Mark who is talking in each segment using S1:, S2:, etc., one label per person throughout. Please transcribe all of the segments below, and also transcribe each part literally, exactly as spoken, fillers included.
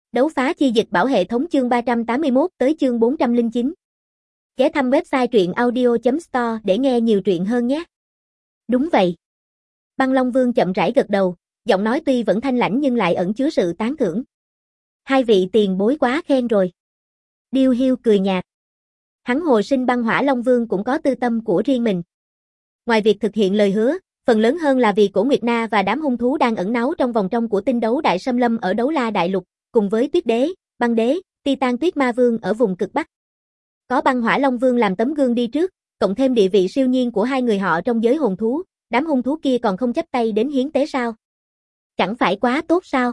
S1: Đấu phá chi dịch bảo hệ thống chương ba trăm tám mươi mốt tới chương bốn trăm lẻ chín. Ghé thăm website truyện audio chấm store để nghe nhiều truyện hơn nhé. Đúng vậy. Băng Long Vương chậm rãi gật đầu, giọng nói tuy vẫn thanh lãnh nhưng lại ẩn chứa sự tán thưởng. Hai vị tiền bối quá khen rồi. Điêu Hiu cười nhạt. Hắn hồi sinh Băng Hỏa Long Vương cũng có tư tâm của riêng mình. Ngoài việc thực hiện lời hứa, phần lớn hơn là vì Cổ Nguyệt Na và đám hung thú đang ẩn náu trong vòng trong của tinh đấu đại xâm lâm ở Đấu La Đại Lục, cùng với Tuyết Đế, Băng Đế, Titan Tuyết Ma Vương ở vùng cực Bắc. Có Băng Hỏa Long Vương làm tấm gương đi trước, cộng thêm địa vị siêu nhiên của hai người họ trong giới hồn thú, đám hung thú kia còn không chấp tay đến hiến tế sao? Chẳng phải quá tốt sao?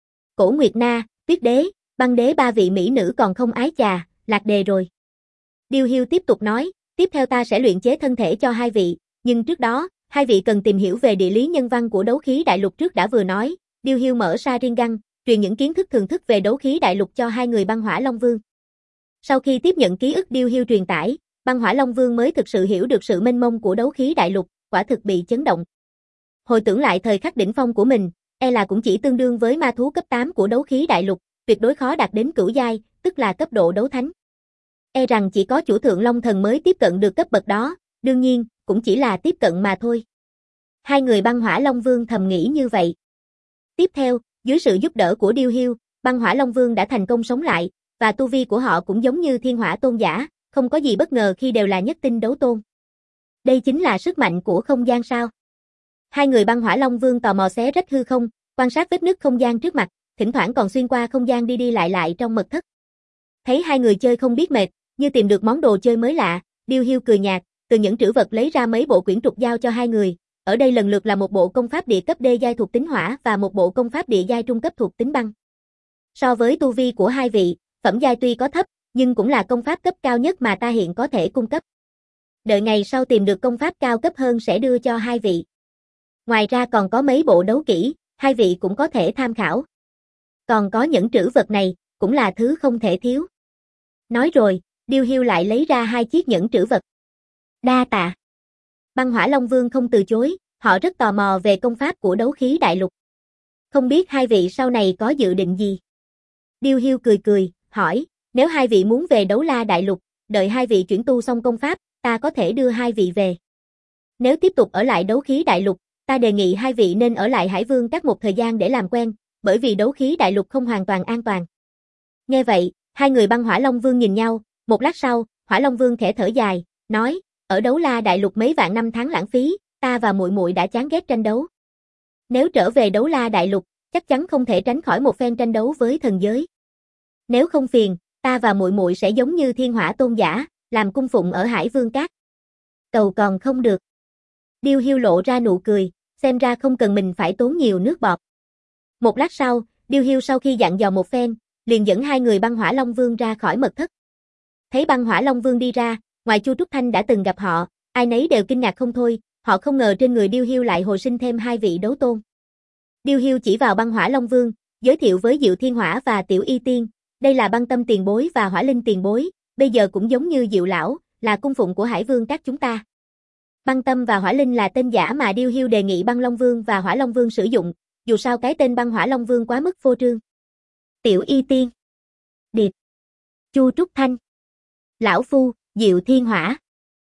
S1: Cổ Nguyệt Na, Tuyết Đế, Băng Đế ba vị mỹ nữ còn không ái chà, lạc đề rồi. Điêu Hiu tiếp tục nói, tiếp theo ta sẽ luyện chế thân thể cho hai vị, nhưng trước đó, hai vị cần tìm hiểu về địa lý nhân văn của đấu khí đại lục trước đã vừa nói. Điêu Hiu mở Sharingan, truyền những kiến thức thường thức về đấu khí đại lục cho hai người Băng Hỏa Long Vương. Sau khi tiếp nhận ký ức Điêu Hiu truyền tải, Băng Hỏa Long Vương mới thực sự hiểu được sự mênh mông của đấu khí đại lục, quả thực bị chấn động. Hồi tưởng lại thời khắc đỉnh phong của mình, e là cũng chỉ tương đương với ma thú cấp tám của đấu khí đại lục, tuyệt đối khó đạt đến cửu giai, tức là cấp độ đấu thánh. E rằng chỉ có chủ thượng Long Thần mới tiếp cận được cấp bậc đó, đương nhiên, cũng chỉ là tiếp cận mà thôi. Hai người Băng Hỏa Long Vương thầm nghĩ như vậy. Tiếp theo, dưới sự giúp đỡ của Điêu Hiu, Băng Hỏa Long Vương đã thành công sống lại, và tu vi của họ cũng giống như Thiên Hỏa Tôn giả, không có gì bất ngờ khi đều là nhất tinh đấu tôn. Đây chính là sức mạnh của không gian sao? Hai người Băng Hỏa Long Vương tò mò xé rách hư không, quan sát vết nứt không gian trước mặt, thỉnh thoảng còn xuyên qua không gian đi đi lại lại trong mật thất. Thấy hai người chơi không biết mệt, như tìm được món đồ chơi mới lạ, Điêu Hiu cười nhạt, từ những trữ vật lấy ra mấy bộ quyển trục giao cho hai người. Ở đây lần lượt là một bộ công pháp địa cấp D giai thuộc tính hỏa và một bộ công pháp địa giai trung cấp thuộc tính băng. So với tu vi của hai vị, phẩm giai tuy có thấp, nhưng cũng là công pháp cấp cao nhất mà ta hiện có thể cung cấp. Đợi ngày sau tìm được công pháp cao cấp hơn sẽ đưa cho hai vị. Ngoài ra còn có mấy bộ đấu kỹ, hai vị cũng có thể tham khảo. Còn có những trữ vật này, cũng là thứ không thể thiếu. Nói rồi, Điêu Hiu lại lấy ra hai chiếc nhẫn trữ vật. Đa tạ. Băng Hỏa Long Vương không từ chối, họ rất tò mò về công pháp của đấu khí đại lục. Không biết hai vị sau này có dự định gì? Điêu Hiu cười cười, hỏi, nếu hai vị muốn về Đấu La đại lục, đợi hai vị chuyển tu xong công pháp, ta có thể đưa hai vị về. Nếu tiếp tục ở lại đấu khí đại lục, ta đề nghị hai vị nên ở lại Hải Vương Các một thời gian để làm quen, bởi vì đấu khí đại lục không hoàn toàn an toàn. Nghe vậy, hai người Băng Hỏa Long Vương nhìn nhau, một lát sau, Hỏa Long Vương khẽ thở dài, nói, ở Đấu La đại lục mấy vạn năm tháng lãng phí, ta và muội muội đã chán ghét tranh đấu. Nếu trở về Đấu La đại lục, chắc chắn không thể tránh khỏi một phen tranh đấu với thần giới. Nếu không phiền, ta và muội muội sẽ giống như Thiên Hỏa Tôn giả, làm cung phụng ở Hải Vương Các. Cầu còn không được. Điêu Hiu lộ ra nụ cười, xem ra không cần mình phải tốn nhiều nước bọt. Một lát sau, Điêu Hiu sau khi dặn dò một phen, liền dẫn hai người Băng Hỏa Long Vương ra khỏi mật thất. Thấy Băng Hỏa Long Vương đi ra, ngoài Chu Trúc Thanh đã từng gặp họ, ai nấy đều kinh ngạc không thôi, họ không ngờ trên người Điêu Hiu lại hồi sinh thêm hai vị đấu tôn. Điêu Hiu chỉ vào Băng Hỏa Long Vương, giới thiệu với Diệu Thiên Hỏa và Tiểu Y Tiên, đây là Băng Tâm tiền bối và Hỏa Linh tiền bối, bây giờ cũng giống như Diệu lão, là cung phụng của Hải Vương Các chúng ta. Băng Tâm và Hỏa Linh là tên giả mà Điêu Hiu đề nghị Băng Long Vương và Hỏa Long Vương sử dụng, dù sao cái tên Băng Hỏa Long Vương quá mức phô trương. Tiểu Y Tiên, Điệp, Chu Trúc Thanh, lão phu, Diệu Thiên Hỏa.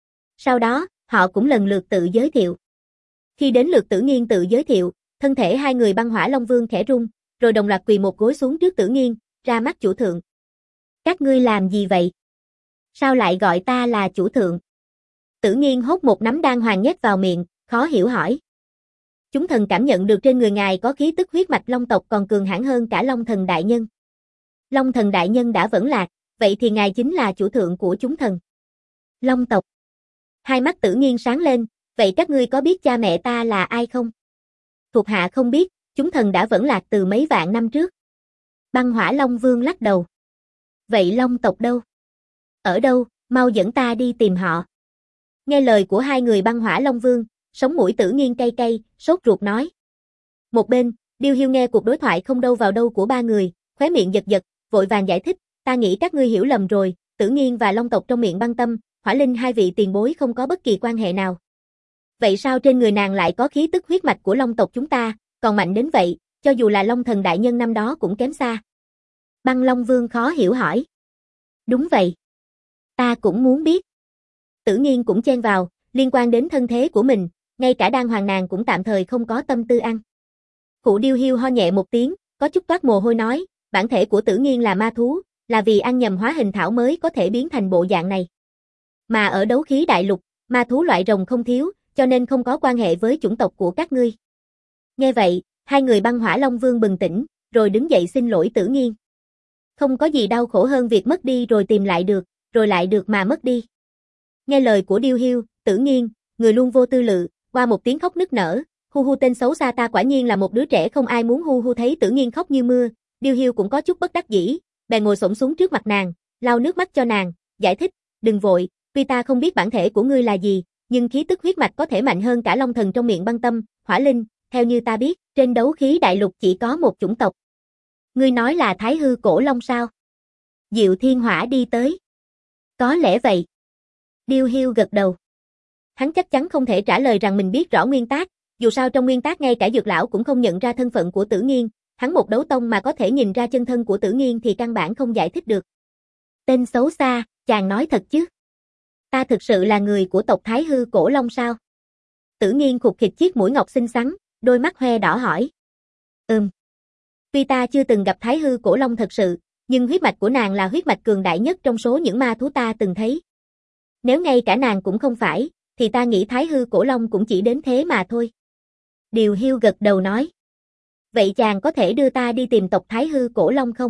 S1: Sau đó, họ cũng lần lượt tự giới thiệu. Khi đến lượt Tử Nghiên tự giới thiệu, thân thể hai người Băng Hỏa Long Vương khẽ rung, rồi đồng loạt quỳ một gối xuống trước Tử Nghiên, ra mắt chủ thượng. Các ngươi làm gì vậy? Sao lại gọi ta là chủ thượng? Tử Nghiên hốt một nắm đan hoàng nhét vào miệng, khó hiểu hỏi. Chúng thần cảm nhận được trên người ngài có khí tức huyết mạch Long tộc còn cường hãn hơn cả Long Thần đại nhân. Long Thần đại nhân đã vẫn lạc, vậy thì ngài chính là chủ thượng của chúng thần. Long tộc. Hai mắt Tử Nghiên sáng lên, vậy các ngươi có biết cha mẹ ta là ai không? Thuộc hạ không biết, chúng thần đã vẫn lạc từ mấy vạn năm trước. Băng Hỏa Long Vương lắc đầu. Vậy Long tộc đâu? Ở đâu, mau dẫn ta đi tìm họ. Nghe lời của hai người Băng Hỏa Long Vương, sống mũi Tử Nghiên cay cay, sốt ruột nói. Một bên, Điêu Hiu nghe cuộc đối thoại không đâu vào đâu của ba người, khóe miệng giật giật, vội vàng giải thích, ta nghĩ các ngươi hiểu lầm rồi, Tử Nghiên và Long tộc trong miệng Băng Tâm, Hỏa Linh hai vị tiền bối không có bất kỳ quan hệ nào. Vậy sao trên người nàng lại có khí tức huyết mạch của Long tộc chúng ta, còn mạnh đến vậy, cho dù là Long Thần đại nhân năm đó cũng kém xa. Băng Long Vương khó hiểu hỏi. Đúng vậy. Ta cũng muốn biết. Tử Nghiên cũng chen vào, liên quan đến thân thế của mình, ngay cả Đan Hoàng nàng cũng tạm thời không có tâm tư ăn. Cụ Điêu Hiu ho nhẹ một tiếng, có chút toát mồ hôi nói, bản thể của Tử Nghiên là ma thú, là vì ăn nhầm hóa hình thảo mới có thể biến thành bộ dạng này. Mà ở đấu khí đại lục, ma thú loại rồng không thiếu, cho nên không có quan hệ với chủng tộc của các ngươi. Nghe vậy, hai người Băng Hỏa Long Vương bừng tỉnh, rồi đứng dậy xin lỗi Tử Nghiên. Không có gì đau khổ hơn việc mất đi rồi tìm lại được, rồi lại được mà mất đi. Nghe lời của Điêu Hiu, Tử Nghiên, người luôn vô tư lự, qua một tiếng khóc nức nở, hu hu tên xấu xa ta quả nhiên là một đứa trẻ không ai muốn hu hu thấy Tử Nghiên khóc như mưa, Điêu Hiu cũng có chút bất đắc dĩ, bèn ngồi xổm xuống trước mặt nàng, lau nước mắt cho nàng, giải thích, đừng vội, tuy ta không biết bản thể của ngươi là gì, nhưng khí tức huyết mạch có thể mạnh hơn cả Long Thần trong miệng Băng Tâm, Hỏa Linh, theo như ta biết, trên đấu khí đại lục chỉ có một chủng tộc. Ngươi nói là Thái Hư Cổ Long sao? Diệu Thiên Hỏa đi tới. Có lẽ vậy. Điêu Hiu gật đầu. Hắn chắc chắn không thể trả lời rằng mình biết rõ nguyên tác, dù sao trong nguyên tác ngay cả Dược lão cũng không nhận ra thân phận của Tử Nghiên, hắn một đấu tông mà có thể nhìn ra chân thân của Tử Nghiên thì căn bản không giải thích được. Tên xấu xa, chàng nói thật chứ? Ta thực sự là người của tộc Thái Hư Cổ Long sao? Tử Nghiên khụt khịt chiếc mũi ngọc xinh xắn, đôi mắt hoe đỏ hỏi. Ừm. Tuy ta chưa từng gặp Thái Hư Cổ Long thật sự, nhưng huyết mạch của nàng là huyết mạch cường đại nhất trong số những ma thú ta từng thấy. Nếu ngay cả nàng cũng không phải, thì ta nghĩ Thái Hư Cổ Long cũng chỉ đến thế mà thôi. Điêu Hiu gật đầu nói. Vậy chàng có thể đưa ta đi tìm tộc Thái Hư Cổ Long không?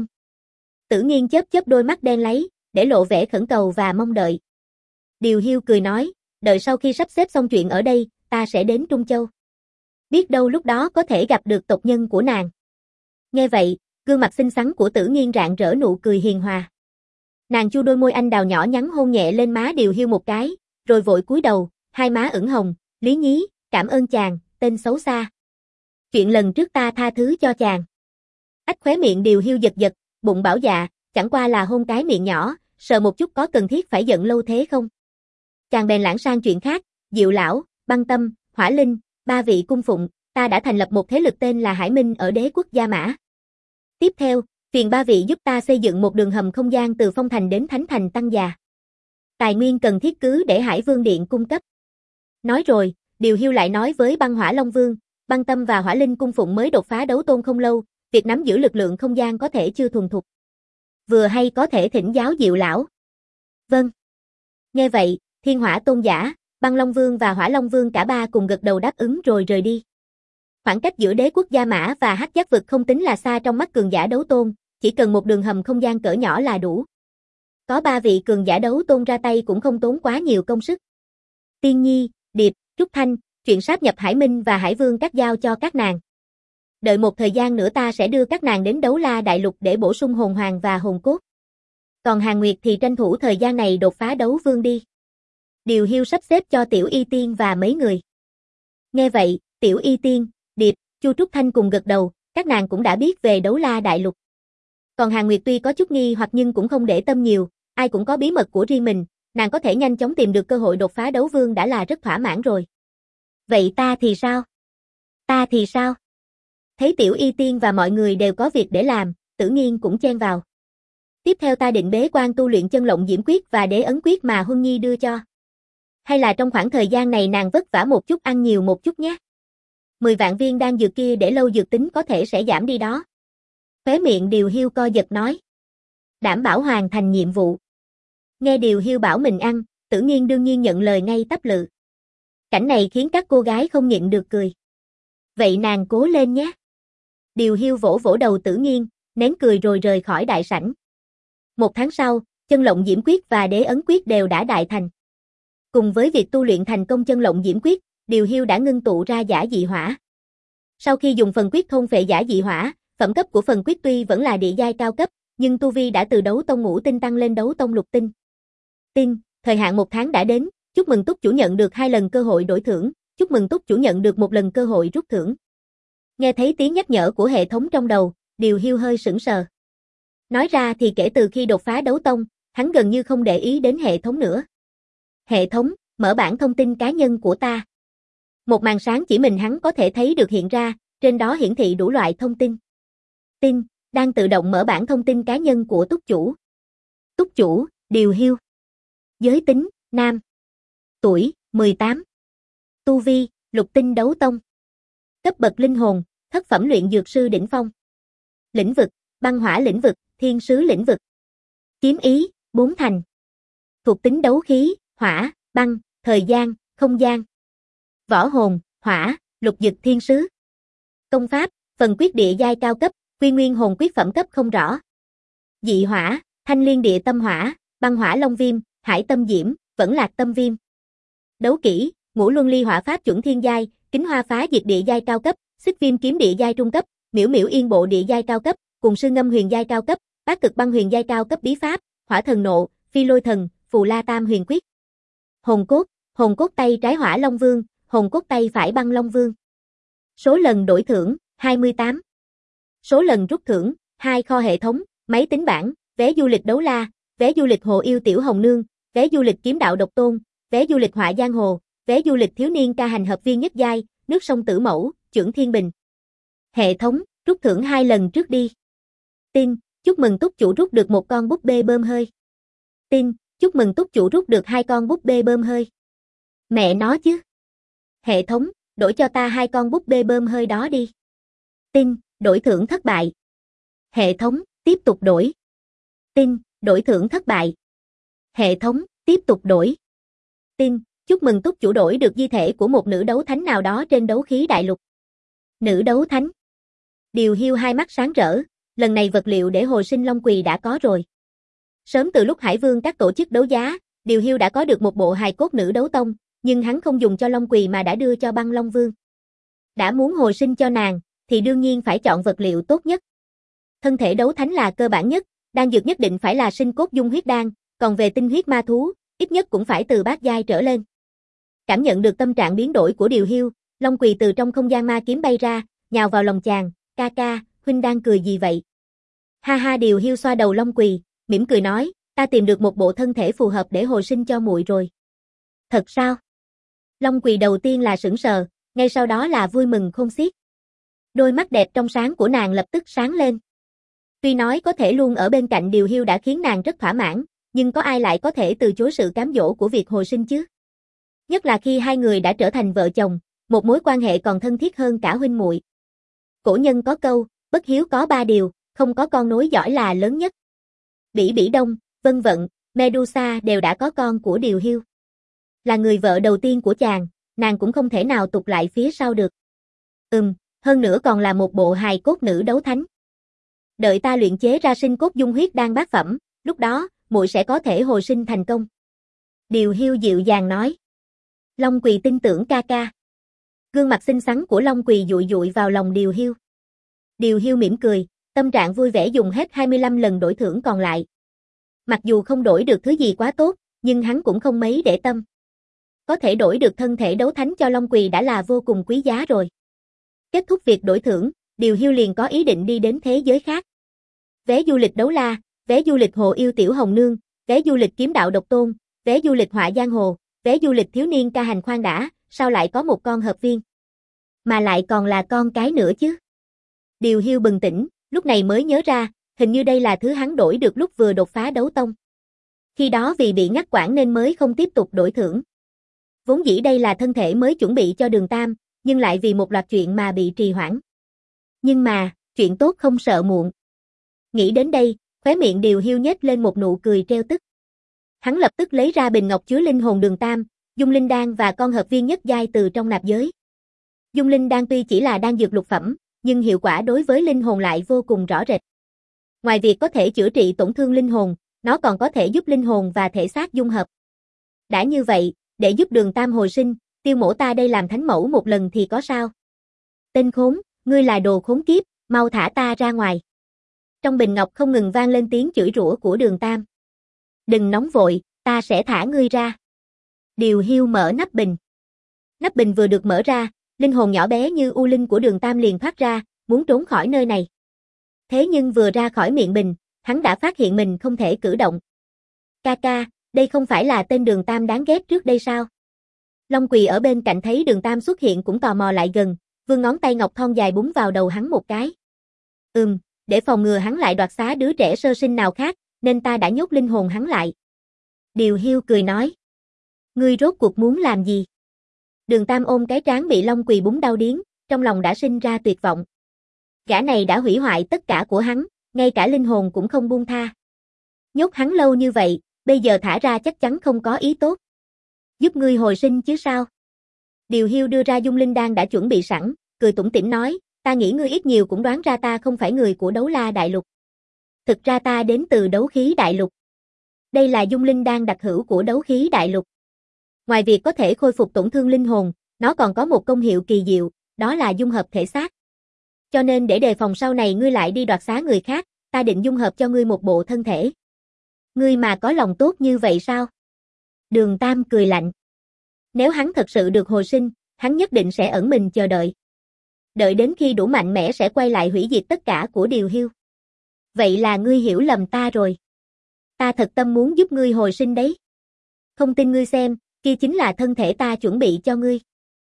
S1: Tử Nghiên chớp chớp đôi mắt đen láy, để lộ vẻ khẩn cầu và mong đợi. Điêu Hiu cười nói, đợi sau khi sắp xếp xong chuyện ở đây, ta sẽ đến Trung Châu. Biết đâu lúc đó có thể gặp được tộc nhân của nàng. Nghe vậy, gương mặt xinh xắn của Tử Nghiên rạng rỡ nụ cười hiền hòa. Nàng chu đôi môi anh đào nhỏ nhắn hôn nhẹ lên má Điêu Hiu một cái, rồi vội cúi đầu, hai má ửng hồng, Lý Nhí, cảm ơn chàng, tên xấu xa. Chuyện lần trước ta tha thứ cho chàng. Ách khóe miệng Điêu Hiu giật giật, bụng bảo dạ, chẳng qua là hôn cái miệng nhỏ, sợ một chút có cần thiết phải giận lâu thế không? Chàng bèn lãng sang chuyện khác, Diệu lão, Băng Tâm, Hỏa Linh, ba vị cung phụng, ta đã thành lập một thế lực tên là Hải Minh ở đế quốc Gia Mã. Tiếp theo, phiền ba vị giúp ta xây dựng một đường hầm không gian từ Phong Thành đến Thánh Thành Tăng Già. Tài nguyên cần thiết cứ để Hải Vương Điện cung cấp. Nói rồi, Điêu Hiu lại nói với Băng Hỏa Long Vương, Băng Tâm và Hỏa Linh cung phụng mới đột phá đấu tôn không lâu, việc nắm giữ lực lượng không gian có thể chưa thuần thục. Vừa hay có thể thỉnh giáo Diệu lão. Vâng. Nghe vậy, Thiên Hỏa Tôn giả, Băng Long Vương và Hỏa Long Vương cả ba cùng gật đầu đáp ứng rồi rời đi. Khoảng cách giữa đế quốc Gia Mã và Hắc Giác vực không tính là xa trong mắt cường giả đấu tôn, chỉ cần một đường hầm không gian cỡ nhỏ là đủ. Có ba vị cường giả đấu tôn ra tay cũng không tốn quá nhiều công sức. Tiên Nhi, Điệp, Trúc Thanh, chuyện sáp nhập Hải Minh và Hải Vương các giao cho các nàng. Đợi một thời gian nữa ta sẽ đưa các nàng đến Đấu La Đại Lục để bổ sung hồn hoàng và hồn cốt. Còn Hàn Nguyệt thì tranh thủ thời gian này đột phá đấu vương đi. Điêu Hiu sắp xếp cho Tiểu Y Tiên và mấy người. Nghe vậy, Tiểu Y Tiên, Điệp, Chu Trúc Thanh cùng gật đầu, các nàng cũng đã biết về Đấu La Đại Lục. Còn Hàn Nguyệt tuy có chút nghi hoặc nhưng cũng không để tâm nhiều, ai cũng có bí mật của riêng mình, nàng có thể nhanh chóng tìm được cơ hội đột phá đấu vương đã là rất thỏa mãn rồi. Vậy ta thì sao? Ta thì sao? Thấy Tiểu Y Tiên và mọi người đều có việc để làm, Tử Nghiên cũng chen vào. Tiếp theo ta định bế quan tu luyện chân lộng diễm quyết và đế ấn quyết mà Huân Nhi đưa cho. Hay là trong khoảng thời gian này nàng vất vả một chút ăn nhiều một chút nhé. Mười vạn viên đan dược kia để lâu dược tính có thể sẽ giảm đi đó. Khóe miệng Điêu Hiu co giật nói. Đảm bảo hoàn thành nhiệm vụ. Nghe Điêu Hiu bảo mình ăn, Tử Nghiên đương nhiên nhận lời ngay tắp lự. Cảnh này khiến các cô gái không nhịn được cười. Vậy nàng cố lên nhé. Điêu Hiu vỗ vỗ đầu Tử Nghiên, nén cười rồi rời khỏi đại sảnh. Một tháng sau, chân lộng diễm quyết và đế ấn quyết đều đã đại thành. Cùng với việc tu luyện thành công chân lộng diễm quyết, Điêu Hiu đã ngưng tụ ra giả dị hỏa. Sau khi dùng phần quyết thôn phệ giả dị hỏa, phẩm cấp của phần quyết tuy vẫn là địa giai cao cấp, nhưng tu vi đã từ đấu tông ngũ tinh tăng lên đấu tông lục tinh. Tin, thời hạn một tháng đã đến, chúc mừng túc chủ nhận được hai lần cơ hội đổi thưởng, chúc mừng túc chủ nhận được một lần cơ hội rút thưởng. Nghe thấy tiếng nhắc nhở của hệ thống trong đầu, Điêu Hiu hơi sững sờ. Nói ra thì kể từ khi đột phá đấu tông, hắn gần như không để ý đến hệ thống nữa. Hệ thống, mở bảng thông tin cá nhân của ta. Một màn sáng chỉ mình hắn có thể thấy được hiện ra, trên đó hiển thị đủ loại thông tin. Tin, đang tự động mở bảng thông tin cá nhân của túc chủ. Túc chủ, Điều Hiêu. Giới tính, nam. Tuổi, mười tám. Tu vi, lục tinh đấu tông. Cấp bậc linh hồn, thất phẩm luyện dược sư đỉnh phong. Lĩnh vực, băng hỏa lĩnh vực, thiên sứ lĩnh vực. Chiếm ý, bốn thành. Thuộc tính đấu khí, hỏa, băng, thời gian, không gian. Võ hồn, hỏa, lục dực thiên sứ. Công pháp, phần quyết địa giai cao cấp, quy nguyên hồn quyết phẩm cấp không rõ. Dị hỏa, thanh liên địa tâm hỏa, băng hỏa long viêm, hải tâm diễm, vẫn lạc tâm viêm. Đấu kỹ, ngũ luân ly hỏa pháp chuẩn thiên giai, kính hoa phá diệt địa giai cao cấp, xích viêm kiếm địa giai trung cấp, miễu miễu yên bộ địa giai cao cấp, cùng sư ngâm huyền giai cao cấp, bát cực băng huyền giai cao cấp bí pháp, hỏa thần nộ, phi lôi thần, phù la tam huyền quyết. Hồn cốt, hồn cốt tay trái hỏa long vương, hồn cốt tay phải băng long vương. Số lần đổi thưởng, hai mươi tám. Số lần rút thưởng, hai kho hệ thống, máy tính bảng, vé du lịch đấu la, vé du lịch hồ yêu tiểu hồng nương, vé du lịch kiếm đạo độc tôn, vé du lịch họa giang hồ, vé du lịch thiếu niên ca hành hợp viên nhất giai, nước sông Tử Mẫu, Chưởng Thiên Bình. Hệ thống, rút thưởng hai lần trước đi. Tin, chúc mừng túc chủ rút được một con búp bê bơm hơi. Tin, chúc mừng túc chủ rút được hai con búp bê bơm hơi. Mẹ nó chứ. Hệ thống, đổi cho ta hai con búp bê bơm hơi đó đi. Tin, đổi thưởng thất bại. Hệ thống, tiếp tục đổi. Tin, đổi thưởng thất bại. Hệ thống, tiếp tục đổi. Tin, chúc mừng túc chủ đổi được di thể của một nữ đấu thánh nào đó trên đấu khí đại lục. Nữ đấu thánh. Điều Hiêu hai mắt sáng rỡ, lần này vật liệu để hồi sinh Long Quỳ đã có rồi. Sớm từ lúc Hải Vương các tổ chức đấu giá, Điều Hiêu đã có được một bộ hài cốt nữ đấu tông, nhưng hắn không dùng cho Long Quỳ mà đã đưa cho Băng Long Vương. Đã muốn hồi sinh cho nàng, thì đương nhiên phải chọn vật liệu tốt nhất. Thân thể đấu thánh là cơ bản nhất, đan dược nhất định phải là sinh cốt dung huyết đan, còn về tinh huyết ma thú, ít nhất cũng phải từ bát giai trở lên. Cảm nhận được tâm trạng biến đổi của Điều Hiêu, Long Quỳ từ trong không gian ma kiếm bay ra, nhào vào lòng chàng, ca ca, huynh đang cười gì vậy? Ha ha, Điều Hiêu xoa đầu Long Quỳ, mỉm cười nói, ta tìm được một bộ thân thể phù hợp để hồi sinh cho muội rồi. Thật sao? Long Quỳ đầu tiên là sững sờ, ngay sau đó là vui mừng khôn xiết. Đôi mắt đẹp trong sáng của nàng lập tức sáng lên. Tuy nói có thể luôn ở bên cạnh Điều Hiêu đã khiến nàng rất thỏa mãn, nhưng có ai lại có thể từ chối sự cám dỗ của việc hồi sinh chứ? Nhất là khi hai người đã trở thành vợ chồng, một mối quan hệ còn thân thiết hơn cả huynh muội. Cổ nhân có câu, bất hiếu có ba điều, không có con nối dõi là lớn nhất. Bỉ Bỉ Đông, Vân Vận, Medusa đều đã có con của Điều Hiêu. Là người vợ đầu tiên của chàng, nàng cũng không thể nào tụt lại phía sau được. Ừm, hơn nữa còn là một bộ hài cốt nữ đấu thánh. Đợi ta luyện chế ra sinh cốt dung huyết đan bát phẩm, lúc đó, muội sẽ có thể hồi sinh thành công. Điều Hiêu dịu dàng nói. Long Quỳ tin tưởng ca ca. Gương mặt xinh xắn của Long Quỳ dụi dụi vào lòng Điều Hiêu. Điều Hiêu mỉm cười, tâm trạng vui vẻ dùng hết hai mươi lăm lần đổi thưởng còn lại. Mặc dù không đổi được thứ gì quá tốt, nhưng hắn cũng không mấy để tâm. Có thể đổi được thân thể đấu thánh cho Long Quỳ đã là vô cùng quý giá rồi. Kết thúc việc đổi thưởng, Điều Hiêu liền có ý định đi đến thế giới khác. Vé du lịch đấu la, vé du lịch hồ yêu tiểu hồng nương, vé du lịch kiếm đạo độc tôn, vé du lịch họa giang hồ, vé du lịch thiếu niên ca hành khoan đã, sao lại có một con hợp viên? Mà lại còn là con cái nữa chứ. Điều Hiêu bừng tỉnh, lúc này mới nhớ ra, hình như đây là thứ hắn đổi được lúc vừa đột phá đấu tông. Khi đó vì bị ngắt quãng nên mới không tiếp tục đổi thưởng. Vốn dĩ đây là thân thể mới chuẩn bị cho Đường Tam, nhưng lại vì một loạt chuyện mà bị trì hoãn. Nhưng mà, chuyện tốt không sợ muộn. Nghĩ đến đây, khóe miệng Điều Hiêu nhếch lên một nụ cười treo tức. Hắn lập tức lấy ra bình ngọc chứa linh hồn Đường Tam, dung linh đan và con hợp viên nhất giai từ trong nạp giới. Dung linh đan tuy chỉ là đan dược lục phẩm, nhưng hiệu quả đối với linh hồn lại vô cùng rõ rệt. Ngoài việc có thể chữa trị tổn thương linh hồn, nó còn có thể giúp linh hồn và thể xác dung hợp. Đã như vậy, để giúp Đường Tam hồi sinh, Tiêu Mỗ ta đây làm thánh mẫu một lần thì có sao? Tên khốn, ngươi là đồ khốn kiếp, mau thả ta ra ngoài. Trong bình ngọc không ngừng vang lên tiếng chửi rủa của Đường Tam. Đừng nóng vội, ta sẽ thả ngươi ra. Điều Hiêu mở nắp bình. Nắp bình vừa được mở ra, linh hồn nhỏ bé như u linh của Đường Tam liền thoát ra, muốn trốn khỏi nơi này. Thế nhưng vừa ra khỏi miệng bình, hắn đã phát hiện mình không thể cử động. Ca ca, đây không phải là tên Đường Tam đáng ghét trước đây sao? Long Quỳ ở bên cạnh thấy Đường Tam xuất hiện cũng tò mò lại gần, vươn ngón tay ngọc thon dài búng vào đầu hắn một cái. Ừm, để phòng ngừa hắn lại đoạt xá đứa trẻ sơ sinh nào khác, nên ta đã nhốt linh hồn hắn lại. Điều Hiu cười nói. Ngươi rốt cuộc muốn làm gì? Đường Tam ôm cái trán bị long quỳ búng đau điếng, trong lòng đã sinh ra tuyệt vọng. Gã này đã hủy hoại tất cả của hắn, ngay cả linh hồn cũng không buông tha. Nhốt hắn lâu như vậy, bây giờ thả ra chắc chắn không có ý tốt. Giúp ngươi hồi sinh chứ sao? Điều Hiu đưa ra dung linh đan đã chuẩn bị sẵn, cười tủm tỉm nói, ta nghĩ ngươi ít nhiều cũng đoán ra ta không phải người của Đấu La Đại Lục. Thực ra ta đến từ Đấu Khí Đại Lục. Đây là dung linh đan đặc hữu của Đấu Khí Đại Lục. Ngoài việc có thể khôi phục tổn thương linh hồn, nó còn có một công hiệu kỳ diệu, đó là dung hợp thể xác. Cho nên để đề phòng sau này ngươi lại đi đoạt xá người khác, ta định dung hợp cho ngươi một bộ thân thể. Ngươi mà có lòng tốt như vậy sao? Đường Tam cười lạnh. Nếu hắn thật sự được hồi sinh, hắn nhất định sẽ ẩn mình chờ đợi. Đợi đến khi đủ mạnh mẽ sẽ quay lại hủy diệt tất cả của Điều Hiu. Vậy là ngươi hiểu lầm ta rồi. Ta thật tâm muốn giúp ngươi hồi sinh đấy. Không tin ngươi xem, kia chính là thân thể ta chuẩn bị cho ngươi.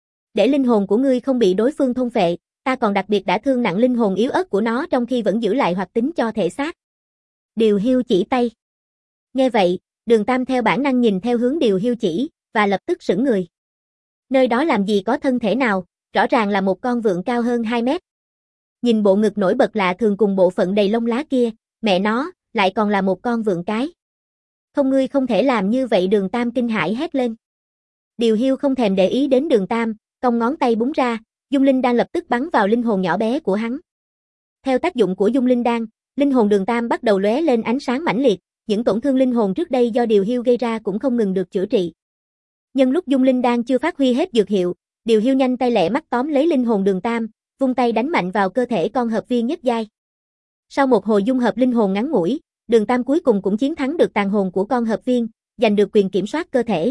S1: Để linh hồn của ngươi không bị đối phương thôn phệ, ta còn đặc biệt đã thương nặng linh hồn yếu ớt của nó trong khi vẫn giữ lại hoạt tính cho thể xác. Điều Hiu chỉ tay. Nghe vậy, Đường Tam theo bản năng nhìn theo hướng Điều Hiu chỉ, và lập tức sững người. Nơi đó làm gì có thân thể nào, rõ ràng là một con vượn cao hơn hai mét. Nhìn bộ ngực nổi bật lạ thường cùng bộ phận đầy lông lá kia, mẹ nó, lại còn là một con vượn cái. Không, ngươi không thể làm như vậy, Đường Tam kinh hãi hét lên. Điều Hiu không thèm để ý đến Đường Tam, cong ngón tay búng ra, dung linh đan lập tức bắn vào linh hồn nhỏ bé của hắn. Theo tác dụng của dung linh đan, linh hồn Đường Tam bắt đầu lóe lên ánh sáng mãnh liệt, những tổn thương linh hồn trước đây do Điều Hiu gây ra cũng không ngừng được chữa trị. Nhân lúc dung linh đan chưa phát huy hết dược hiệu, Điều Hiu nhanh tay lẹ mắt tóm lấy linh hồn Đường Tam, vung tay đánh mạnh vào cơ thể con hợp viên nhất giai. Sau một hồi dung hợp linh hồn ngắn ngủi, Đường Tam cuối cùng cũng chiến thắng được tàn hồn của con hợp viên, giành được quyền kiểm soát cơ thể.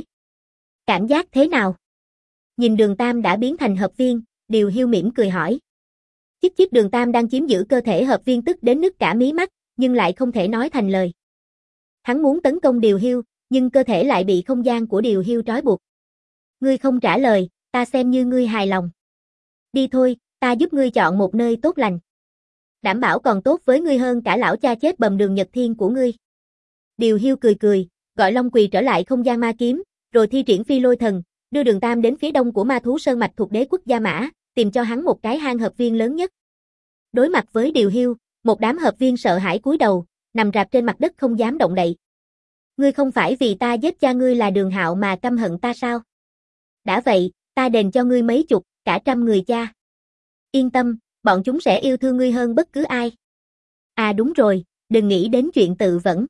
S1: Cảm giác thế nào? Nhìn Đường Tam đã biến thành hợp viên, Điều Hiu mỉm cười hỏi. Chích chích, Đường Tam đang chiếm giữ cơ thể hợp viên tức đến nứt cả mí mắt, nhưng lại không thể nói thành lời. Hắn muốn tấn công Điều Hiu, nhưng cơ thể lại bị không gian của Điều Hiu trói buộc. Ngươi không trả lời, ta xem như ngươi hài lòng. Đi thôi, ta giúp ngươi chọn một nơi tốt lành. Đảm bảo còn tốt với ngươi hơn cả lão cha chết bầm đường Nhật Thiên của ngươi. Điều Hiu cười cười, gọi Long Quỳ trở lại không gian ma kiếm, rồi thi triển phi lôi thần, đưa Đường Tam đến phía đông của ma thú sơn mạch thuộc đế quốc Gia Mã, tìm cho hắn một cái hang hợp viên lớn nhất. Đối mặt với Điều Hiu, một đám hợp viên sợ hãi cúi đầu, nằm rạp trên mặt đất không dám động đậy. Ngươi không phải vì ta giết cha ngươi là Đường Hạo mà căm hận ta sao? Đã vậy, ta đền cho ngươi mấy chục, cả trăm người cha. Yên tâm, bọn chúng sẽ yêu thương ngươi hơn bất cứ ai. À đúng rồi, đừng nghĩ đến chuyện tự vẫn.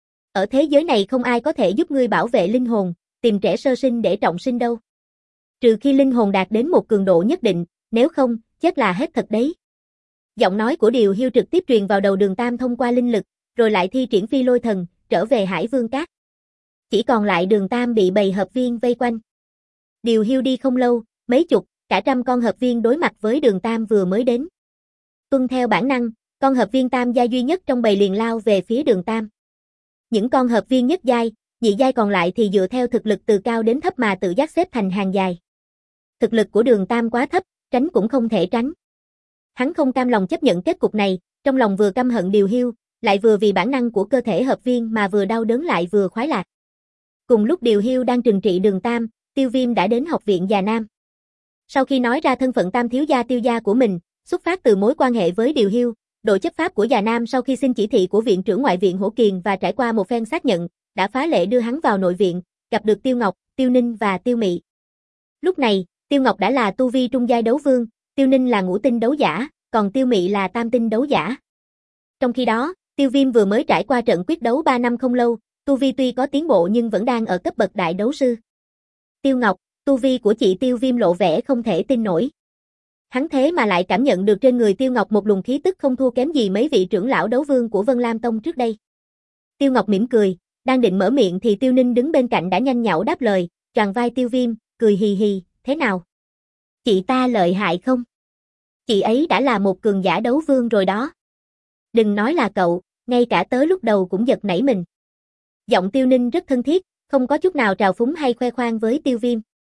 S1: Ở thế giới này không ai có thể giúp ngươi bảo vệ linh hồn, tìm trẻ sơ sinh để trọng sinh đâu. Trừ khi linh hồn đạt đến một cường độ nhất định, nếu không, chết là hết thật đấy. Giọng nói của Điều Hiu trực tiếp truyền vào đầu Đường Tam thông qua linh lực, rồi lại thi triển phi lôi thần, trở về Hải Vương Cát. Chỉ còn lại Đường Tam bị bầy hợp viên vây quanh. Điều Hiu đi không lâu, mấy chục, cả trăm con hợp viên đối mặt với Đường Tam vừa mới đến. Tuân theo bản năng, con hợp viên tam giai duy nhất trong bầy liền lao về phía Đường Tam. Những con hợp viên nhất giai, nhị giai còn lại thì dựa theo thực lực từ cao đến thấp mà tự giác xếp thành hàng dài. Thực lực của Đường Tam quá thấp, tránh cũng không thể tránh. Hắn không cam lòng chấp nhận kết cục này, trong lòng vừa căm hận Điều Hiu, lại vừa vì bản năng của cơ thể hợp viên mà vừa đau đớn lại vừa khoái lạc. Cùng lúc Điều Hiu đang trừng trị Đường Tam, Tiêu Viêm đã đến học viện Già Nam. Sau khi nói ra thân phận tam thiếu gia Tiêu gia của mình, xuất phát từ mối quan hệ với Điều Hiu, đội chấp pháp của Già Nam sau khi xin chỉ thị của viện trưởng ngoại viện Hổ Kiền và trải qua một phen xác nhận, đã phá lệ đưa hắn vào nội viện, gặp được Tiêu Ngọc, Tiêu Ninh và Tiêu Mị. Lúc này, Tiêu Ngọc đã là tu vi trung giai đấu vương, Tiêu Ninh là ngũ tinh đấu giả, còn Tiêu Mị là tam tinh đấu giả. Trong khi đó, Tiêu Viêm vừa mới trải qua trận quyết đấu ba năm không lâu, tu vi tuy có tiến bộ nhưng vẫn đang ở cấp bậc đại đấu sư. Tiêu Ngọc, tu vi của chị Tiêu Viêm lộ vẻ không thể tin nổi. Hắn thế mà lại cảm nhận được trên người Tiêu Ngọc một luồng khí tức không thua kém gì mấy vị trưởng lão đấu vương của Vân Lam Tông trước đây. Tiêu Ngọc mỉm cười, đang định mở miệng thì Tiêu Ninh đứng bên cạnh đã nhanh nhảu đáp lời, choàng vai Tiêu Viêm, cười hì hì, thế nào? Chị ta lợi hại không? Chị ấy đã là một cường giả đấu vương rồi đó. Đừng nói là cậu, ngay cả tớ lúc đầu cũng giật nảy mình. Giọng Tiêu Ninh rất thân thiết, không có chút nào trào phúng hay khoe khoang với Tiêu Viêm.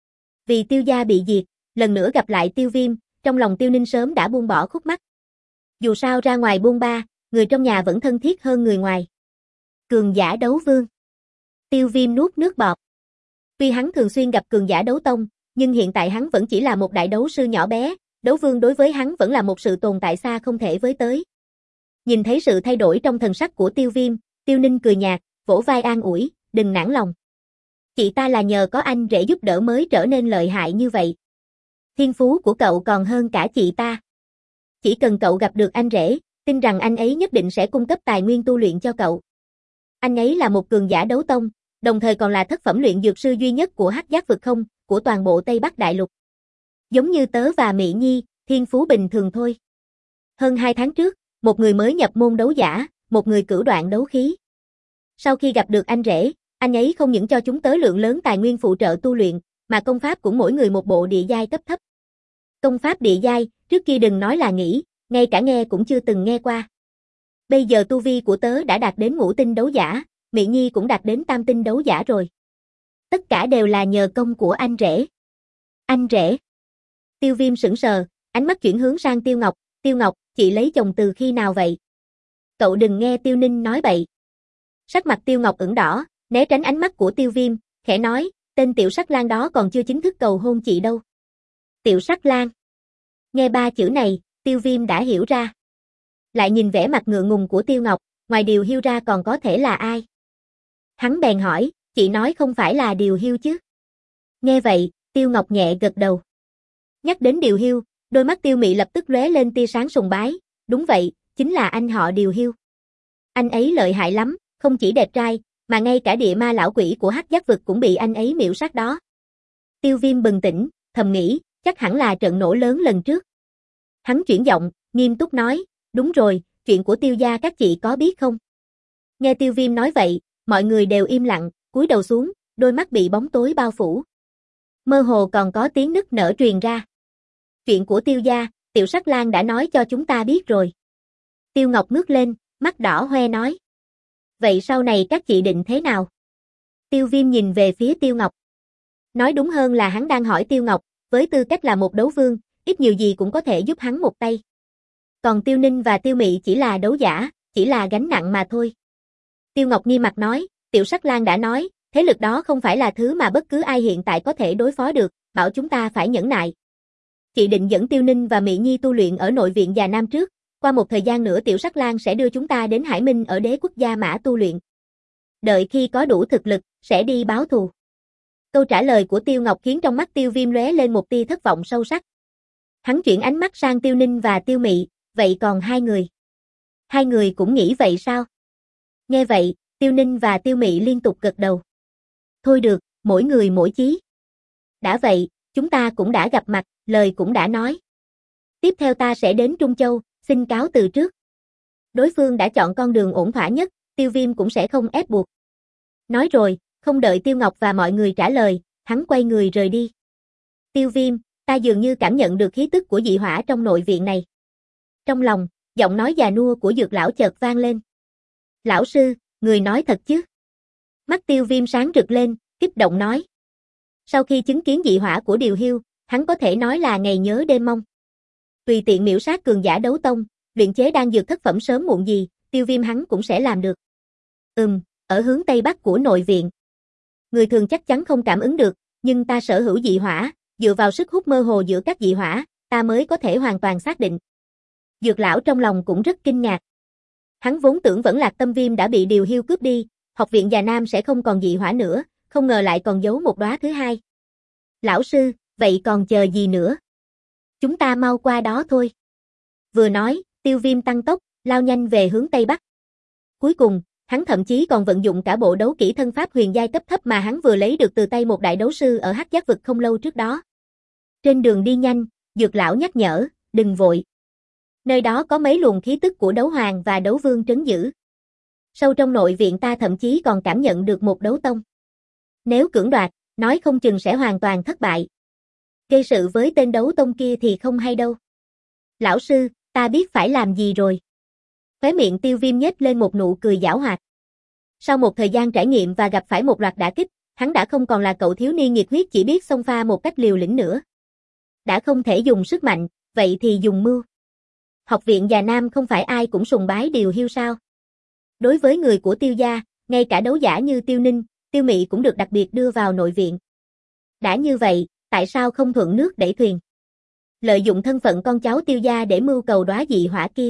S1: Vì Tiêu gia bị diệt, lần nữa gặp lại Tiêu Viêm, trong lòng Tiêu Ninh sớm đã buông bỏ khúc mắc. Dù sao ra ngoài buôn ba, người trong nhà vẫn thân thiết hơn người ngoài. Cường giả đấu vương. Tiêu Viêm nuốt nước bọt. Tuy hắn thường xuyên gặp cường giả đấu tông, nhưng hiện tại hắn vẫn chỉ là một đại đấu sư nhỏ bé, đấu vương đối với hắn vẫn là một sự tồn tại xa không thể với tới. Nhìn thấy sự thay đổi trong thần sắc của Tiêu Viêm, Tiêu Ninh cười nhạt, vỗ vai an ủi, đừng nản lòng. Chị ta là nhờ có anh rể giúp đỡ mới trở nên lợi hại như vậy. Thiên phú của cậu còn hơn cả chị ta. Chỉ cần cậu gặp được anh rể, tin rằng anh ấy nhất định sẽ cung cấp tài nguyên tu luyện cho cậu. Anh ấy là một cường giả đấu tông, đồng thời còn là thất phẩm luyện dược sư duy nhất của Hắc Giác vực không, của toàn bộ Tây Bắc Đại Lục. Giống như tớ và Mị Nhi, thiên phú bình thường thôi. Hơn hai tháng trước, một người mới nhập môn đấu giả, một người cửu đoạn đấu khí. Sau khi gặp được anh rể, anh ấy không những cho chúng tớ lượng lớn tài nguyên phụ trợ tu luyện, mà công pháp cũng mỗi người một bộ địa giai cấp thấp. Công pháp địa giai, trước kia đừng nói là nghĩ, ngay cả nghe cũng chưa từng nghe qua. Bây giờ tu vi của tớ đã đạt đến ngũ tinh đấu giả, Mị Nhi cũng đạt đến tam tinh đấu giả rồi. Tất cả đều là nhờ công của anh rể. Anh rể. Tiêu Viêm sững sờ, ánh mắt chuyển hướng sang Tiêu Ngọc, Tiêu Ngọc, chị lấy chồng từ khi nào vậy? Cậu đừng nghe Tiêu Ninh nói bậy. Sắc mặt Tiêu Ngọc ửng đỏ, né tránh ánh mắt của Tiêu Viêm, khẽ nói, tên Tiểu Sắc Lang đó còn chưa chính thức cầu hôn chị đâu. Tiểu Sắc Lang. Nghe ba chữ này, Tiêu Viêm đã hiểu ra. Lại nhìn vẻ mặt ngượng ngùng của Tiêu Ngọc, ngoài Điều Hiu ra còn có thể là ai? Hắn bèn hỏi, chị nói không phải là Điều Hiu chứ? Nghe vậy, Tiêu Ngọc nhẹ gật đầu. Nhắc đến Điều Hiu, đôi mắt Tiêu Mị lập tức lóe lên tia sáng sùng bái, đúng vậy, chính là anh họ Điều Hiu. Anh ấy lợi hại lắm, không chỉ đẹp trai, mà ngay cả địa ma lão quỷ của Hắc Giác vực cũng bị anh ấy miễu sát đó. Tiêu Viêm bừng tỉnh, thầm nghĩ, chắc hẳn là trận nổ lớn lần trước. Hắn chuyển giọng, nghiêm túc nói, đúng rồi, chuyện của Tiêu gia các chị có biết không? Nghe Tiêu Viêm nói vậy, mọi người đều im lặng, cúi đầu xuống, đôi mắt bị bóng tối bao phủ. Mơ hồ còn có tiếng nức nở truyền ra. Chuyện của Tiêu gia, Tiểu Sắc Lang đã nói cho chúng ta biết rồi. Tiêu Ngọc ngước lên, mắt đỏ hoe nói. Vậy sau này các chị định thế nào? Tiêu Viêm nhìn về phía Tiêu Ngọc. Nói đúng hơn là hắn đang hỏi Tiêu Ngọc, với tư cách là một đấu vương, ít nhiều gì cũng có thể giúp hắn một tay. Còn Tiêu Ninh và Tiêu Mị chỉ là đấu giả, chỉ là gánh nặng mà thôi. Tiêu Ngọc nghiêm mặt nói, Tiểu Sắc Lang đã nói, thế lực đó không phải là thứ mà bất cứ ai hiện tại có thể đối phó được, bảo chúng ta phải nhẫn nại. Chị định dẫn Tiêu Ninh và Mị Nhi tu luyện ở nội viện già nam trước, qua một thời gian nữa Tiểu Sắc Lang sẽ đưa chúng ta đến Hải Minh ở Đế Quốc Gia Mã tu luyện. Đợi khi có đủ thực lực, sẽ đi báo thù. Câu trả lời của Tiêu Ngọc khiến trong mắt Tiêu Viêm lóe lên một tia thất vọng sâu sắc. Hắn chuyển ánh mắt sang Tiêu Ninh và Tiêu Mị, vậy còn hai người? Hai người cũng nghĩ vậy sao? Nghe vậy, Tiêu Ninh và Tiêu Mị liên tục gật đầu. Thôi được, mỗi người mỗi chí. Đã vậy, chúng ta cũng đã gặp mặt, lời cũng đã nói. Tiếp theo ta sẽ đến Trung Châu, xin cáo từ trước. Đối phương đã chọn con đường ổn thỏa nhất, Tiêu Viêm cũng sẽ không ép buộc. Nói rồi, không đợi Tiêu Ngọc và mọi người trả lời, hắn quay người rời đi. Tiêu Viêm, ta dường như cảm nhận được khí tức của dị hỏa trong nội viện này. Trong lòng, giọng nói già nua của Dược lão chợt vang lên. Lão sư, người nói thật chứ? Mắt Tiêu Viêm sáng rực lên, kích động nói. Sau khi chứng kiến dị hỏa của Điều Hiu, hắn có thể nói là ngày nhớ đêm mong. Tùy tiện miễu sát cường giả đấu tông, luyện chế đan dược thất phẩm sớm muộn gì, Tiêu Viêm hắn cũng sẽ làm được. Ừm, ở hướng tây bắc của nội viện. Người thường chắc chắn không cảm ứng được, nhưng ta sở hữu dị hỏa, dựa vào sức hút mơ hồ giữa các dị hỏa, ta mới có thể hoàn toàn xác định. Dược lão trong lòng cũng rất kinh ngạc. Hắn vốn tưởng vẫn Lạc Tâm Viêm đã bị Điều Hiu cướp đi, học viện già nam sẽ không còn dị hỏa nữa, không ngờ lại còn giấu một đóa thứ hai. Lão sư, vậy còn chờ gì nữa? Chúng ta mau qua đó thôi. Vừa nói, Tiêu Viêm tăng tốc, lao nhanh về hướng tây bắc. Cuối cùng, hắn thậm chí còn vận dụng cả bộ đấu kỹ thân pháp huyền giai cấp thấp mà hắn vừa lấy được từ tay một đại đấu sư ở Hắc Giác vực không lâu trước đó. Trên đường đi nhanh, Dược lão nhắc nhở, đừng vội. Nơi đó có mấy luồng khí tức của đấu hoàng và đấu vương trấn giữ. Sâu trong nội viện ta thậm chí còn cảm nhận được một đấu tông. Nếu cưỡng đoạt, nói không chừng sẽ hoàn toàn thất bại. Gây sự với tên đấu tông kia thì không hay đâu. Lão sư, ta biết phải làm gì rồi. Khóe miệng Tiêu Viêm nhếch lên một nụ cười giảo hoạt. Sau một thời gian trải nghiệm và gặp phải một loạt đả kích, hắn đã không còn là cậu thiếu niên nhiệt huyết chỉ biết xông pha một cách liều lĩnh nữa. Đã không thể dùng sức mạnh, vậy thì dùng mưu. Học viện Già Nam không phải ai cũng sùng bái Điều Hiu sao? Đối với người của Tiêu gia, ngay cả đấu giả như Tiêu Ninh, Tiêu Mị cũng được đặc biệt đưa vào nội viện. Đã như vậy, tại sao không thuận nước đẩy thuyền? Lợi dụng thân phận con cháu Tiêu gia để mưu cầu đóa dị hỏa kia.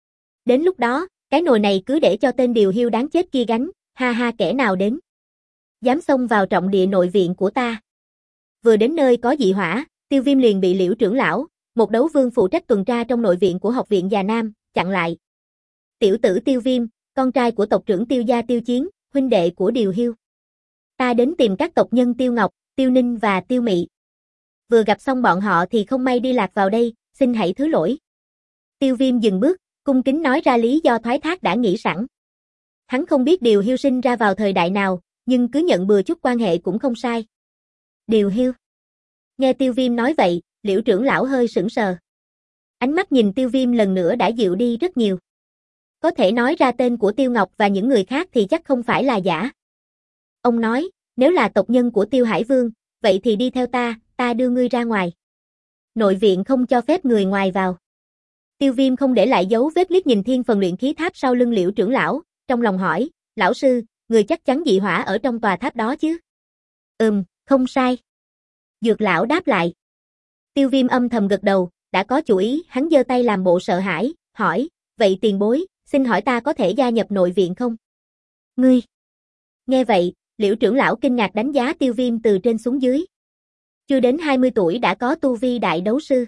S1: Đến lúc đó, cái nồi này cứ để cho tên Điều Hiu đáng chết kia gánh, ha ha kẻ nào đến. Dám xông vào trọng địa nội viện của ta. Vừa đến nơi có dị hỏa, Tiêu Viêm liền bị Liễu trưởng lão, một đấu vương phụ trách tuần tra trong nội viện của học viện Già Nam, chặn lại. Tiểu tử Tiêu Viêm, con trai của tộc trưởng Tiêu gia Tiêu Chiến, huynh đệ của Điều Hiu. Ta đến tìm các tộc nhân Tiêu Ngọc, Tiêu Ninh và Tiêu Mị. Vừa gặp xong bọn họ thì không may đi lạc vào đây, xin hãy thứ lỗi. Tiêu Viêm dừng bước, cung kính nói ra lý do thoái thác đã nghĩ sẵn. Hắn không biết Điều Hiu sinh ra vào thời đại nào, nhưng cứ nhận bừa chút quan hệ cũng không sai. Điều Hiu. Nghe Tiêu Viêm nói vậy, Liễu trưởng lão hơi sững sờ. Ánh mắt nhìn Tiêu Viêm lần nữa đã dịu đi rất nhiều. Có thể nói ra tên của Tiêu Ngọc và những người khác thì chắc không phải là giả. Ông nói, nếu là tộc nhân của Tiêu Hải Vương, vậy thì đi theo ta, ta đưa ngươi ra ngoài. Nội viện không cho phép người ngoài vào. Tiêu Viêm không để lại dấu vết liếc nhìn thiên phần luyện khí tháp sau lưng Liễu trưởng lão, trong lòng hỏi, lão sư, người chắc chắn dị hỏa ở trong tòa tháp đó chứ? Ừm, không sai. Dược lão đáp lại. Tiêu Viêm âm thầm gật đầu, đã có chủ ý, hắn giơ tay làm bộ sợ hãi, hỏi, vậy tiền bối, xin hỏi ta có thể gia nhập nội viện không? Ngươi. Nghe vậy, Liễu trưởng lão kinh ngạc đánh giá Tiêu Viêm từ trên xuống dưới. Chưa đến hai mươi tuổi đã có tu vi đại đấu sư.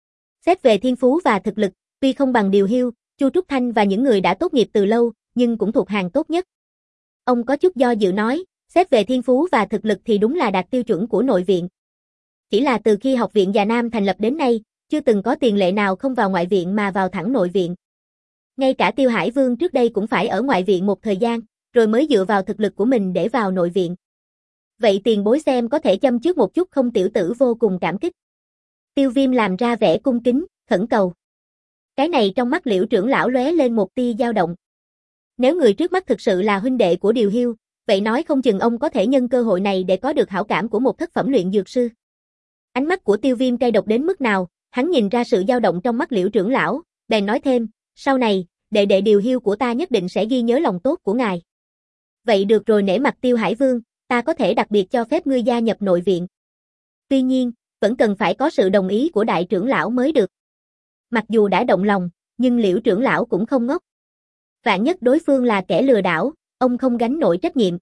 S1: Xét về thiên phú và thực lực, tuy không bằng Điều Hiu, Chu Trúc Thanh và những người đã tốt nghiệp từ lâu, nhưng cũng thuộc hàng tốt nhất. Ông có chút do dự nói, xét về thiên phú và thực lực thì đúng là đạt tiêu chuẩn của nội viện. Chỉ là từ khi học viện Già Nam thành lập đến nay, chưa từng có tiền lệ nào không vào ngoại viện mà vào thẳng nội viện. Ngay cả Tiêu Hải Vương trước đây cũng phải ở ngoại viện một thời gian, rồi mới dựa vào thực lực của mình để vào nội viện. Vậy tiền bối xem có thể châm trước một chút không, tiểu tử vô cùng cảm kích. Tiêu Viêm làm ra vẻ cung kính, khẩn cầu. Cái này trong mắt Liễu trưởng lão lóe lên một tia dao động. Nếu người trước mắt thực sự là huynh đệ của Điều Hiu, vậy nói không chừng ông có thể nhân cơ hội này để có được hảo cảm của một thất phẩm luyện dược sư. Ánh mắt của Tiêu Viêm cay độc đến mức nào, hắn nhìn ra sự dao động trong mắt Liễu trưởng lão, bèn nói thêm, sau này, đệ đệ Điều Hiu của ta nhất định sẽ ghi nhớ lòng tốt của ngài. Vậy được rồi, nể mặt Tiêu Hải Vương, ta có thể đặc biệt cho phép ngươi gia nhập nội viện. Tuy nhiên, vẫn cần phải có sự đồng ý của đại trưởng lão mới được. Mặc dù đã động lòng, nhưng Liễu trưởng lão cũng không ngốc. Vạn nhất đối phương là kẻ lừa đảo, ông không gánh nổi trách nhiệm.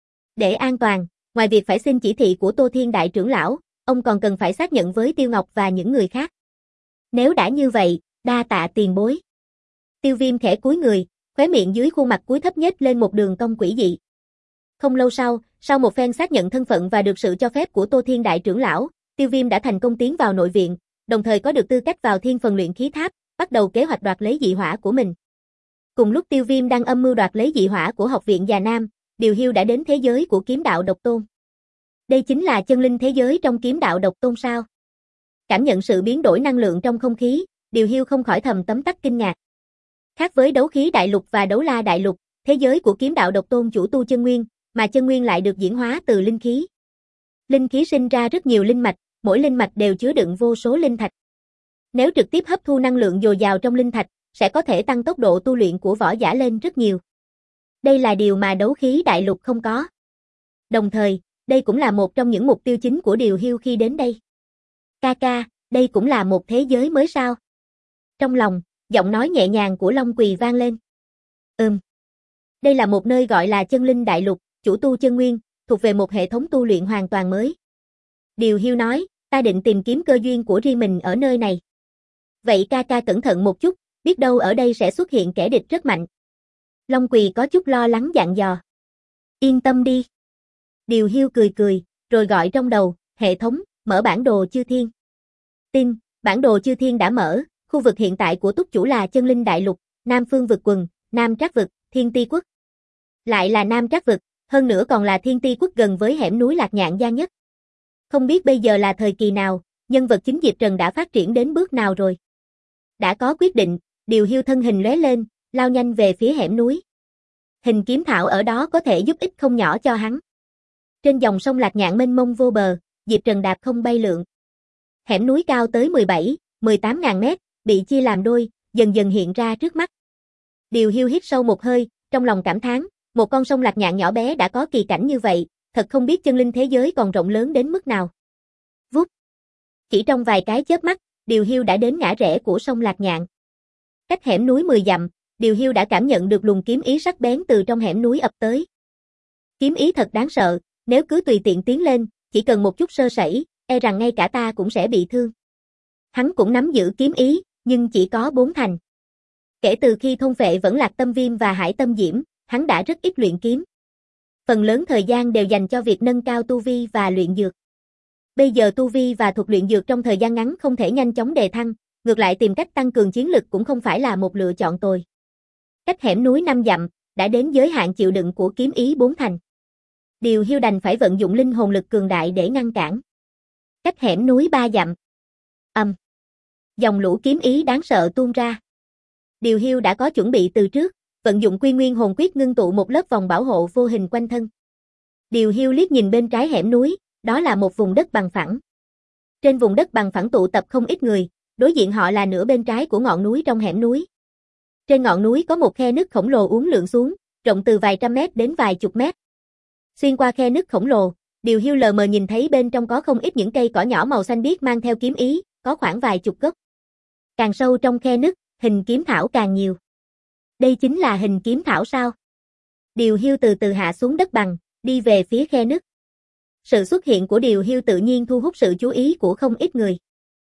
S1: Để an toàn, ngoài việc phải xin chỉ thị của Tô Thiên đại trưởng lão, ông còn cần phải xác nhận với Tiêu Ngọc và những người khác. Nếu đã như vậy, đa tạ tiền bối. Tiêu Viêm khẽ cúi người, khóe miệng dưới khuôn mặt cúi thấp nhếch lên một đường cong quỷ dị. Không lâu sau, sau một phen xác nhận thân phận và được sự cho phép của Tô Thiên đại trưởng lão, Tiêu Viêm đã thành công tiến vào nội viện, đồng thời có được tư cách vào thiên phần luyện khí tháp, bắt đầu kế hoạch đoạt lấy dị hỏa của mình. Cùng lúc Tiêu Viêm đang âm mưu đoạt lấy dị hỏa của học viện Già Nam, Điều Hiu đã đến thế giới của kiếm đạo độc tôn. Đây chính là chân linh thế giới trong kiếm đạo độc tôn sao? Cảm nhận sự biến đổi năng lượng trong không khí, Điều Hiu không khỏi thầm tấm tắc kinh ngạc. Khác với đấu khí đại lục và đấu la đại lục, thế giới của kiếm đạo độc tôn chủ tu chân nguyên, mà chân nguyên lại được diễn hóa từ linh khí. Linh khí sinh ra rất nhiều linh mạch, mỗi linh mạch đều chứa đựng vô số linh thạch. Nếu trực tiếp hấp thu năng lượng dồi dào trong linh thạch, sẽ có thể tăng tốc độ tu luyện của võ giả lên rất nhiều. Đây là điều mà đấu khí đại lục không có. Đồng thời, đây cũng là một trong những mục tiêu chính của Điều Hiu khi đến đây. Ca ca, đây cũng là một thế giới mới sao? Trong lòng, giọng nói nhẹ nhàng của Long Quỳ vang lên. Ừm. Đây là một nơi gọi là chân linh đại lục, chủ tu chân nguyên, thuộc về một hệ thống tu luyện hoàn toàn mới. Điều Hiu nói, ta định tìm kiếm cơ duyên của riêng mình ở nơi này. Vậy ca ca cẩn thận một chút, biết đâu ở đây sẽ xuất hiện kẻ địch rất mạnh. Long Quỳ có chút lo lắng dặn dò. Yên tâm đi. Điều Hiu cười cười, rồi gọi trong đầu, hệ thống, mở bản đồ chư thiên. Tin, bản đồ chư thiên đã mở, khu vực hiện tại của túc chủ là chân linh đại lục, Nam Phương vực quần, Nam Trác vực, Thiên Ti quốc. Lại là Nam Trác vực, hơn nữa còn là Thiên Ti quốc gần với hẻm núi Lạc Nhạn Giang nhất. Không biết bây giờ là thời kỳ nào, nhân vật chính Diệp Trần đã phát triển đến bước nào rồi. Đã có quyết định, Điều Hiu thân hình lóe lên, lao nhanh về phía hẻm núi. Hình kiếm thảo ở đó có thể giúp ích không nhỏ cho hắn. Trên dòng sông Lạc Nhạn mênh mông vô bờ, Diệp Trần đạp không bay lượn. Hẻm núi cao tới mười bảy, mười tám ngàn mét, bị chia làm đôi, dần dần hiện ra trước mắt. Điều Hiu hít sâu một hơi, trong lòng cảm thán, một con sông Lạc Nhạn nhỏ bé đã có kỳ cảnh như vậy, thật không biết chân linh thế giới còn rộng lớn đến mức nào. Vút. Chỉ trong vài cái chớp mắt, Điều Hiu đã đến ngã rẽ của sông Lạc Nhạn. Cách hẻm núi mười dặm, Điều Hiu đã cảm nhận được luồng kiếm ý sắc bén từ trong hẻm núi ập tới. Kiếm ý thật đáng sợ, nếu cứ tùy tiện tiến lên, chỉ cần một chút sơ sẩy, e rằng ngay cả ta cũng sẽ bị thương. Hắn cũng nắm giữ kiếm ý, nhưng chỉ có bốn thành. Kể từ khi thôn phệ Vẫn Lạc Tâm Viêm và Hải Tâm Diễm, hắn đã rất ít luyện kiếm. Phần lớn thời gian đều dành cho việc nâng cao tu vi và luyện dược. Bây giờ tu vi và thuật luyện dược trong thời gian ngắn không thể nhanh chóng đề thăng, ngược lại tìm cách tăng cường chiến lực cũng không phải là một lựa chọn tồi. Cách hẻm núi năm dặm, đã đến giới hạn chịu đựng của kiếm ý bốn thành. Điều Hiu đành phải vận dụng linh hồn lực cường đại để ngăn cản. Cách hẻm núi ba dặm. Ầm. Um. Dòng lũ kiếm ý đáng sợ tuôn ra. Điều Hiu đã có chuẩn bị từ trước, vận dụng Quy Nguyên Hồn Quyết ngưng tụ một lớp vòng bảo hộ vô hình quanh thân. Điều Hiu liếc nhìn bên trái hẻm núi, đó là một vùng đất bằng phẳng. Trên vùng đất bằng phẳng tụ tập không ít người, đối diện họ là nửa bên trái của ngọn núi trong hẻm núi. Trên ngọn núi có một khe nứt khổng lồ uốn lượn xuống, rộng từ vài trăm mét đến vài chục mét. Xuyên qua khe nứt khổng lồ, Điều Hiu lờ mờ nhìn thấy bên trong có không ít những cây cỏ nhỏ màu xanh biếc mang theo kiếm ý, có khoảng vài chục gốc. Càng sâu trong khe nứt, hình kiếm thảo càng nhiều. Đây chính là hình kiếm thảo sao? Điều Hiu từ từ hạ xuống đất bằng, đi về phía khe nứt. Sự xuất hiện của Điều Hiu tự nhiên thu hút sự chú ý của không ít người.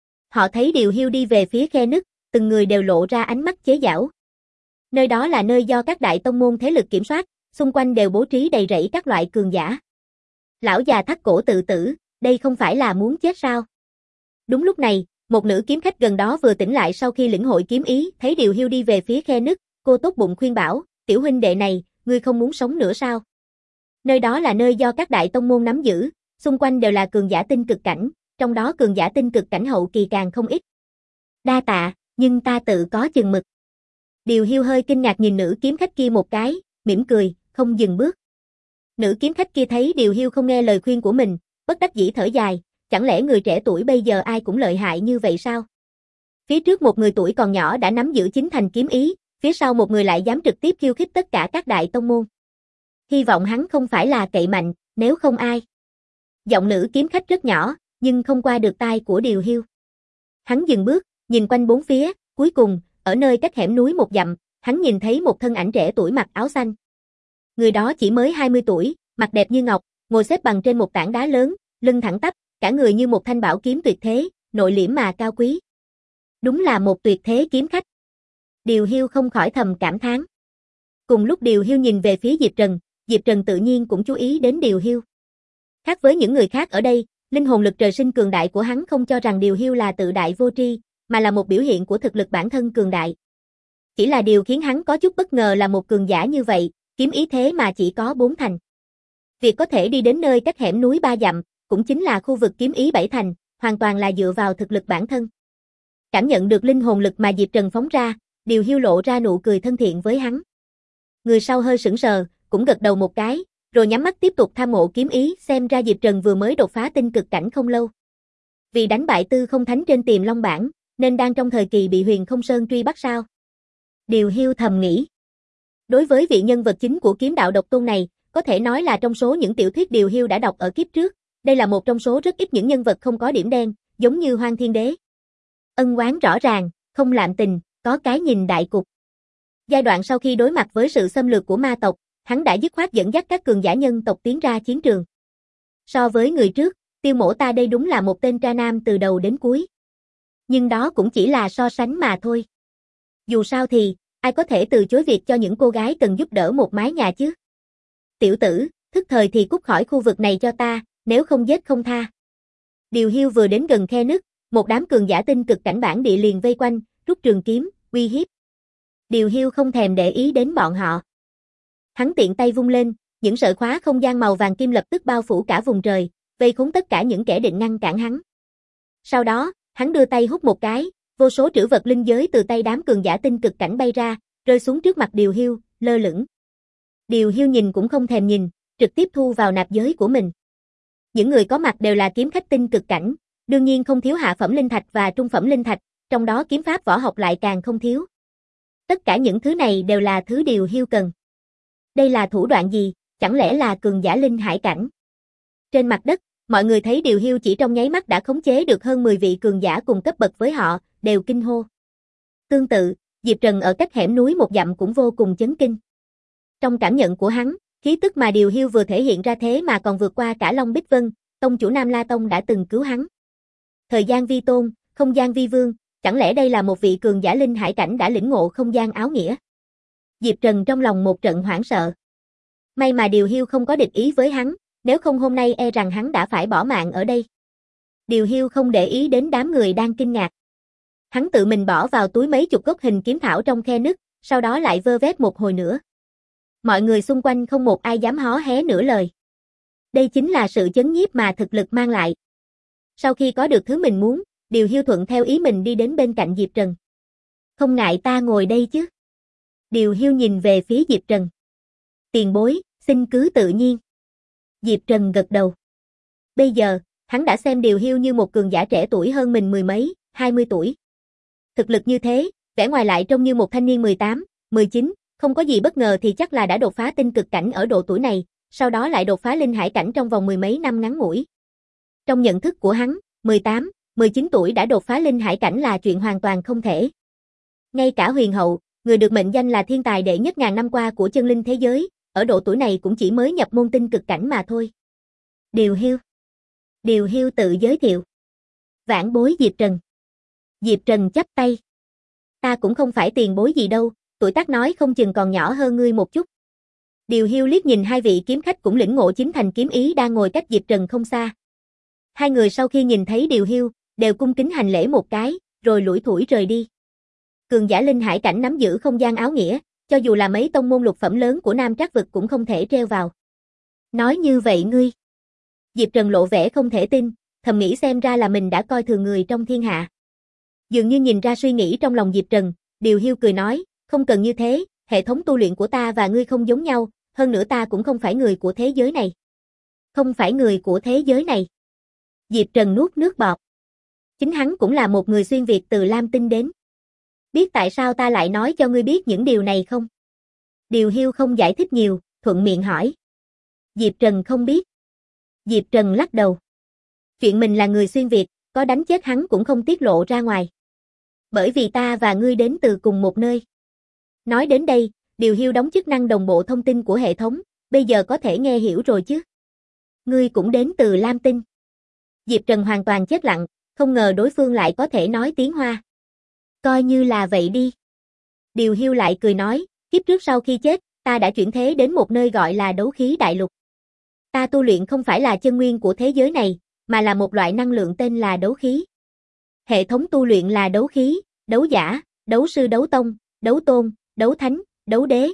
S1: Họ thấy Điều Hiu đi về phía khe nứt, từng người đều lộ ra ánh mắt chế giễu. Nơi đó là nơi do các đại tông môn thế lực kiểm soát, xung quanh đều bố trí đầy rẫy các loại cường giả. Lão già thắt cổ tự tử, đây không phải là muốn chết sao? Đúng lúc này, một nữ kiếm khách gần đó vừa tỉnh lại sau khi lĩnh hội kiếm ý, thấy Điều Hiu đi về phía khe nứt, cô tốt bụng khuyên bảo, tiểu huynh đệ này, ngươi không muốn sống nữa sao? Nơi đó là nơi do các đại tông môn nắm giữ, xung quanh đều là cường giả tinh cực cảnh, trong đó cường giả tinh cực cảnh hậu kỳ càng không ít. Đa tạ, nhưng ta tự có chừng mực. Điều Hiu hơi kinh ngạc nhìn nữ kiếm khách kia một cái, mỉm cười, không dừng bước. Nữ kiếm khách kia thấy Điều Hiu không nghe lời khuyên của mình, bất đắc dĩ thở dài, chẳng lẽ người trẻ tuổi bây giờ ai cũng lợi hại như vậy sao? Phía trước một người tuổi còn nhỏ đã nắm giữ chính thành kiếm ý, phía sau một người lại dám trực tiếp khiêu khích tất cả các đại tông môn. Hy vọng hắn không phải là cậy mạnh, nếu không ai. Giọng nữ kiếm khách rất nhỏ, nhưng không qua được tai của Điều Hiu. Hắn dừng bước, nhìn quanh bốn phía, cuối cùng, ở nơi cách hẻm núi một dặm, hắn nhìn thấy một thân ảnh trẻ tuổi mặc áo xanh. Người đó chỉ mới hai mươi tuổi, mặt đẹp như ngọc, ngồi xếp bằng trên một tảng đá lớn, lưng thẳng tắp, cả người như một thanh bảo kiếm tuyệt thế, nội liễm mà cao quý. Đúng là một tuyệt thế kiếm khách. Điều Hiu không khỏi thầm cảm thán. Cùng lúc Điều Hiu nhìn về phía Diệp Trần, Diệp Trần tự nhiên cũng chú ý đến Điều Hiu. Khác với những người khác ở đây, linh hồn lực trời sinh cường đại của hắn không cho rằng Điều Hiu là tự đại vô tri, mà là một biểu hiện của thực lực bản thân cường đại. Chỉ là điều khiến hắn có chút bất ngờ là một cường giả như vậy, kiếm ý thế mà chỉ có bốn thành. Việc có thể đi đến nơi cách hẻm núi ba dặm, cũng chính là khu vực kiếm ý bảy thành, hoàn toàn là dựa vào thực lực bản thân. Cảm nhận được linh hồn lực mà Diệp Trần phóng ra, Điều Hiu lộ ra nụ cười thân thiện với hắn. Người sau hơi sững sờ, cũng gật đầu một cái, rồi nhắm mắt tiếp tục tham ngộ kiếm ý, xem ra Diệp Trần vừa mới đột phá tinh cực cảnh không lâu. Vì đánh bại Tư Không Thánh trên Tiềm Long bảng, nên đang trong thời kỳ bị Huyền Không Sơn truy bắt sao? Điều Hiu thầm nghĩ. Đối với vị nhân vật chính của kiếm đạo độc tôn này, có thể nói là trong số những tiểu thuyết Điều Hiu đã đọc ở kiếp trước, đây là một trong số rất ít những nhân vật không có điểm đen, giống như Hoang Thiên Đế. Ân oán rõ ràng, không lạm tình, có cái nhìn đại cục. Giai đoạn sau khi đối mặt với sự xâm lược của ma tộc, hắn đã dứt khoát dẫn dắt các cường giả nhân tộc tiến ra chiến trường. So với người trước, Tiêu Mỗ ta đây đúng là một tên tra nam từ đầu đến cuối. Nhưng đó cũng chỉ là so sánh mà thôi. Dù sao thì, ai có thể từ chối việc cho những cô gái cần giúp đỡ một mái nhà chứ? Tiểu tử, thức thời thì cút khỏi khu vực này cho ta, nếu không giết không tha. Điều Hiu vừa đến gần khe nứt, một đám cường giả tinh cực cảnh bản địa liền vây quanh, rút trường kiếm, uy hiếp. Điều Hiu không thèm để ý đến bọn họ. Hắn tiện tay vung lên, những sợi khóa không gian màu vàng kim lập tức bao phủ cả vùng trời, vây khốn tất cả những kẻ định ngăn cản hắn. Sau đó, hắn đưa tay hút một cái, vô số trữ vật linh giới từ tay đám cường giả tinh cực cảnh bay ra, rơi xuống trước mặt Điều Hiu, lơ lửng. Điều Hiu nhìn cũng không thèm nhìn, trực tiếp thu vào nạp giới của mình. Những người có mặt đều là kiếm khách tinh cực cảnh, đương nhiên không thiếu hạ phẩm linh thạch và trung phẩm linh thạch, trong đó kiếm pháp võ học lại càng không thiếu. Tất cả những thứ này đều là thứ Điều Hiu cần. Đây là thủ đoạn gì, chẳng lẽ là cường giả linh hải cảnh? Trên mặt đất, mọi người thấy Điều Hiu chỉ trong nháy mắt đã khống chế được hơn mười vị cường giả cùng cấp bậc với họ, đều kinh hô. Tương tự, Diệp Trần ở cách hẻm núi một dặm cũng vô cùng chấn kinh. Trong cảm nhận của hắn, khí tức mà Điều Hiu vừa thể hiện ra thế mà còn vượt qua cả Long Bích Vân, tông chủ Nam La Tông đã từng cứu hắn. Thời gian vi tôn, không gian vi vương, chẳng lẽ đây là một vị cường giả linh hải cảnh đã lĩnh ngộ không gian áo nghĩa? Diệp Trần trong lòng một trận hoảng sợ. May mà Điều Hiu không có địch ý với hắn, nếu không hôm nay e rằng hắn đã phải bỏ mạng ở đây. Điều Hiu không để ý đến đám người đang kinh ngạc. Hắn tự mình bỏ vào túi mấy chục gốc hình kiếm thảo trong khe nứt, sau đó lại vơ vét một hồi nữa. Mọi người xung quanh không một ai dám hó hé nửa lời. Đây chính là sự chấn nhiếp mà thực lực mang lại. Sau khi có được thứ mình muốn, Điều Hiu thuận theo ý mình đi đến bên cạnh Diệp Trần. Không ngại ta ngồi đây chứ? Điều Hiu nhìn về phía Diệp Trần. Tiền bối, xin cứ tự nhiên. Diệp Trần gật đầu. Bây giờ, hắn đã xem Điều Hiu như một cường giả trẻ tuổi hơn mình mười mấy, hai mươi tuổi. Thực lực như thế, vẻ ngoài lại trông như một thanh niên mười tám, mười chín, không có gì bất ngờ thì chắc là đã đột phá tinh cực cảnh ở độ tuổi này, sau đó lại đột phá linh hải cảnh trong vòng mười mấy năm ngắn ngủi. Trong nhận thức của hắn, mười tám, mười chín tuổi đã đột phá linh hải cảnh là chuyện hoàn toàn không thể. Ngay cả huyền hậu, người được mệnh danh là thiên tài đệ nhất ngàn năm qua của chân linh thế giới, ở độ tuổi này cũng chỉ mới nhập môn tinh cực cảnh mà thôi. Điều Hiu. Điều Hiu tự giới thiệu. Vãn bối Diệp Trần. Diệp Trần chắp tay. Ta cũng không phải tiền bối gì đâu, tuổi tác nói không chừng còn nhỏ hơn ngươi một chút. Điều Hiu liếc nhìn hai vị kiếm khách cũng lĩnh ngộ chính thành kiếm ý đang ngồi cách Diệp Trần không xa. Hai người sau khi nhìn thấy Điều Hiu, đều cung kính hành lễ một cái, rồi lủi thủi rời đi. Cường giả linh hải cảnh nắm giữ không gian áo nghĩa, cho dù là mấy tông môn lục phẩm lớn của Nam Trác vực cũng không thể treo vào. Nói như vậy ngươi. Diệp Trần lộ vẻ không thể tin, thầm nghĩ xem ra là mình đã coi thường người trong thiên hạ. Dường như nhìn ra suy nghĩ trong lòng Diệp Trần, Điều Hiu cười nói, không cần như thế, hệ thống tu luyện của ta và ngươi không giống nhau, hơn nữa ta cũng không phải người của thế giới này. Không phải người của thế giới này. Diệp Trần nuốt nước bọt. Chính hắn cũng là một người xuyên Việt từ Lam Tinh đến. Biết tại sao ta lại nói cho ngươi biết những điều này không? Điều Hiu không giải thích nhiều, thuận miệng hỏi. Diệp Trần không biết. Diệp Trần lắc đầu. Chuyện mình là người xuyên Việt, có đánh chết hắn cũng không tiết lộ ra ngoài. Bởi vì ta và ngươi đến từ cùng một nơi. Nói đến đây, Điều Hiu đóng chức năng đồng bộ thông tin của hệ thống, bây giờ có thể nghe hiểu rồi chứ. Ngươi cũng đến từ Lam Tinh. Diệp Trần hoàn toàn chết lặng, không ngờ đối phương lại có thể nói tiếng Hoa. Coi như là vậy đi. Điều Hiu lại cười nói, kiếp trước sau khi chết, ta đã chuyển thế đến một nơi gọi là đấu khí đại lục. Ta tu luyện không phải là chân nguyên của thế giới này, mà là một loại năng lượng tên là đấu khí. Hệ thống tu luyện là đấu khí, đấu giả, đấu sư đấu tông, đấu tôn, đấu thánh, đấu đế.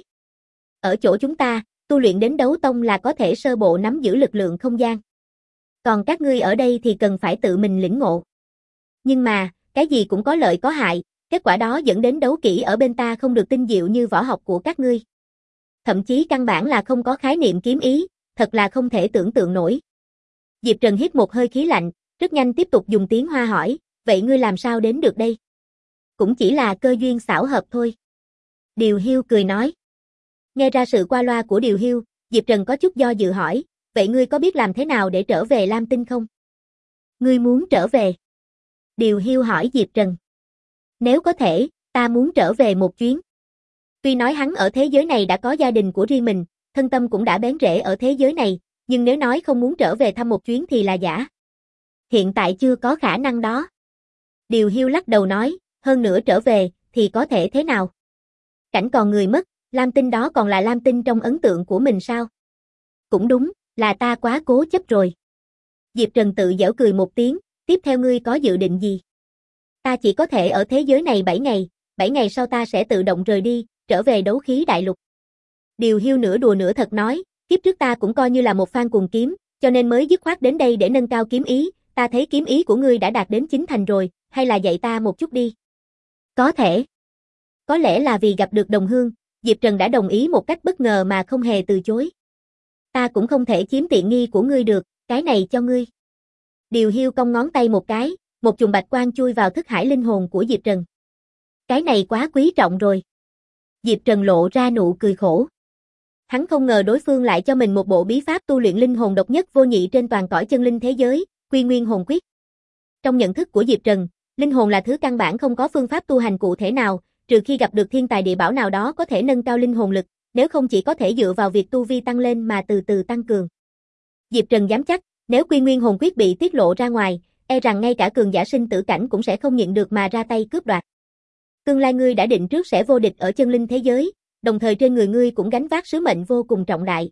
S1: Ở chỗ chúng ta, tu luyện đến đấu tông là có thể sơ bộ nắm giữ lực lượng không gian. Còn các ngươi ở đây thì cần phải tự mình lĩnh ngộ. Nhưng mà, cái gì cũng có lợi có hại, kết quả đó dẫn đến đấu kỹ ở bên ta không được tinh diệu như võ học của các ngươi. Thậm chí căn bản là không có khái niệm kiếm ý, thật là không thể tưởng tượng nổi. Diệp Trần hít một hơi khí lạnh, rất nhanh tiếp tục dùng tiếng Hoa hỏi, vậy ngươi làm sao đến được đây? Cũng chỉ là cơ duyên xảo hợp thôi. Điều Hiu cười nói. Nghe ra sự qua loa của Điều Hiu, Diệp Trần có chút do dự hỏi, vậy ngươi có biết làm thế nào để trở về Lam Tinh không? Ngươi muốn trở về? Điều Hiu hỏi Diệp Trần. Nếu có thể, ta muốn trở về một chuyến. Tuy nói hắn ở thế giới này đã có gia đình của riêng mình, thân tâm cũng đã bén rễ ở thế giới này, nhưng nếu nói không muốn trở về thăm một chuyến thì là giả. Hiện tại chưa có khả năng đó. Điều Hiu lắc đầu nói, hơn nữa trở về, thì có thể thế nào? Cảnh còn người mất, Lam Tinh đó còn là Lam Tinh trong ấn tượng của mình sao? Cũng đúng, là ta quá cố chấp rồi. Diệp Trần tự giễu cười một tiếng, tiếp theo ngươi có dự định gì? Ta chỉ có thể ở thế giới này bảy ngày, bảy ngày sau ta sẽ tự động rời đi, trở về đấu khí đại lục. Điều Hiu nửa đùa nửa thật nói, kiếp trước ta cũng coi như là một fan cuồng kiếm, cho nên mới dứt khoát đến đây để nâng cao kiếm ý, ta thấy kiếm ý của ngươi đã đạt đến chín thành rồi, hay là dạy ta một chút đi. Có thể. Có lẽ là vì gặp được đồng hương, Diệp Trần đã đồng ý một cách bất ngờ mà không hề từ chối. Ta cũng không thể chiếm tiện nghi của ngươi được, cái này cho ngươi. Điều Hiu cong ngón tay một cái, một chùm bạch quang chui vào thức hải linh hồn của Diệp Trần. Cái này quá quý trọng rồi. Diệp Trần lộ ra nụ cười khổ. Hắn không ngờ đối phương lại cho mình một bộ bí pháp tu luyện linh hồn độc nhất vô nhị trên toàn cõi chân linh thế giới, Quy Nguyên Hồn Quyết. Trong nhận thức của Diệp Trần, linh hồn là thứ căn bản không có phương pháp tu hành cụ thể nào, trừ khi gặp được thiên tài địa bảo nào đó có thể nâng cao linh hồn lực, nếu không chỉ có thể dựa vào việc tu vi tăng lên mà từ từ tăng cường. Diệp Trần dám chắc, nếu Quy Nguyên Hồn Quyết bị tiết lộ ra ngoài, e rằng ngay cả cường giả sinh tử cảnh cũng sẽ không nhịn được mà ra tay cướp đoạt. Tương lai ngươi đã định trước sẽ vô địch ở chân linh thế giới, đồng thời trên người ngươi cũng gánh vác sứ mệnh vô cùng trọng đại.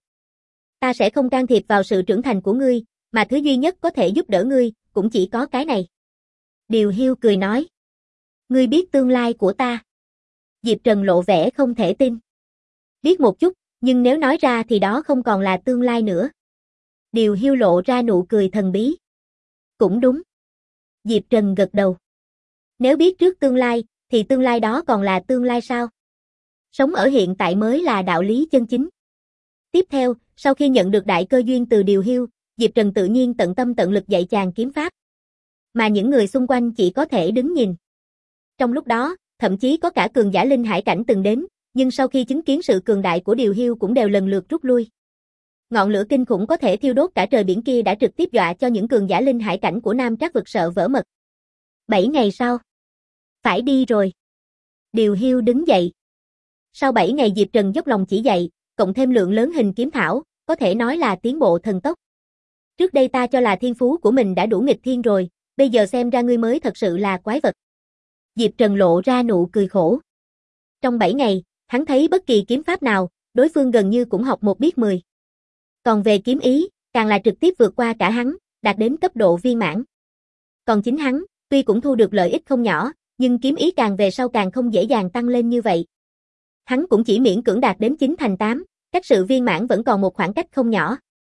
S1: Ta sẽ không can thiệp vào sự trưởng thành của ngươi, mà thứ duy nhất có thể giúp đỡ ngươi, cũng chỉ có cái này. Điều Hiu cười nói. Ngươi biết tương lai của ta. Diệp Trần lộ vẻ không thể tin. Biết một chút, nhưng nếu nói ra thì đó không còn là tương lai nữa. Điều Hiu lộ ra nụ cười thần bí. Cũng đúng. Diệp Trần gật đầu. Nếu biết trước tương lai, thì tương lai đó còn là tương lai sao? Sống ở hiện tại mới là đạo lý chân chính. Tiếp theo, sau khi nhận được đại cơ duyên từ Điều Hiu, Diệp Trần tự nhiên tận tâm tận lực dạy chàng kiếm pháp. Mà những người xung quanh chỉ có thể đứng nhìn. Trong lúc đó, thậm chí có cả cường giả linh hải cảnh từng đến, nhưng sau khi chứng kiến sự cường đại của Điều Hiu cũng đều lần lượt rút lui. Ngọn lửa kinh khủng có thể thiêu đốt cả trời biển kia đã trực tiếp dọa cho những cường giả linh hải cảnh của Nam Trác vực sợ vỡ mật. Bảy ngày sau. Phải đi rồi. Điều Hiu đứng dậy. Sau bảy ngày Diệp Trần dốc lòng chỉ dạy, cộng thêm lượng lớn hình kiếm thảo, có thể nói là tiến bộ thần tốc. Trước đây ta cho là thiên phú của mình đã đủ nghịch thiên rồi, bây giờ xem ra ngươi mới thật sự là quái vật. Diệp Trần lộ ra nụ cười khổ. Trong bảy ngày, hắn thấy bất kỳ kiếm pháp nào, đối phương gần như cũng học một biết mười. Còn về kiếm ý, càng là trực tiếp vượt qua cả hắn, đạt đến cấp độ viên mãn. Còn chính hắn, tuy cũng thu được lợi ích không nhỏ, nhưng kiếm ý càng về sau càng không dễ dàng tăng lên như vậy. Hắn cũng chỉ miễn cưỡng đạt đến chín thành tám, cách sự viên mãn vẫn còn một khoảng cách không nhỏ.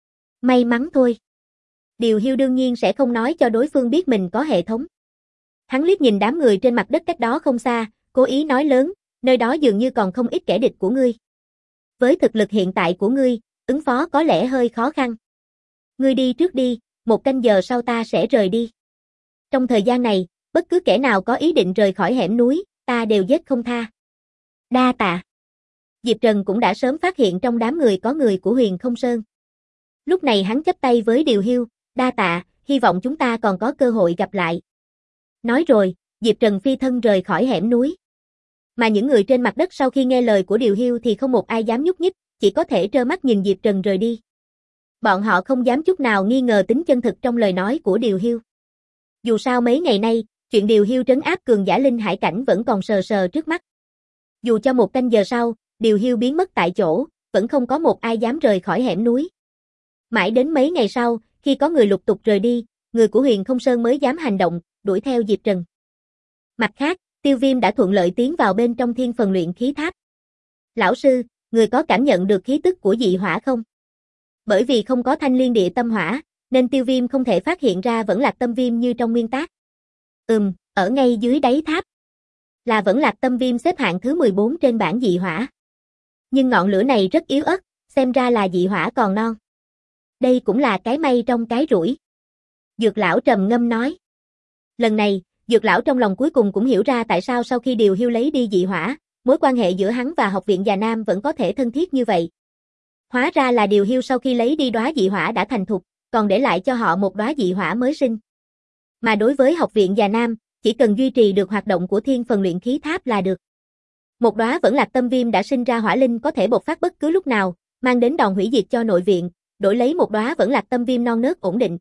S1: May mắn thôi. Điều Hiu đương nhiên sẽ không nói cho đối phương biết mình có hệ thống. Hắn liếc nhìn đám người trên mặt đất cách đó không xa, cố ý nói lớn, nơi đó dường như còn không ít kẻ địch của ngươi. Với thực lực hiện tại của ngươi, ứng phó có lẽ hơi khó khăn. Ngươi đi trước đi, một canh giờ sau ta sẽ rời đi. Trong thời gian này, bất cứ kẻ nào có ý định rời khỏi hẻm núi, ta đều giết không tha. Đa tạ. Diệp Trần cũng đã sớm phát hiện trong đám người có người của Huyền Không Sơn. Lúc này hắn chắp tay với Điều Hiu, đa tạ, hy vọng chúng ta còn có cơ hội gặp lại. Nói rồi, Diệp Trần phi thân rời khỏi hẻm núi. Mà những người trên mặt đất sau khi nghe lời của Điều Hiu thì không một ai dám nhúc nhích, chỉ có thể trơ mắt nhìn Diệp Trần rời đi. Bọn họ không dám chút nào nghi ngờ tính chân thực trong lời nói của Điều Hiu. Dù sao mấy ngày nay, chuyện Điều Hiu trấn áp cường giả linh hải cảnh vẫn còn sờ sờ trước mắt. Dù cho một canh giờ sau, Điều Hiu biến mất tại chỗ, vẫn không có một ai dám rời khỏi hẻm núi. Mãi đến mấy ngày sau, khi có người lục tục rời đi, người của Huyền Không Sơn mới dám hành động, đuổi theo Diệp Trần. Mặt khác, Tiêu Viêm đã thuận lợi tiến vào bên trong thiên phần luyện khí tháp. Lão sư, người có cảm nhận được khí tức của dị hỏa không? Bởi vì không có thanh liên địa tâm hỏa, nên Tiêu Viêm không thể phát hiện ra vẫn lạc tâm viêm như trong nguyên tác. Ừm, ở ngay dưới đáy tháp. Là vẫn lạc tâm viêm xếp hạng thứ mười bốn trên bảng dị hỏa. Nhưng ngọn lửa này rất yếu ớt, xem ra là dị hỏa còn non. Đây cũng là cái may trong cái rủi. Dược lão trầm ngâm nói. Lần này, Dược lão trong lòng cuối cùng cũng hiểu ra tại sao sau khi Điều Hiu lấy đi dị hỏa, mối quan hệ giữa hắn và học viện Già Nam vẫn có thể thân thiết như vậy. Hóa ra là Điều Hiu sau khi lấy đi đóa dị hỏa đã thành thục, còn để lại cho họ một đóa dị hỏa mới sinh. Mà đối với học viện Già Nam, chỉ cần duy trì được hoạt động của thiên phần luyện khí tháp là được. Một đóa vẫn lạc tâm viêm đã sinh ra hỏa linh có thể bộc phát bất cứ lúc nào, mang đến đòn hủy diệt cho nội viện, đổi lấy một đóa vẫn lạc tâm viêm non nớt ổn định.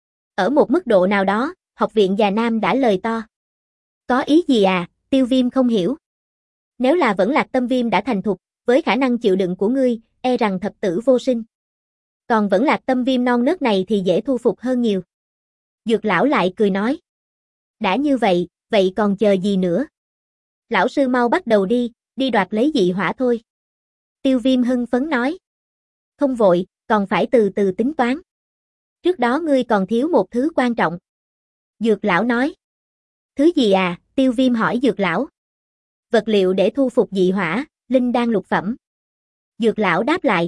S1: Ở một mức độ nào đó, học viện Già Nam đã lời to. Có ý gì à, Tiêu Viêm không hiểu. Nếu là vẫn lạc tâm viêm đã thành thục, với khả năng chịu đựng của ngươi, e rằng thập tử vô sinh. Còn vẫn lạc tâm viêm non nớt này thì dễ thu phục hơn nhiều. Dược lão lại cười nói. Đã như vậy, vậy còn chờ gì nữa? Lão sư mau bắt đầu đi, đi đoạt lấy dị hỏa thôi. Tiêu Viêm hưng phấn nói. Không vội, còn phải từ từ tính toán. Trước đó ngươi còn thiếu một thứ quan trọng. Dược lão nói. Thứ gì à, Tiêu Viêm hỏi Dược lão. Vật liệu để thu phục dị hỏa, linh đan lục phẩm. Dược lão đáp lại.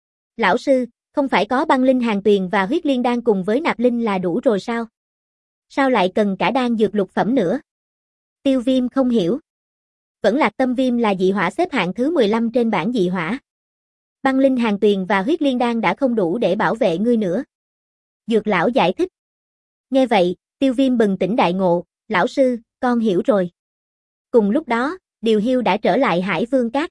S1: Lão sư, không phải có băng linh hàng tuyền và huyết liên đan cùng với nạp linh là đủ rồi sao? Sao lại cần cả đan dược lục phẩm nữa? Tiêu Viêm không hiểu. Vẫn Lạc Tâm Viêm là dị hỏa xếp hạng thứ mười lăm trên bảng dị hỏa. Băng linh hàng tuyền và huyết liên đan đã không đủ để bảo vệ ngươi nữa. Dược lão giải thích. Nghe vậy, Tiêu Viêm bừng tỉnh đại ngộ, lão sư, con hiểu rồi. Cùng lúc đó, Điều Hiêu đã trở lại Hải Vương Các.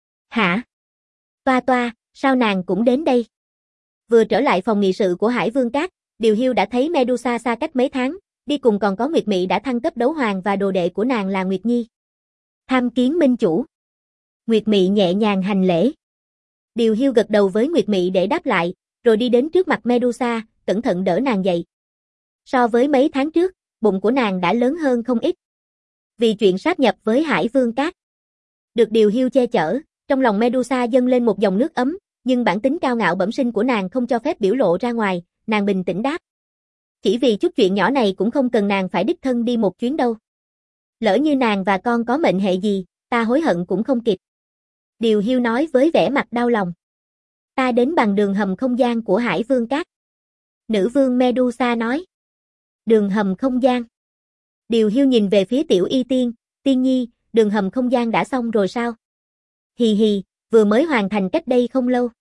S1: Hả? Toa toa, sao nàng cũng đến đây? Vừa trở lại phòng nghị sự của Hải Vương Các, Điều Hiêu đã thấy Medusa xa cách mấy tháng, đi cùng còn có Nguyệt Mị đã thăng cấp đấu hoàng và đồ đệ của nàng là Nguyệt Nhi. Tham kiến minh chủ. Nguyệt Mị nhẹ nhàng hành lễ. Điều Hiêu gật đầu với Nguyệt Mị để đáp lại, rồi đi đến trước mặt Medusa, cẩn thận đỡ nàng dậy. So với mấy tháng trước, bụng của nàng đã lớn hơn không ít. Vì chuyện sáp nhập với Hải Vương Các. Được Điều Hiêu che chở, trong lòng Medusa dâng lên một dòng nước ấm, nhưng bản tính cao ngạo bẩm sinh của nàng không cho phép biểu lộ ra ngoài, nàng bình tĩnh đáp. Chỉ vì chút chuyện nhỏ này cũng không cần nàng phải đích thân đi một chuyến đâu. Lỡ như nàng và con có mệnh hệ gì, ta hối hận cũng không kịp. Điều Hiêu nói với vẻ mặt đau lòng. Ta đến bằng đường hầm không gian của Hải Vương Các. Nữ vương Medusa nói. Đường hầm không gian. Điều Hiêu nhìn về phía Tiểu Y Tiên, Tiên Nhi, đường hầm không gian đã xong rồi sao? Hì hì, vừa mới hoàn thành cách đây không lâu.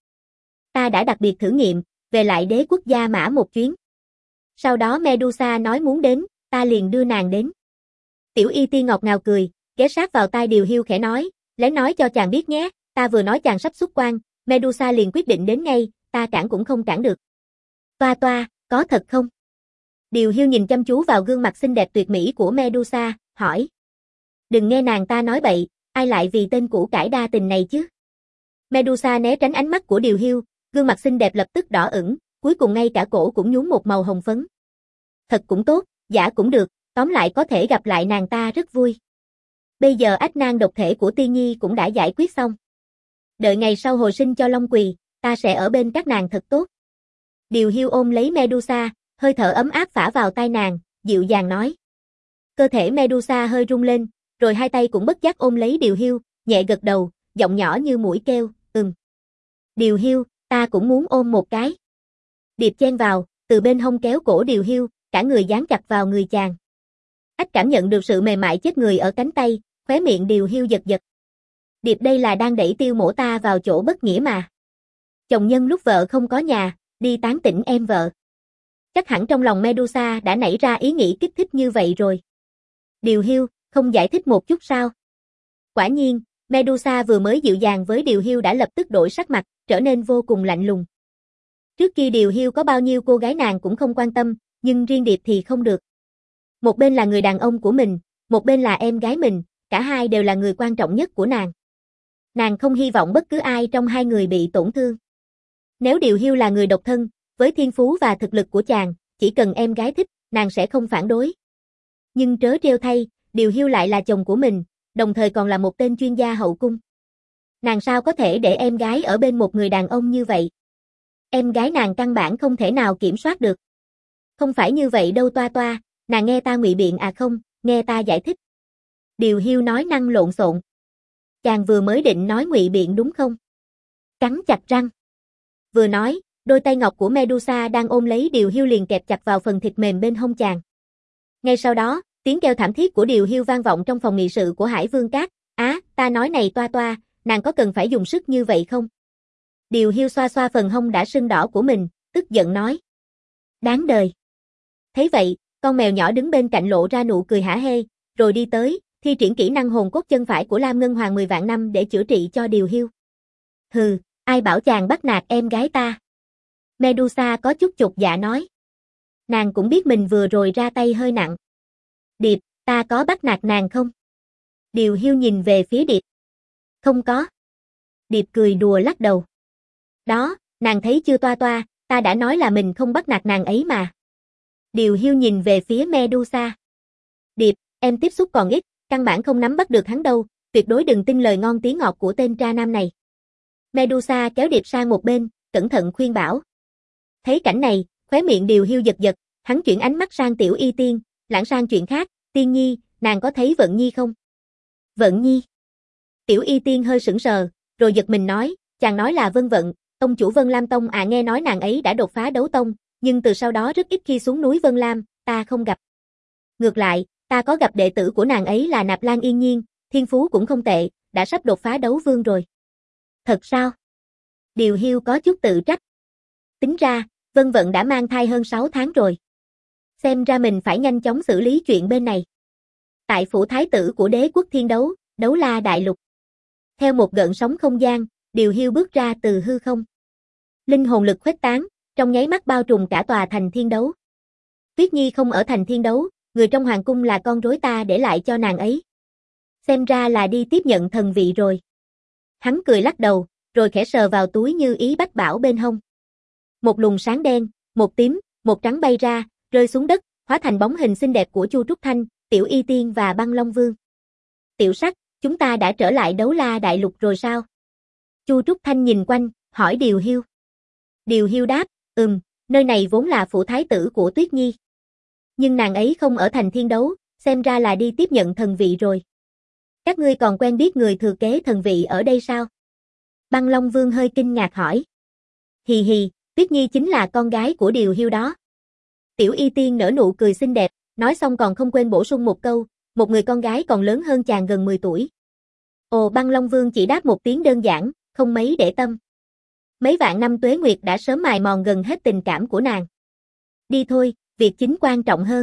S1: Ta đã đặc biệt thử nghiệm, về lại đế quốc gia mã một chuyến. Sau đó Medusa nói muốn đến, ta liền đưa nàng đến. Tiểu Y Tiên ngọt ngào cười, ghé sát vào tai Điều Hiêu khẽ nói, lén nói cho chàng biết nhé, ta vừa nói chàng sắp xuất quan, Medusa liền quyết định đến ngay, ta cản cũng không cản được. Toa toa, có thật không? Điều Hiêu nhìn chăm chú vào gương mặt xinh đẹp tuyệt mỹ của Medusa, hỏi. Đừng nghe nàng ta nói bậy, ai lại vì tên cũ cải đa tình này chứ? Medusa né tránh ánh mắt của Điều Hiêu, gương mặt xinh đẹp lập tức đỏ ửng, cuối cùng ngay cả cổ cũng nhuốm một màu hồng phấn. Thật cũng tốt, giả cũng được, tóm lại có thể gặp lại nàng ta rất vui. Bây giờ ách nan độc thể của Tiên Nhi cũng đã giải quyết xong. Đợi ngày sau hồi sinh cho Long Quỳ, ta sẽ ở bên các nàng thật tốt. Điều Hiêu ôm lấy Medusa, hơi thở ấm áp phả vào tai nàng, dịu dàng nói. Cơ thể Medusa hơi rung lên, rồi hai tay cũng bất giác ôm lấy Điều Hiêu, nhẹ gật đầu, giọng nhỏ như muỗi kêu, ừm. Điều Hiêu, ta cũng muốn ôm một cái. Điệp chen vào, từ bên hông kéo cổ Điều Hiêu, cả người dán chặt vào người chàng. Ách cảm nhận được sự mềm mại chết người ở cánh tay, khóe miệng Điều Hiêu giật giật. Điệp đây là đang đẩy Tiêu Mỗ ta vào chỗ bất nghĩa mà. Chồng nhân lúc vợ không có nhà, đi tán tỉnh em vợ. Chắc hẳn trong lòng Medusa đã nảy ra ý nghĩ kích thích như vậy rồi. Điều Hiêu, không giải thích một chút sao? Quả nhiên, Medusa vừa mới dịu dàng với Điều Hiêu đã lập tức đổi sắc mặt, trở nên vô cùng lạnh lùng. Trước kia Điều Hiêu có bao nhiêu cô gái nàng cũng không quan tâm, nhưng riêng Điệp thì không được. Một bên là người đàn ông của mình, một bên là em gái mình, cả hai đều là người quan trọng nhất của nàng. Nàng không hy vọng bất cứ ai trong hai người bị tổn thương. Nếu Điều Hiêu là người độc thân, với thiên phú và thực lực của chàng, chỉ cần em gái thích, nàng sẽ không phản đối. Nhưng trớ trêu thay, Điều Hiêu lại là chồng của mình, đồng thời còn là một tên chuyên gia hậu cung. Nàng sao có thể để em gái ở bên một người đàn ông như vậy? Em gái nàng căn bản không thể nào kiểm soát được. Không phải như vậy đâu toa toa, nàng nghe ta ngụy biện à không, nghe ta giải thích. Điều Hiêu nói năng lộn xộn. Chàng vừa mới định nói ngụy biện đúng không? Cắn chặt răng. Vừa nói, đôi tay ngọc của Medusa đang ôm lấy Điều Hiêu liền kẹp chặt vào phần thịt mềm bên hông chàng. Ngay sau đó, tiếng kêu thảm thiết của Điều Hiêu vang vọng trong phòng nghị sự của Hải Vương Các. Á, ta nói này toa toa, nàng có cần phải dùng sức như vậy không? Điều Hiêu xoa xoa phần hông đã sưng đỏ của mình, tức giận nói. Đáng đời. Thấy vậy, con mèo nhỏ đứng bên cạnh lộ ra nụ cười hả hê, rồi đi tới, thi triển kỹ năng hồn cốt chân phải của Lam Ngân Hoàng mười vạn năm để chữa trị cho Điều Hiêu. Hừ, ai bảo chàng bắt nạt em gái ta? Medusa có chút chột dạ nói. Nàng cũng biết mình vừa rồi ra tay hơi nặng. Điệp, ta có bắt nạt nàng không? Điều Hiêu nhìn về phía Điệp. Không có. Điệp cười đùa lắc đầu. Đó, nàng thấy chưa toa toa, ta đã nói là mình không bắt nạt nàng ấy mà. Điều Hiêu nhìn về phía Medusa. Điệp, em tiếp xúc còn ít, căn bản không nắm bắt được hắn đâu, tuyệt đối đừng tin lời ngon tiếng ngọt của tên tra nam này. Medusa kéo Điệp sang một bên, cẩn thận khuyên bảo. Thấy cảnh này, khóe miệng Điều Hiêu giật giật, hắn chuyển ánh mắt sang Tiểu Y Tiên, lãng sang chuyện khác, Tiên Nhi, nàng có thấy Vận Nhi không? Vận Nhi. Tiểu Y Tiên hơi sững sờ, rồi giật mình nói, chàng nói là Vân Vận, tông chủ Vân Lam Tông à, nghe nói nàng ấy đã đột phá đấu tông, nhưng từ sau đó rất ít khi xuống núi Vân Lam, ta không gặp. Ngược lại, ta có gặp đệ tử của nàng ấy là Nạp Lan Yên Nhiên, thiên phú cũng không tệ, đã sắp đột phá đấu vương rồi. Thật sao? Điều Hiu có chút tự trách. Tính ra, Vân Vận đã mang thai hơn sáu tháng rồi. Xem ra mình phải nhanh chóng xử lý chuyện bên này. Tại phủ thái tử của đế quốc thiên đấu, Đấu La Đại Lục. Theo một gợn sóng không gian, Điều Hiu bước ra từ hư không. Linh hồn lực khuếch tán, trong nháy mắt bao trùm cả tòa thành thiên đấu. Tuyết Nhi không ở thành thiên đấu, người trong hoàng cung là con rối ta để lại cho nàng ấy. Xem ra là đi tiếp nhận thần vị rồi. Hắn cười lắc đầu, rồi khẽ sờ vào túi như ý bách bảo bên hông. Một luồng sáng đen, một tím, một trắng bay ra, rơi xuống đất, hóa thành bóng hình xinh đẹp của Chu Trúc Thanh, Tiểu Y Tiên và Băng Long Vương. Tiểu Sắc, chúng ta đã trở lại Đấu La Đại Lục rồi sao? Chu Trúc Thanh nhìn quanh, hỏi Điều Hiu. Điều Hiu đáp, ừm, nơi này vốn là phủ thái tử của Tuyết Nhi. Nhưng nàng ấy không ở thành thiên đấu, xem ra là đi tiếp nhận thần vị rồi. Các ngươi còn quen biết người thừa kế thần vị ở đây sao? Băng Long Vương hơi kinh ngạc hỏi. Hì hì, Tuyết Nhi chính là con gái của Điều Hiu đó. Tiểu Y Tiên nở nụ cười xinh đẹp, nói xong còn không quên bổ sung một câu, một người con gái còn lớn hơn chàng gần mười tuổi. Ồ, Băng Long Vương chỉ đáp một tiếng đơn giản, không mấy để tâm. Mấy vạn năm tuế nguyệt đã sớm mài mòn gần hết tình cảm của nàng. Đi thôi, việc chính quan trọng hơn.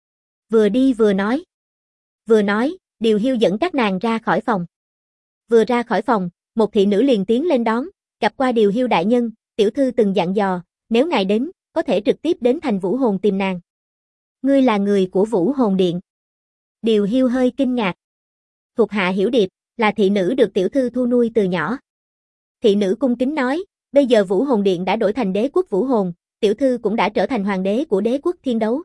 S1: Vừa đi vừa nói. Vừa nói, Điều Hiu dẫn các nàng ra khỏi phòng. Vừa ra khỏi phòng, một thị nữ liền tiến lên đón, gặp qua Điều Hiu đại nhân, tiểu thư từng dặn dò, nếu ngài đến, có thể trực tiếp đến thành Vũ Hồn tìm nàng. Ngươi là người của Vũ Hồn Điện. Điều Hiu hơi kinh ngạc. Thuộc hạ Hiểu Điệp, là thị nữ được tiểu thư thu nuôi từ nhỏ. Thị nữ cung kính nói, bây giờ Vũ Hồn Điện đã đổi thành đế quốc Vũ Hồn, tiểu thư cũng đã trở thành hoàng đế của đế quốc thiên đấu.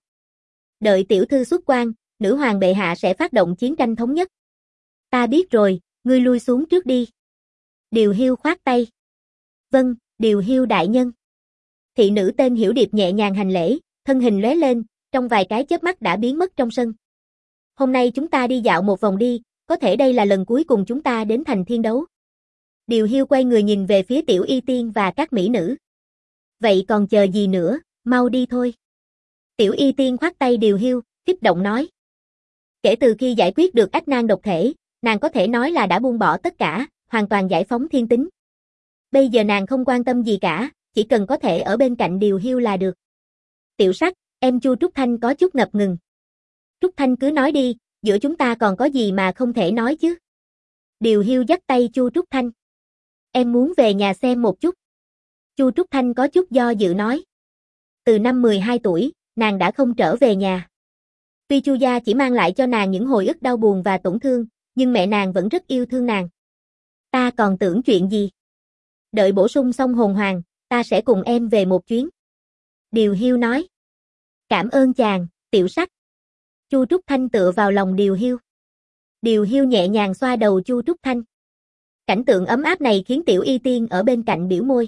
S1: Đợi tiểu thư xuất quan, nữ hoàng bệ hạ sẽ phát động chiến tranh thống nhất. Ta biết rồi, ngươi lui xuống trước đi. Điều Hiu khoát tay. Vâng, Điều Hiu đại nhân. Thị nữ tên Hiểu Điệp nhẹ nhàng hành lễ, thân hình lóe lên, trong vài cái chớp mắt đã biến mất trong sân. Hôm nay chúng ta đi dạo một vòng đi, có thể đây là lần cuối cùng chúng ta đến thành thiên đấu. Điều Hiu quay người nhìn về phía Tiểu Y Tiên và các mỹ nữ. Vậy còn chờ gì nữa, mau đi thôi. Tiểu Y Tiên khoát tay Điều Hiu, kích động nói. Kể từ khi giải quyết được ách nan độc thể, nàng có thể nói là đã buông bỏ tất cả, hoàn toàn giải phóng thiên tính. Bây giờ nàng không quan tâm gì cả, chỉ cần có thể ở bên cạnh Điều Hiu là được. Tiểu Sắc, em Chu Trúc Thanh có chút ngập ngừng. Trúc Thanh cứ nói đi, giữa chúng ta còn có gì mà không thể nói chứ. Điều Hiu dắt tay Chu Trúc Thanh. Em muốn về nhà xem một chút. Chu Trúc Thanh có chút do dự nói. Từ năm mười hai tuổi, nàng đã không trở về nhà. Tuy Chu gia chỉ mang lại cho nàng những hồi ức đau buồn và tổn thương, nhưng mẹ nàng vẫn rất yêu thương nàng. Ta còn tưởng chuyện gì? Đợi bổ sung xong hồn hoàng, ta sẽ cùng em về một chuyến. Điều Hiu nói. Cảm ơn chàng, Tiểu Sắc. Chu Trúc Thanh tựa vào lòng Điều Hiu. Điều Hiu nhẹ nhàng xoa đầu Chu Trúc Thanh. Cảnh tượng ấm áp này khiến Tiểu Y Tiên ở bên cạnh biểu môi.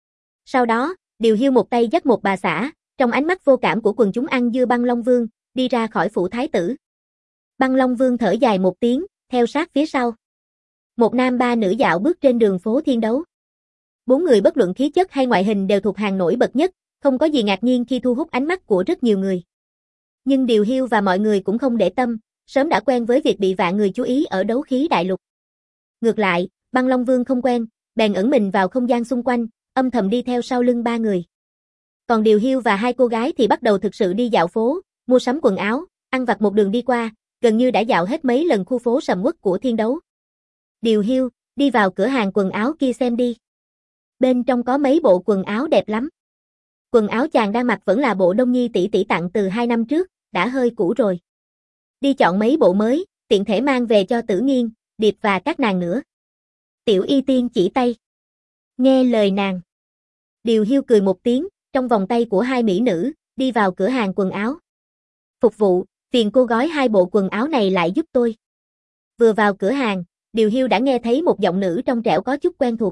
S1: Sau đó, Điều Hiu một tay dắt một bà xã, trong ánh mắt vô cảm của quần chúng ăn dưa Băng Long Vương, đi ra khỏi phủ thái tử. Băng Long Vương thở dài một tiếng, theo sát phía sau. Một nam ba nữ dạo bước trên đường phố thiên đấu. Bốn người bất luận khí chất hay ngoại hình đều thuộc hàng nổi bật nhất, không có gì ngạc nhiên khi thu hút ánh mắt của rất nhiều người. Nhưng Điều Hiu và mọi người cũng không để tâm, sớm đã quen với việc bị vạn người chú ý ở đấu khí đại lục. Ngược lại, Băng Long Vương không quen, bèn ẩn mình vào không gian xung quanh, âm thầm đi theo sau lưng ba người. Còn Điều Hiu và hai cô gái thì bắt đầu thực sự đi dạo phố, mua sắm quần áo, ăn vặt một đường đi qua, gần như đã dạo hết mấy lần khu phố sầm uất của thiên đấu. Điều Hiu, đi vào cửa hàng quần áo kia xem đi. Bên trong có mấy bộ quần áo đẹp lắm. Quần áo chàng đang mặc vẫn là bộ Đông Nhi tỷ tỷ tặng từ hai năm trước, đã hơi cũ rồi. Đi chọn mấy bộ mới, tiện thể mang về cho Tử Nghiên, Điệp và các nàng nữa. Tiểu Y Tiên chỉ tay. Nghe lời nàng. Điều Hiu cười một tiếng, trong vòng tay của hai mỹ nữ, đi vào cửa hàng quần áo. Phục vụ, phiền cô gói hai bộ quần áo này lại giúp tôi. Vừa vào cửa hàng, Điều Hiu đã nghe thấy một giọng nữ trong trẻo có chút quen thuộc.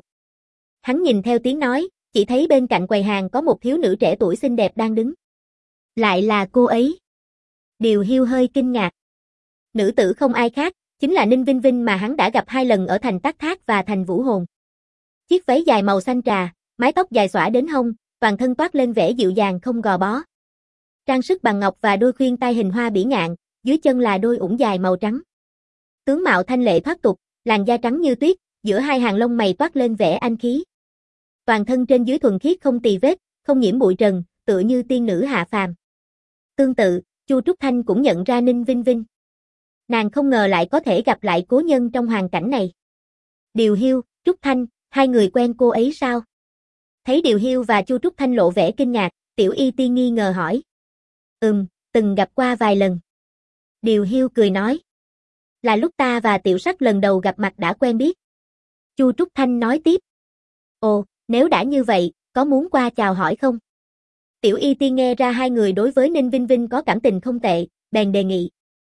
S1: Hắn nhìn theo tiếng nói, chỉ thấy bên cạnh quầy hàng có một thiếu nữ trẻ tuổi xinh đẹp đang đứng. Lại là cô ấy. Điều Hiu hơi kinh ngạc. Nữ tử không ai khác, chính là Ninh Vinh Vinh mà hắn đã gặp hai lần ở thành Tác Thác và thành Vũ Hồn. Chiếc váy dài màu xanh trà, mái tóc dài xõa đến hông, toàn thân toát lên vẻ dịu dàng không gò bó. Trang sức bằng ngọc và đôi khuyên tai hình hoa bỉ ngạn, dưới chân là đôi ủng dài màu trắng. Tướng mạo thanh lệ thoát tục, làn da trắng như tuyết, giữa hai hàng lông mày toát lên vẻ anh khí. Toàn thân trên dưới thuần khiết không tì vết, không nhiễm bụi trần, tựa như tiên nữ hạ phàm. Tương tự, Chu Trúc Thanh cũng nhận ra Ninh Vinh Vinh. Nàng không ngờ lại có thể gặp lại cố nhân trong hoàn cảnh này. Điều Hiêu, Trúc Thanh, hai người quen cô ấy sao? Thấy Điều Hiêu và Chu Trúc Thanh lộ vẻ kinh ngạc, Tiểu Y Tiên nghi ngờ hỏi. Ừm, từng gặp qua vài lần. Điều Hiêu cười nói. Là lúc ta và Tiểu Sắc lần đầu gặp mặt đã quen biết. Chu Trúc Thanh nói tiếp. Ồ, nếu đã như vậy, có muốn qua chào hỏi không? Tiểu Y Tiên nghe ra hai người đối với Ninh Vinh Vinh có cảm tình không tệ, bèn đề nghị.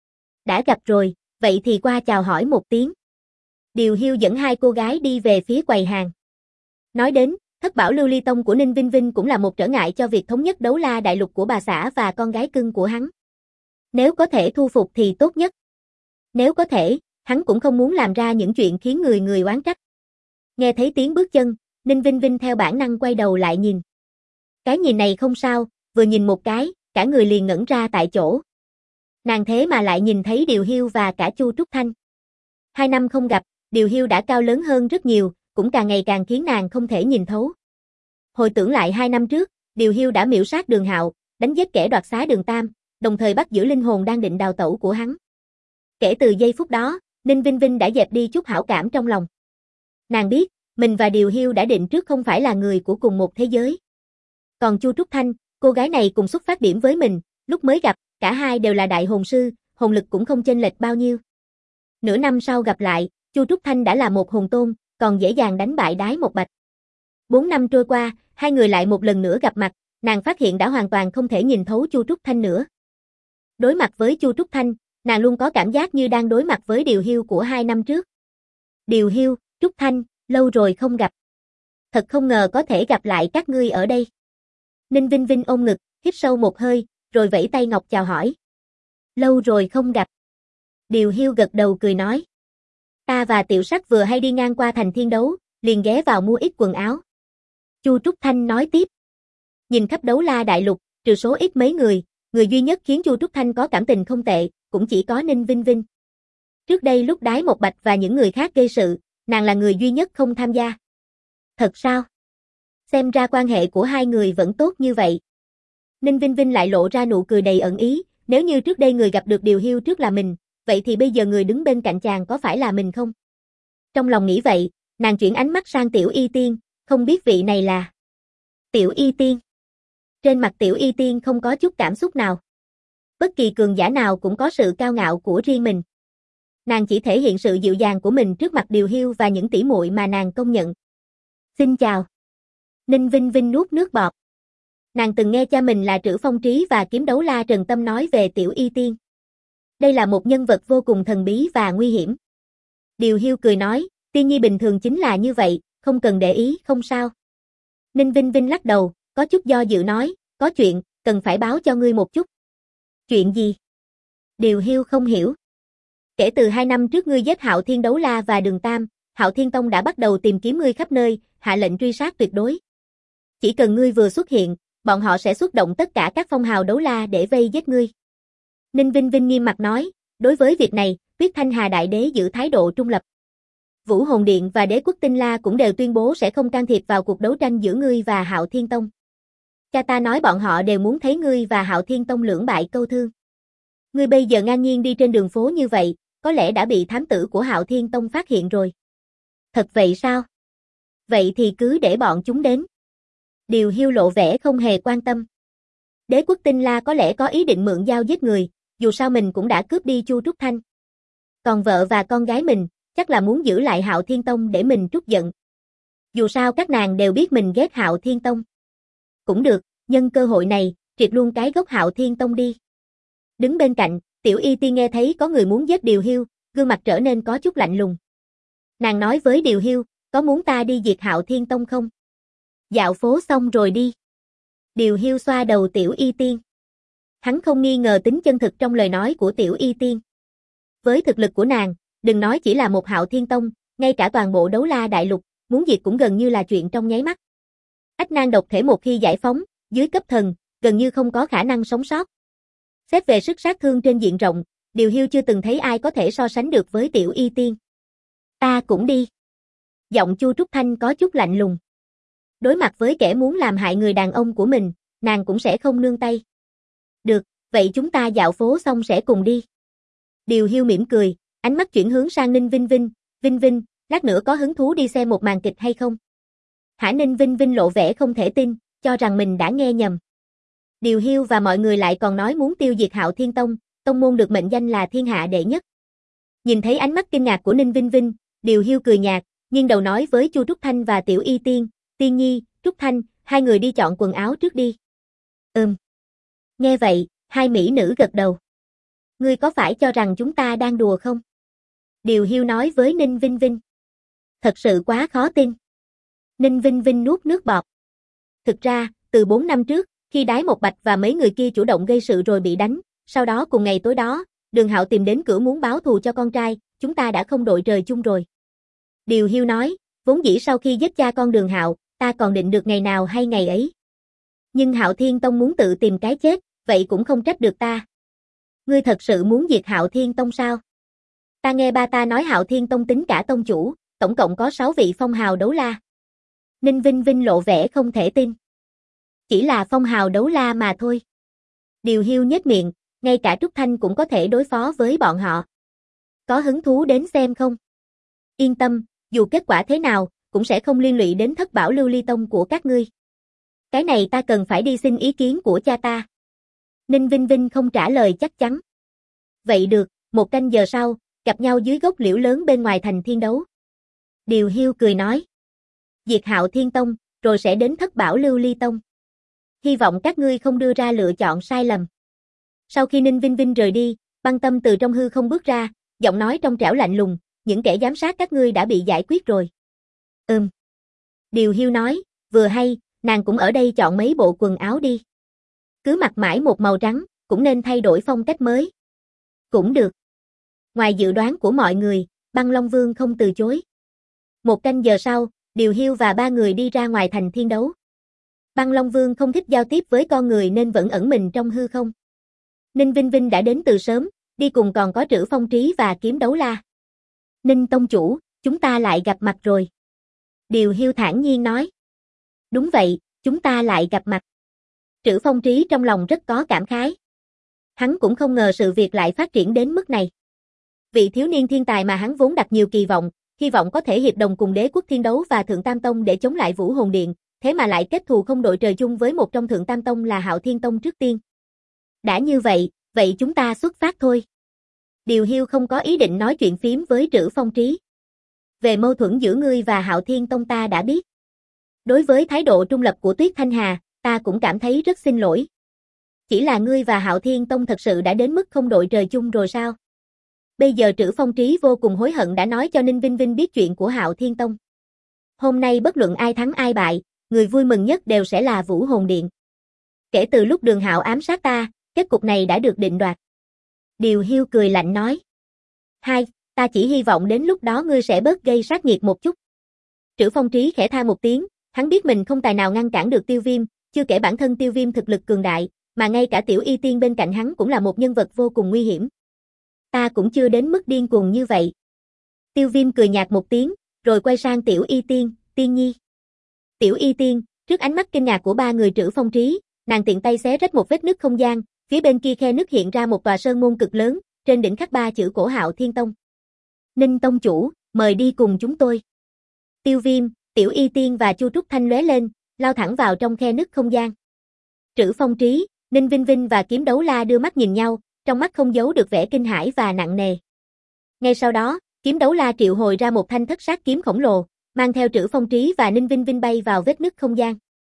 S1: Đã gặp rồi, vậy thì qua chào hỏi một tiếng. Điều Hiêu dẫn hai cô gái đi về phía quầy hàng. Nói đến, thất bảo lưu ly tông của Ninh Vinh Vinh cũng là một trở ngại cho việc thống nhất đấu la đại lục của bà xã và con gái cưng của hắn. Nếu có thể thu phục thì tốt nhất. Nếu có thể, hắn cũng không muốn làm ra những chuyện khiến người người oán trách. Nghe thấy tiếng bước chân, Ninh Vinh Vinh theo bản năng quay đầu lại nhìn. Cái nhìn này không sao, vừa nhìn một cái, cả người liền ngẩn ra tại chỗ. Nàng thế mà lại nhìn thấy Điều Hiêu và cả Chu Trúc Thanh. Hai năm không gặp, Điều Hiêu đã cao lớn hơn rất nhiều, cũng càng ngày càng khiến nàng không thể nhìn thấu. Hồi tưởng lại hai năm trước, Điều Hiêu đã miểu sát Đường Hạo, đánh giết kẻ đoạt xá Đường Tam, đồng thời bắt giữ linh hồn đang định đào tẩu của hắn. Kể từ giây phút đó, Ninh Vinh Vinh đã dẹp đi chút hảo cảm trong lòng. Nàng biết, mình và Điều Hiêu đã định trước không phải là người của cùng một thế giới. Còn Chu Trúc Thanh, cô gái này cùng xuất phát điểm với mình, lúc mới gặp, cả hai đều là đại hồn sư, hồn lực cũng không chênh lệch bao nhiêu. Nửa năm sau gặp lại, Chu Trúc Thanh đã là một hồn tôn, còn dễ dàng đánh bại Đái Một Bạch. Bốn năm trôi qua, hai người lại một lần nữa gặp mặt, nàng phát hiện đã hoàn toàn không thể nhìn thấu Chu Trúc Thanh nữa. Đối mặt với Chu Trúc Thanh, nàng luôn có cảm giác như đang đối mặt với Điều Hiêu của hai năm trước. Điều Hiêu, Trúc Thanh, lâu rồi không gặp. Thật không ngờ có thể gặp lại các ngươi ở đây. Ninh Vinh Vinh ôm ngực, hít sâu một hơi, rồi vẫy tay ngọc chào hỏi. Lâu rồi không gặp. Điều Hiêu gật đầu cười nói. Ta và Tiểu Sắc vừa hay đi ngang qua thành Thiên Đấu, liền ghé vào mua ít quần áo. Chu Trúc Thanh nói tiếp. Nhìn khắp đấu la đại lục, trừ số ít mấy người, người duy nhất khiến Chu Trúc Thanh có cảm tình không tệ, cũng chỉ có Ninh Vinh Vinh. Trước đây lúc Đái Một Bạch và những người khác gây sự, nàng là người duy nhất không tham gia. Thật sao? Xem ra quan hệ của hai người vẫn tốt như vậy. Ninh Vinh Vinh lại lộ ra nụ cười đầy ẩn ý, nếu như trước đây người gặp được Điều Hiêu trước là mình, vậy thì bây giờ người đứng bên cạnh chàng có phải là mình không? Trong lòng nghĩ vậy, nàng chuyển ánh mắt sang Tiểu Y Tiên, không biết vị này là Tiểu Y Tiên. Trên mặt Tiểu Y Tiên không có chút cảm xúc nào. Bất kỳ cường giả nào cũng có sự cao ngạo của riêng mình. Nàng chỉ thể hiện sự dịu dàng của mình trước mặt Điều Hiêu và những tỷ muội mà nàng công nhận. Xin chào. Ninh Vinh Vinh nuốt nước bọt. Nàng từng nghe cha mình là Trữ Phong Trí và Kiếm Đấu La Trần Tâm nói về Tiểu Y Tiên. Đây là một nhân vật vô cùng thần bí và nguy hiểm. Điều Hiêu cười nói, Tiên Nhi bình thường chính là như vậy, không cần để ý, không sao. Ninh Vinh Vinh lắc đầu, có chút do dự nói, có chuyện, cần phải báo cho ngươi một chút. Chuyện gì? Điều Hiêu không hiểu. Kể từ hai năm trước ngươi giết Hạo Thiên Đấu La và Đường Tam, Hạo Thiên Tông đã bắt đầu tìm kiếm ngươi khắp nơi, hạ lệnh truy sát tuyệt đối. Chỉ cần ngươi vừa xuất hiện, bọn họ sẽ xuất động tất cả các phong hào đấu la để vây giết ngươi. Ninh Vinh Vinh nghiêm mặt nói, đối với việc này, Tuyết Thanh Hà Đại Đế giữ thái độ trung lập. Vũ Hồn Điện và Đế quốc Tinh La cũng đều tuyên bố sẽ không can thiệp vào cuộc đấu tranh giữa ngươi và Hạo Thiên Tông. Cha ta nói bọn họ đều muốn thấy ngươi và Hạo Thiên Tông lưỡng bại câu thương. Ngươi bây giờ ngang nhiên đi trên đường phố như vậy, có lẽ đã bị thám tử của Hạo Thiên Tông phát hiện rồi. Thật vậy sao? Vậy thì cứ để bọn chúng đến. Điều Hiêu lộ vẻ không hề quan tâm. Đế quốc Tinh La có lẽ có ý định mượn dao giết người, dù sao mình cũng đã cướp đi Chu Trúc Thanh. Còn vợ và con gái mình, chắc là muốn giữ lại Hạo Thiên Tông để mình trút giận. Dù sao các nàng đều biết mình ghét Hạo Thiên Tông. Cũng được, nhân cơ hội này, triệt luôn cái gốc Hạo Thiên Tông đi. Đứng bên cạnh, Tiểu Y Tiên nghe thấy có người muốn giết Điều Hiêu, gương mặt trở nên có chút lạnh lùng. Nàng nói với Điều Hiêu, có muốn ta đi diệt Hạo Thiên Tông không? Dạo phố xong rồi đi. Điều Hiêu xoa đầu Tiểu Y Tiên. Hắn không nghi ngờ tính chân thực trong lời nói của Tiểu Y Tiên. Với thực lực của nàng, đừng nói chỉ là một Hạo Thiên Tông, ngay cả toàn bộ đấu la đại lục, muốn diệt cũng gần như là chuyện trong nháy mắt. Ách nan độc thể một khi giải phóng, dưới cấp thần, gần như không có khả năng sống sót. Xét về sức sát thương trên diện rộng, Điều Hiu chưa từng thấy ai có thể so sánh được với Tiểu Y Tiên. Ta cũng đi. Giọng Chu Trúc Thanh có chút lạnh lùng. Đối mặt với kẻ muốn làm hại người đàn ông của mình, nàng cũng sẽ không nương tay. Được, vậy chúng ta dạo phố xong sẽ cùng đi. Điều Hiu mỉm cười, ánh mắt chuyển hướng sang Ninh Vinh Vinh. Vinh Vinh, lát nữa có hứng thú đi xem một màn kịch hay không? Hả? Ninh Vinh Vinh lộ vẻ không thể tin, cho rằng mình đã nghe nhầm. Điều Hiu và mọi người lại còn nói muốn tiêu diệt Hạo Thiên Tông, tông môn được mệnh danh là thiên hạ đệ nhất. Nhìn thấy ánh mắt kinh ngạc của Ninh Vinh Vinh, Điều Hiu cười nhạt, nghiêng đầu nói với Chu Trúc Thanh và Tiểu Y Tiên, Tiên Nhi, Trúc Thanh, hai người đi chọn quần áo trước đi. Ừm. Nghe vậy, hai mỹ nữ gật đầu. Ngươi có phải cho rằng chúng ta đang đùa không? Điều Hiu nói với Ninh Vinh Vinh. Thật sự quá khó tin. Ninh Vinh Vinh nuốt nước bọt. Thực ra, từ bốn năm trước, khi Đái Một Bạch và mấy người kia chủ động gây sự rồi bị đánh, sau đó cùng ngày tối đó, Đường Hạo tìm đến cửa muốn báo thù cho con trai, chúng ta đã không đội trời chung rồi. Điều Hiu nói, vốn dĩ sau khi giết cha con Đường Hạo, ta còn định được ngày nào hay ngày ấy. Nhưng Hạo Thiên Tông muốn tự tìm cái chết, vậy cũng không trách được ta. Ngươi thật sự muốn diệt Hạo Thiên Tông sao? Ta nghe ba ta nói Hạo Thiên Tông tính cả tông chủ, tổng cộng có sáu vị phong hào đấu la. Ninh Vinh Vinh lộ vẻ không thể tin. Chỉ là phong hào đấu la mà thôi. Điều Hiu nhếch miệng, ngay cả Trúc Thanh cũng có thể đối phó với bọn họ. Có hứng thú đến xem không? Yên tâm, dù kết quả thế nào, cũng sẽ không liên lụy đến thất bảo lưu ly tông của các ngươi. Cái này ta cần phải đi xin ý kiến của cha ta. Ninh Vinh Vinh không trả lời chắc chắn. Vậy được, một canh giờ sau, gặp nhau dưới gốc liễu lớn bên ngoài thành Thiên Đấu. Điều Hiu cười nói. Diệt Hạo Thiên Tông, rồi sẽ đến thất bảo lưu ly tông. Hy vọng các ngươi không đưa ra lựa chọn sai lầm. Sau khi Ninh Vinh Vinh rời đi, Băng Tâm từ trong hư không bước ra, giọng nói trong trẻo lạnh lùng, những kẻ giám sát các ngươi đã bị giải quyết rồi. Ừm. Điều Hiu nói, vừa hay, nàng cũng ở đây chọn mấy bộ quần áo đi. Cứ mặc mãi một màu trắng, cũng nên thay đổi phong cách mới. Cũng được. Ngoài dự đoán của mọi người, Băng Long Vương không từ chối. Một canh giờ sau, Điều Hiu và ba người đi ra ngoài thành Thiên Đấu. Băng Long Vương không thích giao tiếp với con người nên vẫn ẩn mình trong hư không. Ninh Vinh Vinh đã đến từ sớm, đi cùng còn có Trữ Phong Trí và Kiếm Đấu La. Ninh tông chủ, chúng ta lại gặp mặt rồi. Điều Hiu thản nhiên nói. Đúng vậy, chúng ta lại gặp mặt. Trữ Phong Trí trong lòng rất có cảm khái. Hắn cũng không ngờ sự việc lại phát triển đến mức này. Vị thiếu niên thiên tài mà hắn vốn đặt nhiều kỳ vọng, hy vọng có thể hiệp đồng cùng Đế Quốc Thiên Đấu và Thượng Tam Tông để chống lại Vũ Hồn Điện, thế mà lại kết thù không đội trời chung với một trong Thượng Tam Tông là Hạo Thiên Tông trước tiên. Đã như vậy, vậy chúng ta xuất phát thôi. Điều Hiu không có ý định nói chuyện phím với Trữ Phong Trí. Về mâu thuẫn giữa ngươi và Hạo Thiên Tông ta đã biết. Đối với thái độ trung lập của Tuyết Thanh Hà, ta cũng cảm thấy rất xin lỗi. Chỉ là ngươi và Hạo Thiên Tông thật sự đã đến mức không đội trời chung rồi sao? Bây giờ Trữ Phong Trí vô cùng hối hận đã nói cho Ninh Vinh Vinh biết chuyện của Hạo Thiên Tông. Hôm nay bất luận ai thắng ai bại, người vui mừng nhất đều sẽ là Vũ Hồn Điện. Kể từ lúc Đường Hạo ám sát ta, kết cục này đã được định đoạt. Điều Hiu cười lạnh nói. Hai, ta chỉ hy vọng đến lúc đó ngươi sẽ bớt gây sát nghiệt một chút. Trữ Phong Trí khẽ tha một tiếng, hắn biết mình không tài nào ngăn cản được Tiêu Viêm, chưa kể bản thân Tiêu Viêm thực lực cường đại, mà ngay cả Tiểu Y Tiên bên cạnh hắn cũng là một nhân vật vô cùng nguy hiểm. Ta cũng chưa đến mức điên cuồng như vậy. Tiêu Viêm cười nhạt một tiếng, rồi quay sang Tiểu Y Tiên, Tiên Nhi. Tiểu Y Tiên, trước ánh mắt kinh ngạc của ba người Trữ Phong Trí, nàng tiện tay xé rách một vết nứt không gian, phía bên kia khe nứt hiện ra một tòa sơn môn cực lớn, trên đỉnh khắc ba chữ cổ Hạo Thiên Tông. Ninh tông chủ, mời đi cùng chúng tôi. Tiêu Viêm, Tiểu Y Tiên và Chu Trúc Thanh lóe lên, lao thẳng vào trong khe nứt không gian. Trữ Phong Trí, Ninh Vinh Vinh và Kiếm Đấu La đưa mắt nhìn nhau, trong mắt không giấu được vẻ kinh hãi và nặng nề. Ngay sau đó, Kiếm Đấu La triệu hồi ra một thanh thất sát kiếm khổng lồ, mang theo Trữ Phong Trí và Ninh Vinh Vinh bay vào vết nứt không gian.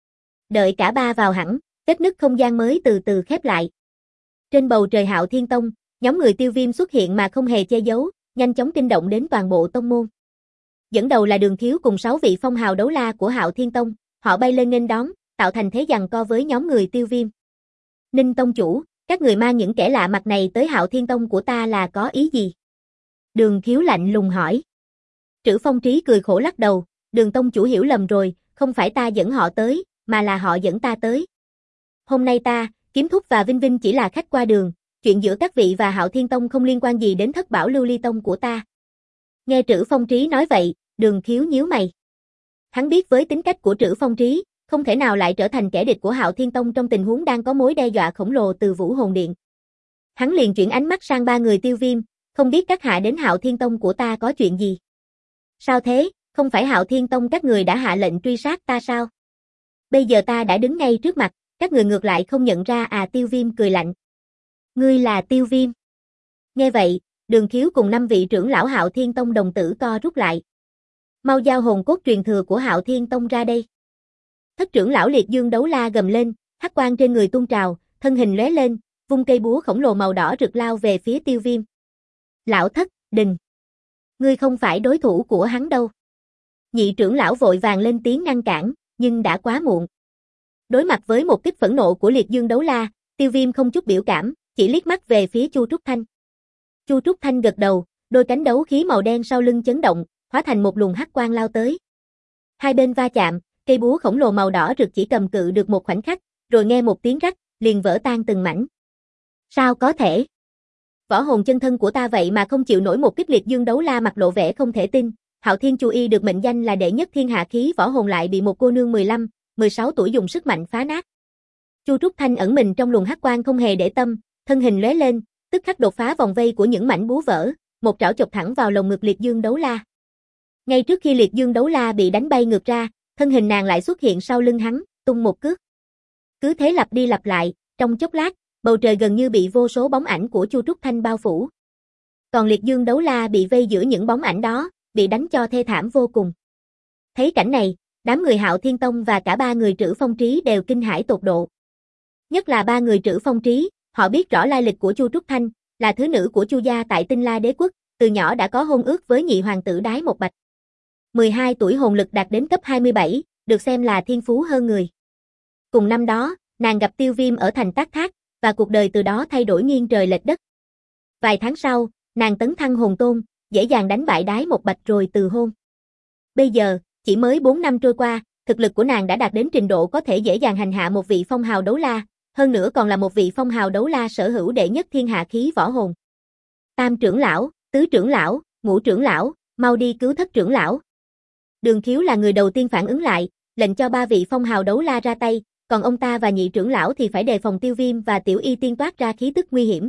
S1: Đợi cả ba vào hẳn, vết nứt không gian mới từ từ khép lại. Trên bầu trời Hạo Thiên Tông, nhóm người Tiêu Viêm xuất hiện mà không hề che giấu, nhanh chóng kinh động đến toàn bộ tông môn. Dẫn đầu là Đường Thiếu cùng sáu vị phong hào đấu la của Hạo Thiên Tông, họ bay lên nghênh đón, tạo thành thế giằng co với nhóm người Tiêu Viêm. Ninh tông chủ, các người mang những kẻ lạ mặt này tới Hạo Thiên Tông của ta là có ý gì? Đường Thiếu lạnh lùng hỏi. Trữ Phong Trí cười khổ lắc đầu, Đường tông chủ hiểu lầm rồi, không phải ta dẫn họ tới, mà là họ dẫn ta tới. Hôm nay ta, Kiếm Thúc và Vinh Vinh chỉ là khách qua đường, chuyện giữa các vị và Hạo Thiên Tông không liên quan gì đến Thất Bảo Lưu Ly Tông của ta. Nghe Trữ Phong Trí nói vậy, Đường Khiếu nhíu mày. Hắn biết với tính cách của Trữ Phong Trí, không thể nào lại trở thành kẻ địch của Hạo Thiên Tông trong tình huống đang có mối đe dọa khổng lồ từ Vũ Hồn Điện. Hắn liền chuyển ánh mắt sang ba người Tiêu Viêm, không biết các hạ đến Hạo Thiên Tông của ta có chuyện gì? Sao thế, không phải Hạo Thiên Tông các người đã hạ lệnh truy sát ta sao? Bây giờ ta đã đứng ngay trước mặt, các người ngược lại không nhận ra à? Tiêu Viêm cười lạnh. Ngươi là Tiêu Viêm. Nghe vậy, Đường Khiếu cùng năm vị trưởng lão Hạo Thiên Tông đồng tử co rút lại. Mau giao hồn cốt truyền thừa của Hạo Thiên Tông ra đây. Thất trưởng lão Liệt Dương Đấu La gầm lên, hắc quang trên người tuôn trào, thân hình lóe lên, vung cây búa khổng lồ màu đỏ rực lao về phía Tiêu Viêm. Lão Thất, đình. Ngươi không phải đối thủ của hắn đâu. Nhị trưởng lão vội vàng lên tiếng ngăn cản, nhưng đã quá muộn. Đối mặt với một kích phẫn nộ của Liệt Dương Đấu La, Tiêu Viêm không chút biểu cảm, chỉ liếc mắt về phía Chu Trúc Thanh. Chu Trúc Thanh gật đầu, đôi cánh đấu khí màu đen sau lưng chấn động, hóa thành một luồng hắc quang lao tới. Hai bên va chạm, cây búa khổng lồ màu đỏ rực chỉ cầm cự được một khoảnh khắc, rồi nghe một tiếng rắc, liền vỡ tan từng mảnh. Sao có thể? Võ hồn chân thân của ta vậy mà không chịu nổi một kích. Liệt Dương Đấu La mặt lộ vẻ không thể tin. Hạo Thiên Chu Y được mệnh danh là đệ nhất thiên hạ khí võ hồn lại bị một cô nương mười lăm, mười sáu tuổi dùng sức mạnh phá nát. Chu Trúc Thanh ẩn mình trong luồng hắc quang không hề để tâm, thân hình lóe lên, tức khắc đột phá vòng vây của những mảnh búa vỡ, một trảo chộp thẳng vào lồng ngực Liệt Dương Đấu La. Ngay trước khi Liệt Dương Đấu La bị đánh bay ngược ra, thân hình nàng lại xuất hiện sau lưng hắn, tung một cước. Cứ thế lặp đi lặp lại, trong chốc lát, bầu trời gần như bị vô số bóng ảnh của Chu Trúc Thanh bao phủ. Còn Liệt Dương Đấu La bị vây giữa những bóng ảnh đó, bị đánh cho thê thảm vô cùng. Thấy cảnh này, đám người Hạo Thiên Tông và cả ba người Trữ Phong Trí đều kinh hãi tột độ. Nhất là ba người Trữ Phong Trí, họ biết rõ lai lịch của Chu Trúc Thanh, là thứ nữ của Chu gia tại Tinh La Đế Quốc, từ nhỏ đã có hôn ước với nhị hoàng tử Đái Một Bạch. mười hai tuổi hồn lực đạt đến cấp hai mươi bảy, được xem là thiên phú hơn người. Cùng năm đó, nàng gặp Tiêu Viêm ở thành Tác Thác, và cuộc đời từ đó thay đổi nghiêng trời lệch đất. Vài tháng sau, nàng tấn thăng hồn tôn, dễ dàng đánh bại Đái Một Bạch rồi từ hôn. Bây giờ, chỉ mới bốn năm trôi qua, thực lực của nàng đã đạt đến trình độ có thể dễ dàng hành hạ một vị phong hào đấu la, hơn nữa còn là một vị phong hào đấu la sở hữu đệ nhất thiên hạ khí võ hồn. Tam trưởng lão, tứ trưởng lão, ngũ trưởng lão, mau đi cứu thất trưởng lão. Đường Khiếu là người đầu tiên phản ứng lại, lệnh cho ba vị phong hào đấu la ra tay, còn ông ta và nhị trưởng lão thì phải đề phòng Tiêu Viêm và Tiểu Y Tiên toát ra khí tức nguy hiểm.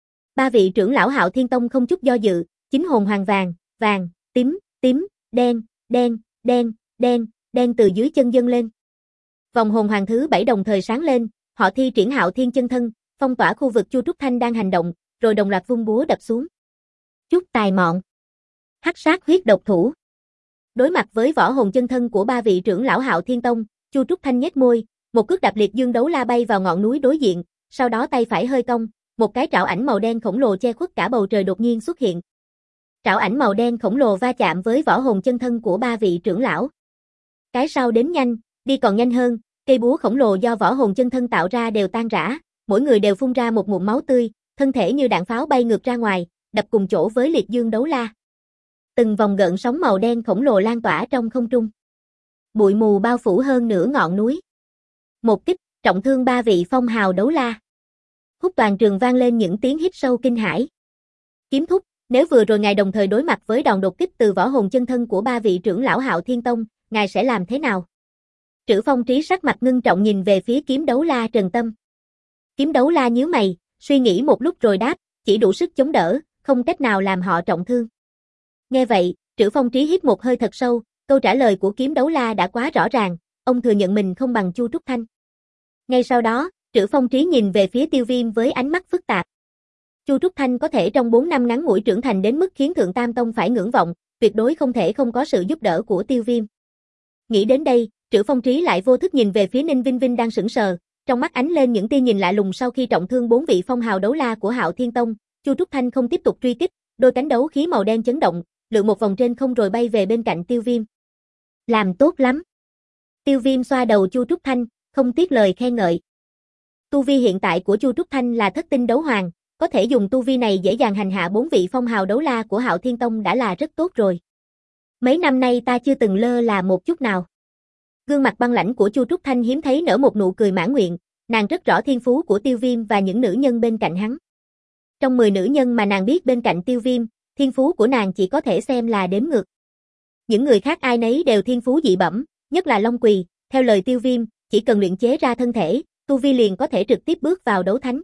S1: Ba vị trưởng lão Hạo Thiên Tông không chút do dự, chính hồn hoàng vàng, vàng, tím, tím, đen, đen, đen, đen, đen từ dưới chân dâng lên. Vòng hồn hoàng thứ bảy đồng thời sáng lên, họ thi triển Hạo Thiên chân thân, phong tỏa khu vực Chu Trúc Thanh đang hành động, rồi đồng loạt vung búa đập xuống. Chút tài mọn. Hắc sát huyết độc thủ. Đối mặt với võ hồn chân thân của ba vị trưởng lão Hạo Thiên Tông, Chu Trúc Thanh nhếch môi, một cước đạp Liệt Dương Đấu La bay vào ngọn núi đối diện, sau đó tay phải hơi cong, một cái trảo ảnh màu đen khổng lồ che khuất cả bầu trời đột nhiên xuất hiện. Trảo ảnh màu đen khổng lồ va chạm với võ hồn chân thân của ba vị trưởng lão. Cái sau đến nhanh, đi còn nhanh hơn, cây búa khổng lồ do võ hồn chân thân tạo ra đều tan rã, mỗi người đều phun ra một ngụm máu tươi, thân thể như đạn pháo bay ngược ra ngoài, đập cùng chỗ với Liệt Dương Đấu La. Từng vòng gợn sóng màu đen khổng lồ lan tỏa trong không trung. Bụi mù bao phủ hơn nửa ngọn núi. Một kích, trọng thương ba vị phong hào đấu la. Hút toàn trường vang lên những tiếng hít sâu kinh hãi. Kiếm thúc, nếu vừa rồi ngài đồng thời đối mặt với đòn đột kích từ võ hồn chân thân của ba vị trưởng lão Hạo Thiên Tông, ngài sẽ làm thế nào? Trữ Phong Trí sắc mặt ngưng trọng nhìn về phía kiếm đấu la Trần Tâm. Kiếm đấu la nhíu mày, suy nghĩ một lúc rồi đáp, chỉ đủ sức chống đỡ, không cách nào làm họ trọng thương. Nghe vậy, Trữ Phong Trí hít một hơi thật sâu, câu trả lời của kiếm đấu la đã quá rõ ràng, ông thừa nhận mình không bằng Chu Trúc Thanh. Ngay sau đó, Trữ Phong Trí nhìn về phía Tiêu Viêm với ánh mắt phức tạp. Chu Trúc Thanh có thể trong bốn năm ngắn ngủi trưởng thành đến mức khiến Thượng Tam Tông phải ngưỡng vọng, tuyệt đối không thể không có sự giúp đỡ của Tiêu Viêm. Nghĩ đến đây, Trữ Phong Trí lại vô thức nhìn về phía Ninh Vinh Vinh đang sững sờ, trong mắt ánh lên những tia nhìn lạ lùng sau khi trọng thương bốn vị phong hào đấu la của Hạo Thiên Tông. Chu Trúc Thanh không tiếp tục truy kích, đôi cánh đấu khí màu đen chấn động, lượn một vòng trên không rồi bay về bên cạnh Tiêu Viêm. Làm tốt lắm. Tiêu Viêm xoa đầu Chu Trúc Thanh, không tiếc lời khen ngợi. Tu vi hiện tại của Chu Trúc Thanh là thất tinh đấu hoàng, có thể dùng tu vi này dễ dàng hành hạ bốn vị phong hào đấu la của Hạo Thiên Tông đã là rất tốt rồi. Mấy năm nay ta chưa từng lơ là một chút nào. Gương mặt băng lãnh của Chu Trúc Thanh hiếm thấy nở một nụ cười mãn nguyện, nàng rất rõ thiên phú của Tiêu Viêm và những nữ nhân bên cạnh hắn. Trong mười nữ nhân mà nàng biết bên cạnh Tiêu Viêm, thiên phú của nàng chỉ có thể xem là đếm ngược. Những người khác ai nấy đều thiên phú dị bẩm, nhất là Long Quỳ, theo lời Tiêu Viêm, chỉ cần luyện chế ra thân thể, tu vi liền có thể trực tiếp bước vào đấu thánh.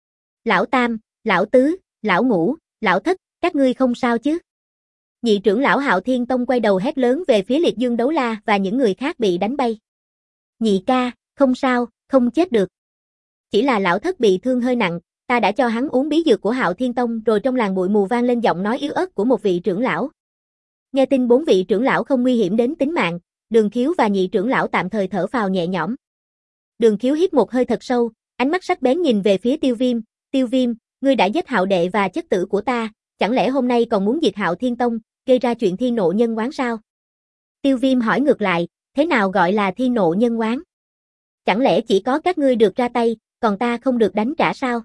S1: Lão Tam, Lão Tứ, Lão Ngũ, Lão Thất, các ngươi không sao chứ? Nhị trưởng lão Hạo Thiên Tông quay đầu hét lớn về phía Liệt Dương Đấu La và những người khác bị đánh bay. Nhị ca, không sao, không chết được. Chỉ là Lão Thất bị thương hơi nặng, ta đã cho hắn uống bí dược của Hạo Thiên Tông rồi. Trong làng bụi mù vang lên giọng nói yếu ớt của một vị trưởng lão. Nghe tin bốn vị trưởng lão không nguy hiểm đến tính mạng, Đường Khiếu và nhị trưởng lão tạm thời thở phào nhẹ nhõm. Đường Khiếu hít một hơi thật sâu, ánh mắt sắc bén nhìn về phía Tiêu Viêm. Tiêu Viêm, ngươi đã giết Hạo đệ và chất tử của ta, chẳng lẽ hôm nay còn muốn diệt Hạo Thiên Tông, gây ra chuyện thiên nộ nhân oán sao? Tiêu Viêm hỏi ngược lại, thế nào gọi là thiên nộ nhân oán? Chẳng lẽ chỉ có các ngươi được ra tay, còn ta không được đánh trả sao?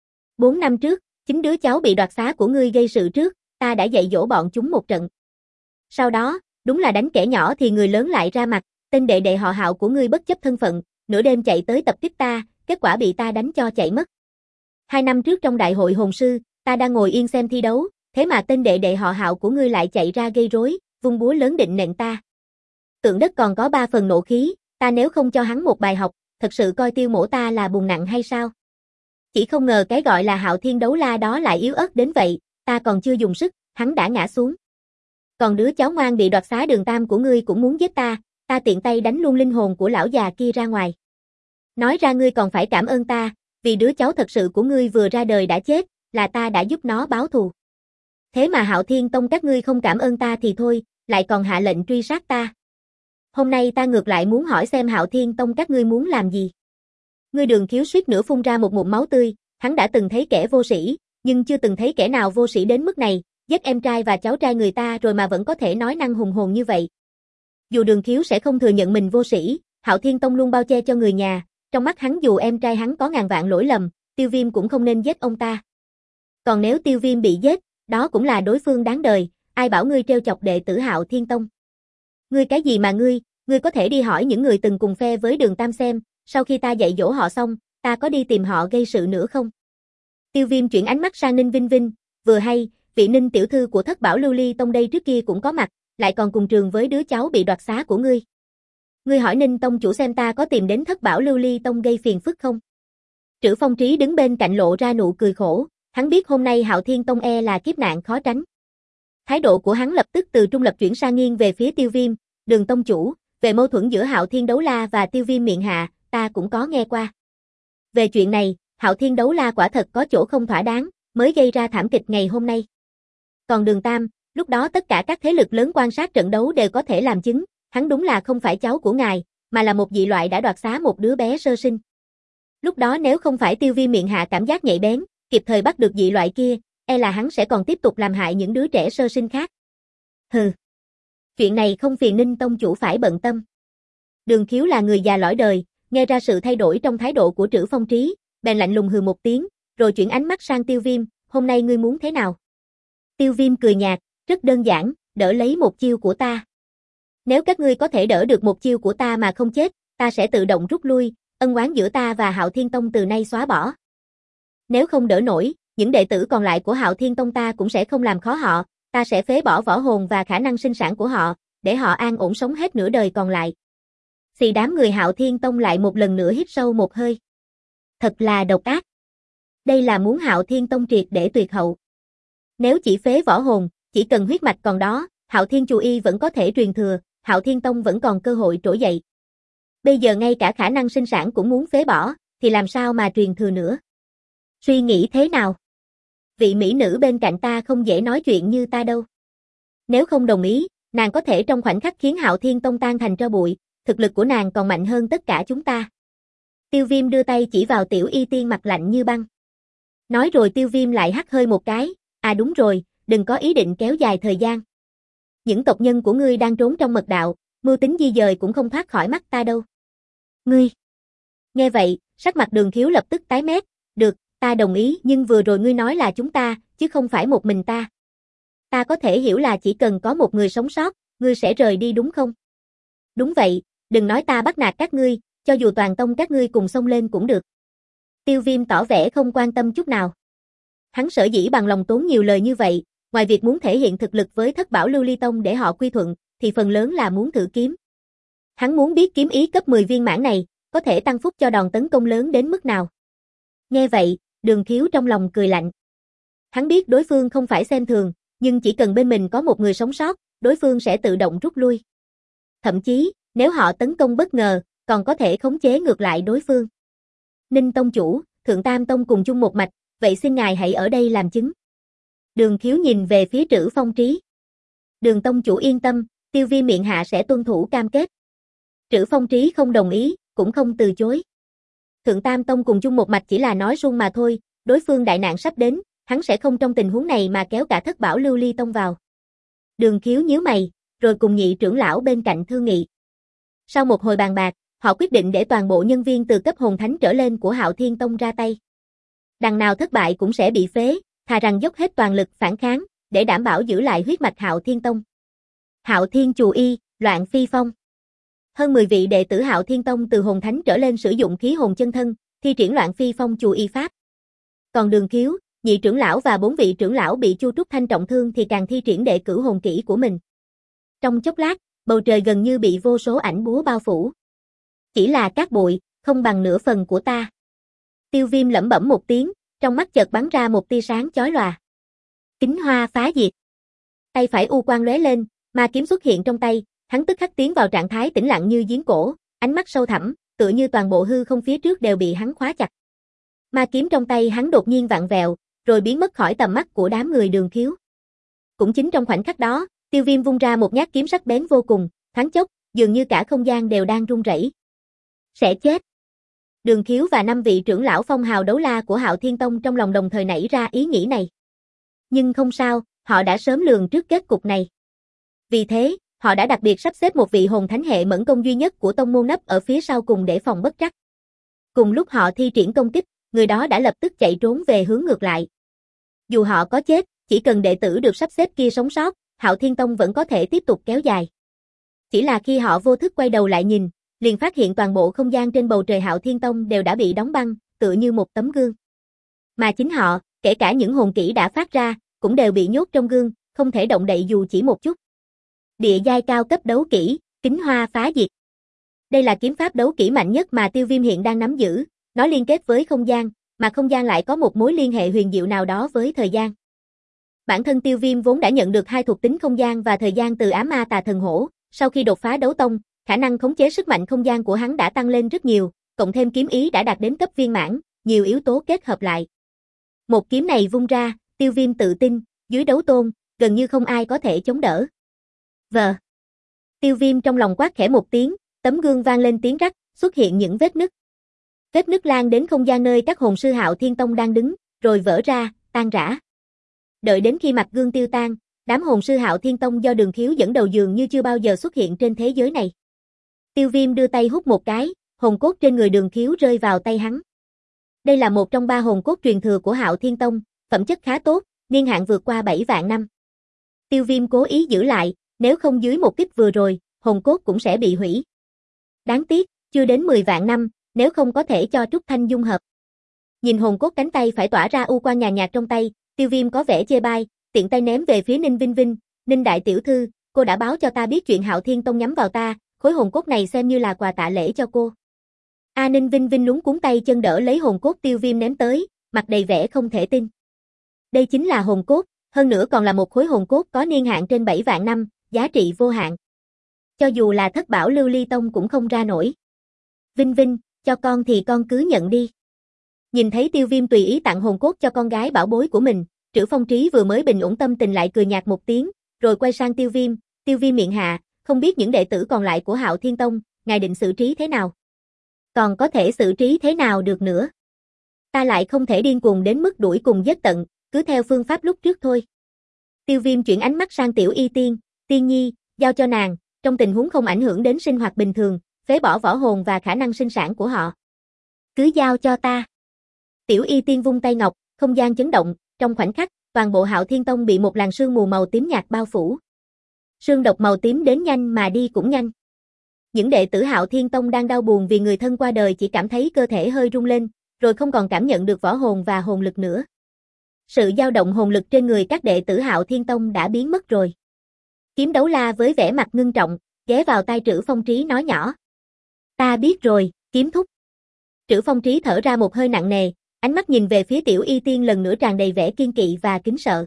S1: Bốn năm trước, chính đứa cháu bị đoạt xá của ngươi gây sự trước, ta đã dạy dỗ bọn chúng một trận. Sau đó, đúng là đánh kẻ nhỏ thì người lớn lại ra mặt, tên đệ đệ họ Hạo của ngươi bất chấp thân phận, nửa đêm chạy tới tập kích ta, kết quả bị ta đánh cho chạy mất. Hai năm trước trong đại hội hồn sư, ta đang ngồi yên xem thi đấu, thế mà tên đệ đệ họ Hạo của ngươi lại chạy ra gây rối, vung búa lớn định nện ta. Tượng đất còn có ba phần nộ khí, ta nếu không cho hắn một bài học, thật sự coi Tiêu mổ ta là bùn nặng hay sao? Chỉ không ngờ cái gọi là Hạo Thiên Đấu La đó lại yếu ớt đến vậy, ta còn chưa dùng sức, hắn đã ngã xuống. Còn đứa cháu ngoan bị đoạt xá Đường Tam của ngươi cũng muốn giết ta, ta tiện tay đánh luôn linh hồn của lão già kia ra ngoài. Nói ra ngươi còn phải cảm ơn ta, vì đứa cháu thật sự của ngươi vừa ra đời đã chết, là ta đã giúp nó báo thù. Thế mà Hạo Thiên Tông các ngươi không cảm ơn ta thì thôi, lại còn hạ lệnh truy sát ta. Hôm nay ta ngược lại muốn hỏi xem Hạo Thiên Tông các ngươi muốn làm gì. Ngươi Đường Khiếu suýt nữa phun ra một ngụm máu tươi, hắn đã từng thấy kẻ vô sĩ, nhưng chưa từng thấy kẻ nào vô sĩ đến mức này, giết em trai và cháu trai người ta rồi mà vẫn có thể nói năng hùng hồn như vậy. Dù Đường Khiếu sẽ không thừa nhận mình vô sĩ, Hạo Thiên Tông luôn bao che cho người nhà, trong mắt hắn dù em trai hắn có ngàn vạn lỗi lầm, Tiêu Viêm cũng không nên giết ông ta. Còn nếu Tiêu Viêm bị giết, đó cũng là đối phương đáng đời, ai bảo ngươi trêu chọc đệ tử Hạo Thiên Tông. Ngươi cái gì mà ngươi, ngươi có thể đi hỏi những người từng cùng phe với Đường Tam xem, sau khi ta dạy dỗ họ xong, ta có đi tìm họ gây sự nữa không? Tiêu Viêm chuyển ánh mắt sang Ninh Vinh Vinh, vừa hay, vị Ninh tiểu thư của Thất Bảo Lưu Ly Tông đây trước kia cũng có mặt, lại còn cùng trường với đứa cháu bị đoạt xá của ngươi. Ngươi hỏi Ninh Tông chủ xem ta có tìm đến Thất Bảo Lưu Ly Tông gây phiền phức không? Trữ Phong Trí đứng bên cạnh lộ ra nụ cười khổ, hắn biết hôm nay Hạo Thiên Tông e là kiếp nạn khó tránh. Thái độ của hắn lập tức từ trung lập chuyển sang nghiêng về phía Tiêu Viêm, Đường tông chủ, về mâu thuẫn giữa Hạo Thiên Đấu La và Tiêu Viêm miệng hạ, ta cũng có nghe qua. Về chuyện này, Hạo Thiên Đấu La quả thật có chỗ không thỏa đáng, mới gây ra thảm kịch ngày hôm nay. Còn Đường Tam, lúc đó tất cả các thế lực lớn quan sát trận đấu đều có thể làm chứng, hắn đúng là không phải cháu của ngài, mà là một dị loại đã đoạt xá một đứa bé sơ sinh. Lúc đó nếu không phải Tiêu Viêm miệng hạ cảm giác nhạy bén, kịp thời bắt được dị loại kia, e là hắn sẽ còn tiếp tục làm hại những đứa trẻ sơ sinh khác. Hừ. Chuyện này không phiền Ninh tông chủ phải bận tâm. Đường Khiếu là người già lõi đời, nghe ra sự thay đổi trong thái độ của Trữ Phong Trí, bèn lạnh lùng hừ một tiếng, rồi chuyển ánh mắt sang Tiêu Viêm, hôm nay ngươi muốn thế nào? Tiêu Viêm cười nhạt, rất đơn giản, đỡ lấy một chiêu của ta. Nếu các ngươi có thể đỡ được một chiêu của ta mà không chết, ta sẽ tự động rút lui, ân oán giữa ta và Hạo Thiên Tông từ nay xóa bỏ. Nếu không đỡ nổi, những đệ tử còn lại của Hạo Thiên Tông ta cũng sẽ không làm khó họ, ta sẽ phế bỏ võ hồn và khả năng sinh sản của họ, để họ an ổn sống hết nửa đời còn lại. Xì đám người Hạo Thiên Tông lại một lần nữa hít sâu một hơi. Thật là độc ác. Đây là muốn Hạo Thiên Tông triệt để tuyệt hậu. Nếu chỉ phế võ hồn, chỉ cần huyết mạch còn đó, Hạo Thiên Chủ Y vẫn có thể truyền thừa, Hạo Thiên Tông vẫn còn cơ hội trỗi dậy. Bây giờ ngay cả khả năng sinh sản cũng muốn phế bỏ, thì làm sao mà truyền thừa nữa? Suy nghĩ thế nào? Vị mỹ nữ bên cạnh ta không dễ nói chuyện như ta đâu. Nếu không đồng ý, nàng có thể trong khoảnh khắc khiến Hạo Thiên Tông tan thành tro bụi, thực lực của nàng còn mạnh hơn tất cả chúng ta. Tiêu Viêm đưa tay chỉ vào Tiểu Y Tiên mặt lạnh như băng. Nói rồi Tiêu Viêm lại hắt hơi một cái, à đúng rồi, đừng có ý định kéo dài thời gian. Những tộc nhân của ngươi đang trốn trong mật đạo, mưu tính di dời cũng không thoát khỏi mắt ta đâu. Ngươi. Nghe vậy, sắc mặt Đường Khiếu lập tức tái mét, được, ta đồng ý nhưng vừa rồi ngươi nói là chúng ta, chứ không phải một mình ta. Ta có thể hiểu là chỉ cần có một người sống sót, ngươi sẽ rời đi đúng không? Đúng vậy, đừng nói ta bắt nạt các ngươi, cho dù toàn tông các ngươi cùng xông lên cũng được. Tiêu Viêm tỏ vẻ không quan tâm chút nào. Hắn sở dĩ bằng lòng tốn nhiều lời như vậy, ngoài việc muốn thể hiện thực lực với Thất Bảo Lưu Ly Tông để họ quy thuận, thì phần lớn là muốn thử kiếm. Hắn muốn biết kiếm ý cấp mười viên mãn này, có thể tăng phúc cho đòn tấn công lớn đến mức nào. Nghe vậy, Đường Khiếu trong lòng cười lạnh. Hắn biết đối phương không phải xem thường, nhưng chỉ cần bên mình có một người sống sót, đối phương sẽ tự động rút lui. Thậm chí, nếu họ tấn công bất ngờ, còn có thể khống chế ngược lại đối phương. Ninh Tông chủ, Thượng Tam Tông cùng chung một mạch, vậy xin ngài hãy ở đây làm chứng. Đường Khiếu nhìn về phía Trữ Phong Trí. Đường Tông chủ yên tâm, Tiêu Viêm miệng hạ sẽ tuân thủ cam kết. Trữ Phong Trí không đồng ý, cũng không từ chối. Thượng Tam Tông cùng chung một mạch chỉ là nói suông mà thôi, đối phương đại nạn sắp đến, hắn sẽ không trong tình huống này mà kéo cả Thất Bảo Lưu Ly Tông vào. Đường Khiếu nhíu mày, rồi cùng nhị trưởng lão bên cạnh thương nghị. Sau một hồi bàn bạc, họ quyết định để toàn bộ nhân viên từ cấp hồn thánh trở lên của Hạo Thiên Tông ra tay. Đằng nào thất bại cũng sẽ bị phế, thà rằng dốc hết toàn lực phản kháng, để đảm bảo giữ lại huyết mạch Hạo Thiên Tông. Hạo Thiên Chù Y, Loạn Phi Phong. Hơn mười vị đệ tử Hạo Thiên Tông từ hồn thánh trở lên sử dụng khí hồn chân thân, thi triển Loạn Phi Phong Chù Y pháp. Còn Đường Khiếu, nhị trưởng lão và bốn vị trưởng lão bị Chu Trúc Thanh trọng thương thì càng thi triển đệ cửu hồn kỹ của mình. Trong chốc lát, bầu trời gần như bị vô số ảnh búa bao phủ. Chỉ là cát bụi, không bằng nửa phần của ta. Tiêu Viêm lẩm bẩm một tiếng, trong mắt chợt bắn ra một tia sáng chói lòa. Kính hoa phá diệt. Tay phải u quang lóe lên, ma kiếm xuất hiện trong tay, hắn tức khắc tiến vào trạng thái tĩnh lặng như giếng cổ, ánh mắt sâu thẳm, tựa như toàn bộ hư không phía trước đều bị hắn khóa chặt. Ma kiếm trong tay hắn đột nhiên vặn vẹo, rồi biến mất khỏi tầm mắt của đám người Đường Khiếu. Cũng chính trong khoảnh khắc đó, Tiêu Viêm vung ra một nhát kiếm sắc bén vô cùng, thoáng chốc, dường như cả không gian đều đang rung rẩy. Sẽ chết. Đường Khiếu và năm vị trưởng lão phong hào đấu la của Hạo Thiên Tông trong lòng đồng thời nảy ra ý nghĩ này. Nhưng không sao, họ đã sớm lường trước kết cục này. Vì thế, họ đã đặc biệt sắp xếp một vị hồn thánh hệ mẫn công duy nhất của tông môn nấp ở phía sau cùng để phòng bất trắc. Cùng lúc họ thi triển công kích, người đó đã lập tức chạy trốn về hướng ngược lại. Dù họ có chết, chỉ cần đệ tử được sắp xếp kia sống sót, Hạo Thiên Tông vẫn có thể tiếp tục kéo dài. Chỉ là khi họ vô thức quay đầu lại nhìn, liền phát hiện toàn bộ không gian trên bầu trời Hạo Thiên Tông đều đã bị đóng băng, tựa như một tấm gương. Mà chính họ, kể cả những hồn kỹ đã phát ra, cũng đều bị nhốt trong gương, không thể động đậy dù chỉ một chút. Địa giai cao cấp đấu kỹ, Kính Hoa Phá Diệt. Đây là kiếm pháp đấu kỹ mạnh nhất mà Tiêu Viêm hiện đang nắm giữ, nó liên kết với không gian, mà không gian lại có một mối liên hệ huyền diệu nào đó với thời gian. Bản thân Tiêu Viêm vốn đã nhận được hai thuộc tính không gian và thời gian từ Ám Ma Tà Thần Hổ, sau khi đột phá đấu tông, khả năng khống chế sức mạnh không gian của hắn đã tăng lên rất nhiều, cộng thêm kiếm ý đã đạt đến cấp viên mãn, nhiều yếu tố kết hợp lại. Một kiếm này vung ra, Tiêu Viêm tự tin, dưới đấu tôn, gần như không ai có thể chống đỡ. Vờ. Tiêu Viêm trong lòng quát khẽ một tiếng, tấm gương vang lên tiếng rắc, xuất hiện những vết nứt. Vết nứt lan đến không gian nơi các hồn sư Hạo Thiên Tông đang đứng, rồi vỡ ra, tan rã. Đợi đến khi mặt gương tiêu tan, đám hồn sư Hạo Thiên Tông do Đường Khiếu dẫn đầu dường như chưa bao giờ xuất hiện trên thế giới này. Tiêu Viêm đưa tay hút một cái, hồn cốt trên người Đường Khiếu rơi vào tay hắn. Đây là một trong ba hồn cốt truyền thừa của Hạo Thiên Tông, phẩm chất khá tốt, niên hạn vượt qua bảy vạn năm. Tiêu Viêm cố ý giữ lại, nếu không dưới một kích vừa rồi, hồn cốt cũng sẽ bị hủy. Đáng tiếc, chưa đến mười vạn năm, nếu không có thể cho Trúc Thanh dung hợp. Nhìn hồn cốt cánh tay phải tỏa ra u quang nhàn nhạt trong tay, Tiêu Viêm có vẻ chê bai, tiện tay ném về phía Ninh Vinh Vinh, "Ninh đại tiểu thư, cô đã báo cho ta biết chuyện Hạo Thiên Tông nhắm vào ta, khối hồn cốt này xem như là quà tạ lễ cho cô." A Ninh Vinh Vinh lúng cuống tay chân đỡ lấy hồn cốt Tiêu Viêm ném tới, mặt đầy vẻ không thể tin. Đây chính là hồn cốt, hơn nữa còn là một khối hồn cốt có niên hạn trên bảy vạn năm, giá trị vô hạn. Cho dù là Thất Bảo Lưu Ly Tông cũng không ra nổi. "Vinh Vinh, cho con thì con cứ nhận đi." Nhìn thấy Tiêu Viêm tùy ý tặng hồn cốt cho con gái bảo bối của mình, Trữ Phong Trí vừa mới bình ổn tâm tình lại cười nhạt một tiếng, rồi quay sang Tiêu Viêm, "Tiêu Viêm miệng hạ, không biết những đệ tử còn lại của Hạo Thiên Tông, ngài định xử trí thế nào?" "Còn có thể xử trí thế nào được nữa? Ta lại không thể điên cuồng đến mức đuổi cùng giết tận, cứ theo phương pháp lúc trước thôi." Tiêu Viêm chuyển ánh mắt sang Tiểu Y Tiên, "Tiên Nhi, giao cho nàng, trong tình huống không ảnh hưởng đến sinh hoạt bình thường, phế bỏ võ hồn và khả năng sinh sản của họ. Cứ giao cho ta." Tiểu Y Tiên vung tay ngọc, không gian chấn động, trong khoảnh khắc, toàn bộ Hạo Thiên Tông bị một làn sương mù màu tím nhạt bao phủ. Sương độc màu tím đến nhanh mà đi cũng nhanh. Những đệ tử Hạo Thiên Tông đang đau buồn vì người thân qua đời chỉ cảm thấy cơ thể hơi rung lên, rồi không còn cảm nhận được võ hồn và hồn lực nữa. Sự dao động hồn lực trên người các đệ tử Hạo Thiên Tông đã biến mất rồi. Kiếm Đấu La với vẻ mặt ngưng trọng, ghé vào tai Trữ Phong Trí nói nhỏ. Ta biết rồi, Kiếm thúc. Trữ Phong Trí thở ra một hơi nặng nề, ánh mắt nhìn về phía Tiểu Y Tiên lần nữa tràn đầy vẻ kiên kỵ và kính sợ.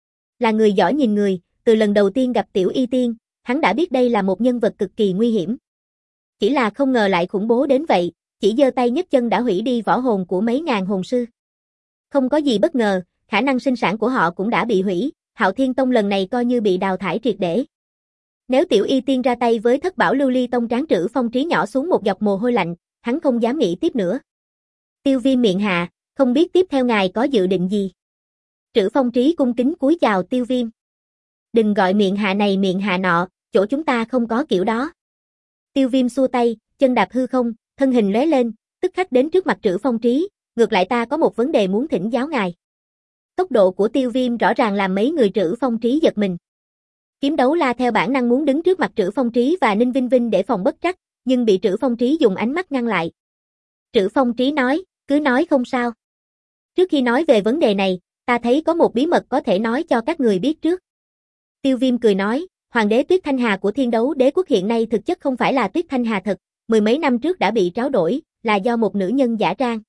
S1: Là người giỏi nhìn người, từ lần đầu tiên gặp Tiểu Y Tiên, hắn đã biết đây là một nhân vật cực kỳ nguy hiểm. Chỉ là không ngờ lại khủng bố đến vậy, chỉ giơ tay nhấc chân đã hủy đi võ hồn của mấy ngàn hồn sư. Không có gì bất ngờ, khả năng sinh sản của họ cũng đã bị hủy, Hạo Thiên Tông lần này coi như bị đào thải triệt để. Nếu Tiểu Y Tiên ra tay với Thất Bảo Lưu Ly Tông, trán Trữ Phong Trí nhỏ xuống một giọt mồ hôi lạnh, hắn không dám nghĩ tiếp nữa. Tiêu Viêm miệng hạ, không biết tiếp theo ngài có dự định gì. Trữ Phong Trí cung kính cúi chào Tiêu Viêm. Đừng gọi miệng hạ này miệng hạ nọ, chỗ chúng ta không có kiểu đó. Tiêu Viêm xua tay, chân đạp hư không, thân hình lóe lên, tức khắc đến trước mặt Trữ Phong Trí, ngược lại ta có một vấn đề muốn thỉnh giáo ngài. Tốc độ của Tiêu Viêm rõ ràng làm mấy người Trữ Phong Trí giật mình. Kiếm Đấu La theo bản năng muốn đứng trước mặt Trữ Phong Trí và Ninh Vinh Vinh để phòng bất trắc, nhưng bị Trữ Phong Trí dùng ánh mắt ngăn lại. Trữ Phong Trí nói, cứ nói không sao. Trước khi nói về vấn đề này, ta thấy có một bí mật có thể nói cho các người biết trước. Tiêu Viêm cười nói, Hoàng đế Tuyết Thanh Hà của Thiên Đấu Đế quốc hiện nay thực chất không phải là Tuyết Thanh Hà thật, mười mấy năm trước đã bị tráo đổi, là do một nữ nhân giả trang.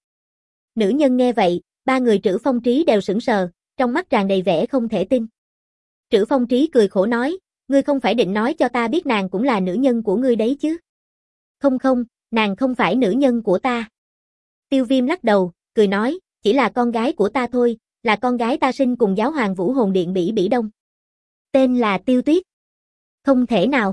S1: Nữ nhân nghe vậy, ba người Trữ Phong Trí đều sững sờ, trong mắt tràn đầy vẻ không thể tin. Trữ Phong Trí cười khổ nói, ngươi không phải định nói cho ta biết nàng cũng là nữ nhân của ngươi đấy chứ? Không không, nàng không phải nữ nhân của ta. Tiêu Viêm lắc đầu, cười nói, chỉ là con gái của ta thôi, là con gái ta sinh cùng giáo hoàng Vũ Hồn Điện Bỉ Bỉ Đông. Tên là Tiêu Tuyết. Không thể nào.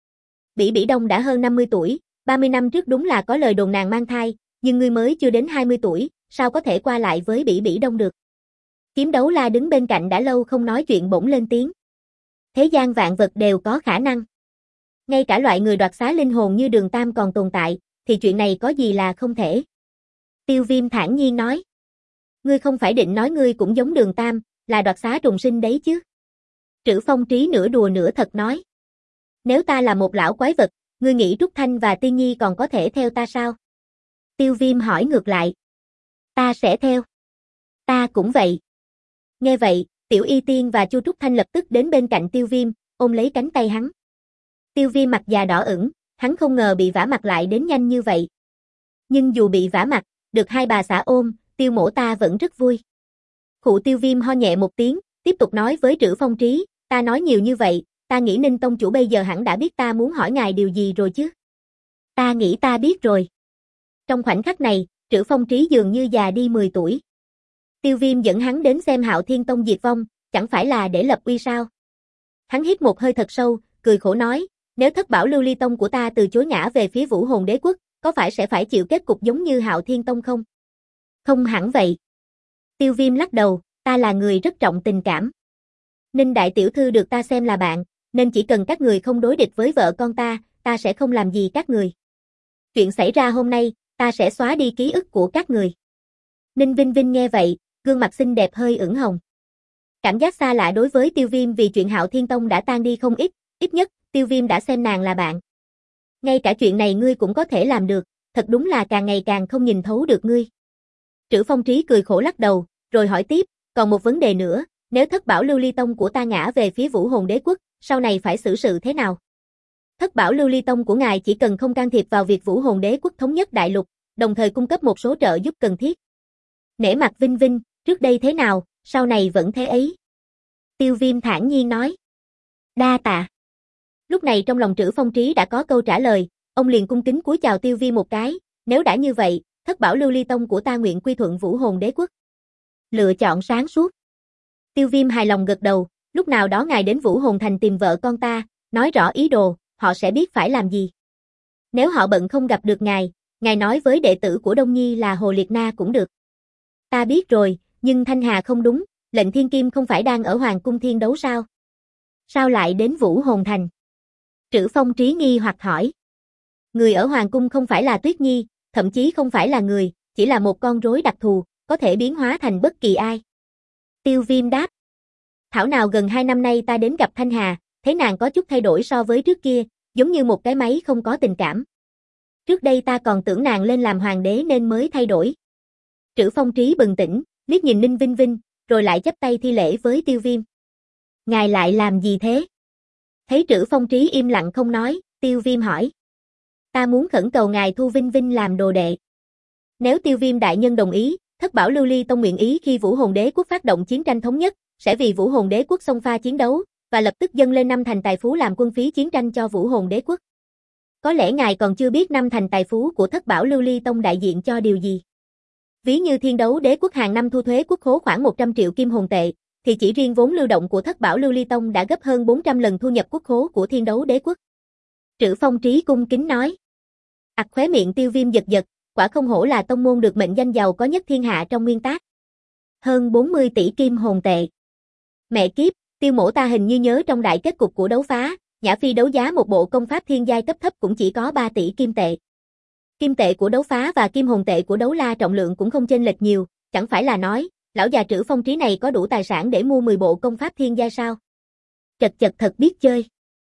S1: Bỉ Bỉ Đông đã hơn năm mươi tuổi, ba mươi năm trước đúng là có lời đồn nàng mang thai, nhưng ngươi mới chưa đến hai mươi tuổi, sao có thể qua lại với Bỉ Bỉ Đông được? Kiếm Đấu La đứng bên cạnh đã lâu không nói chuyện bỗng lên tiếng. Thế gian vạn vật đều có khả năng. Ngay cả loại người đoạt xá linh hồn như Đường Tam còn tồn tại, thì chuyện này có gì là không thể. Tiêu Viêm thản nhiên nói. Ngươi không phải định nói ngươi cũng giống Đường Tam, là đoạt xá trùng sinh đấy chứ? Trữ Phong Trí nửa đùa nửa thật nói. Nếu ta là một lão quái vật, ngươi nghĩ Trúc Thanh và Tiên Nhi còn có thể theo ta sao? Tiêu Viêm hỏi ngược lại. Ta sẽ theo. Ta cũng vậy. Nghe vậy, Tiểu Y Tiên và Chu Trúc Thanh lập tức đến bên cạnh Tiêu Viêm, ôm lấy cánh tay hắn. Tiêu Viêm mặt già đỏ ửng, hắn không ngờ bị vả mặt lại đến nhanh như vậy. Nhưng dù bị vả mặt, được hai bà xã ôm, Tiêu mổ ta vẫn rất vui. Khụ Tiêu Viêm ho nhẹ một tiếng, tiếp tục nói với Trữ Phong Trí, ta nói nhiều như vậy, ta nghĩ Ninh Tông chủ bây giờ hẳn đã biết ta muốn hỏi ngài điều gì rồi chứ. Ta nghĩ ta biết rồi. Trong khoảnh khắc này, Trữ Phong Trí dường như già đi mười tuổi. Tiêu Viêm dẫn hắn đến xem Hạo Thiên Tông diệt vong, chẳng phải là để lập uy sao? Hắn hít một hơi thật sâu, cười khổ nói, nếu Thất Bảo Lưu Ly Tông của ta từ chối ngã về phía Vũ Hồn Đế quốc, có phải sẽ phải chịu kết cục giống như Hạo Thiên Tông không? Không hẳn vậy. Tiêu Viêm lắc đầu, ta là người rất trọng tình cảm. Ninh đại tiểu thư được ta xem là bạn, nên chỉ cần các người không đối địch với vợ con ta, ta sẽ không làm gì các người. Chuyện xảy ra hôm nay, ta sẽ xóa đi ký ức của các người. Ninh Vinh Vinh nghe vậy, gương mặt xinh đẹp hơi ửng hồng. Cảm giác xa lạ đối với Tiêu Viêm vì chuyện Hạo Thiên Tông đã tan đi không ít, ít nhất, Tiêu Viêm đã xem nàng là bạn. Ngay cả chuyện này ngươi cũng có thể làm được, thật đúng là càng ngày càng không nhìn thấu được ngươi. Trữ Phong Trí cười khổ lắc đầu, rồi hỏi tiếp, còn một vấn đề nữa, nếu Thất Bảo Lưu Ly Tông của ta ngã về phía Vũ Hồn Đế quốc, sau này phải xử sự thế nào? Thất Bảo Lưu Ly Tông của ngài chỉ cần không can thiệp vào việc Vũ Hồn Đế quốc thống nhất đại lục, đồng thời cung cấp một số trợ giúp cần thiết. Nể mặt Vinh Vinh, trước đây thế nào, sau này vẫn thế ấy. Tiêu Viêm thản nhiên nói. Đa tạ. Lúc này trong lòng Trữ Phong Trí đã có câu trả lời, ông liền cung kính cúi chào Tiêu Viêm một cái, nếu đã như vậy, Thất Bảo Lưu Ly Tông của ta nguyện quy thuận Vũ Hồn Đế quốc. Lựa chọn sáng suốt. Tiêu Viêm hài lòng gật đầu, lúc nào đó ngài đến Vũ Hồn Thành tìm vợ con ta, nói rõ ý đồ, họ sẽ biết phải làm gì. Nếu họ bận không gặp được ngài, ngài nói với đệ tử của Đông Nhi là Hồ Liệt Na cũng được. Ta biết rồi, nhưng Thanh Hà không đúng, lệnh Thiên Kim không phải đang ở Hoàng cung Thiên Đấu sao? Sao lại đến Vũ Hồn Thành? Trữ Phong Trí nghi hoặc hỏi. Người ở Hoàng cung không phải là Tuyết Nhi, thậm chí không phải là người, chỉ là một con rối đặc thù, có thể biến hóa thành bất kỳ ai. Tiêu Viêm đáp. Thảo nào gần hai năm nay ta đến gặp Thanh Hà, thấy nàng có chút thay đổi so với trước kia, giống như một cái máy không có tình cảm. Trước đây ta còn tưởng nàng lên làm hoàng đế nên mới thay đổi. Trữ Phong Trí bừng tỉnh, liếc nhìn Ninh Vinh Vinh, rồi lại chắp tay thi lễ với Tiêu Viêm. Ngài lại làm gì thế? Thấy Trữ Phong Trí im lặng không nói, Tiêu Viêm hỏi. Ta muốn khẩn cầu ngài thu Vinh Vinh làm đồ đệ. Nếu Tiêu Viêm đại nhân đồng ý, Thất Bảo Lưu Ly Tông nguyện ý khi Vũ Hồn Đế quốc phát động chiến tranh thống nhất, sẽ vì Vũ Hồn Đế quốc xông pha chiến đấu, và lập tức dâng lên năm thành tài phú làm quân phí chiến tranh cho Vũ Hồn Đế quốc. Có lẽ ngài còn chưa biết năm thành tài phú của Thất Bảo Lưu Ly Tông đại diện cho điều gì. Ví như Thiên Đấu Đế quốc hàng năm thu thuế quốc khố khoảng một trăm triệu kim hồn tệ, thì chỉ riêng vốn lưu động của Thất Bảo Lưu Ly Tông đã gấp hơn bốn trăm lần thu nhập quốc khố của Thiên Đấu Đế quốc. Trữ Phong Trí cung kính nói. Ặc khóe miệng Tiêu Viêm giật giật, quả không hổ là tông môn được mệnh danh giàu có nhất thiên hạ trong nguyên tác. Hơn bốn mươi tỷ kim hồn tệ. Mẹ kiếp, Tiêu mỗ ta hình như nhớ trong đại kết cục của đấu phá, Nhã Phi đấu giá một bộ công pháp thiên giai cấp thấp cũng chỉ có ba tỷ kim tệ. Kim tệ của đấu phá và kim hồn tệ của đấu la trọng lượng cũng không chênh lệch nhiều, chẳng phải là nói, lão già Trữ Phong Trí này có đủ tài sản để mua mười bộ công pháp thiên giai sao? Chật chật thật biết chơi.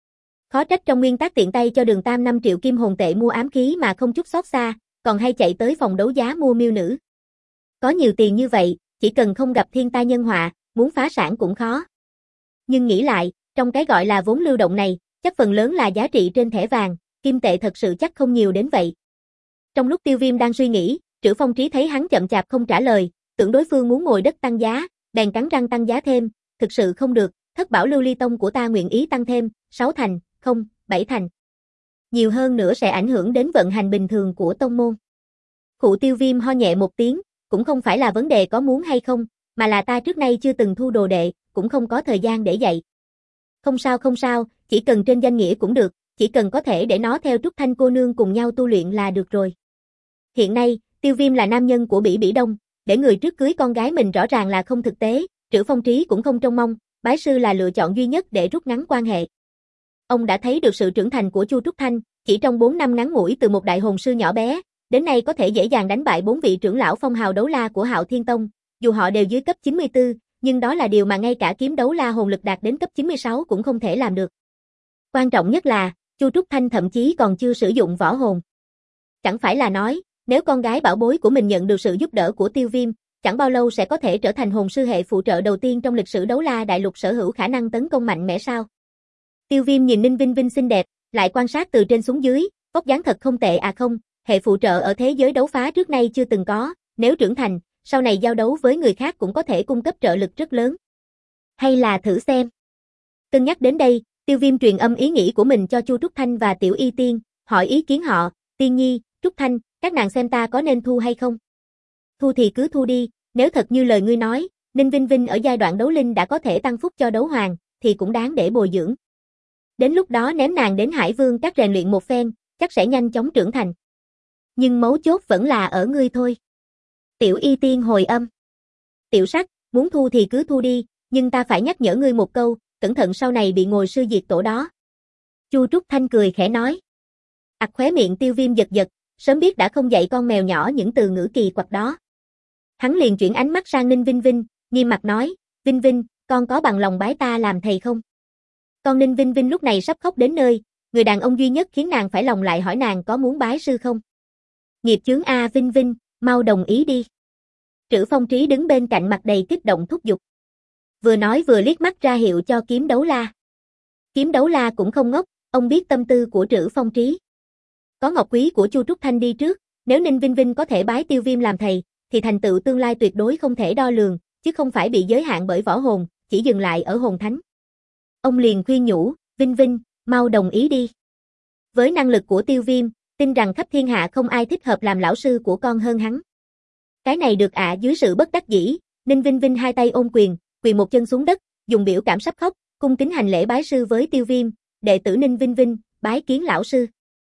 S1: Khó trách trong nguyên tác tiện tay cho Đường Tam năm triệu kim hồn tệ mua ám khí mà không chút xót xa, còn hay chạy tới phòng đấu giá mua miêu nữ. Có nhiều tiền như vậy, chỉ cần không gặp thiên tai nhân họa, muốn phá sản cũng khó. Nhưng nghĩ lại, trong cái gọi là vốn lưu động này, chắc phần lớn là giá trị trên thẻ vàng, kim tệ thật sự chắc không nhiều đến vậy. Trong lúc Tiêu Viêm đang suy nghĩ, Trữ Phong Trí thấy hắn chậm chạp không trả lời, tưởng đối phương muốn ngồi đất tăng giá, bèn cắn răng tăng giá thêm, thực sự không được, Thất Bảo Lưu Ly Tông của ta nguyện ý tăng thêm, sáu thành, không, bảy thành. Nhiều hơn nữa sẽ ảnh hưởng đến vận hành bình thường của tông môn. Khụ Tiêu Viêm ho nhẹ một tiếng, cũng không phải là vấn đề có muốn hay không, mà là ta trước nay chưa từng thu đồ đệ, cũng không có thời gian để dạy. Không sao không sao, chỉ cần trên danh nghĩa cũng được, chỉ cần có thể để nó theo Trúc Thanh cô nương cùng nhau tu luyện là được rồi. Hiện nay, Tiêu Viêm là nam nhân của Bỉ Bỉ Đông, để người trước cưới con gái mình rõ ràng là không thực tế, Trữ Phong Trí cũng không trông mong, bái sư là lựa chọn duy nhất để rút ngắn quan hệ. Ông đã thấy được sự trưởng thành của Chu Trúc Thanh, chỉ trong bốn năm ngắn ngủi từ một đại hồn sư nhỏ bé, đến nay có thể dễ dàng đánh bại bốn vị trưởng lão phong hào đấu la của Hạo Thiên Tông, dù họ đều dưới cấp chín mươi tư, nhưng đó là điều mà ngay cả kiếm đấu la hồn lực đạt đến cấp chín mươi sáu cũng không thể làm được. Quan trọng nhất là, Chu Trúc Thanh thậm chí còn chưa sử dụng võ hồn. Chẳng phải là nói, nếu con gái bảo bối của mình nhận được sự giúp đỡ của Tiêu Viêm, chẳng bao lâu sẽ có thể trở thành hồn sư hệ phụ trợ đầu tiên trong lịch sử đấu la đại lục sở hữu khả năng tấn công mạnh mẽ sao? Tiêu Viêm nhìn Ninh Vinh Vinh xinh đẹp, lại quan sát từ trên xuống dưới, vóc dáng thật không tệ à không, hệ phụ trợ ở thế giới đấu phá trước nay chưa từng có, nếu trưởng thành, sau này giao đấu với người khác cũng có thể cung cấp trợ lực rất lớn. Hay là thử xem. Cân nhắc đến đây, Tiêu Viêm truyền âm ý nghĩ của mình cho Chu Trúc Thanh và Tiểu Y Tiên, hỏi ý kiến họ, Tiên Nhi, Trúc Thanh, các nàng xem ta có nên thu hay không? Thu thì cứ thu đi, nếu thật như lời ngươi nói, Ninh Vinh Vinh ở giai đoạn đấu linh đã có thể tăng phúc cho đấu hoàng, thì cũng đáng để bồi dưỡng. Đến lúc đó ném nàng đến Hải Vương các rèn luyện một phen, chắc sẽ nhanh chóng trưởng thành. Nhưng mấu chốt vẫn là ở ngươi thôi. Tiểu Y Tiên hồi âm. Tiểu Sắc, muốn thu thì cứ thu đi, nhưng ta phải nhắc nhở ngươi một câu, cẩn thận sau này bị ngồi sư diệt tổ đó. Chu Trúc Thanh cười khẽ nói. Ặc khóe miệng Tiêu Viêm giật giật, sớm biết đã không dạy con mèo nhỏ những từ ngữ kỳ quặc đó. Hắn liền chuyển ánh mắt sang Ninh Vinh Vinh, nghiêm mặt nói, Vinh Vinh, con có bằng lòng bái ta làm thầy không? Con Ninh Vinh Vinh lúc này sắp khóc đến nơi, người đàn ông duy nhất khiến nàng phải lòng lại hỏi nàng có muốn bái sư không? Nghiệp chướng a Vinh Vinh, mau đồng ý đi. Trữ Phong Trí đứng bên cạnh mặt đầy kích động thúc giục. Vừa nói vừa liếc mắt ra hiệu cho Kiếm Đấu La. Kiếm Đấu La cũng không ngốc, ông biết tâm tư của Trữ Phong Trí. Có ngọc quý của Chu Trúc Thanh đi trước, nếu Ninh Vinh Vinh có thể bái Tiêu Viêm làm thầy, thì thành tựu tương lai tuyệt đối không thể đo lường, chứ không phải bị giới hạn bởi võ hồn, chỉ dừng lại ở hồn thánh. Ông liền khuyên nhủ, Vinh Vinh, mau đồng ý đi. Với năng lực của Tiêu Viêm, tin rằng khắp thiên hạ không ai thích hợp làm lão sư của con hơn hắn. Cái này được ạ. À, dưới sự bất đắc dĩ, Ninh Vinh Vinh hai tay ôm quyền, quỳ một chân xuống đất, dùng biểu cảm sắp khóc, cung kính hành lễ bái sư với Tiêu Viêm, đệ tử Ninh Vinh Vinh, bái kiến lão sư.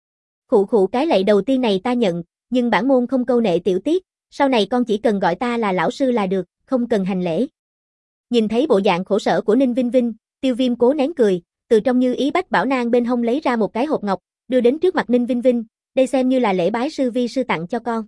S1: Khụ khụ, cái lạy đầu tiên này ta nhận, nhưng bản môn không câu nệ tiểu tiết, sau này con chỉ cần gọi ta là lão sư là được, không cần hành lễ. Nhìn thấy bộ dạng khổ sở của Ninh Vinh Vinh, Tiêu Viêm cố nén cười, từ trong như ý bách bảo nang bên hông lấy ra một cái hộp ngọc, đưa đến trước mặt Ninh Vinh Vinh, đây xem như là lễ bái sư vi sư tặng cho con.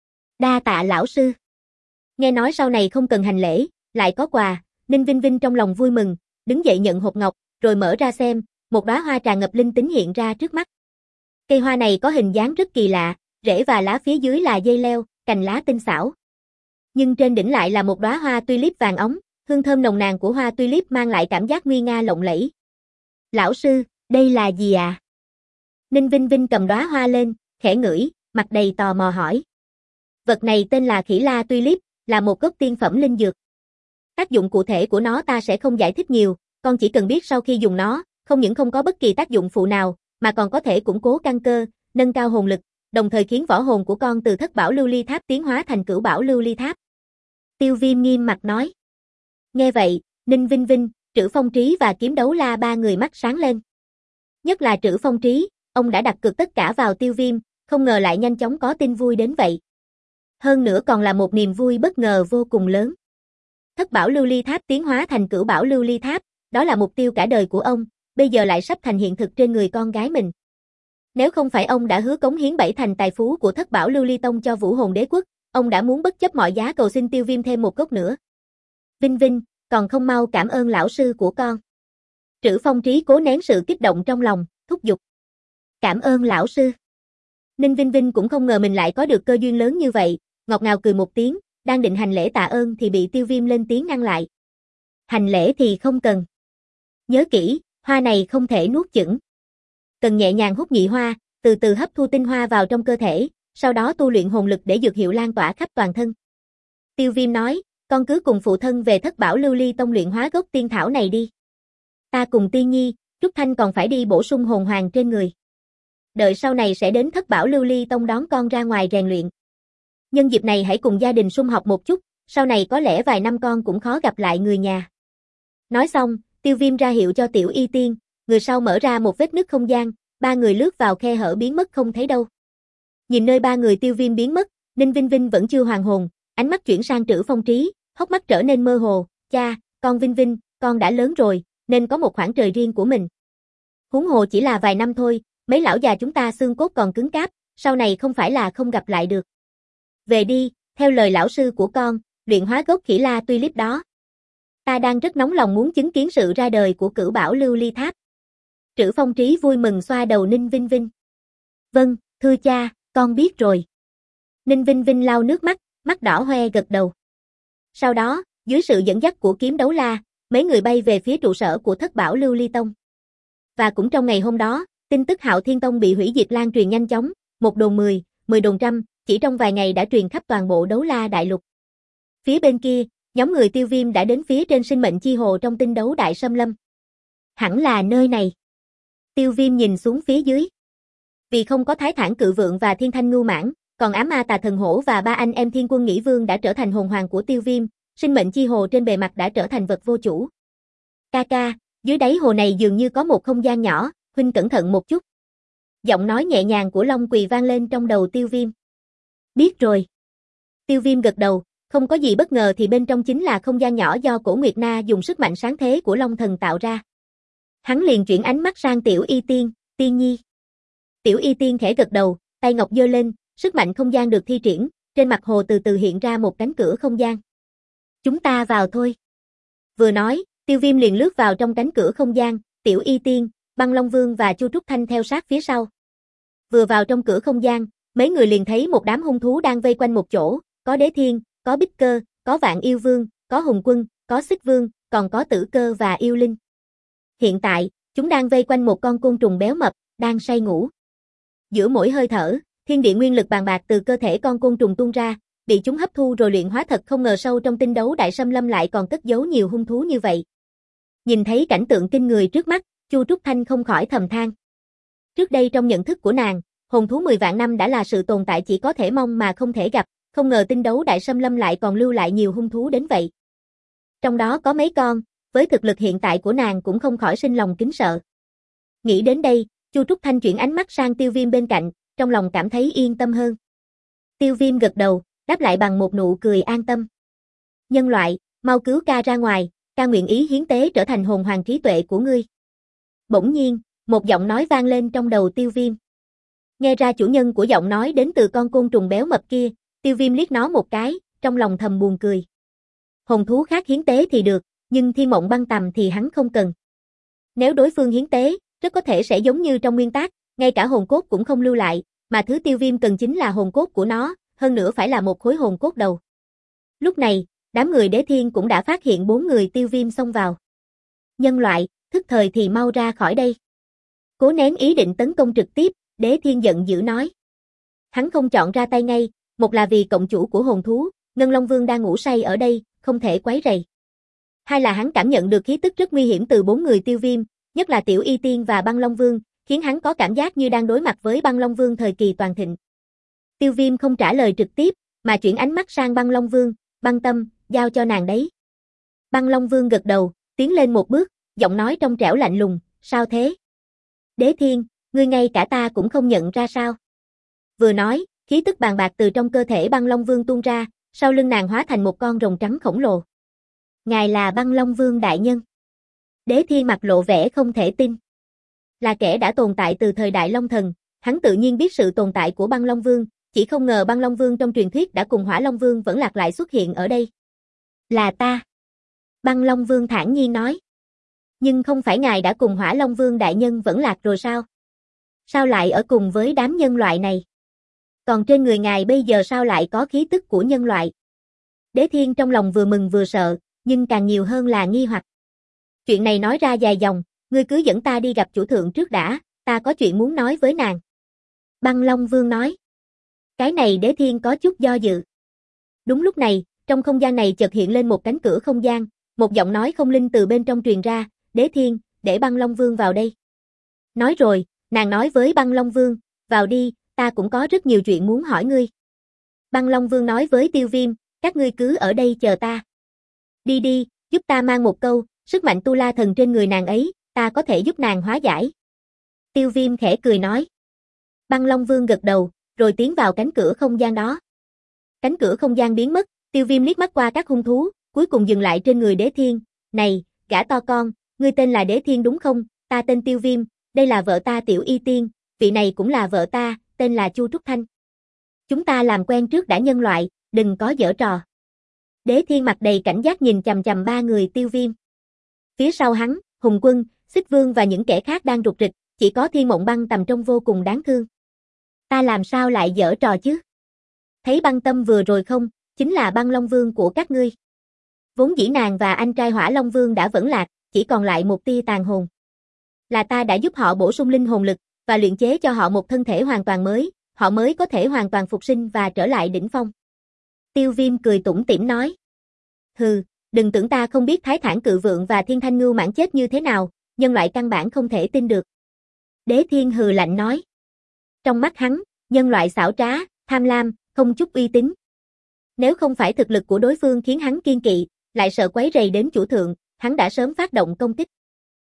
S1: Đa tạ lão sư. Nghe nói sau này không cần hành lễ, lại có quà, Ninh Vinh Vinh trong lòng vui mừng, đứng dậy nhận hộp ngọc, rồi mở ra xem, một đóa hoa trà ngập linh tính hiện ra trước mắt. Cây hoa này có hình dáng rất kỳ lạ, rễ và lá phía dưới là dây leo, cành lá tinh xảo. Nhưng trên đỉnh lại là một đóa hoa tulip vàng óng, hương thơm nồng nàn của hoa tulip mang lại cảm giác nguy nga lộng lẫy. Lão sư, đây là gì à? Ninh Vinh Vinh cầm đóa hoa lên, khẽ ngửi, mặt đầy tò mò hỏi. Vật này tên là khỉ la tulip, là một gốc tiên phẩm linh dược. Tác dụng cụ thể của nó ta sẽ không giải thích nhiều, con chỉ cần biết sau khi dùng nó, không những không có bất kỳ tác dụng phụ nào, mà còn có thể củng cố căn cơ, nâng cao hồn lực, đồng thời khiến võ hồn của con từ thất bảo lưu ly tháp tiến hóa thành cửu bảo lưu ly tháp. Tiêu Viêm nghiêm mặt nói. Nghe vậy, Ninh Vinh Vinh, Trữ Phong Trí và Kiếm Đấu La ba người mắt sáng lên. Nhất là Trữ Phong Trí, ông đã đặt cược tất cả vào Tiêu Viêm, không ngờ lại nhanh chóng có tin vui đến vậy. Hơn nữa còn là một niềm vui bất ngờ vô cùng lớn. Thất bảo lưu ly tháp tiến hóa thành cửu bảo lưu ly tháp, đó là mục tiêu cả đời của ông, bây giờ lại sắp thành hiện thực trên người con gái mình. Nếu không phải ông đã hứa cống hiến bảy thành tài phú của thất bảo lưu ly tông cho Vũ Hồn Đế Quốc, ông đã muốn bất chấp mọi giá cầu xin Tiêu Viêm thêm một gốc nữa. Vinh Vinh, còn không mau cảm ơn lão sư của con. Trữ Phong Trí cố nén sự kích động trong lòng, thúc giục. Cảm ơn lão sư. Ninh Vinh Vinh cũng không ngờ mình lại có được cơ duyên lớn như vậy, ngọt ngào cười một tiếng, đang định hành lễ tạ ơn thì bị Tiêu Viêm lên tiếng ngăn lại. Hành lễ thì không cần. Nhớ kỹ, hoa này không thể nuốt chửng. Cần nhẹ nhàng hút nhị hoa, từ từ hấp thu tinh hoa vào trong cơ thể, sau đó tu luyện hồn lực để dược hiệu lan tỏa khắp toàn thân. Tiêu Viêm nói, con cứ cùng phụ thân về thất bảo lưu ly tông luyện hóa gốc tiên thảo này đi. Ta cùng Tiên Nhi, Trúc Thanh còn phải đi bổ sung hồn hoàng trên người. Đợi sau này sẽ đến thất bảo lưu ly tông đón con ra ngoài rèn luyện. Nhân dịp này hãy cùng gia đình sum họp một chút, sau này có lẽ vài năm con cũng khó gặp lại người nhà. Nói xong, Tiêu Viêm ra hiệu cho Tiểu Y Tiên, người sau mở ra một vết nứt không gian, ba người lướt vào khe hở biến mất không thấy đâu. Nhìn nơi ba người Tiêu Viêm biến mất, Ninh Vinh Vinh vẫn chưa hoàn hồn, ánh mắt chuyển sang Trữ Phong Trí, hốc mắt trở nên mơ hồ, cha, con Vinh Vinh, con đã lớn rồi, nên có một khoảng trời riêng của mình. Huống hồ chỉ là vài năm thôi, mấy lão già chúng ta xương cốt còn cứng cáp, sau này không phải là không gặp lại được. Về đi, theo lời lão sư của con, luyện hóa gốc khỉ la tulip đó. Ta đang rất nóng lòng muốn chứng kiến sự ra đời của cửu bảo lưu ly tháp. Trữ Phong Trí vui mừng xoa đầu Ninh Vinh Vinh. Vâng, thưa cha, con biết rồi. Ninh Vinh Vinh lau nước mắt, mắt đỏ hoe gật đầu. Sau đó, dưới sự dẫn dắt của Kiếm Đấu La, mấy người bay về phía trụ sở của thất bảo lưu ly tông. Và cũng trong ngày hôm đó, tin tức Hạo Thiên Tông bị hủy diệt lan truyền nhanh chóng, một đồn mười, mười đồn trăm, chỉ trong vài ngày đã truyền khắp toàn bộ Đấu La đại lục. Phía bên kia, nhóm người Tiêu Viêm đã đến phía trên sinh mệnh chi hồ trong tinh đấu đại xâm lâm. Hẳn là nơi này. Tiêu Viêm nhìn xuống phía dưới. Vì không có Thái Thản Cự Vượng và Thiên Thanh Ngưu Mãng, còn Ám Ma Tà Thần Hổ và ba anh em Thiên Quân Nghĩ Vương đã trở thành hồn hoàng của Tiêu Viêm, sinh mệnh chi hồ trên bề mặt đã trở thành vật vô chủ. Ca ca, dưới đáy hồ này dường như có một không gian nhỏ, huynh cẩn thận một chút. Giọng nói nhẹ nhàng của Long Quỳ vang lên trong đầu Tiêu Viêm. Biết rồi. Tiêu Viêm gật đầu, không có gì bất ngờ thì bên trong chính là không gian nhỏ do Cổ Nguyệt Na dùng sức mạnh sáng thế của Long Thần tạo ra. Hắn liền chuyển ánh mắt sang Tiểu Y Tiên, Tiên Nhi. Tiểu Y Tiên khẽ gật đầu, tay ngọc giơ lên, sức mạnh không gian được thi triển, trên mặt hồ từ từ hiện ra một cánh cửa không gian. Chúng ta vào thôi. Vừa nói, Tiêu Viêm liền lướt vào trong cánh cửa không gian, Tiểu Y Tiên, Băng Long Vương và Chu Trúc Thanh theo sát phía sau. Vừa vào trong cửa không gian, mấy người liền thấy một đám hung thú đang vây quanh một chỗ, có Đế Thiên, có Bích Cơ, có Vạn Yêu Vương, có Hùng Quân, có Xích Vương, còn có Tử Cơ và Yêu Linh. Hiện tại, chúng đang vây quanh một con côn trùng béo mập, đang say ngủ. Giữa mỗi hơi thở, thiên địa nguyên lực bàn bạc từ cơ thể con côn trùng tuôn ra, bị chúng hấp thu rồi luyện hóa, thật không ngờ sâu trong tinh đấu đại xâm lâm lại còn cất giấu nhiều hung thú như vậy. Nhìn thấy cảnh tượng kinh người trước mắt, Chu Trúc Thanh không khỏi thầm than. Trước đây trong nhận thức của nàng, hồn thú mười vạn năm đã là sự tồn tại chỉ có thể mong mà không thể gặp, không ngờ tinh đấu đại xâm lâm lại còn lưu lại nhiều hung thú đến vậy. Trong đó có mấy con, với thực lực hiện tại của nàng cũng không khỏi sinh lòng kính sợ. Nghĩ đến đây, Chu Trúc Thanh chuyển ánh mắt sang Tiêu Viêm bên cạnh, trong lòng cảm thấy yên tâm hơn. Tiêu Viêm gật đầu, đáp lại bằng một nụ cười an tâm. Nhân loại, mau cứu ca ra ngoài, ca nguyện ý hiến tế trở thành hồn hoàng trí tuệ của ngươi. Bỗng nhiên, một giọng nói vang lên trong đầu Tiêu Viêm. Nghe ra chủ nhân của giọng nói đến từ con côn trùng béo mập kia, Tiêu Viêm liếc nó một cái, trong lòng thầm buồn cười. Hồn thú khác hiến tế thì được, nhưng Thiên Mộng Băng Tầm thì hắn không cần. Nếu đối phương hiến tế, rất có thể sẽ giống như trong nguyên tác, ngay cả hồn cốt cũng không lưu lại, mà thứ Tiêu Viêm cần chính là hồn cốt của nó, hơn nữa phải là một khối hồn cốt đầu. Lúc này, đám người Đế Thiên cũng đã phát hiện bốn người Tiêu Viêm xông vào. Nhân loại, thức thời thì mau ra khỏi đây. Cố nén ý định tấn công trực tiếp, Đế Thiên giận dữ nói. Hắn không chọn ra tay ngay, một là vì cộng chủ của hồn thú, Ngân Long Vương đang ngủ say ở đây, không thể quấy rầy. Hai là hắn cảm nhận được khí tức rất nguy hiểm từ bốn người Tiêu Viêm, nhất là Tiểu Y Tiên và Băng Long Vương, khiến hắn có cảm giác như đang đối mặt với Băng Long Vương thời kỳ toàn thịnh. Tiêu Viêm không trả lời trực tiếp, mà chuyển ánh mắt sang Băng Long Vương, Băng Tâm, giao cho nàng đấy. Băng Long Vương gật đầu, tiến lên một bước, giọng nói trong trẻo lạnh lùng, sao thế? Đế Thiên, ngươi ngay cả ta cũng không nhận ra sao? Vừa nói, khí tức bàn bạc từ trong cơ thể Băng Long Vương tuôn ra, sau lưng nàng hóa thành một con rồng trắng khổng lồ. Ngài là Băng Long Vương đại nhân. Đế Thiên mặt lộ vẻ không thể tin. Là kẻ đã tồn tại từ thời Đại Long Thần, hắn tự nhiên biết sự tồn tại của Băng Long Vương, chỉ không ngờ Băng Long Vương trong truyền thuyết đã cùng Hỏa Long Vương vẫn lạc lại xuất hiện ở đây. Là ta. Băng Long Vương thản nhiên nói. Nhưng không phải ngài đã cùng Hỏa Long Vương đại nhân vẫn lạc rồi sao? Sao lại ở cùng với đám nhân loại này? Còn trên người ngài bây giờ sao lại có khí tức của nhân loại? Đế Thiên trong lòng vừa mừng vừa sợ, nhưng càng nhiều hơn là nghi hoặc. Chuyện này nói ra dài dòng, ngươi cứ dẫn ta đi gặp chủ thượng trước đã, ta có chuyện muốn nói với nàng. Băng Long Vương nói. Cái này Đế Thiên có chút do dự. Đúng lúc này, trong không gian này chợt hiện lên một cánh cửa không gian, một giọng nói không linh từ bên trong truyền ra, Đế Thiên, để Băng Long Vương vào đây. Nói rồi, nàng nói với Băng Long Vương, vào đi, ta cũng có rất nhiều chuyện muốn hỏi ngươi. Băng Long Vương nói với Tiêu Viêm, các ngươi cứ ở đây chờ ta. Đi đi, giúp ta mang một câu, sức mạnh tu la thần trên người nàng ấy, ta có thể giúp nàng hóa giải. Tiêu Viêm khẽ cười nói. Băng Long Vương gật đầu, rồi tiến vào cánh cửa không gian đó. Cánh cửa không gian biến mất, Tiêu Viêm liếc mắt qua các hung thú, cuối cùng dừng lại trên người Đế Thiên. Này, gã to con, ngươi tên là Đế Thiên đúng không? Ta tên Tiêu Viêm, đây là vợ ta Tiểu Y Tiên, vị này cũng là vợ ta, tên là Chu Trúc Thanh. Chúng ta làm quen trước đã nhân loại, đừng có giở trò. Đế Thiên mặt đầy cảnh giác nhìn chằm chằm ba người Tiêu Viêm. Phía sau hắn, Hùng Quân, Xích Vương và những kẻ khác đang rục rịch, chỉ có Thiên Mộng Băng Tầm trông vô cùng đáng thương. Ta làm sao lại giở trò chứ? Thấy Băng Tâm vừa rồi không, chính là Băng Long Vương của các ngươi. Vốn dĩ nàng và anh trai Hỏa Long Vương đã vẫn lạc, chỉ còn lại một tia tàn hồn. Là ta đã giúp họ bổ sung linh hồn lực, và luyện chế cho họ một thân thể hoàn toàn mới, họ mới có thể hoàn toàn phục sinh và trở lại đỉnh phong. Tiêu Viêm cười tủm tỉm nói. Hừ, đừng tưởng ta không biết Thái Thản Cự Vượng và Thiên Thanh Ngưu Mãng chết như thế nào, nhân loại căn bản không thể tin được. Đế Thiên hừ lạnh nói. Trong mắt hắn, nhân loại xảo trá, tham lam, không chút uy tín. Nếu không phải thực lực của đối phương khiến hắn kiên kỵ, lại sợ quấy rầy đến chủ thượng, hắn đã sớm phát động công kích.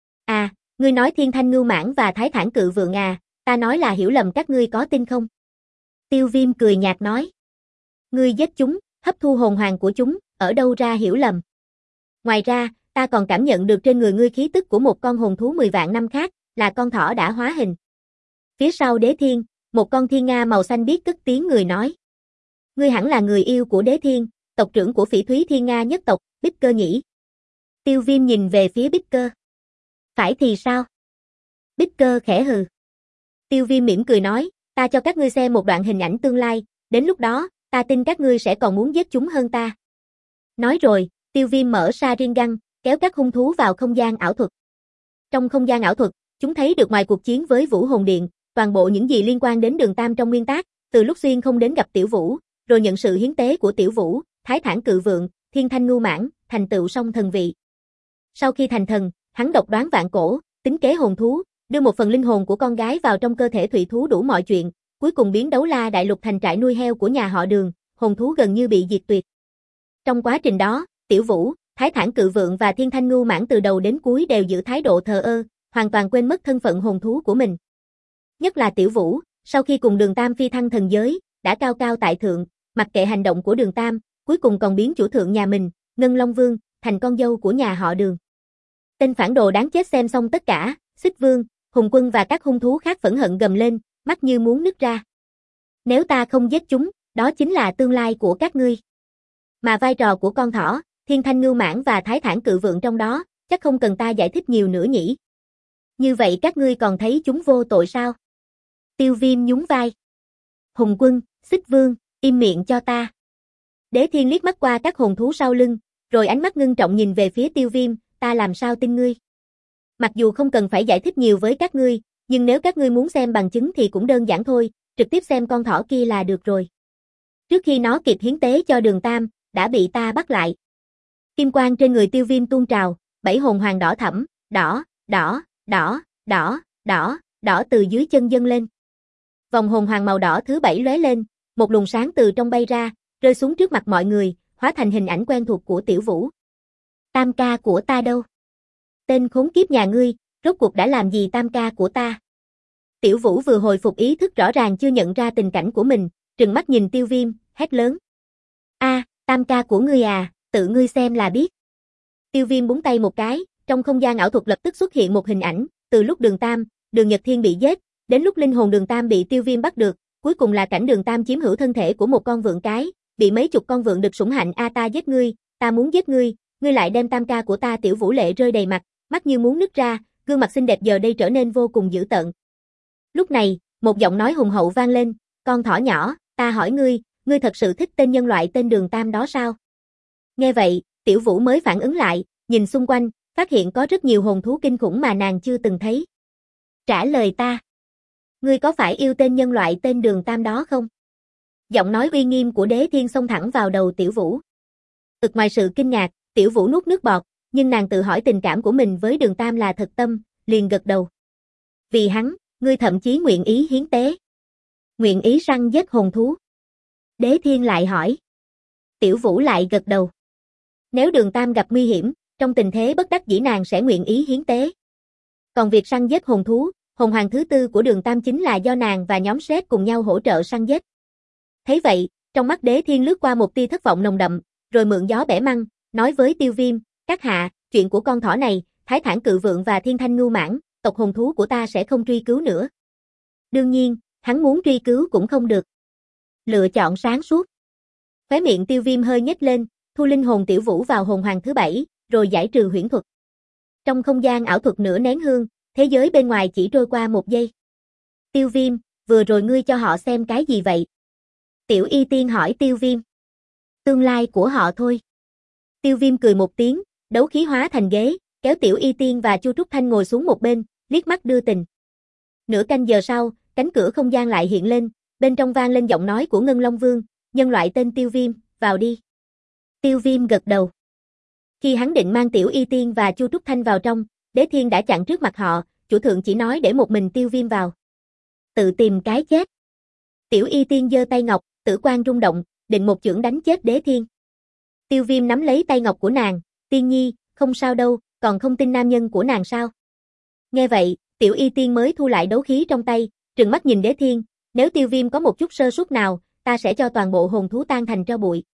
S1: À, ngươi nói Thiên Thanh Ngưu Mãng và Thái Thản Cự Vượng à, ta nói là hiểu lầm các ngươi có tin không? Tiêu Viêm cười nhạt nói. Ngươi giết chúng, hấp thu hồn hoàng của chúng, ở đâu ra hiểu lầm? Ngoài ra, ta còn cảm nhận được trên người ngươi khí tức của một con hồn thú mười vạn năm khác, là con thỏ đã hóa hình. Phía sau Đế Thiên, một con thiên nga màu xanh biếc cất tiếng người nói. Ngươi hẳn là người yêu của Đế Thiên, tộc trưởng của Phỉ Thúy Thiên Nga nhất tộc, Bích Cơ nhỉ? Tiêu Viêm nhìn về phía Bích Cơ. Phải thì sao? Bích Cơ khẽ hừ. Tiêu Viêm mỉm cười nói, ta cho các ngươi xem một đoạn hình ảnh tương lai, đến lúc đó, ta tin các ngươi sẽ còn muốn giết chúng hơn ta. Nói rồi, Tiêu Viêm mở Sharingan, kéo các hung thú vào không gian ảo thuật. Trong không gian ảo thuật, chúng thấy được ngoài cuộc chiến với Vũ Hồn Điện, toàn bộ những gì liên quan đến Đường Tam trong nguyên tác, từ lúc xuyên không đến gặp Tiểu Vũ, rồi nhận sự hiến tế của Tiểu Vũ, Thái Thản Cự Vượng, Thiên Thanh Ngưu Mãng, thành tựu song thần vị. Sau khi thành thần, hắn độc đoán vạn cổ, tính kế hồn thú, đưa một phần linh hồn của con gái vào trong cơ thể thủy thú đủ mọi chuyện, cuối cùng biến Đấu La Đại Lục thành trại nuôi heo của nhà họ Đường, hồn thú gần như bị diệt tuyệt. Trong quá trình đó, Tiểu Vũ, Thái Thản Cự Vượng và Thiên Thanh Ngưu Mãng từ đầu đến cuối đều giữ thái độ thờ ơ, hoàn toàn quên mất thân phận hồn thú của mình. Nhất là Tiểu Vũ, sau khi cùng Đường Tam phi thăng thần giới, đã cao cao tại thượng, mặc kệ hành động của Đường Tam, cuối cùng còn biến chủ thượng nhà mình, Ngân Long Vương, thành con dâu của nhà họ Đường. Tên phản đồ đáng chết xem xong tất cả, Xích Vương, Hùng Quân và các hung thú khác phẫn hận gầm lên, mắt như muốn nứt ra. Nếu ta không giết chúng, đó chính là tương lai của các ngươi. Mà vai trò của con thỏ, Thiên Thanh Ngưu Mãng và Thái Thản Cự Vượng trong đó, chắc không cần ta giải thích nhiều nữa nhỉ. Như vậy các ngươi còn thấy chúng vô tội sao? Tiêu Viêm nhún vai. Hùng Quân, Xích Vương, im miệng cho ta. Đế Thiên liếc mắt qua các hồn thú sau lưng, rồi ánh mắt ngưng trọng nhìn về phía Tiêu Viêm, ta làm sao tin ngươi? Mặc dù không cần phải giải thích nhiều với các ngươi, nhưng nếu các ngươi muốn xem bằng chứng thì cũng đơn giản thôi, trực tiếp xem con thỏ kia là được rồi. Trước khi nó kịp hiến tế cho Đường Tam, đã bị ta bắt lại. Kim quang trên người Tiêu Viêm tuôn trào, bảy hồn hoàng đỏ thẫm, đỏ, đỏ, đỏ, đỏ, đỏ, đỏ từ dưới chân dâng lên. Vòng hồn hoàng màu đỏ thứ bảy lóe lên, một luồng sáng từ trong bay ra, rơi xuống trước mặt mọi người, hóa thành hình ảnh quen thuộc của Tiểu Vũ. Tam ca của ta đâu? Tên khốn kiếp nhà ngươi, rốt cuộc đã làm gì tam ca của ta? Tiểu Vũ vừa hồi phục ý thức rõ ràng chưa nhận ra tình cảnh của mình, trừng mắt nhìn Tiêu Viêm, hét lớn. A, tam ca của ngươi à, tự ngươi xem là biết. Tiêu Viêm búng tay một cái, trong không gian ảo thuật lập tức xuất hiện một hình ảnh, từ lúc Đường Tam, Đường Nhật Thiên bị giết, đến lúc linh hồn Đường Tam bị Tiêu Viêm bắt được, cuối cùng là cảnh Đường Tam chiếm hữu thân thể của một con vượn cái, bị mấy chục con vượn đực sủng hạnh. A ta giết ngươi, ta muốn giết ngươi, ngươi lại đem tam ca của ta. Tiểu Vũ lệ rơi đầy mặt, mắt như muốn nứt ra, gương mặt xinh đẹp giờ đây trở nên vô cùng dữ tợn. Lúc này, một giọng nói hùng hậu vang lên, con thỏ nhỏ, ta hỏi ngươi, ngươi thật sự thích tên nhân loại tên Đường Tam đó sao? Nghe vậy, Tiểu Vũ mới phản ứng lại, nhìn xung quanh, phát hiện có rất nhiều hồn thú kinh khủng mà nàng chưa từng thấy. Trả lời ta. Ngươi có phải yêu tên nhân loại tên Đường Tam đó không? Giọng nói uy nghiêm của Đế Thiên xông thẳng vào đầu Tiểu Vũ. Ực ngoài sự kinh ngạc, Tiểu Vũ nuốt nước bọt, nhưng nàng tự hỏi tình cảm của mình với Đường Tam là thật tâm, liền gật đầu. Vì hắn, ngươi thậm chí nguyện ý hiến tế. Nguyện ý săn giết hồn thú. Đế Thiên lại hỏi. Tiểu Vũ lại gật đầu. Nếu Đường Tam gặp nguy hiểm, trong tình thế bất đắc dĩ nàng sẽ nguyện ý hiến tế. Còn việc săn giết hồn thú, hồn hoàng thứ tư của Đường Tam chính là do nàng và nhóm Sét cùng nhau hỗ trợ săn giết. Thấy vậy, trong mắt Đế Thiên lướt qua một tia thất vọng nồng đậm, rồi mượn gió bẻ măng, nói với Tiêu Viêm, các hạ, chuyện của con thỏ này, Thái Thản Cự Vượng và Thiên Thanh Ngưu Mãng, tộc hồn thú của ta sẽ không truy cứu nữa. Đương nhiên, hắn muốn truy cứu cũng không được. Lựa chọn sáng suốt. Khóe miệng Tiêu Viêm hơi nhếch lên, thu linh hồn Tiểu Vũ vào hồn hoàng thứ bảy, rồi giải trừ huyễn thuật. Trong không gian ảo thuật nửa nén hương, thế giới bên ngoài chỉ trôi qua một giây. Tiêu Viêm, vừa rồi ngươi cho họ xem cái gì vậy? Tiểu Y Tiên hỏi Tiêu Viêm. Tương lai của họ thôi. Tiêu Viêm cười một tiếng, đấu khí hóa thành ghế, kéo Tiểu Y Tiên và Chu Trúc Thanh ngồi xuống một bên, liếc mắt đưa tình. Nửa canh giờ sau, cánh cửa không gian lại hiện lên, bên trong vang lên giọng nói của Ngân Long Vương, nhân loại tên Tiêu Viêm, vào đi. Tiêu Viêm gật đầu. Khi hắn định mang Tiểu Y Tiên và Chu Trúc Thanh vào trong, Đế Thiên đã chặn trước mặt họ, chủ thượng chỉ nói để một mình Tiêu Viêm vào. Tự tìm cái chết. Tiểu Y Tiên giơ tay ngọc, tử quan rung động, định một chưởng đánh chết Đế Thiên. Tiêu Viêm nắm lấy tay ngọc của nàng, Tiên Nhi, không sao đâu, còn không tin nam nhân của nàng sao? Nghe vậy, Tiểu Y Tiên mới thu lại đấu khí trong tay, trừng mắt nhìn Đế Thiên, nếu Tiêu Viêm có một chút sơ suất nào, ta sẽ cho toàn bộ hồn thú tan thành tro bụi.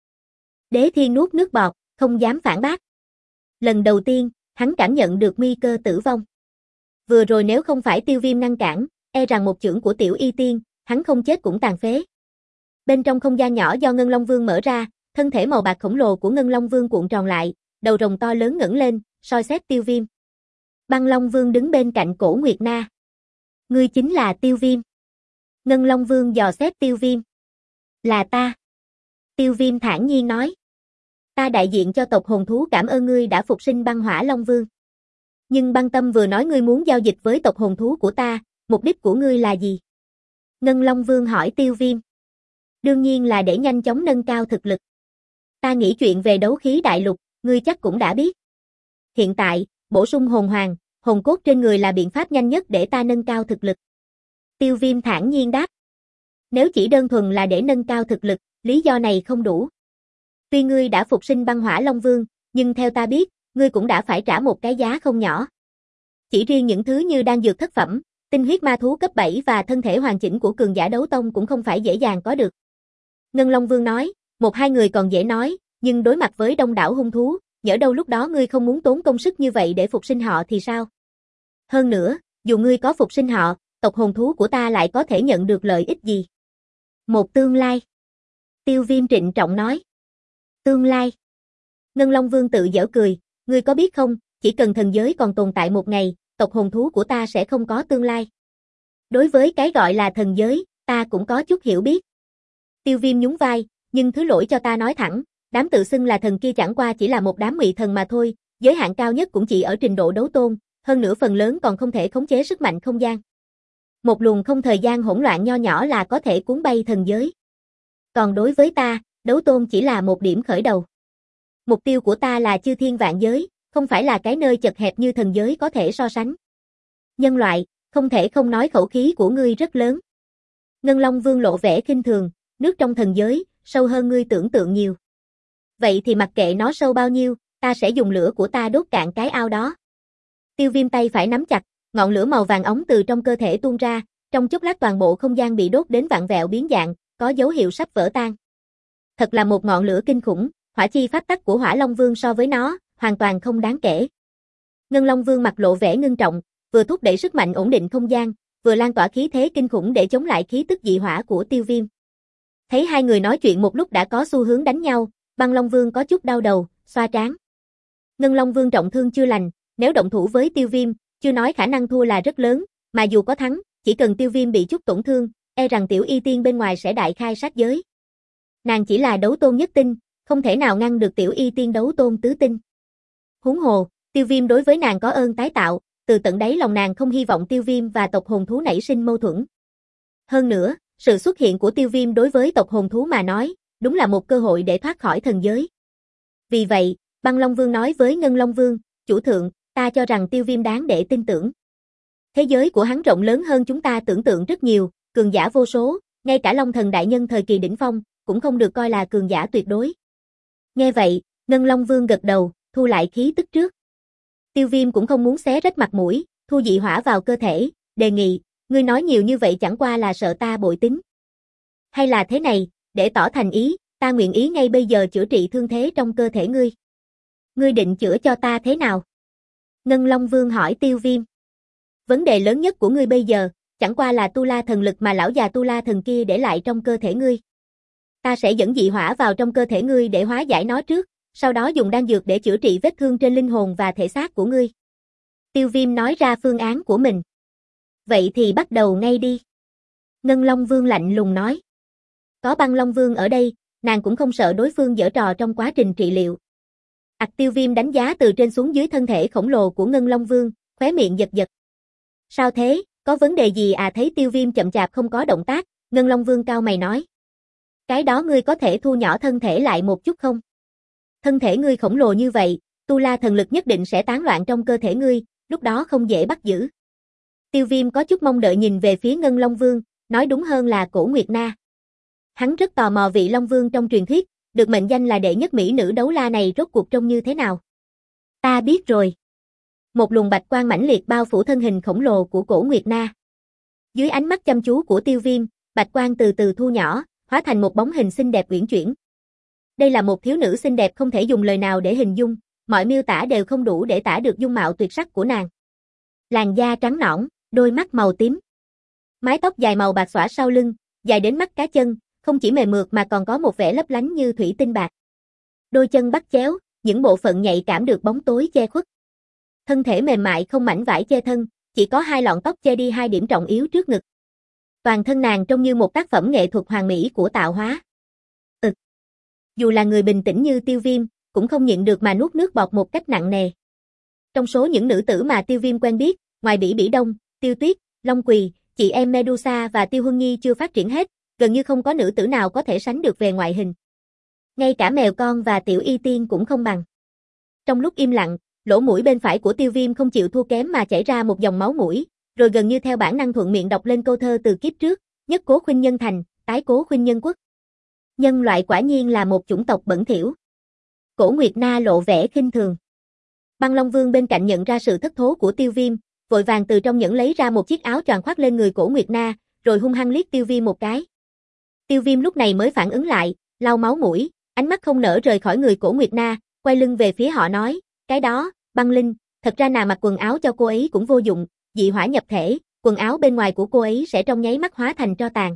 S1: Đế Thiên nuốt nước bọt, không dám phản bác. Lần đầu tiên, hắn cảm nhận được nguy cơ tử vong. Vừa rồi nếu không phải Tiêu Viêm ngăn cản, e rằng một chưởng của Tiểu Y Tiên, hắn không chết cũng tàn phế. Bên trong không gian nhỏ do Ngân Long Vương mở ra, thân thể màu bạc khổng lồ của Ngân Long Vương cuộn tròn lại, đầu rồng to lớn ngẩng lên, soi xét Tiêu Viêm. Băng Long Vương đứng bên cạnh Cổ Nguyệt Na. Ngươi chính là Tiêu Viêm. Ngân Long Vương dò xét Tiêu Viêm. Là ta. Tiêu Viêm thản nhiên nói. Ta đại diện cho tộc hồn thú cảm ơn ngươi đã phục sinh Băng Hỏa Long Vương. Nhưng Băng Tâm vừa nói ngươi muốn giao dịch với tộc hồn thú của ta, mục đích của ngươi là gì? Ngân Long Vương hỏi Tiêu Viêm. Đương nhiên là để nhanh chóng nâng cao thực lực. Ta nghĩ chuyện về đấu khí đại lục, ngươi chắc cũng đã biết. Hiện tại, bổ sung hồn hoàng, hồn cốt trên người là biện pháp nhanh nhất để ta nâng cao thực lực. Tiêu Viêm thản nhiên đáp. Nếu chỉ đơn thuần là để nâng cao thực lực, lý do này không đủ. Tuy ngươi đã phục sinh Băng Hỏa Long Vương, nhưng theo ta biết, ngươi cũng đã phải trả một cái giá không nhỏ. Chỉ riêng những thứ như đan dược thất phẩm, tinh huyết ma thú cấp bảy và thân thể hoàn chỉnh của cường giả đấu tông cũng không phải dễ dàng có được. Ngân Long Vương nói, một hai người còn dễ nói, nhưng đối mặt với đông đảo hung thú, nhỡ đâu lúc đó ngươi không muốn tốn công sức như vậy để phục sinh họ thì sao? Hơn nữa, dù ngươi có phục sinh họ, tộc hồn thú của ta lại có thể nhận được lợi ích gì? Một tương lai. Tiêu Viêm trịnh trọng nói. Tương lai. Ngân Long Vương tự giở cười, ngươi có biết không, chỉ cần thần giới còn tồn tại một ngày, tộc hồn thú của ta sẽ không có tương lai. Đối với cái gọi là thần giới, ta cũng có chút hiểu biết. Tiêu Viêm nhún vai, nhưng thứ lỗi cho ta nói thẳng, đám tự xưng là thần kia chẳng qua chỉ là một đám ngụy thần mà thôi, giới hạn cao nhất cũng chỉ ở trình độ đấu tôn, hơn nữa phần lớn còn không thể khống chế sức mạnh không gian. Một luồng không thời gian hỗn loạn nho nhỏ là có thể cuốn bay thần giới. Còn đối với ta, đấu tôn chỉ là một điểm khởi đầu. Mục tiêu của ta là chư thiên vạn giới, không phải là cái nơi chật hẹp như thần giới có thể so sánh. Nhân loại, không thể không nói khẩu khí của ngươi rất lớn. Ngân Long Vương lộ vẻ khinh thường, nước trong thần giới, sâu hơn ngươi tưởng tượng nhiều. Vậy thì mặc kệ nó sâu bao nhiêu, ta sẽ dùng lửa của ta đốt cạn cái ao đó. Tiêu Viêm tay phải nắm chặt, ngọn lửa màu vàng óng từ trong cơ thể tuôn ra, trong chốc lát toàn bộ không gian bị đốt đến vạn vẹo biến dạng, có dấu hiệu sắp vỡ tan. Thật là một ngọn lửa kinh khủng, hỏa chi pháp tắc của Hỏa Long Vương so với nó, hoàn toàn không đáng kể. Ngân Long Vương mặt lộ vẻ ngưng trọng, vừa thúc đẩy sức mạnh ổn định không gian, vừa lan tỏa khí thế kinh khủng để chống lại khí tức dị hỏa của Tiêu Viêm. Thấy hai người nói chuyện một lúc đã có xu hướng đánh nhau, Băng Long Vương có chút đau đầu, xoa trán. Ngân Long Vương trọng thương chưa lành, nếu động thủ với Tiêu Viêm, chưa nói khả năng thua là rất lớn, mà dù có thắng, chỉ cần Tiêu Viêm bị chút tổn thương, e rằng Tiểu Y Tiên bên ngoài sẽ đại khai sát giới. Nàng chỉ là đấu tôn nhất tinh, không thể nào ngăn được Tiểu Y Tiên đấu tôn tứ tinh. Huống hồ, Tiêu Viêm đối với nàng có ơn tái tạo, từ tận đáy lòng nàng không hy vọng Tiêu Viêm và tộc hồn thú nảy sinh mâu thuẫn. Hơn nữa, sự xuất hiện của Tiêu Viêm đối với tộc hồn thú mà nói, đúng là một cơ hội để thoát khỏi thần giới. Vì vậy, Băng Long Vương nói với Ngân Long Vương, chủ thượng, ta cho rằng Tiêu Viêm đáng để tin tưởng. Thế giới của hắn rộng lớn hơn chúng ta tưởng tượng rất nhiều, cường giả vô số, ngay cả Long Thần Đại Nhân thời kỳ đỉnh phong, cũng không được coi là cường giả tuyệt đối. Nghe vậy, Ngân Long Vương gật đầu, thu lại khí tức trước. Tiêu Viêm cũng không muốn xé rách mặt mũi, thu dị hỏa vào cơ thể, đề nghị, ngươi nói nhiều như vậy chẳng qua là sợ ta bội tín. Hay là thế này, để tỏ thành ý, ta nguyện ý ngay bây giờ chữa trị thương thế trong cơ thể ngươi. Ngươi định chữa cho ta thế nào? Ngân Long Vương hỏi Tiêu Viêm. Vấn đề lớn nhất của ngươi bây giờ, chẳng qua là tu la thần lực mà lão già tu la thần kia để lại trong cơ thể ngươi. Ta sẽ dẫn dị hỏa vào trong cơ thể ngươi để hóa giải nó trước, sau đó dùng đan dược để chữa trị vết thương trên linh hồn và thể xác của ngươi. Tiêu Viêm nói ra phương án của mình. Vậy thì bắt đầu ngay đi. Ngân Long Vương lạnh lùng nói. Có Băng Long Vương ở đây, nàng cũng không sợ đối phương giở trò trong quá trình trị liệu. Ặc Tiêu Viêm đánh giá từ trên xuống dưới thân thể khổng lồ của Ngân Long Vương, khóe miệng giật giật. Sao thế, có vấn đề gì à? Thấy Tiêu Viêm chậm chạp không có động tác, Ngân Long Vương cao mày nói. Cái đó ngươi có thể thu nhỏ thân thể lại một chút không? Thân thể ngươi khổng lồ như vậy, tu la thần lực nhất định sẽ tán loạn trong cơ thể ngươi, lúc đó không dễ bắt giữ. Tiêu Viêm có chút mong đợi nhìn về phía Ngân Long Vương, nói đúng hơn là Cổ Nguyệt Na. Hắn rất tò mò vị Long Vương trong truyền thuyết, được mệnh danh là đệ nhất mỹ nữ đấu la này rốt cuộc trông như thế nào. Ta biết rồi. Một luồng bạch quang mãnh liệt bao phủ thân hình khổng lồ của Cổ Nguyệt Na. Dưới ánh mắt chăm chú của Tiêu Viêm, bạch quang từ từ thu nhỏ, hóa thành một bóng hình xinh đẹp uyển chuyển. Đây là một thiếu nữ xinh đẹp không thể dùng lời nào để hình dung, mọi miêu tả đều không đủ để tả được dung mạo tuyệt sắc của nàng. Làn da trắng nõn, đôi mắt màu tím. Mái tóc dài màu bạc xõa sau lưng, dài đến mắt cá chân, không chỉ mềm mượt mà còn có một vẻ lấp lánh như thủy tinh bạc. Đôi chân bắt chéo, những bộ phận nhạy cảm được bóng tối che khuất. Thân thể mềm mại không mảnh vải che thân, chỉ có hai lọn tóc che đi hai điểm trọng yếu trước ngực. Toàn thân nàng trông như một tác phẩm nghệ thuật hoàn mỹ của tạo hóa. Ừ. Dù là người bình tĩnh như Tiêu Viêm, cũng không nhịn được mà nuốt nước bọt một cách nặng nề. Trong số những nữ tử mà Tiêu Viêm quen biết, ngoài Bỉ Bỉ Đông, Tiêu Tuyết, Long Quỳ, chị em Medusa và Tiêu Huân Nhi chưa phát triển hết, gần như không có nữ tử nào có thể sánh được về ngoại hình. Ngay cả mèo con và Tiểu Y Tiên cũng không bằng. Trong lúc im lặng, lỗ mũi bên phải của Tiêu Viêm không chịu thua kém mà chảy ra một dòng máu mũi, rồi gần như theo bản năng thuận miệng đọc lên câu thơ từ kiếp trước, nhất cố khuynh nhân thành, tái cố khuynh nhân quốc. Nhân loại quả nhiên là một chủng tộc bẩn thỉu. Cổ Nguyệt Na lộ vẻ khinh thường. Băng Long Vương bên cạnh nhận ra sự thất thố của Tiêu Viêm, vội vàng từ trong nhẫn lấy ra một chiếc áo choàng khoác lên người Cổ Nguyệt Na, rồi hung hăng liếc Tiêu Viêm một cái. Tiêu Viêm lúc này mới phản ứng lại, lau máu mũi, ánh mắt không nở rời khỏi người Cổ Nguyệt Na, quay lưng về phía họ nói, cái đó, Băng Linh, thật ra nàng mặc quần áo cho cô ấy cũng vô dụng, dị hỏa nhập thể, quần áo bên ngoài của cô ấy sẽ trong nháy mắt hóa thành tro tàn.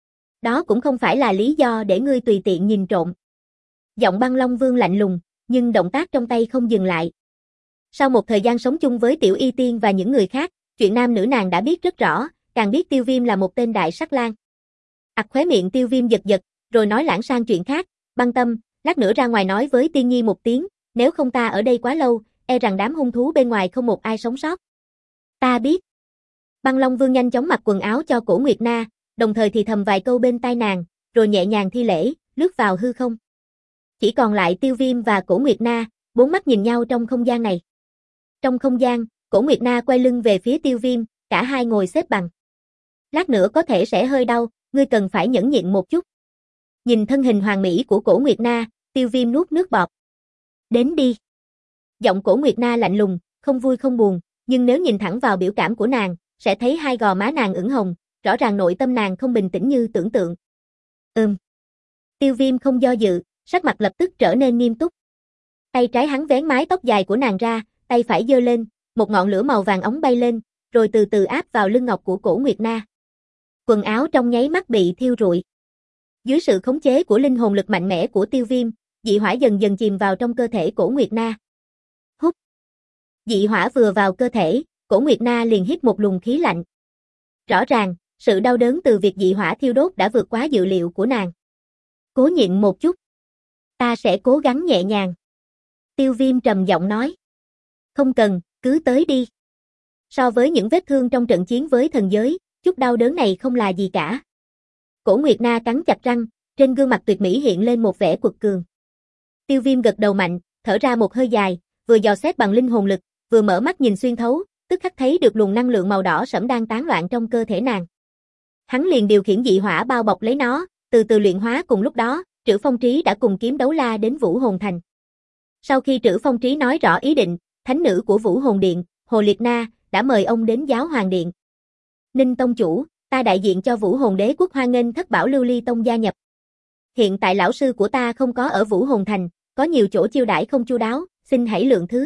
S1: Đó cũng không phải là lý do để ngươi tùy tiện nhìn trộm. Giọng Băng Long Vương lạnh lùng, nhưng động tác trong tay không dừng lại. Sau một thời gian sống chung với Tiểu Y Tiên và những người khác, chuyện nam nữ nàng đã biết rất rõ, càng biết Tiêu Viêm là một tên đại sắc lang. Ặc khóe miệng Tiêu Viêm giật giật, rồi nói lãng sang chuyện khác, Băng Tâm, lát nữa ra ngoài nói với Tiên Nhi một tiếng, nếu không ta ở đây quá lâu, e rằng đám hung thú bên ngoài không một ai sống sót. Ta biết. Băng Long Vương nhanh chóng mặc quần áo cho Cổ Nguyệt Na, đồng thời thì thầm vài câu bên tai nàng, rồi nhẹ nhàng thi lễ, lướt vào hư không. Chỉ còn lại Tiêu Viêm và Cổ Nguyệt Na, bốn mắt nhìn nhau trong không gian này. Trong không gian, Cổ Nguyệt Na quay lưng về phía Tiêu Viêm, cả hai ngồi xếp bằng. Lát nữa có thể sẽ hơi đau, ngươi cần phải nhẫn nhịn một chút. Nhìn thân hình hoàn mỹ của Cổ Nguyệt Na, Tiêu Viêm nuốt nước bọt. Đến đi. Giọng Cổ Nguyệt Na lạnh lùng, không vui không buồn, nhưng nếu nhìn thẳng vào biểu cảm của nàng, sẽ thấy hai gò má nàng ửng hồng, rõ ràng nội tâm nàng không bình tĩnh như tưởng tượng. Ừm. Tiêu Viêm không do dự, sắc mặt lập tức trở nên nghiêm túc. Tay trái hắn vén mái tóc dài của nàng ra, tay phải giơ lên, một ngọn lửa màu vàng óng bay lên, rồi từ từ áp vào lưng ngọc của Cổ Nguyệt Na. Quần áo trong nháy mắt bị thiêu rụi. Dưới sự khống chế của linh hồn lực mạnh mẽ của Tiêu Viêm, dị hỏa dần dần chìm vào trong cơ thể Cổ Nguyệt Na. Hút. Dị hỏa vừa vào cơ thể, Cổ Nguyệt Na liền hít một luồng khí lạnh. Rõ ràng, sự đau đớn từ việc dị hỏa thiêu đốt đã vượt quá dự liệu của nàng. Cố nhịn một chút. Ta sẽ cố gắng nhẹ nhàng. Tiêu Viêm trầm giọng nói. Không cần, cứ tới đi. So với những vết thương trong trận chiến với thần giới, chút đau đớn này không là gì cả. Cổ Nguyệt Na cắn chặt răng, trên gương mặt tuyệt mỹ hiện lên một vẻ quật cường. Tiêu Viêm gật đầu mạnh, thở ra một hơi dài, vừa dò xét bằng linh hồn lực, vừa mở mắt nhìn xuyên thấu, tức khắc thấy được luồng năng lượng màu đỏ sẫm đang tán loạn trong cơ thể nàng. Hắn liền điều khiển dị hỏa bao bọc lấy nó, từ từ luyện hóa. Cùng lúc đó, Trữ Phong Trí đã cùng Kiếm Đấu La đến Vũ Hồn Thành. Sau khi Trữ Phong Trí nói rõ ý định, thánh nữ của Vũ Hồn Điện, Hồ Liệt Na, đã mời ông đến Giáo Hoàng Điện. Ninh Tông chủ, ta đại diện cho Vũ Hồn Đế quốc hoan nghênh Thất Bảo Lưu Ly Tông gia nhập. Hiện tại lão sư của ta không có ở Vũ Hồn Thành, có nhiều chỗ chiêu đãi không chu đáo, xin hãy lượng thứ.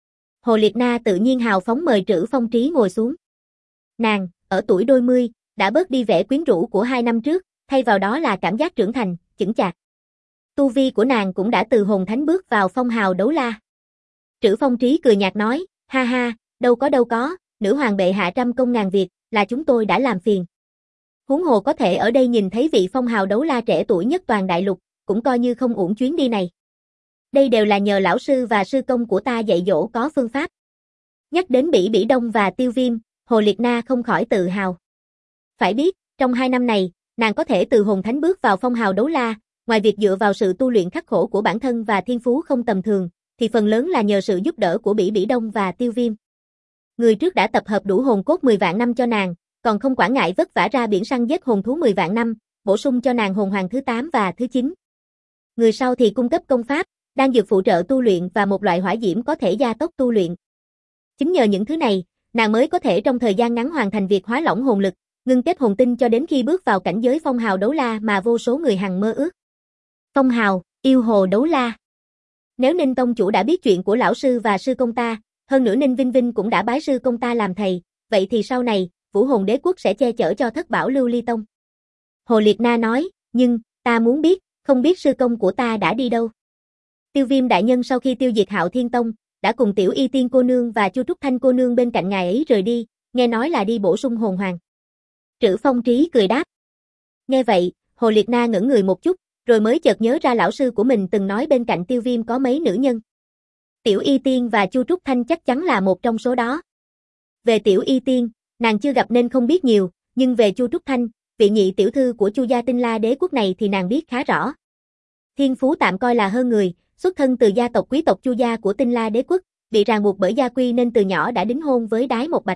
S1: Hồ Liệt Na tự nhiên hào phóng mời Trữ Phong Trí ngồi xuống. Nàng, ở tuổi đôi mươi, đã bớt đi vẻ quyến rũ của hai năm trước, thay vào đó là cảm giác trưởng thành, chững chạc. Tu vi của nàng cũng đã từ hồn thánh bước vào phong hào đấu la. Trữ Phong Trí cười nhạt nói, ha ha, đâu có đâu có, nữ hoàng bệ hạ trăm công ngàn việc, là chúng tôi đã làm phiền. Huống hồ có thể ở đây nhìn thấy vị phong hào đấu la trẻ tuổi nhất toàn đại lục, cũng coi như không uổng chuyến đi này. Đây đều là nhờ lão sư và sư công của ta dạy dỗ có phương pháp. Nhắc đến Bỉ Bỉ Đông và Tiêu Viêm, Hồ Liệt Na không khỏi tự hào. Phải biết, trong hai năm này, nàng có thể từ hồn thánh bước vào phong hào đấu la, ngoài việc dựa vào sự tu luyện khắc khổ của bản thân và thiên phú không tầm thường, thì phần lớn là nhờ sự giúp đỡ của Bỉ Bỉ Đông và Tiêu Viêm. Người trước đã tập hợp đủ hồn cốt mười vạn năm cho nàng, còn không quản ngại vất vả ra biển săn giết hồn thú mười vạn năm, bổ sung cho nàng hồn hoàng thứ tám và thứ chín. Người sau thì cung cấp công pháp, đang dược phụ trợ tu luyện và một loại hỏa diễm có thể gia tốc tu luyện. Chính nhờ những thứ này, nàng mới có thể trong thời gian ngắn hoàn thành việc hóa lỏng hồn lực, ngưng kết hồn tinh cho đến khi bước vào cảnh giới phong hào đấu la mà vô số người hằng mơ ước. Phong hào, yêu hồ đấu la. Nếu Ninh Tông chủ đã biết chuyện của lão sư và sư công ta, hơn nữa Ninh Vinh Vinh cũng đã bái sư công ta làm thầy, vậy thì sau này, Vũ Hồn Đế quốc sẽ che chở cho Thất Bảo Lưu Ly Tông. Hồ Liệt Na nói, nhưng, ta muốn biết, không biết sư công của ta đã đi đâu. Tiêu Viêm đại nhân sau khi tiêu diệt Hạo Thiên Tông, đã cùng Tiểu Y Tiên cô nương và Chu Trúc Thanh cô nương bên cạnh ngài ấy rời đi, nghe nói là đi bổ sung hồn hoàng. Trữ Phong Trí cười đáp. Nghe vậy, Hồ Liệt Na ngẩn người một chút, rồi mới chợt nhớ ra lão sư của mình từng nói bên cạnh Tiêu Viêm có mấy nữ nhân. Tiểu Y Tiên và Chu Trúc Thanh chắc chắn là một trong số đó. Về Tiểu Y Tiên, nàng chưa gặp nên không biết nhiều, nhưng về Chu Trúc Thanh, vị nhị tiểu thư của Chu gia Tinh La Đế quốc này thì nàng biết khá rõ. Thiên phú tạm coi là hơn người, xuất thân từ gia tộc quý tộc Chu gia của Tinh La Đế quốc, bị ràng buộc bởi gia quy nên từ nhỏ đã đính hôn với Đái Một Bạch.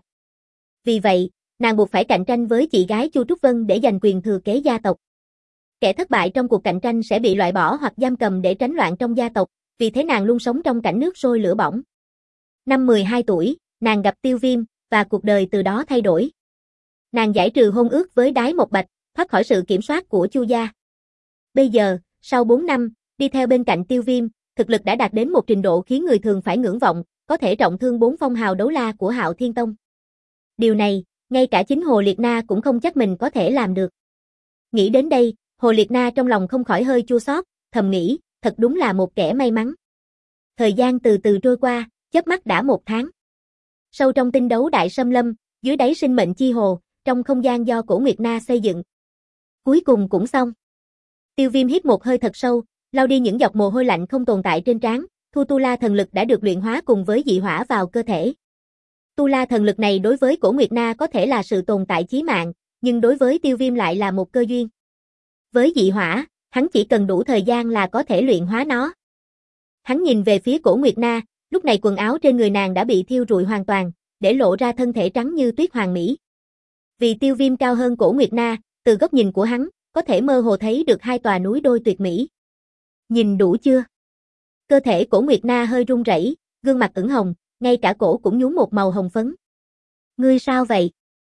S1: Vì vậy, nàng buộc phải cạnh tranh với chị gái Chu Trúc Vân để giành quyền thừa kế gia tộc. Kẻ thất bại trong cuộc cạnh tranh sẽ bị loại bỏ hoặc giam cầm để tránh loạn trong gia tộc, vì thế nàng luôn sống trong cảnh nước sôi lửa bỏng. Năm mười hai tuổi, nàng gặp Tiêu Viêm, và cuộc đời từ đó thay đổi. Nàng giải trừ hôn ước với Đái Một Bạch, thoát khỏi sự kiểm soát của Chu gia. Bây giờ, sau bốn năm, đi theo bên cạnh Tiêu Viêm, thực lực đã đạt đến một trình độ khiến người thường phải ngưỡng vọng, có thể trọng thương bốn phong hào đấu la của Hạo Thiên Tông. Điều này, ngay cả chính Hồ Liệt Na cũng không chắc mình có thể làm được. Nghĩ đến đây, Hồ Liệt Na trong lòng không khỏi hơi chua xót, thầm nghĩ, thật đúng là một kẻ may mắn. Thời gian từ từ trôi qua, chớp mắt đã một tháng. Sâu trong tinh đấu đại xâm lâm, dưới đáy sinh mệnh chi hồ, trong không gian do Cổ Nguyệt Na xây dựng. Cuối cùng cũng xong. Tiêu Viêm hít một hơi thật sâu, lau đi những giọt mồ hôi lạnh không tồn tại trên trán, Thu Tu La thần lực đã được luyện hóa cùng với dị hỏa vào cơ thể. Tu La thần lực này đối với Cổ Nguyệt Na có thể là sự tồn tại chí mạng, nhưng đối với Tiêu Viêm lại là một cơ duyên. Với dị hỏa, hắn chỉ cần đủ thời gian là có thể luyện hóa nó. Hắn nhìn về phía Cổ Nguyệt Na, lúc này quần áo trên người nàng đã bị thiêu rụi hoàn toàn, để lộ ra thân thể trắng như tuyết hoàn mỹ. Vì Tiêu Viêm cao hơn Cổ Nguyệt Na, từ góc nhìn của hắn, có thể mơ hồ thấy được hai tòa núi đôi tuyệt mỹ. Nhìn đủ chưa? Cơ thể Cổ Nguyệt Na hơi run rẩy, gương mặt ửng hồng, ngay cả cổ cũng nhuốm một màu hồng phấn. Ngươi sao vậy?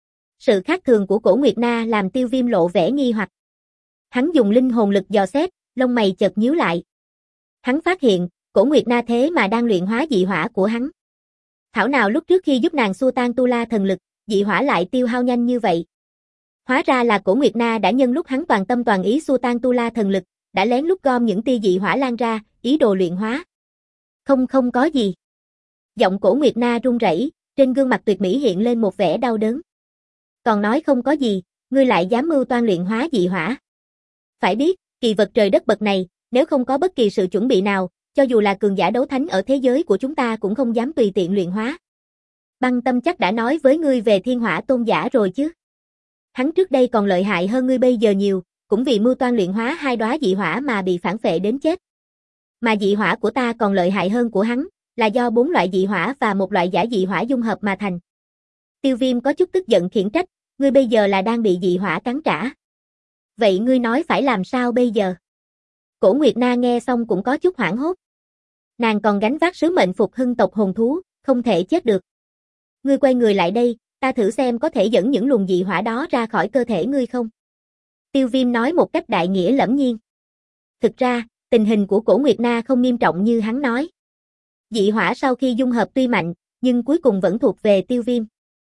S1: Sự khác thường của Cổ Nguyệt Na làm Tiêu Viêm lộ vẻ nghi hoặc. Hắn dùng linh hồn lực dò xét, lông mày chợt nhíu lại. Hắn phát hiện, Cổ Nguyệt Na thế mà đang luyện hóa dị hỏa của hắn. Thảo nào lúc trước khi giúp nàng xua tan Tu La thần lực, dị hỏa lại tiêu hao nhanh như vậy. Hóa ra là Cổ Nguyệt Na đã nhân lúc hắn toàn tâm toàn ý xua tan Tu La thần lực, đã lén lút gom những tia dị hỏa lan ra, ý đồ luyện hóa. Không không có gì. Giọng Cổ Nguyệt Na run rẩy, trên gương mặt tuyệt mỹ hiện lên một vẻ đau đớn. Còn nói không có gì, ngươi lại dám mưu toan luyện hóa dị hỏa. Phải biết, kỳ vật trời đất bậc này, nếu không có bất kỳ sự chuẩn bị nào, cho dù là cường giả đấu thánh ở thế giới của chúng ta cũng không dám tùy tiện luyện hóa. Băng Tâm chắc đã nói với ngươi về Thiên Hỏa Tôn giả rồi chứ. Hắn trước đây còn lợi hại hơn ngươi bây giờ nhiều, cũng vì mưu toan luyện hóa hai đóa dị hỏa mà bị phản phệ đến chết. Mà dị hỏa của ta còn lợi hại hơn của hắn, là do bốn loại dị hỏa và một loại giả dị hỏa dung hợp mà thành. Tiêu Viêm có chút tức giận khiển trách, ngươi bây giờ là đang bị dị hỏa cắn trả. Vậy ngươi nói phải làm sao bây giờ? Cổ Nguyệt Na nghe xong cũng có chút hoảng hốt. Nàng còn gánh vác sứ mệnh phục hưng tộc hồn thú, không thể chết được. Ngươi quay người lại đây, ta thử xem có thể dẫn những luồng dị hỏa đó ra khỏi cơ thể ngươi không? Tiêu Viêm nói một cách đại nghĩa lẫm nhiên. Thực ra, tình hình của Cổ Nguyệt Na không nghiêm trọng như hắn nói. Dị hỏa sau khi dung hợp tuy mạnh, nhưng cuối cùng vẫn thuộc về Tiêu Viêm.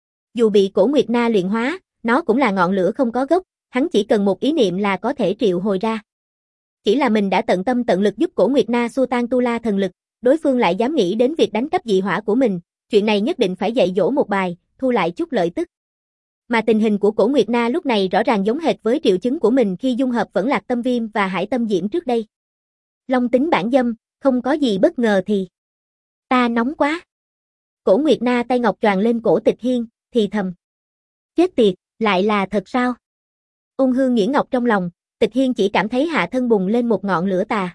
S1: Dù bị Cổ Nguyệt Na luyện hóa, nó cũng là ngọn lửa không có gốc, hắn chỉ cần một ý niệm là có thể triệu hồi ra. Chỉ là mình đã tận tâm tận lực giúp Cổ Nguyệt Na xua tan Tu La thần lực, đối phương lại dám nghĩ đến việc đánh cắp dị hỏa của mình, chuyện này nhất định phải dạy dỗ một bài, thu lại chút lợi tức. Mà tình hình của Cổ Nguyệt Na lúc này rõ ràng giống hệt với triệu chứng của mình khi dung hợp Vẫn Lạc Tâm Viêm và Hải Tâm Diễm trước đây. Long tính bản dâm, không có gì bất ngờ thì. Ta nóng quá. Cổ Nguyệt Na tay ngọc choàng lên cổ Tịch Hiên, thì thầm. Chết tiệt, lại là thật sao? Ôn hương nhuyễn ngọc trong lòng, Tịch Hiên chỉ cảm thấy hạ thân bùng lên một ngọn lửa tà.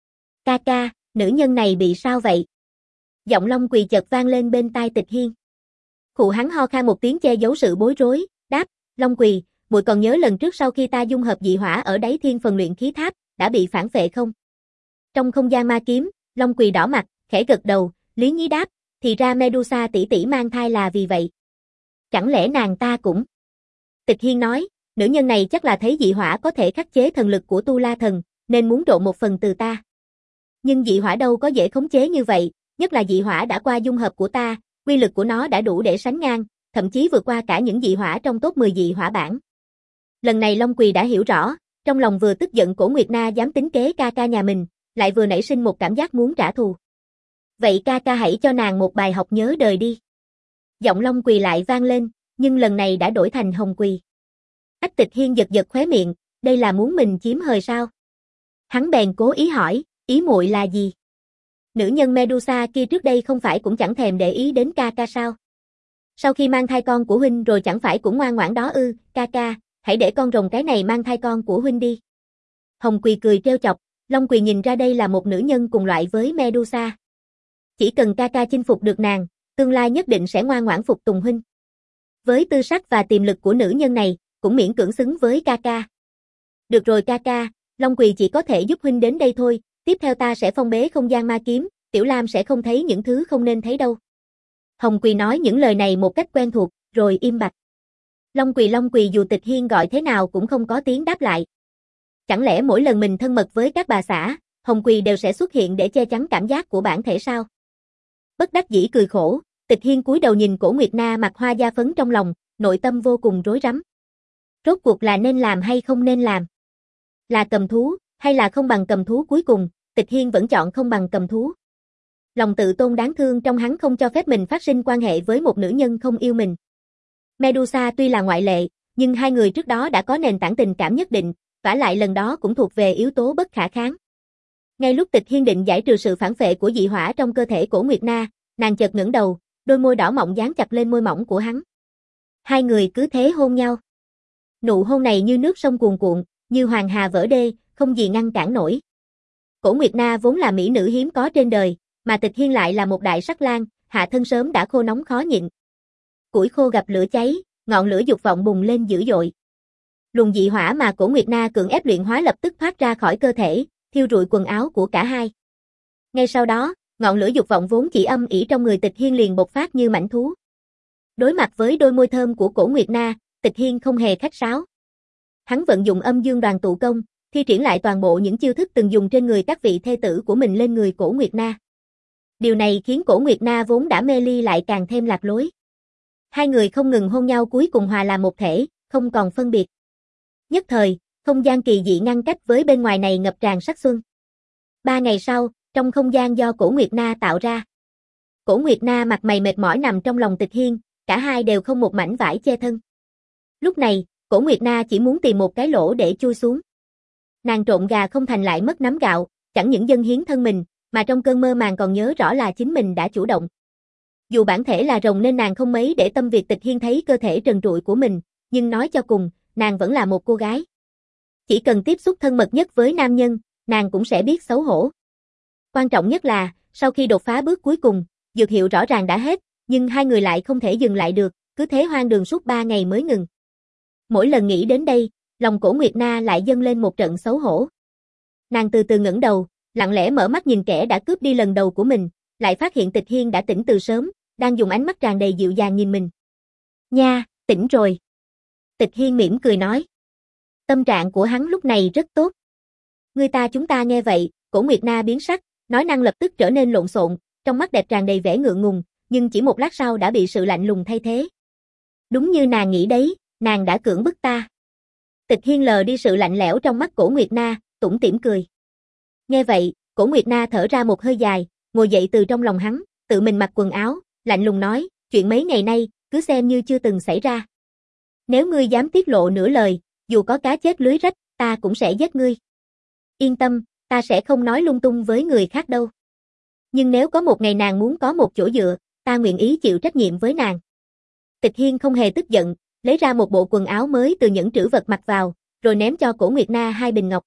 S1: Ca ca, nữ nhân này bị sao vậy? Giọng Long Quỳ chợt vang lên bên tai Tịch Hiên. Khụ hắn ho khan một tiếng che giấu sự bối rối, đáp, Long Quỳ, muội còn nhớ lần trước sau khi ta dung hợp dị hỏa ở đáy thiên phần luyện khí tháp, đã bị phản phệ không? Trong không gian ma kiếm, Long Quỳ đỏ mặt, khẽ gật đầu, lý nhí đáp, thì ra Medusa tỷ tỷ mang thai là vì vậy. Chẳng lẽ nàng ta cũng? Tịch Hiên nói, nữ nhân này chắc là thấy dị hỏa có thể khắc chế thần lực của Tu La thần, nên muốn trộn một phần từ ta. Nhưng dị hỏa đâu có dễ khống chế như vậy, nhất là dị hỏa đã qua dung hợp của ta, quy lực của nó đã đủ để sánh ngang, thậm chí vượt qua cả những dị hỏa trong top mười dị hỏa bảng. Lần này Long Quỳ đã hiểu rõ, trong lòng vừa tức giận Cổ Nguyệt Na dám tính kế ca ca nhà mình, lại vừa nảy sinh một cảm giác muốn trả thù. Vậy ca ca hãy cho nàng một bài học nhớ đời đi. Giọng Long Quỳ lại vang lên, nhưng lần này đã đổi thành Hồng Quỳ. Ách Tịch Hiên giật giật khóe miệng, đây là muốn mình chiếm hời sao? Hắn bèn cố ý hỏi, ý muội là gì? Nữ nhân Medusa kia trước đây không phải cũng chẳng thèm để ý đến ca ca sao? Sau khi mang thai con của huynh rồi chẳng phải cũng ngoan ngoãn đó ư, ca ca, hãy để con rồng cái này mang thai con của huynh đi. Hồng Quỳ cười trêu chọc, Long Quỳ nhìn ra đây là một nữ nhân cùng loại với Medusa. Chỉ cần ca ca chinh phục được nàng, tương lai nhất định sẽ ngoan ngoãn phục tùng huynh. Với tư sắc và tiềm lực của nữ nhân này, cũng miễn cưỡng xứng với ca ca. Được rồi ca ca, Long Quỳ chỉ có thể giúp huynh đến đây thôi, tiếp theo ta sẽ phong bế không gian ma kiếm, Tiểu Lam sẽ không thấy những thứ không nên thấy đâu. Hồng Quỳ nói những lời này một cách quen thuộc, rồi im bặt. Long Quỳ Long Quỳ dù Tịch Hiên gọi thế nào cũng không có tiếng đáp lại. Chẳng lẽ mỗi lần mình thân mật với các bà xã, Hồng Quỳ đều sẽ xuất hiện để che chắn cảm giác của bản thể sao? Bất đắc dĩ cười khổ, Tịch Hiên cúi đầu nhìn Cổ Nguyệt Na mặc hoa da phấn trong lòng, nội tâm vô cùng rối rắm. Rốt cuộc là nên làm hay không nên làm? Là cầm thú, hay là không bằng cầm thú cuối cùng, Tịch Hiên vẫn chọn không bằng cầm thú. Lòng tự tôn đáng thương trong hắn không cho phép mình phát sinh quan hệ với một nữ nhân không yêu mình. Medusa tuy là ngoại lệ, nhưng hai người trước đó đã có nền tảng tình cảm nhất định, vả lại lần đó cũng thuộc về yếu tố bất khả kháng. Ngay lúc Tịch Hiên định giải trừ sự phản phệ của dị hỏa trong cơ thể Cổ Nguyệt Na, nàng chợt ngẩng đầu, đôi môi đỏ mọng dán chặt lên môi mỏng của hắn. Hai người cứ thế hôn nhau. Nụ hôn này như nước sông cuồn cuộn, như hoàng hà vỡ đê, không gì ngăn cản nổi. Cổ Nguyệt Na vốn là mỹ nữ hiếm có trên đời, mà Tịch Hiên lại là một đại sắc lang, hạ thân sớm đã khô nóng khó nhịn. Củi khô gặp lửa cháy, ngọn lửa dục vọng bùng lên dữ dội. Luồng dị hỏa mà Cổ Nguyệt Na cưỡng ép luyện hóa lập tức thoát ra khỏi cơ thể, thiêu rụi quần áo của cả hai. Ngay sau đó, ngọn lửa dục vọng vốn chỉ âm ỉ trong người Tịch Hiên liền bộc phát như mãnh thú. Đối mặt với đôi môi thơm của Cổ Nguyệt Na, Tịch Hiên không hề khách sáo. Hắn vận dụng âm dương đoàn tụ công, thi triển lại toàn bộ những chiêu thức từng dùng trên người các vị thê tử của mình lên người Cổ Nguyệt Na. Điều này khiến Cổ Nguyệt Na vốn đã mê ly lại càng thêm lạc lối. Hai người không ngừng hôn nhau cuối cùng hòa làm một thể, không còn phân biệt. Nhất thời, không gian kỳ dị ngăn cách với bên ngoài này ngập tràn sắc xuân. Ba ngày sau, trong không gian do Cổ Nguyệt Na tạo ra, Cổ Nguyệt Na mặt mày mệt mỏi nằm trong lòng Tịch Hiên, cả hai đều không một mảnh vải che thân. Lúc này, Cổ Nguyệt Na chỉ muốn tìm một cái lỗ để chui xuống. Nàng trộn gà không thành lại mất nắm gạo, chẳng những dâng hiến thân mình, mà trong cơn mơ màng còn nhớ rõ là chính mình đã chủ động. Dù bản thể là rồng nên nàng không mấy để tâm việc Tịch Hiên thấy cơ thể trần trụi của mình, nhưng nói cho cùng, nàng vẫn là một cô gái. Chỉ cần tiếp xúc thân mật nhất với nam nhân, nàng cũng sẽ biết xấu hổ. Quan trọng nhất là, sau khi đột phá bước cuối cùng, dược hiệu rõ ràng đã hết, nhưng hai người lại không thể dừng lại được, cứ thế hoang đường suốt ba ngày mới ngừng. Mỗi lần nghĩ đến đây, lòng Cổ Nguyệt Na lại dâng lên một trận xấu hổ. Nàng từ từ ngẩng đầu, lặng lẽ mở mắt nhìn kẻ đã cướp đi lần đầu của mình, lại phát hiện Tịch Hiên đã tỉnh từ sớm, đang dùng ánh mắt tràn đầy dịu dàng nhìn mình. Nha, tỉnh rồi. Tịch Hiên mỉm cười nói. Tâm trạng của hắn lúc này rất tốt. Người ta chúng ta nghe vậy, Cổ Nguyệt Na biến sắc, nói năng lập tức trở nên lộn xộn, trong mắt đẹp tràn đầy vẻ ngượng ngùng, nhưng chỉ một lát sau đã bị sự lạnh lùng thay thế. Đúng như nàng nghĩ đấy, nàng đã cưỡng bức ta. Tịch Hiên lờ đi sự lạnh lẽo trong mắt Cổ Nguyệt Na, tủm tỉm cười. Nghe vậy, Cổ Nguyệt Na thở ra một hơi dài, ngồi dậy từ trong lòng hắn, tự mình mặc quần áo, lạnh lùng nói, chuyện mấy ngày nay, cứ xem như chưa từng xảy ra. Nếu ngươi dám tiết lộ nửa lời, dù có cá chết lưới rách, ta cũng sẽ giết ngươi. Yên tâm, ta sẽ không nói lung tung với người khác đâu. Nhưng nếu có một ngày nàng muốn có một chỗ dựa, ta nguyện ý chịu trách nhiệm với nàng. Tịch Hiên không hề tức giận, lấy ra một bộ quần áo mới từ những trữ vật mặc vào, rồi ném cho Cổ Nguyệt Na hai bình ngọc.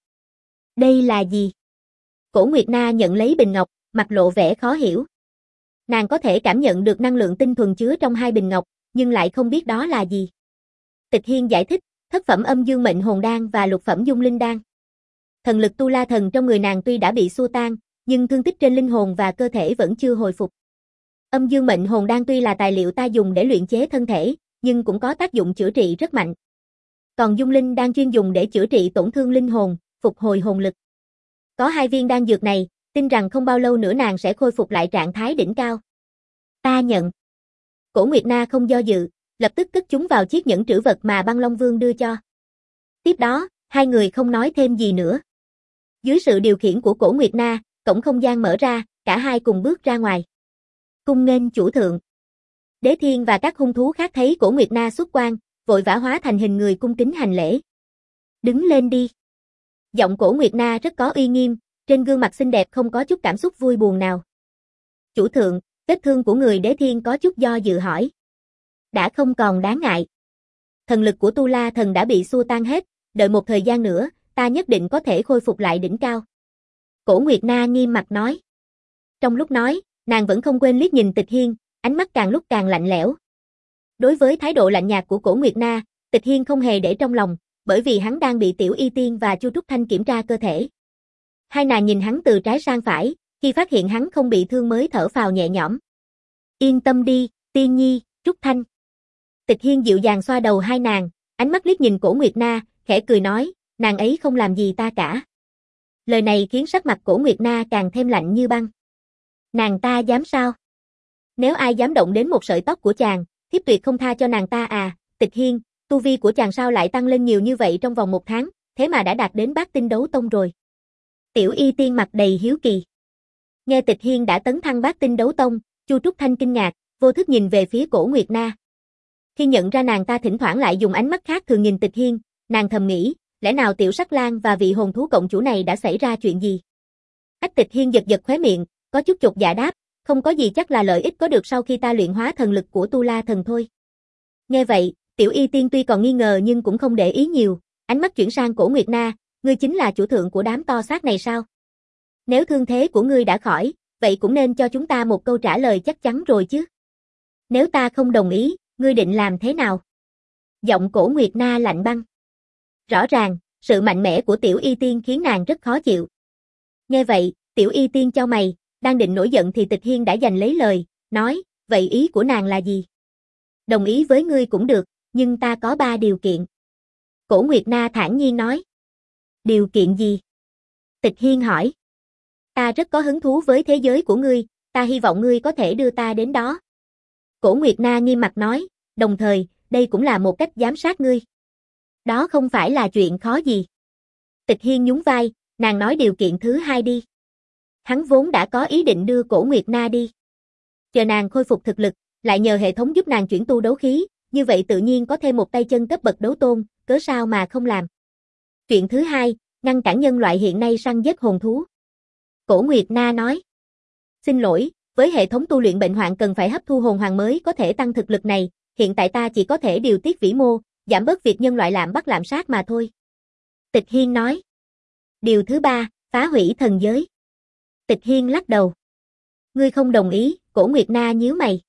S1: Đây là gì? Cổ Nguyệt Na nhận lấy bình ngọc, mặt lộ vẻ khó hiểu. Nàng có thể cảm nhận được năng lượng tinh thuần chứa trong hai bình ngọc, nhưng lại không biết đó là gì. Tịch Hiên giải thích, thất phẩm âm dương mệnh hồn đan và lục phẩm dung linh đan. Thần lực tu la thần trong người nàng tuy đã bị xua tan, nhưng thương tích trên linh hồn và cơ thể vẫn chưa hồi phục. Âm dương mệnh hồn đan tuy là tài liệu ta dùng để luyện chế thân thể, nhưng cũng có tác dụng chữa trị rất mạnh. Còn dung linh đan chuyên dùng để chữa trị tổn thương linh hồn, phục hồi hồn lực. Có hai viên đan dược này, tin rằng không bao lâu nữa nàng sẽ khôi phục lại trạng thái đỉnh cao. Ta nhận. Cổ Nguyệt Na không do dự, lập tức cất chúng vào chiếc nhẫn trữ vật mà Băng Long Vương đưa cho. Tiếp đó, hai người không nói thêm gì nữa. Dưới sự điều khiển của Cổ Nguyệt Na, cổng không gian mở ra, cả hai cùng bước ra ngoài. Cung nghênh chủ thượng. Đế Thiên và các hung thú khác thấy Cổ Nguyệt Na xuất quan, vội vã hóa thành hình người cung kính hành lễ. Đứng lên đi. Giọng Cổ Nguyệt Na rất có uy nghiêm, trên gương mặt xinh đẹp không có chút cảm xúc vui buồn nào. Chủ thượng, vết thương của người Đế Thiên có chút do dự hỏi. Đã không còn đáng ngại. Thần lực của Tu La thần đã bị xua tan hết, đợi một thời gian nữa, ta nhất định có thể khôi phục lại đỉnh cao. Cổ Nguyệt Na nghiêm mặt nói. Trong lúc nói, nàng vẫn không quên liếc nhìn Tịch Hiên, ánh mắt càng lúc càng lạnh lẽo. Đối với thái độ lạnh nhạt của Cổ Nguyệt Na, Tịch Hiên không hề để trong lòng, bởi vì hắn đang bị Tiểu Y Tiên và Chu Trúc Thanh kiểm tra cơ thể. Hai nàng nhìn hắn từ trái sang phải, khi phát hiện hắn không bị thương mới thở phào nhẹ nhõm. Yên tâm đi, Tiên Nhi, Trúc Thanh. Tịch Hiên dịu dàng xoa đầu hai nàng, ánh mắt liếc nhìn Cổ Nguyệt Na, khẽ cười nói, nàng ấy không làm gì ta cả. Lời này khiến sắc mặt Cổ Nguyệt Na càng thêm lạnh như băng. Nàng ta dám sao? Nếu ai dám động đến một sợi tóc của chàng, thiếp tuyệt không tha cho nàng ta à. Tịch Hiên, tu vi của chàng sao lại tăng lên nhiều như vậy trong vòng một tháng, thế mà đã đạt đến bát tinh đấu tông rồi. Tiểu Y Tiên mặt đầy hiếu kỳ. Nghe Tịch Hiên đã tấn thăng bát tinh đấu tông, Chu Trúc Thanh kinh ngạc, vô thức nhìn về phía Cổ Nguyệt Na. Khi nhận ra nàng ta thỉnh thoảng lại dùng ánh mắt khác thường nhìn Tịch Hiên, nàng thầm nghĩ, lẽ nào Tiểu Sắc Lang và vị hồn thú cộng chủ này đã xảy ra chuyện gì? Ách Tịch Hiên giật giật khóe miệng, có chút chột dạ đáp, không có gì, chắc là lợi ích có được sau khi ta luyện hóa thần lực của Tu La Thần thôi. Nghe vậy, Tiểu Y Tiên tuy còn nghi ngờ nhưng cũng không để ý nhiều, ánh mắt chuyển sang Cổ Nguyệt Na, ngươi chính là chủ thượng của đám to xác này sao? Nếu thương thế của ngươi đã khỏi, vậy cũng nên cho chúng ta một câu trả lời chắc chắn rồi chứ. Nếu ta không đồng ý, ngươi định làm thế nào? Giọng Cổ Nguyệt Na lạnh băng. Rõ ràng, sự mạnh mẽ của Tiểu Y Tiên khiến nàng rất khó chịu. Nghe vậy, Tiểu Y Tiên chau mày, đang định nổi giận thì Tịch Hiên đã giành lấy lời, nói, vậy ý của nàng là gì? Đồng ý với ngươi cũng được, nhưng ta có ba điều kiện. Cổ Nguyệt Na thản nhiên nói. Điều kiện gì? Tịch Hiên hỏi. Ta rất có hứng thú với thế giới của ngươi, ta hy vọng ngươi có thể đưa ta đến đó. Cổ Nguyệt Na nghiêm mặt nói, đồng thời, đây cũng là một cách giám sát ngươi. Đó không phải là chuyện khó gì. Tịch Hiên nhún vai, nàng nói điều kiện thứ hai đi. Hắn vốn đã có ý định đưa Cổ Nguyệt Na đi. Chờ nàng khôi phục thực lực, lại nhờ hệ thống giúp nàng chuyển tu đấu khí, như vậy tự nhiên có thêm một tay chân cấp bậc đấu tôn, cớ sao mà không làm. Chuyện thứ hai, ngăn cản nhân loại hiện nay săn giết hồn thú. Cổ Nguyệt Na nói. Xin lỗi, với hệ thống tu luyện bệnh hoạn cần phải hấp thu hồn hoàng mới có thể tăng thực lực này, hiện tại ta chỉ có thể điều tiết vĩ mô, giảm bớt việc nhân loại lạm bắt lạm sát mà thôi. Tịch Hiên nói. Điều thứ ba, phá hủy thần giới. Tịch Hiên lắc đầu. Ngươi không đồng ý, Cổ Nguyệt Na nhíu mày.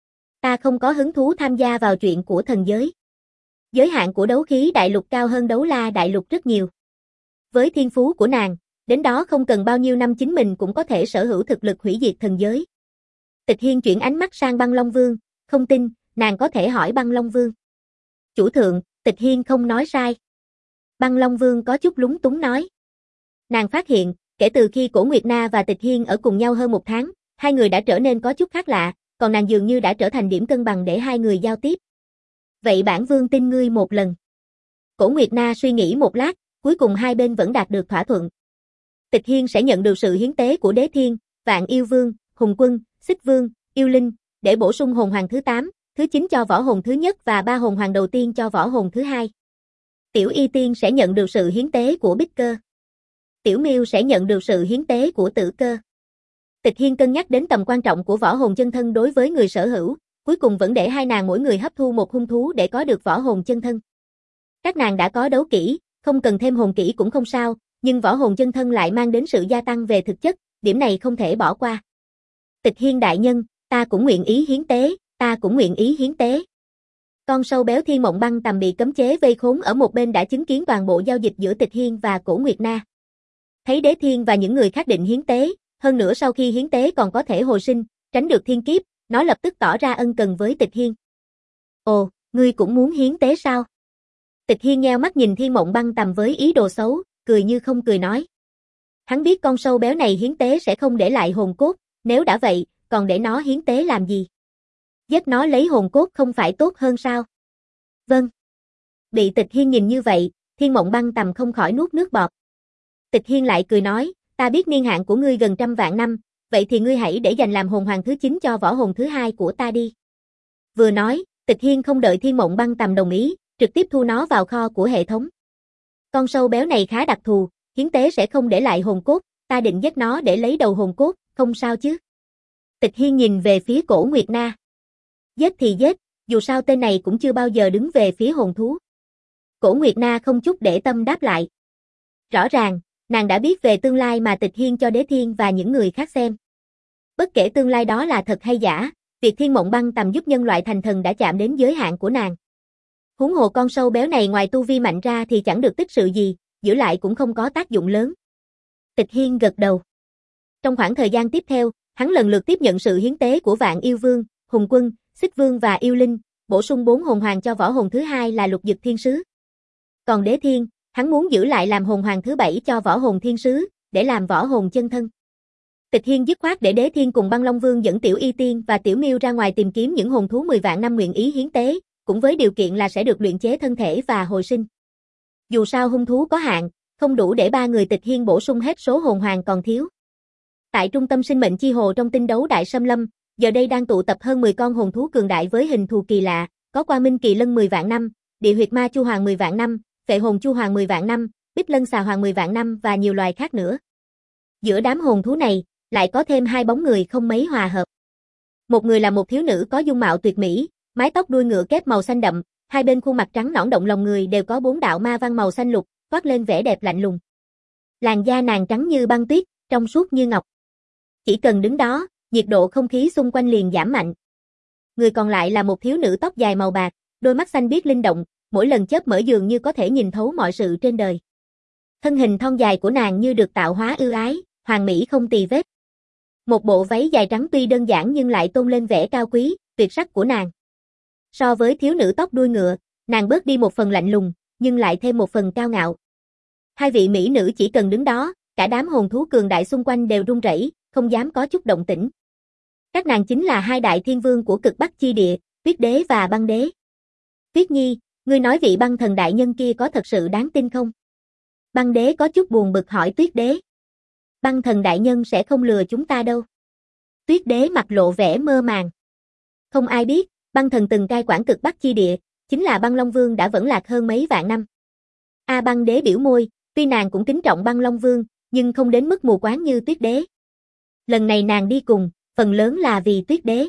S1: Ta không có hứng thú tham gia vào chuyện của thần giới. Giới hạn của đấu khí đại lục cao hơn đấu la đại lục rất nhiều. Với thiên phú của nàng, đến đó không cần bao nhiêu năm chính mình cũng có thể sở hữu thực lực hủy diệt thần giới. Tịch Hiên chuyển ánh mắt sang Băng Long Vương, không tin, nàng có thể hỏi Băng Long Vương. Chủ thượng, Tịch Hiên không nói sai. Băng Long Vương có chút lúng túng nói. Nàng phát hiện, kể từ khi Cổ Nguyệt Na và Tịch Hiên ở cùng nhau hơn một tháng, hai người đã trở nên có chút khác lạ, còn nàng dường như đã trở thành điểm cân bằng để hai người giao tiếp. Vậy bản vương tin ngươi một lần. Cổ Nguyệt Na suy nghĩ một lát, cuối cùng hai bên vẫn đạt được thỏa thuận. Tịch Hiên sẽ nhận được sự hiến tế của Đế Thiên, Vạn Yêu Vương, Hùng Quân, Xích Vương, Yêu Linh, để bổ sung hồn hoàng thứ tám, thứ chín cho võ hồn thứ nhất và ba hồn hoàng đầu tiên cho võ hồn thứ hai. Tiểu Y Tiên sẽ nhận được sự hiến tế của Bích Cơ. Tiểu Miêu sẽ nhận được sự hiến tế của Tử Cơ. Tịch Hiên cân nhắc đến tầm quan trọng của võ hồn chân thân đối với người sở hữu, cuối cùng vẫn để hai nàng mỗi người hấp thu một hung thú để có được võ hồn chân thân. Các nàng đã có đấu kỹ, không cần thêm hồn kỹ cũng không sao, nhưng võ hồn chân thân lại mang đến sự gia tăng về thực chất, điểm này không thể bỏ qua. Tịch Hiên đại nhân, ta cũng nguyện ý hiến tế, ta cũng nguyện ý hiến tế. Con sâu béo Thiên Mộng Băng Tầm bị cấm chế vây khốn ở một bên đã chứng kiến toàn bộ giao dịch giữa Tịch Hiên và Cổ Nguyệt Na. Thấy Đế Thiên và những người khác định hiến tế, hơn nữa sau khi hiến tế còn có thể hồi sinh, tránh được thiên kiếp, nó lập tức tỏ ra ân cần với Tịch Hiên. Ồ, ngươi cũng muốn hiến tế sao? Tịch Hiên nheo mắt nhìn Thiên Mộng Băng Tầm với ý đồ xấu, cười như không cười nói. Hắn biết con sâu béo này hiến tế sẽ không để lại hồn cốt, nếu đã vậy, còn để nó hiến tế làm gì? Giết nó lấy hồn cốt không phải tốt hơn sao? Vâng. Bị Tịch Hiên nhìn như vậy, Thiên Mộng Băng Tầm không khỏi nuốt nước bọt. Tịch Hiên lại cười nói, ta biết niên hạn của ngươi gần trăm vạn năm, vậy thì ngươi hãy để dành làm hồn hoàng thứ chín cho võ hồn thứ hai của ta đi. Vừa nói, Tịch Hiên không đợi Thiên Mộng Băng Tầm đồng ý, trực tiếp thu nó vào kho của hệ thống. Con sâu béo này khá đặc thù, hiến tế sẽ không để lại hồn cốt, ta định giết nó để lấy đầu hồn cốt, không sao chứ? Tịch Hiên nhìn về phía Cổ Nguyệt Na. Giết thì giết, dù sao tên này cũng chưa bao giờ đứng về phía hồn thú. Cổ Nguyệt Na không chút để tâm đáp lại. Rõ ràng, nàng đã biết về tương lai mà Tịch Hiên cho Đế Thiên và những người khác xem. Bất kể tương lai đó là thật hay giả, việc Thiên Mộng Băng Tầm giúp nhân loại thành thần đã chạm đến giới hạn của nàng. Huống hồ con sâu béo này ngoài tu vi mạnh ra thì chẳng được tích sự gì, giữ lại cũng không có tác dụng lớn. Tịch Hiên gật đầu. Trong khoảng thời gian tiếp theo, hắn lần lượt tiếp nhận sự hiến tế của Vạn Yêu Vương, Hùng Quân, Xích Vương và Yêu Linh, bổ sung bốn hồn hoàng cho võ hồn thứ hai là Lục Dực Thiên Sứ. Còn Đế Thiên, hắn muốn giữ lại làm hồn hoàng thứ bảy cho võ hồn thiên sứ, để làm võ hồn chân thân. Tịch Hiên dứt khoát để Đế Thiên cùng Băng Long Vương dẫn Tiểu Y Tiên và Tiểu Miêu ra ngoài tìm kiếm những hồn thú mười vạn năm nguyện ý hiến tế, cũng với điều kiện là sẽ được luyện chế thân thể và hồi sinh. Dù sao hung thú có hạn, không đủ để ba người Tịch Hiên bổ sung hết số hồn hoàng còn thiếu. Tại trung tâm sinh mệnh chi hồ trong tinh đấu đại xâm lâm, giờ đây đang tụ tập hơn mười con hồn thú cường đại với hình thù kỳ lạ, có Quang Minh Kỳ Lân mười vạn năm, Địa Huyệt Ma Chu Hoàng mười vạn năm, Phệ hồn chu hoàng mười vạn năm, Bích lân xà hoàng mười vạn năm và nhiều loài khác nữa. Giữa đám hồn thú này, lại có thêm hai bóng người không mấy hòa hợp. Một người là một thiếu nữ có dung mạo tuyệt mỹ, mái tóc đuôi ngựa kép màu xanh đậm, hai bên khuôn mặt trắng nõn động lòng người đều có bốn đạo ma văn màu xanh lục, toát lên vẻ đẹp lạnh lùng. Làn da nàng trắng như băng tuyết, trong suốt như ngọc. Chỉ cần đứng đó, nhiệt độ không khí xung quanh liền giảm mạnh. Người còn lại là một thiếu nữ tóc dài màu bạc, đôi mắt xanh biếc linh động, mỗi lần chớp mở dường như có thể nhìn thấu mọi sự trên đời. Thân hình thon dài của nàng như được tạo hóa ưu ái, hoàn mỹ không tì vết. Một bộ váy dài trắng tuy đơn giản nhưng lại tôn lên vẻ cao quý, tuyệt sắc của nàng. So với thiếu nữ tóc đuôi ngựa, nàng bớt đi một phần lạnh lùng, nhưng lại thêm một phần cao ngạo. Hai vị mỹ nữ chỉ cần đứng đó, cả đám hồn thú cường đại xung quanh đều run rẩy, không dám có chút động tĩnh. Các nàng chính là hai đại thiên vương của cực Bắc chi địa, Tuyết Đế và Băng Đế. Tuyết Nhi, ngươi nói vị băng thần đại nhân kia có thật sự đáng tin không? Băng Đế có chút buồn bực hỏi Tuyết Đế. Băng thần đại nhân sẽ không lừa chúng ta đâu. Tuyết Đế mặt lộ vẻ mơ màng. Không ai biết, băng thần từng cai quản cực Bắc chi địa, chính là Băng Long Vương đã vẫn lạc hơn mấy vạn năm. A Băng Đế biểu môi, tuy nàng cũng kính trọng Băng Long Vương, nhưng không đến mức mù quáng như Tuyết Đế. Lần này nàng đi cùng, phần lớn là vì Tuyết Đế.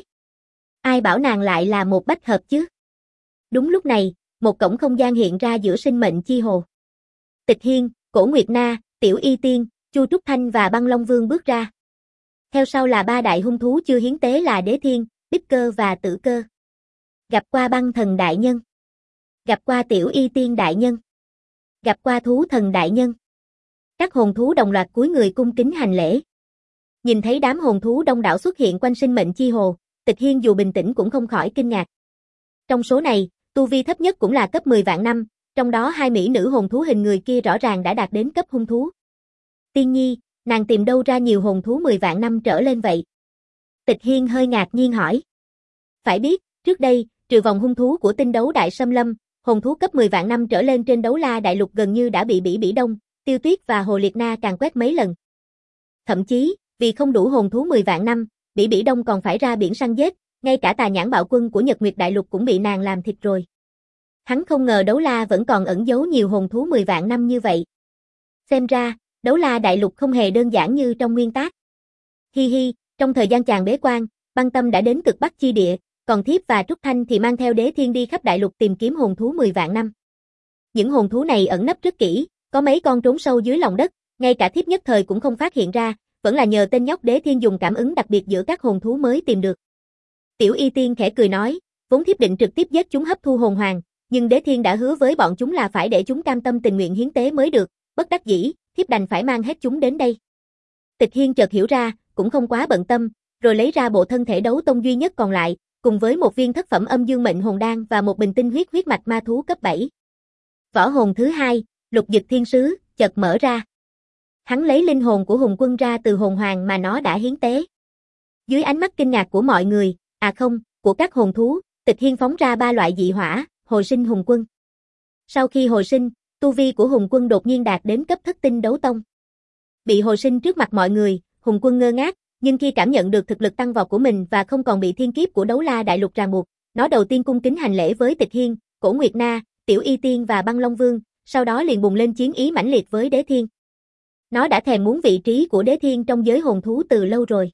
S1: Ai bảo nàng lại là một bách hợp chứ? Đúng lúc này, một cổng không gian hiện ra giữa sinh mệnh chi hồ. Tịch Hiên, Cổ Nguyệt Na, Tiểu Y Tiên, Chu Trúc Thanh và Băng Long Vương bước ra. Theo sau là ba đại hung thú chưa hiến tế là Đế Thiên, Bích Cơ và Tử Cơ. Gặp qua băng thần đại nhân. Gặp qua Tiểu Y Tiên đại nhân. Gặp qua thú thần đại nhân. Các hồn thú đồng loạt cúi người cung kính hành lễ. Nhìn thấy đám hồn thú đông đảo xuất hiện quanh sinh mệnh chi hồ, Tịch Hiên dù bình tĩnh cũng không khỏi kinh ngạc. Trong số này, tu vi thấp nhất cũng là cấp mười vạn năm, trong đó hai mỹ nữ hồn thú hình người kia rõ ràng đã đạt đến cấp hung thú. Tiên Nhi, nàng tìm đâu ra nhiều hồn thú mười vạn năm trở lên vậy? Tịch Hiên hơi ngạc nhiên hỏi. Phải biết, trước đây, trừ vòng hung thú của tinh đấu đại xâm lâm, hồn thú cấp mười vạn năm trở lên trên đấu la đại lục gần như đã bị Bỉ Bỉ Đông, Tiêu Tuyết và Hồ Liệt Na càn quét mấy lần. Thậm chí, vì không đủ hồn thú mười vạn năm, Bỉ Bỉ Đông còn phải ra biển săn giết, ngay cả Tà Nhãn Bạo Quân của Nhật Nguyệt Đại Lục cũng bị nàng làm thịt rồi. Hắn không ngờ đấu la vẫn còn ẩn giấu nhiều hồn thú mười vạn năm như vậy. Xem ra, đấu la đại lục không hề đơn giản như trong nguyên tác. Hi hi, trong thời gian chàng bế quan, Băng Tâm đã đến cực Bắc chi địa, còn Thiếp và Trúc Thanh thì mang theo Đế Thiên đi khắp đại lục tìm kiếm hồn thú mười vạn năm. Những hồn thú này ẩn nấp rất kỹ, có mấy con trốn sâu dưới lòng đất, ngay cả Thiếp nhất thời cũng không phát hiện ra, vẫn là nhờ tên nhóc Đế Thiên dùng cảm ứng đặc biệt giữa các hồn thú mới tìm được. Tiểu Y Tiên khẽ cười nói, vốn Thiếp định trực tiếp giết chúng hấp thu hồn hoàng, nhưng Đế Thiên đã hứa với bọn chúng là phải để chúng cam tâm tình nguyện hiến tế mới được, bất đắc dĩ, Thiếp đành phải mang hết chúng đến đây. Tịch Hiên chợt hiểu ra, cũng không quá bận tâm, rồi lấy ra bộ thân thể đấu tông duy nhất còn lại, cùng với một viên thất phẩm âm dương mệnh hồn đan và một bình tinh huyết huyết mạch ma thú cấp bảy. Võ hồn thứ hai, Lục Dực Thiên Sứ, chợt mở ra. Hắn lấy linh hồn của Hùng Quân ra từ hồn hoàng mà nó đã hiến tế. Dưới ánh mắt kinh ngạc của mọi người, à không, của các hồn thú, Tịch Hiên phóng ra ba loại dị hỏa, hồi sinh Hùng Quân. Sau khi hồi sinh, tu vi của Hùng Quân đột nhiên đạt đến cấp thất tinh đấu tông. Bị hồi sinh trước mặt mọi người, Hùng Quân ngơ ngác, nhưng khi cảm nhận được thực lực tăng vọt của mình và không còn bị thiên kiếp của đấu la đại lục ràng buộc, nó đầu tiên cung kính hành lễ với Tịch Hiên, Cổ Nguyệt Na, Tiểu Y Tiên và Băng Long Vương, sau đó liền bùng lên chiến ý mãnh liệt với Đế Thiên. Nó đã thèm muốn vị trí của Đế Thiên trong giới hồn thú từ lâu rồi.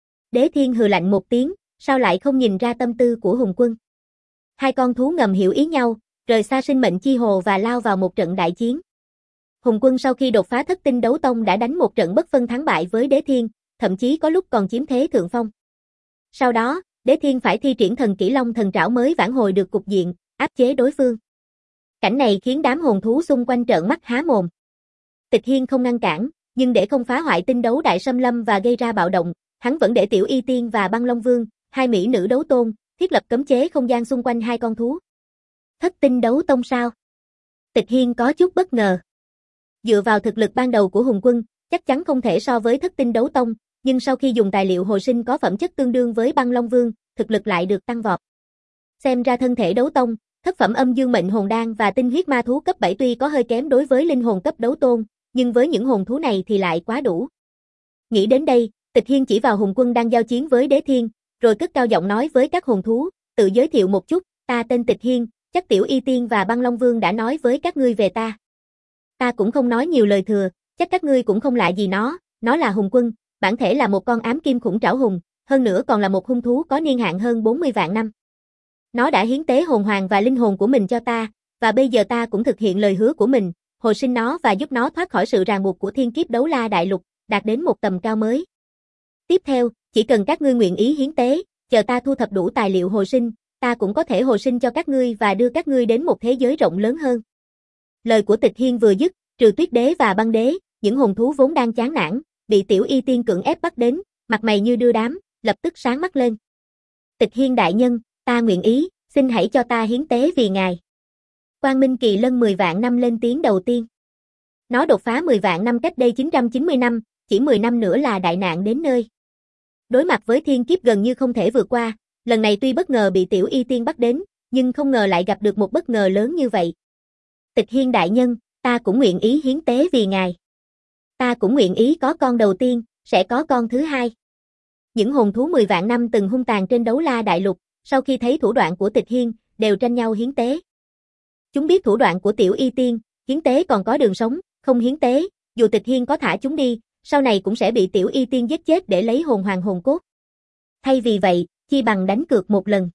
S1: Đế Thiên hừ lạnh một tiếng, sao lại không nhìn ra tâm tư của Hùng Quân. Hai con thú ngầm hiểu ý nhau, rời xa sinh mệnh chi hồ và lao vào một trận đại chiến. Hùng Quân sau khi đột phá thất tinh đấu tông đã đánh một trận bất phân thắng bại với Đế Thiên, thậm chí có lúc còn chiếm thế thượng phong. Sau đó, Đế Thiên phải thi triển thần kỹ Long Thần Trảo mới vãn hồi được cục diện, áp chế đối phương. Cảnh này khiến đám hồn thú xung quanh trợn mắt há mồm. Tịch Hiên không ngăn cản, nhưng để không phá hoại tinh đấu đại xâm lâm và gây ra bạo động, hắn vẫn để Tiểu Y Tiên và Băng Long Vương, hai mỹ nữ đấu tôn, thiết lập cấm chế không gian xung quanh hai con thú. Thất tinh đấu tông sao? Tịch Hiên có chút bất ngờ. Dựa vào thực lực ban đầu của Hùng Quân, chắc chắn không thể so với thất tinh đấu tông, nhưng sau khi dùng tài liệu hồi sinh có phẩm chất tương đương với Băng Long Vương, thực lực lại được tăng vọt. Xem ra thân thể đấu tông, thất phẩm âm dương mệnh hồn đan và tinh huyết ma thú cấp bảy tuy có hơi kém đối với linh hồn cấp đấu tôn, nhưng với những hồn thú này thì lại quá đủ. Nghĩ đến đây, Tịch Hiên chỉ vào Hùng Quân đang giao chiến với Đế Thiên, rồi cất cao giọng nói với các hồn thú, tự giới thiệu một chút, ta tên Tịch Hiên, chắc Tiểu Y Tiên và Băng Long Vương đã nói với các ngươi về ta. Ta cũng không nói nhiều lời thừa, chắc các ngươi cũng không lạ gì nó, nó là hùng quân, bản thể là một con ám kim khủng trảo hùng, hơn nữa còn là một hung thú có niên hạn hơn bốn mươi vạn năm. Nó đã hiến tế hồn hoàng và linh hồn của mình cho ta, và bây giờ ta cũng thực hiện lời hứa của mình, hồi sinh nó và giúp nó thoát khỏi sự ràng buộc của thiên kiếp đấu la đại lục, đạt đến một tầm cao mới. Tiếp theo, chỉ cần các ngươi nguyện ý hiến tế, chờ ta thu thập đủ tài liệu hồi sinh, ta cũng có thể hồi sinh cho các ngươi và đưa các ngươi đến một thế giới rộng lớn hơn. Lời của Tịch Hiên vừa dứt, trừ Tuyết Đế và Băng Đế, những hồn thú vốn đang chán nản, bị Tiểu Y Tiên cưỡng ép bắt đến, mặt mày như đưa đám, lập tức sáng mắt lên. Tịch Hiên đại nhân, ta nguyện ý, xin hãy cho ta hiến tế vì ngài. Quang Minh Kỳ Lân mười vạn năm lên tiếng đầu tiên. Nó đột phá mười vạn năm cách đây chín trăm chín mươi năm, chỉ mười năm nữa là đại nạn đến nơi. Đối mặt với thiên kiếp gần như không thể vượt qua, lần này tuy bất ngờ bị Tiểu Y Tiên bắt đến, nhưng không ngờ lại gặp được một bất ngờ lớn như vậy. Tịch Hiên đại nhân, ta cũng nguyện ý hiến tế vì ngài. Ta cũng nguyện ý có con đầu tiên, sẽ có con thứ hai. Những hồn thú mười vạn năm từng hung tàn trên đấu la đại lục, sau khi thấy thủ đoạn của Tịch Hiên, đều tranh nhau hiến tế. Chúng biết thủ đoạn của Tiểu Y Tiên, hiến tế còn có đường sống, không hiến tế, dù Tịch Hiên có thả chúng đi, sau này cũng sẽ bị Tiểu Y Tiên giết chết để lấy hồn hoàng hồn cốt. Thay vì vậy, chi bằng đánh cược một lần.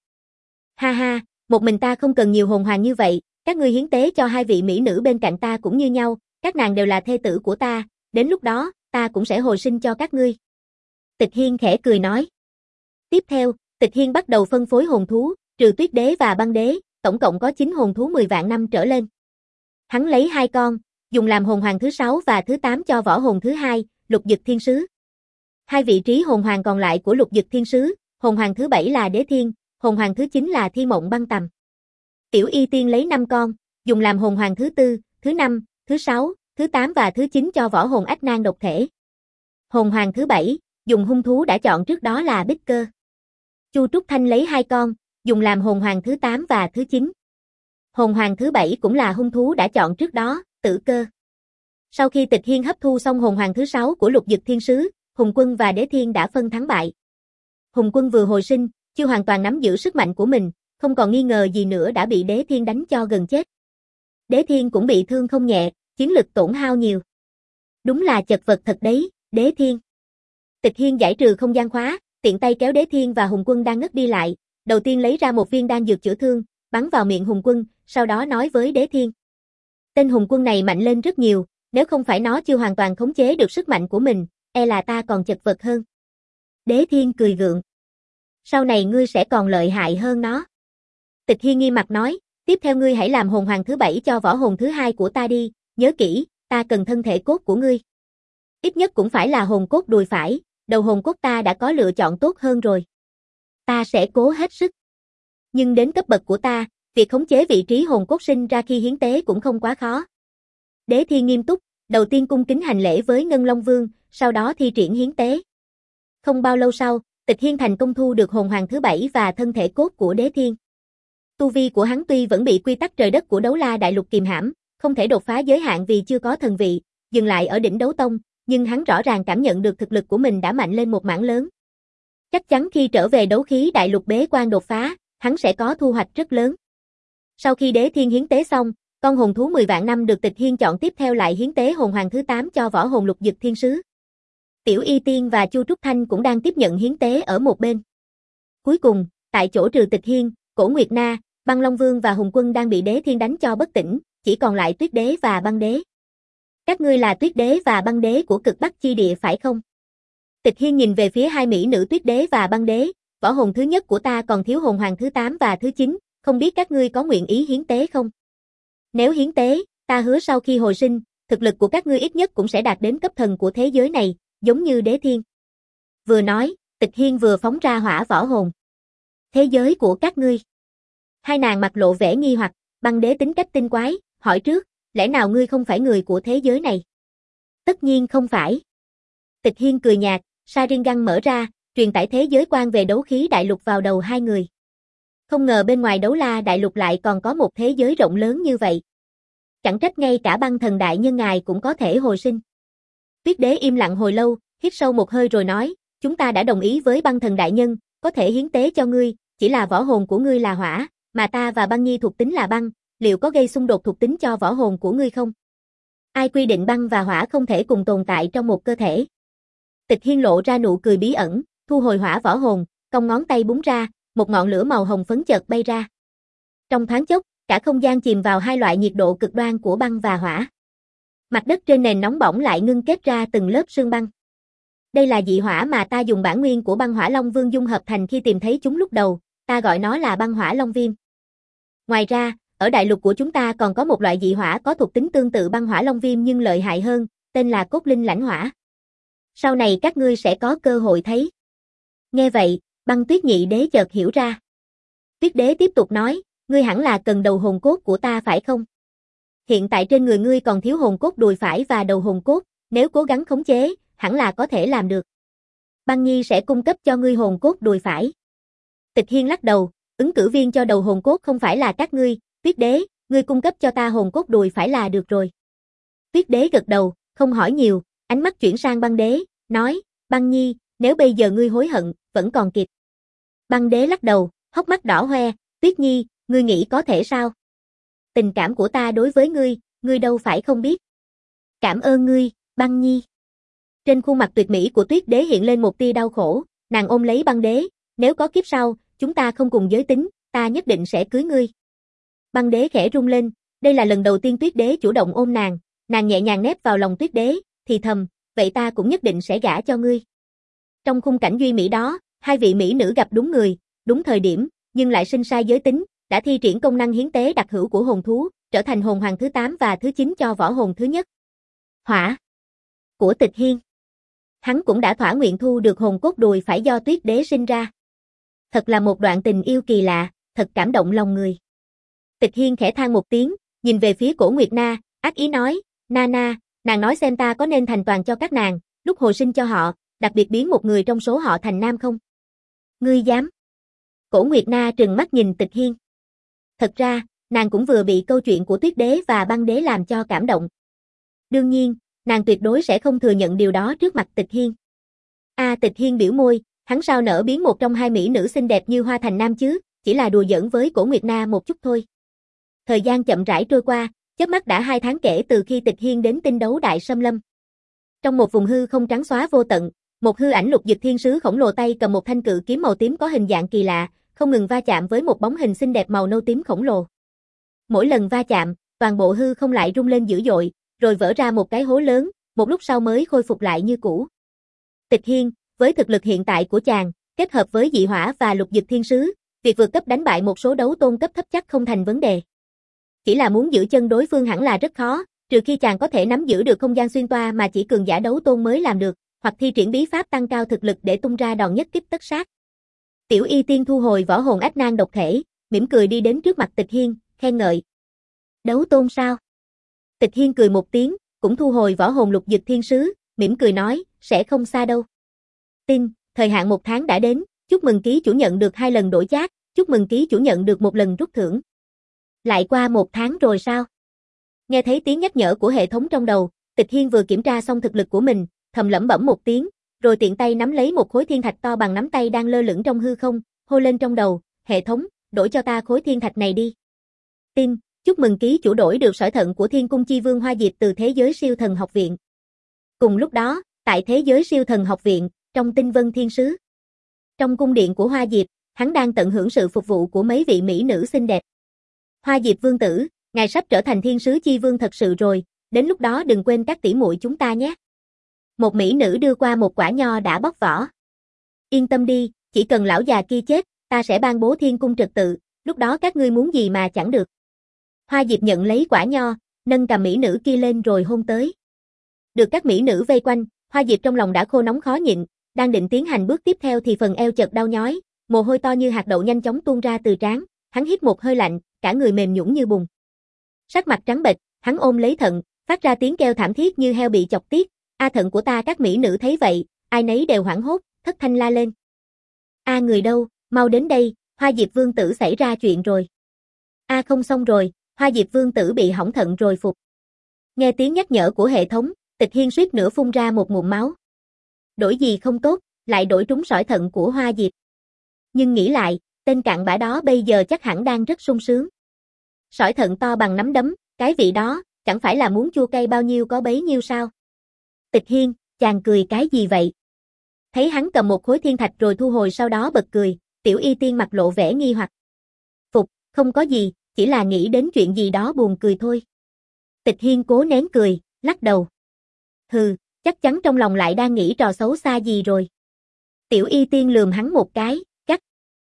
S1: Ha ha, một mình ta không cần nhiều hồn hoàng như vậy, các ngươi hiến tế cho hai vị mỹ nữ bên cạnh ta cũng như nhau, các nàng đều là thê tử của ta, đến lúc đó, ta cũng sẽ hồi sinh cho các ngươi. Tịch Hiên khẽ cười nói. Tiếp theo, Tịch Hiên bắt đầu phân phối hồn thú, trừ Tuyết Đế và Băng Đế, tổng cộng có chín hồn thú mười vạn năm trở lên. Hắn lấy hai con, dùng làm hồn hoàng thứ sáu và thứ tám cho võ hồn thứ hai, Lục Dực Thiên Sứ. Hai vị trí hồn hoàng còn lại của Lục Dực Thiên Sứ, hồn hoàng thứ bảy là Đế Thiên, hồn hoàng thứ chín là Thi Mộng Băng Tầm. Tiểu Y Tiên lấy năm con, dùng làm hồn hoàng thứ tư, thứ năm, thứ sáu, thứ tám và thứ chín cho võ hồn Ách Nan độc thể. Hồn hoàng thứ bảy, dùng hung thú đã chọn trước đó là Bích Cơ. Chu Trúc Thanh lấy hai con, dùng làm hồn hoàng thứ tám và thứ chín. Hồn hoàng thứ bảy cũng là hung thú đã chọn trước đó, Tử Cơ. Sau khi Tịch Hiên hấp thu xong hồn hoàng thứ sáu của Lục Dực Thiên Sứ, Hùng Quân và Đế Thiên đã phân thắng bại. Hùng Quân vừa hồi sinh, chưa hoàn toàn nắm giữ sức mạnh của mình, không còn nghi ngờ gì nữa đã bị Đế Thiên đánh cho gần chết. Đế Thiên cũng bị thương không nhẹ, chiến lực tổn hao nhiều. Đúng là chật vật thật đấy, Đế Thiên. Tịch Hiên giải trừ không gian khóa, tiện tay kéo Đế Thiên và Hùng Quân đang ngất đi lại, đầu tiên lấy ra một viên đan dược chữa thương, bắn vào miệng Hùng Quân, sau đó nói với Đế Thiên. Tên Hùng Quân này mạnh lên rất nhiều, nếu không phải nó chưa hoàn toàn khống chế được sức mạnh của mình, e là ta còn chật vật hơn. Đế Thiên cười gượng. Sau này ngươi sẽ còn lợi hại hơn nó. Tịch Hiên nghiêm mặt nói, tiếp theo ngươi hãy làm hồn hoàng thứ bảy cho võ hồn thứ hai của ta đi, nhớ kỹ, ta cần thân thể cốt của ngươi. Ít nhất cũng phải là hồn cốt đùi phải, đầu hồn cốt ta đã có lựa chọn tốt hơn rồi. Ta sẽ cố hết sức. Nhưng đến cấp bậc của ta, việc khống chế vị trí hồn cốt sinh ra khi hiến tế cũng không quá khó. Đế Thiên nghiêm túc, đầu tiên cung kính hành lễ với Ngân Long Vương, sau đó thi triển hiến tế. Không bao lâu sau, Tịch Hiên thành công thu được hồn hoàng thứ bảy và thân thể cốt của Đế Thiên. Tu vi của hắn tuy vẫn bị quy tắc trời đất của đấu la đại lục kìm hãm, không thể đột phá giới hạn vì chưa có thần vị, dừng lại ở đỉnh đấu tông, nhưng hắn rõ ràng cảm nhận được thực lực của mình đã mạnh lên một mảng lớn. Chắc chắn khi trở về đấu khí đại lục bế quan đột phá, hắn sẽ có thu hoạch rất lớn. Sau khi Đế Thiên hiến tế xong, con hồn thú mười vạn năm được Tịch Hiên chọn tiếp theo lại hiến tế hồn hoàng thứ tám cho võ hồn Lục Dực Thiên Sứ. Tiểu Y Tiên và Chu Trúc Thanh cũng đang tiếp nhận hiến tế ở một bên. Cuối cùng, tại chỗ trừ Tịch Hiên, Cổ Nguyệt Na, Băng Long Vương và Hùng Quân đang bị Đế Thiên đánh cho bất tỉnh, chỉ còn lại Tuyết Đế và Băng Đế. Các ngươi là Tuyết Đế và Băng Đế của Cực Bắc chi địa phải không? Tịch Hiên nhìn về phía hai mỹ nữ Tuyết Đế và Băng Đế, võ hồn thứ nhất của ta còn thiếu hồn hoàng thứ tám và thứ chín, không biết các ngươi có nguyện ý hiến tế không? Nếu hiến tế, ta hứa sau khi hồi sinh, thực lực của các ngươi ít nhất cũng sẽ đạt đến cấp thần của thế giới này, giống như Đế Thiên. Vừa nói, Tịch Hiên vừa phóng ra hỏa võ hồn. Thế giới của các ngươi. Hai nàng mặt lộ vẻ nghi hoặc, Băng Đế tính cách tinh quái, hỏi trước, lẽ nào ngươi không phải người của thế giới này? Tất nhiên không phải. Tịch Hiên cười nhạt, Sharingan mở ra, truyền tải thế giới quan về đấu khí đại lục vào đầu hai người. Không ngờ bên ngoài đấu la đại lục lại còn có một thế giới rộng lớn như vậy. Chẳng trách ngay cả băng thần đại nhân ngài cũng có thể hồi sinh. Tuyết Đế im lặng hồi lâu, hít sâu một hơi rồi nói, chúng ta đã đồng ý với băng thần đại nhân, có thể hiến tế cho ngươi, chỉ là võ hồn của ngươi là hỏa, mà ta và Băng Nhi thuộc tính là băng, liệu có gây xung đột thuộc tính cho võ hồn của ngươi không? Ai quy định băng và hỏa không thể cùng tồn tại trong một cơ thể? Tịch Hiên lộ ra nụ cười bí ẩn, thu hồi hỏa võ hồn, cong ngón tay búng ra, một ngọn lửa màu hồng phấn chợt bay ra. Trong thoáng chốc, cả không gian chìm vào hai loại nhiệt độ cực đoan của băng và hỏa. Mặt đất trên nền nóng bỏng lại ngưng kết ra từng lớp sương băng. Đây là dị hỏa mà ta dùng bản nguyên của băng hỏa long vương dung hợp thành khi tìm thấy chúng lúc đầu, ta gọi nó là băng hỏa long viêm. Ngoài ra, ở đại lục của chúng ta còn có một loại dị hỏa có thuộc tính tương tự băng hỏa long viêm nhưng lợi hại hơn, tên là cốt linh lãnh hỏa. Sau này các ngươi sẽ có cơ hội thấy. Nghe vậy, Băng Tuyết Nhị Đế chợt hiểu ra. Tuyết Đế tiếp tục nói, ngươi hẳn là cần đầu hồn cốt của ta phải không? Hiện tại trên người ngươi còn thiếu hồn cốt đùi phải và đầu hồn cốt, nếu cố gắng khống chế, hẳn là có thể làm được. Băng Nhi sẽ cung cấp cho ngươi hồn cốt đùi phải. Tịch Hiên lắc đầu, ứng cử viên cho đầu hồn cốt không phải là các ngươi, Tuyết Đế, ngươi cung cấp cho ta hồn cốt đùi phải là được rồi. Tuyết Đế gật đầu, không hỏi nhiều, ánh mắt chuyển sang Băng Đế, nói, Băng Nhi, nếu bây giờ ngươi hối hận, vẫn còn kịp. Băng Đế lắc đầu, hốc mắt đỏ hoe, Tuyết Nhi, ngươi nghĩ có thể sao? Tình cảm của ta đối với ngươi, ngươi đâu phải không biết. Cảm ơn ngươi, Băng Nhi. Trên khuôn mặt tuyệt mỹ của Tuyết Đế hiện lên một tia đau khổ, nàng ôm lấy Băng Đế, nếu có kiếp sau, chúng ta không cùng giới tính, ta nhất định sẽ cưới ngươi. Băng Đế khẽ rung lên, đây là lần đầu tiên Tuyết Đế chủ động ôm nàng, nàng nhẹ nhàng nép vào lòng Tuyết Đế, thì thầm, vậy ta cũng nhất định sẽ gả cho ngươi. Trong khung cảnh duy mỹ đó, hai vị mỹ nữ gặp đúng người, đúng thời điểm, nhưng lại sinh sai giới tính, đã thi triển công năng hiến tế đặc hữu của hồn thú, trở thành hồn hoàng thứ tám và thứ chín cho võ hồn thứ nhất. Hỏa của Tịch Hiên. Hắn cũng đã thỏa nguyện thu được hồn cốt đùi phải do Tuyết Đế sinh ra. Thật là một đoạn tình yêu kỳ lạ, thật cảm động lòng người. Tịch Hiên khẽ than một tiếng, nhìn về phía Cổ Nguyệt Na, ác ý nói, Na Na, nàng nói xem ta có nên thành toàn cho các nàng, lúc hồi sinh cho họ, đặc biệt biến một người trong số họ thành nam không? Ngươi dám? Cổ Nguyệt Na trừng mắt nhìn Tịch Hiên. Thật ra, nàng cũng vừa bị câu chuyện của Tuyết Đế và Băng Đế làm cho cảm động. Đương nhiên, nàng tuyệt đối sẽ không thừa nhận điều đó trước mặt Tịch Hiên. A à, Tịch Hiên biểu môi, hắn sao nỡ biến một trong hai mỹ nữ xinh đẹp như hoa thành nam chứ, chỉ là đùa giỡn với Cổ Nguyệt Na một chút thôi. Thời gian chậm rãi trôi qua, chớp mắt đã hai tháng kể từ khi Tịch Hiên đến tinh đấu đại xâm lâm. Trong một vùng hư không trắng xóa vô tận, một hư ảnh lục dịch thiên sứ khổng lồ tay cầm một thanh cự kiếm màu tím có hình dạng kỳ lạ, không ngừng va chạm với một bóng hình xinh đẹp màu nâu tím khổng lồ. Mỗi lần va chạm, toàn bộ hư không lại rung lên dữ dội, rồi vỡ ra một cái hố lớn, một lúc sau mới khôi phục lại như cũ. Tịch Hiên, với thực lực hiện tại của chàng, kết hợp với dị hỏa và lục dịch thiên sứ, việc vượt cấp đánh bại một số đấu tôn cấp thấp chắc không thành vấn đề. Chỉ là muốn giữ chân đối phương hẳn là rất khó, trừ khi chàng có thể nắm giữ được không gian xuyên toa mà chỉ cường giả đấu tôn mới làm được, hoặc thi triển bí pháp tăng cao thực lực để tung ra đòn nhất kích tất sát. Tiểu Y Tiên thu hồi võ hồn ách nan độc thể, mỉm cười đi đến trước mặt Tịch Hiên, khen ngợi. Đấu tôn sao? Tịch Hiên cười một tiếng, cũng thu hồi võ hồn lục dịch thiên sứ, mỉm cười nói, sẽ không xa đâu. Tin, thời hạn một tháng đã đến, chúc mừng ký chủ nhận được hai lần đổi chác, chúc mừng ký chủ nhận được một lần rút thưởng. Lại qua một tháng rồi sao? Nghe thấy tiếng nhắc nhở của hệ thống trong đầu, Tịch Hiên vừa kiểm tra xong thực lực của mình, thầm lẩm bẩm một tiếng, rồi tiện tay nắm lấy một khối thiên thạch to bằng nắm tay đang lơ lửng trong hư không, hô lên trong đầu, hệ thống, đổi cho ta khối thiên thạch này đi. Tin, chúc mừng ký chủ đổi được sỏi thận của Thiên Cung Chi Vương Hoa Diệp từ thế giới siêu thần học viện. Cùng lúc đó, tại thế giới siêu thần học viện, trong tinh vân thiên sứ. Trong cung điện của Hoa Diệp, hắn đang tận hưởng sự phục vụ của mấy vị mỹ nữ xinh đẹp. Hoa Diệp vương tử, ngài sắp trở thành thiên sứ chi vương thật sự rồi, đến lúc đó đừng quên các tỷ muội chúng ta nhé. Một mỹ nữ đưa qua một quả nho đã bóc vỏ. Yên tâm đi, chỉ cần lão già kia chết, ta sẽ ban bố thiên cung trật tự, lúc đó các ngươi muốn gì mà chẳng được. Hoa Diệp nhận lấy quả nho, nâng cầm mỹ nữ kia lên rồi hôn tới. Được các mỹ nữ vây quanh, Hoa Diệp trong lòng đã khô nóng khó nhịn, đang định tiến hành bước tiếp theo thì phần eo chợt đau nhói, mồ hôi to như hạt đậu nhanh chóng tuôn ra từ trán, hắn hít một hơi lạnh, cả người mềm nhũn như bùn. Sắc mặt trắng bệch, hắn ôm lấy thận, phát ra tiếng kêu thảm thiết như heo bị chọc tiết. A thận của ta, các mỹ nữ thấy vậy, ai nấy đều hoảng hốt, thất thanh la lên. A người đâu, mau đến đây, Hoa Diệp vương tử xảy ra chuyện rồi. A không xong rồi, Hoa Diệp vương tử bị hỏng thận rồi phục. Nghe tiếng nhắc nhở của hệ thống, Tịch Hiên suýt nữa phun ra một ngụm máu. Đổi gì không tốt, lại đổi trúng sỏi thận của Hoa Diệp. Nhưng nghĩ lại, Tên cặn bã đó bây giờ chắc hẳn đang rất sung sướng. Sỏi thận to bằng nắm đấm, cái vị đó, chẳng phải là muốn chua cay bao nhiêu có bấy nhiêu sao? Tịch Hiên, chàng cười cái gì vậy? Thấy hắn cầm một khối thiên thạch rồi thu hồi sau đó bật cười, Tiểu Y Tiên mặt lộ vẻ nghi hoặc. Phục, không có gì, chỉ là nghĩ đến chuyện gì đó buồn cười thôi. Tịch Hiên cố nén cười, lắc đầu. Hừ, chắc chắn trong lòng lại đang nghĩ trò xấu xa gì rồi. Tiểu Y Tiên lườm hắn một cái, cắt.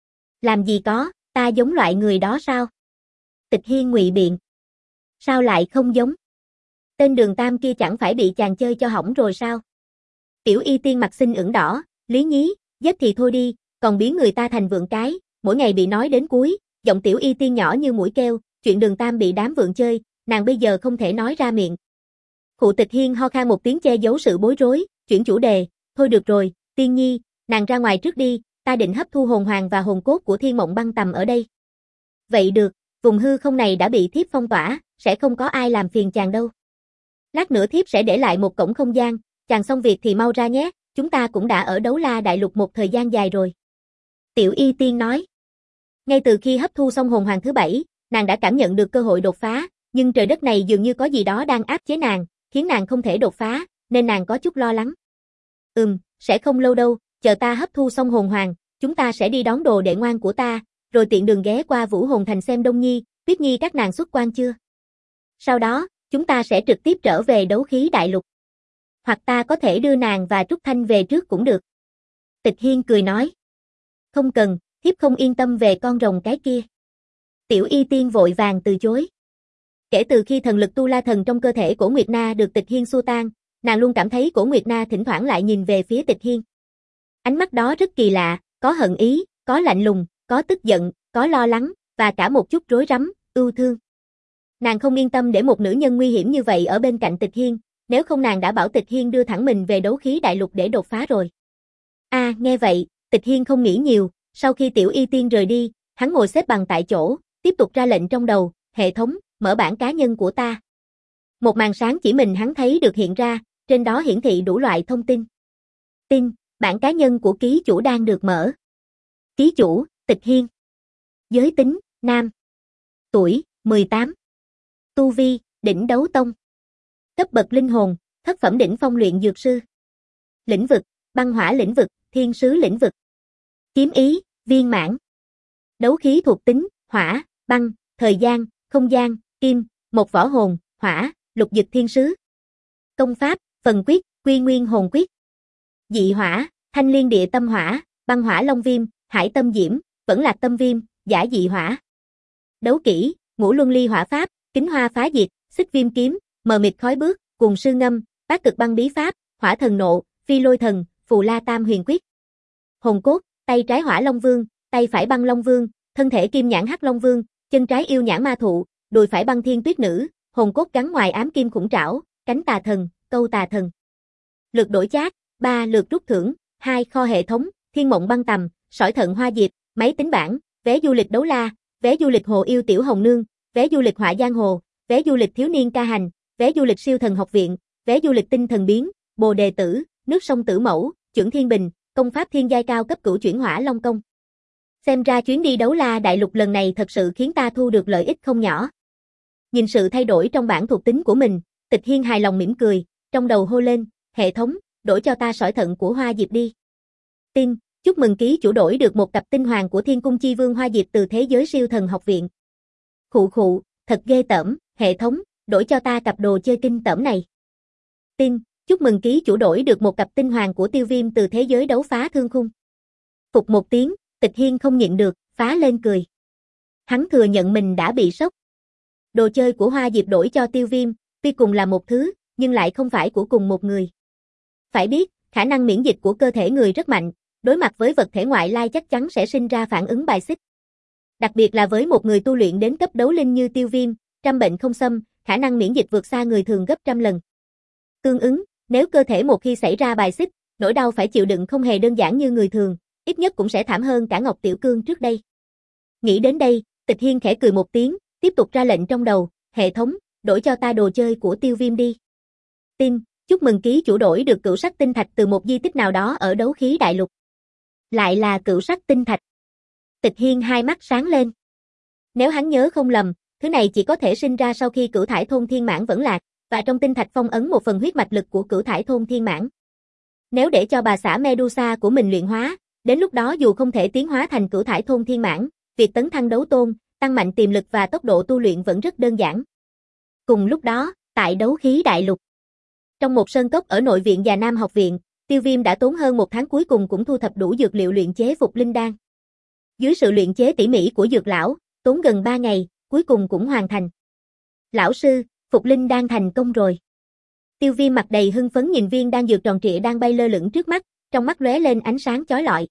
S1: Làm gì có, ta giống loại người đó sao? Tịch Hiên ngụy biện. Sao lại không giống? Tên Đường Tam kia chẳng phải bị chàng chơi cho hỏng rồi sao? Tiểu Y Tiên mặt xinh ửng đỏ, Lý Nhí, dếp thì thôi đi, còn biến người ta thành vượn cái, mỗi ngày bị nói đến cuối, giọng Tiểu Y Tiên nhỏ như mũi keo, chuyện Đường Tam bị đám vượn chơi, nàng bây giờ không thể nói ra miệng. Khụ Tịch Hiên ho khan một tiếng che giấu sự bối rối, chuyển chủ đề, thôi được rồi, Tiên Nhi, nàng ra ngoài trước đi, ta định hấp thu hồn hoàng và hồn cốt của Thiên Mộng Băng Tầm ở đây. Vậy được, vùng hư không này đã bị thiếp phong tỏa, sẽ không có ai làm phiền chàng đâu. Lát nữa thiếp sẽ để lại một cổng không gian, chàng xong việc thì mau ra nhé, chúng ta cũng đã ở Đấu La Đại Lục một thời gian dài rồi. Tiểu Y Tiên nói. Ngay từ khi hấp thu xong hồn hoàng thứ bảy, nàng đã cảm nhận được cơ hội đột phá, nhưng trời đất này dường như có gì đó đang áp chế nàng, khiến nàng không thể đột phá, nên nàng có chút lo lắng. Ừm, sẽ không lâu đâu, chờ ta hấp thu xong hồn hoàng, chúng ta sẽ đi đón đồ đệ ngoan của ta, rồi tiện đường ghé qua Vũ Hồn Thành xem Đông Nhi, Tuyết Nhi các nàng xuất quan chưa. Sau đó, chúng ta sẽ trực tiếp trở về Đấu Khí Đại Lục. Hoặc ta có thể đưa nàng và Trúc Thanh về trước cũng được. Tịch Hiên cười nói. Không cần, thiếp không yên tâm về con rồng cái kia. Tiểu Y Tiên vội vàng từ chối. Kể từ khi thần lực Tu La Thần trong cơ thể Cổ Nguyệt Na được Tịch Hiên xua tan, nàng luôn cảm thấy Cổ Nguyệt Na thỉnh thoảng lại nhìn về phía Tịch Hiên. Ánh mắt đó rất kỳ lạ, có hận ý, có lạnh lùng, có tức giận, có lo lắng, và cả một chút rối rắm, ưu thương. Nàng không yên tâm để một nữ nhân nguy hiểm như vậy ở bên cạnh Tịch Hiên, nếu không nàng đã bảo Tịch Hiên đưa thẳng mình về Đấu Khí Đại Lục để đột phá rồi. A, à, nghe vậy, Tịch Hiên không nghĩ nhiều, sau khi Tiểu Y Tiên rời đi, hắn ngồi xếp bằng tại chỗ, tiếp tục ra lệnh trong đầu, hệ thống, mở bảng cá nhân của ta. Một màn sáng chỉ mình hắn thấy được hiện ra, trên đó hiển thị đủ loại thông tin. Tin, bảng cá nhân của ký chủ đang được mở. Ký chủ, Tịch Hiên. Giới tính, nam. Tuổi, mười tám. Tu vi, đỉnh đấu tông. Cấp bậc linh hồn, thất phẩm đỉnh phong luyện dược sư. Lĩnh vực, băng hỏa lĩnh vực, thiên sứ lĩnh vực. Kiếm ý, viên mãn. Đấu khí thuộc tính, hỏa, băng, thời gian, không gian, kim, một võ hồn, hỏa, lục dực thiên sứ. Công pháp, phần quyết, quy nguyên hồn quyết. Dị hỏa, thanh liên địa tâm hỏa, băng hỏa long viêm, hải tâm diễm, vẫn lạc tâm viêm, giả dị hỏa. Đấu kỹ, ngũ luân ly hỏa pháp, kính hoa phá diệt, xích viêm kiếm, mờ mịt khói bước, cuồng sư ngâm, bát cực băng bí pháp, hỏa thần nộ, phi lôi thần, phù la tam huyền quyết. Hồn cốt, tay trái hỏa long vương, tay phải băng long vương, thân thể kim nhãn hắc long vương, chân trái yêu nhãn ma thụ, đùi phải băng thiên tuyết nữ, hồn cốt gắn ngoài ám kim khủng trảo, cánh tà thần, câu tà thần. Lượt đổi chat, ba lượt rút thưởng, hai kho hệ thống, Thiên Mộng Băng Tầm, sỏi thận hoa diệp, máy tính bảng, vé du lịch Đấu La, vé du lịch Hồ Yêu Tiểu Hồng Nương, vé du lịch Họa Giang Hồ, vé du lịch Thiếu Niên Ca Hành, vé du lịch Siêu Thần Học Viện, vé du lịch Tinh Thần Biến, Bồ Đề Tử, Nước Sông Tử Mẫu, Chưởng Thiên Bình, công pháp thiên giai cao cấp cửu chuyển hỏa long công. Xem ra chuyến đi Đấu La Đại Lục lần này thật sự khiến ta thu được lợi ích không nhỏ. Nhìn sự thay đổi trong bảng thuộc tính của mình, Tịch Hiên hài lòng mỉm cười, trong đầu hô lên, hệ thống, đổi cho ta sỏi thận của Hoa Diệp đi. Tin, chúc mừng ký chủ đổi được một cặp tinh hoàng của Thiên Cung Chi Vương Hoa Diệp từ thế giới Siêu Thần Học Viện. Khụ khụ, thật ghê tởm, hệ thống, đổi cho ta cặp đồ chơi kinh tởm này. Tin, chúc mừng ký chủ đổi được một cặp tinh hoàng của Tiêu Viêm từ thế giới Đấu Phá Thương Khung. Phục một tiếng, Tịch Hiên không nhịn được, phá lên cười. Hắn thừa nhận mình đã bị sốc. Đồ chơi của Hoa Diệp đổi cho Tiêu Viêm, tuy cùng là một thứ, nhưng lại không phải của cùng một người. Phải biết, khả năng miễn dịch của cơ thể người rất mạnh, đối mặt với vật thể ngoại lai chắc chắn sẽ sinh ra phản ứng bài xích. Đặc biệt là với một người tu luyện đến cấp đấu linh như Tiêu Viêm, trăm bệnh không xâm, khả năng miễn dịch vượt xa người thường gấp trăm lần. Tương ứng, nếu cơ thể một khi xảy ra bài xích, nỗi đau phải chịu đựng không hề đơn giản như người thường, ít nhất cũng sẽ thảm hơn cả Ngọc Tiểu Cương trước đây. Nghĩ đến đây, Tịch Hiên khẽ cười một tiếng, tiếp tục ra lệnh trong đầu, hệ thống, đổi cho ta đồ chơi của Tiêu Viêm đi. Tin, chúc mừng ký chủ đổi được cửu sắc tinh thạch từ một di tích nào đó ở Đấu Khí Đại Lục. Lại là cửu sắc tinh thạch. Tịch Hiên hai mắt sáng lên. Nếu hắn nhớ không lầm, thứ này chỉ có thể sinh ra sau khi Cửu Thải Thôn Thiên Mãn vẫn lạc, và trong tinh thạch phong ấn một phần huyết mạch lực của Cửu Thải Thôn Thiên Mãn. Nếu để cho bà xã Medusa của mình luyện hóa, đến lúc đó dù không thể tiến hóa thành Cửu Thải Thôn Thiên Mãn, việc tấn thăng đấu tôn, tăng mạnh tiềm lực và tốc độ tu luyện vẫn rất đơn giản. Cùng lúc đó, tại Đấu Khí Đại Lục, trong một sơn cốc ở nội viện Già Nam học viện, Tiêu Viêm đã tốn hơn một tháng cuối cùng cũng thu thập đủ dược liệu luyện chế Phục Linh Đan. Dưới sự luyện chế tỉ mỉ của dược lão, tốn gần ba ngày, cuối cùng cũng hoàn thành. Lão sư, Phục Linh Đan thành công rồi. Tiêu Viêm mặt đầy hưng phấn nhìn viên đan dược tròn trịa đang bay lơ lửng trước mắt, trong mắt lóe lên ánh sáng chói lọi.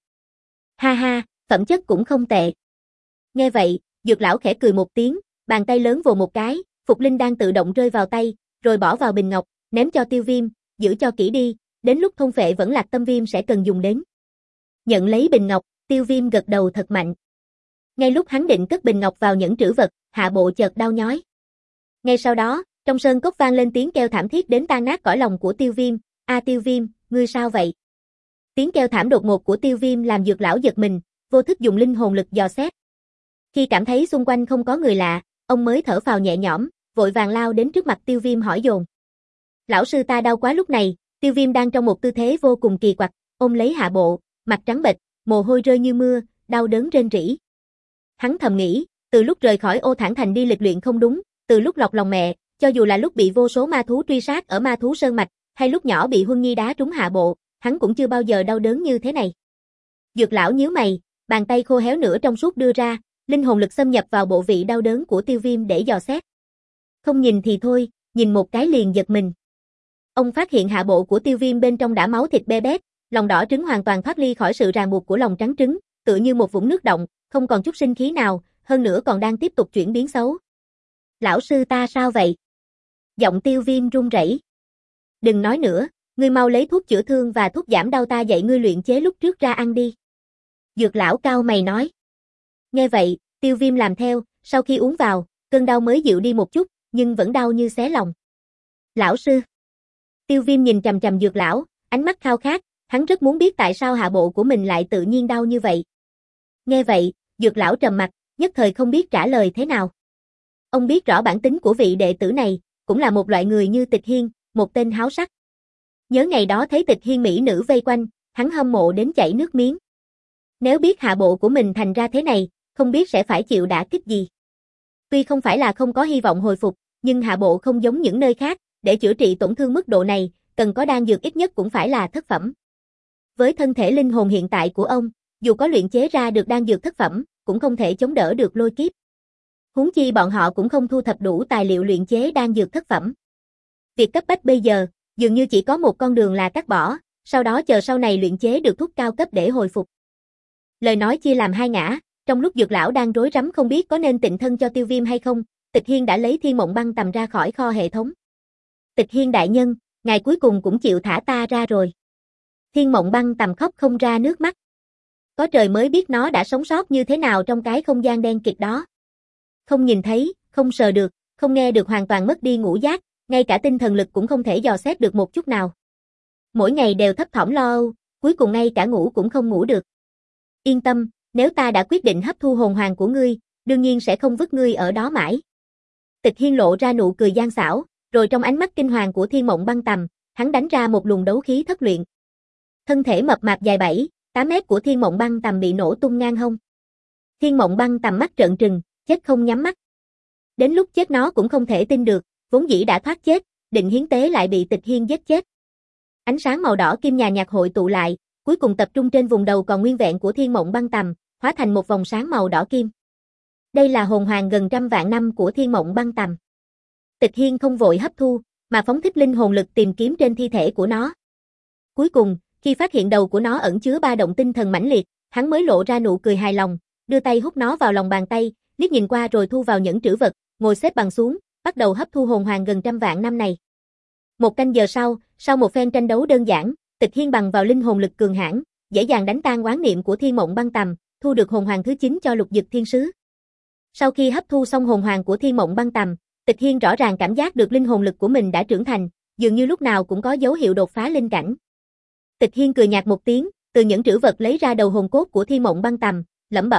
S1: Ha ha, phẩm chất cũng không tệ. Nghe vậy, dược lão khẽ cười một tiếng, bàn tay lớn vồ một cái, Phục Linh Đan tự động rơi vào tay, rồi bỏ vào bình ngọc, ném cho Tiêu Viêm, giữ cho kỹ đi, đến lúc thôn phệ vẫn lạc tâm viêm sẽ cần dùng đến. Nhận lấy bình ngọc, Tiêu Viêm gật đầu thật mạnh. Ngay lúc hắn định cất bình ngọc vào nhẫn trữ vật, hạ bộ chợt đau nhói. Ngay sau đó, trong sơn cốc vang lên tiếng kêu thảm thiết đến tan nát cõi lòng của Tiêu Viêm. A Tiêu Viêm, ngươi sao vậy? Tiếng kêu thảm đột ngột của Tiêu Viêm làm dược lão giật mình, vô thức dùng linh hồn lực dò xét. Khi cảm thấy xung quanh không có người lạ, ông mới thở phào nhẹ nhõm, vội vàng lao đến trước mặt Tiêu Viêm hỏi dồn. Lão sư ta đau quá. Lúc này, Tiêu Viêm đang trong một tư thế vô cùng kỳ quặc, ôm lấy hạ bộ, mặt trắng bệch, mồ hôi rơi như mưa, đau đớn rên rỉ. Hắn thầm nghĩ, từ lúc rời khỏi Ô Thản Thành đi lịch luyện không đúng, từ lúc lọt lòng mẹ, cho dù là lúc bị vô số ma thú truy sát ở Ma Thú Sơn Mạch, hay lúc nhỏ bị Huân Nhi đá trúng hạ bộ, hắn cũng chưa bao giờ đau đớn như thế này. Dược lão nhíu mày, bàn tay khô héo nửa trong suốt đưa ra, linh hồn lực xâm nhập vào bộ vị đau đớn của Tiêu Viêm để dò xét. Không nhìn thì thôi, nhìn một cái liền giật mình. Ông phát hiện hạ bộ của Tiêu Viêm bên trong đã máu thịt be bét, lòng đỏ trứng hoàn toàn thoát ly khỏi sự ràng buộc của lòng trắng trứng, tựa như một vũng nước động, không còn chút sinh khí nào, hơn nữa còn đang tiếp tục chuyển biến xấu. Lão sư ta sao vậy? Giọng Tiêu Viêm run rẩy. Đừng nói nữa, ngươi mau lấy thuốc chữa thương và thuốc giảm đau ta dạy ngươi luyện chế lúc trước ra ăn đi. Dược lão cau mày nói. Nghe vậy, Tiêu Viêm làm theo, sau khi uống vào, cơn đau mới dịu đi một chút, nhưng vẫn đau như xé lòng. Lão sư. Tiêu Viêm nhìn chằm chằm dược lão, ánh mắt khao khát, hắn rất muốn biết tại sao hạ bộ của mình lại tự nhiên đau như vậy. Nghe vậy, dược lão trầm mặt, nhất thời không biết trả lời thế nào. Ông biết rõ bản tính của vị đệ tử này, cũng là một loại người như Tịch Hiên, một tên háo sắc. Nhớ ngày đó thấy Tịch Hiên mỹ nữ vây quanh, hắn hâm mộ đến chảy nước miếng. Nếu biết hạ bộ của mình thành ra thế này, không biết sẽ phải chịu đả kích gì. Tuy không phải là không có hy vọng hồi phục, nhưng hạ bộ không giống những nơi khác, để chữa trị tổn thương mức độ này, cần có đan dược ít nhất cũng phải là thất phẩm. Với thân thể linh hồn hiện tại của ông, dù có luyện chế ra được đan dược thất phẩm, cũng không thể chống đỡ được lôi kiếp. Huống chi bọn họ cũng không thu thập đủ tài liệu luyện chế đan dược thất phẩm. Việc cấp bách bây giờ, dường như chỉ có một con đường là cắt bỏ, sau đó chờ sau này luyện chế được thuốc cao cấp để hồi phục. Lời nói chia làm hai ngã, trong lúc dược lão đang rối rắm không biết có nên tịnh thân cho Tiêu Viêm hay không, Tịch Hiên đã lấy Thiên Mộng Băng Tầm ra khỏi kho hệ thống. Tịch Hiên đại nhân, ngài cuối cùng cũng chịu thả ta ra rồi. Thiên Mộng Băng Tầm khóc không ra nước mắt. Có trời mới biết nó đã sống sót như thế nào trong cái không gian đen kịt đó. Không nhìn thấy, không sờ được, không nghe được, hoàn toàn mất đi ngũ giác, ngay cả tinh thần lực cũng không thể dò xét được một chút nào. Mỗi ngày đều thấp thỏm lo âu, cuối cùng ngay cả ngủ cũng không ngủ được. Yên tâm, nếu ta đã quyết định hấp thu hồn hoàng của ngươi, đương nhiên sẽ không vứt ngươi ở đó mãi. Tịch Hiên lộ ra nụ cười gian xảo, rồi trong ánh mắt kinh hoàng của Thiên Mộng Băng Tầm, hắn đánh ra một luồng đấu khí thất luyện. Thân thể mập mạp dài bảy, tám mét của Thiên Mộng Băng Tầm bị nổ tung ngang hông. Thiên Mộng Băng Tầm mắt trợn trừng, chết không nhắm mắt. Đến lúc chết nó cũng không thể tin được, vốn dĩ đã thoát chết, định hiến tế lại bị Tịch Hiên giết chết. Ánh sáng màu đỏ kim nhà nhạt hội tụ lại, cuối cùng tập trung trên vùng đầu còn nguyên vẹn của Thiên Mộng Băng Tầm, hóa thành một vòng sáng màu đỏ kim. Đây là hồn hoàng gần trăm vạn năm của Thiên Mộng Băng Tầm. Tịch Hiên không vội hấp thu, mà phóng thích linh hồn lực tìm kiếm trên thi thể của nó. Cuối cùng, khi phát hiện đầu của nó ẩn chứa ba động tinh thần mãnh liệt, hắn mới lộ ra nụ cười hài lòng, đưa tay hút nó vào lòng bàn tay, liếc nhìn qua rồi thu vào nhẫn trữ vật, ngồi xếp bằng xuống, bắt đầu hấp thu hồn hoàng gần trăm vạn năm này. Một canh giờ sau, sau một phen tranh đấu đơn giản, Tịch Hiên bằng vào linh hồn lực cường hãn, dễ dàng đánh tan oán niệm của Thiên Mộng Băng Tầm, thu được hồn hoàng thứ chín cho Lục Dực Thiên Sứ. Sau khi hấp thu xong hồn hoàng của Thiên Mộng Băng Tầm, Tịch Hiên rõ ràng cảm giác được linh hồn lực của mình đã trưởng thành, dường như lúc nào cũng có dấu hiệu đột phá linh cảnh. Tịch Hiên cười nhạt một tiếng, từ nhẫn trữ vật lấy ra đầu hồn cốt của Thiên Mộng Băng Tầm, lẩm bẩm,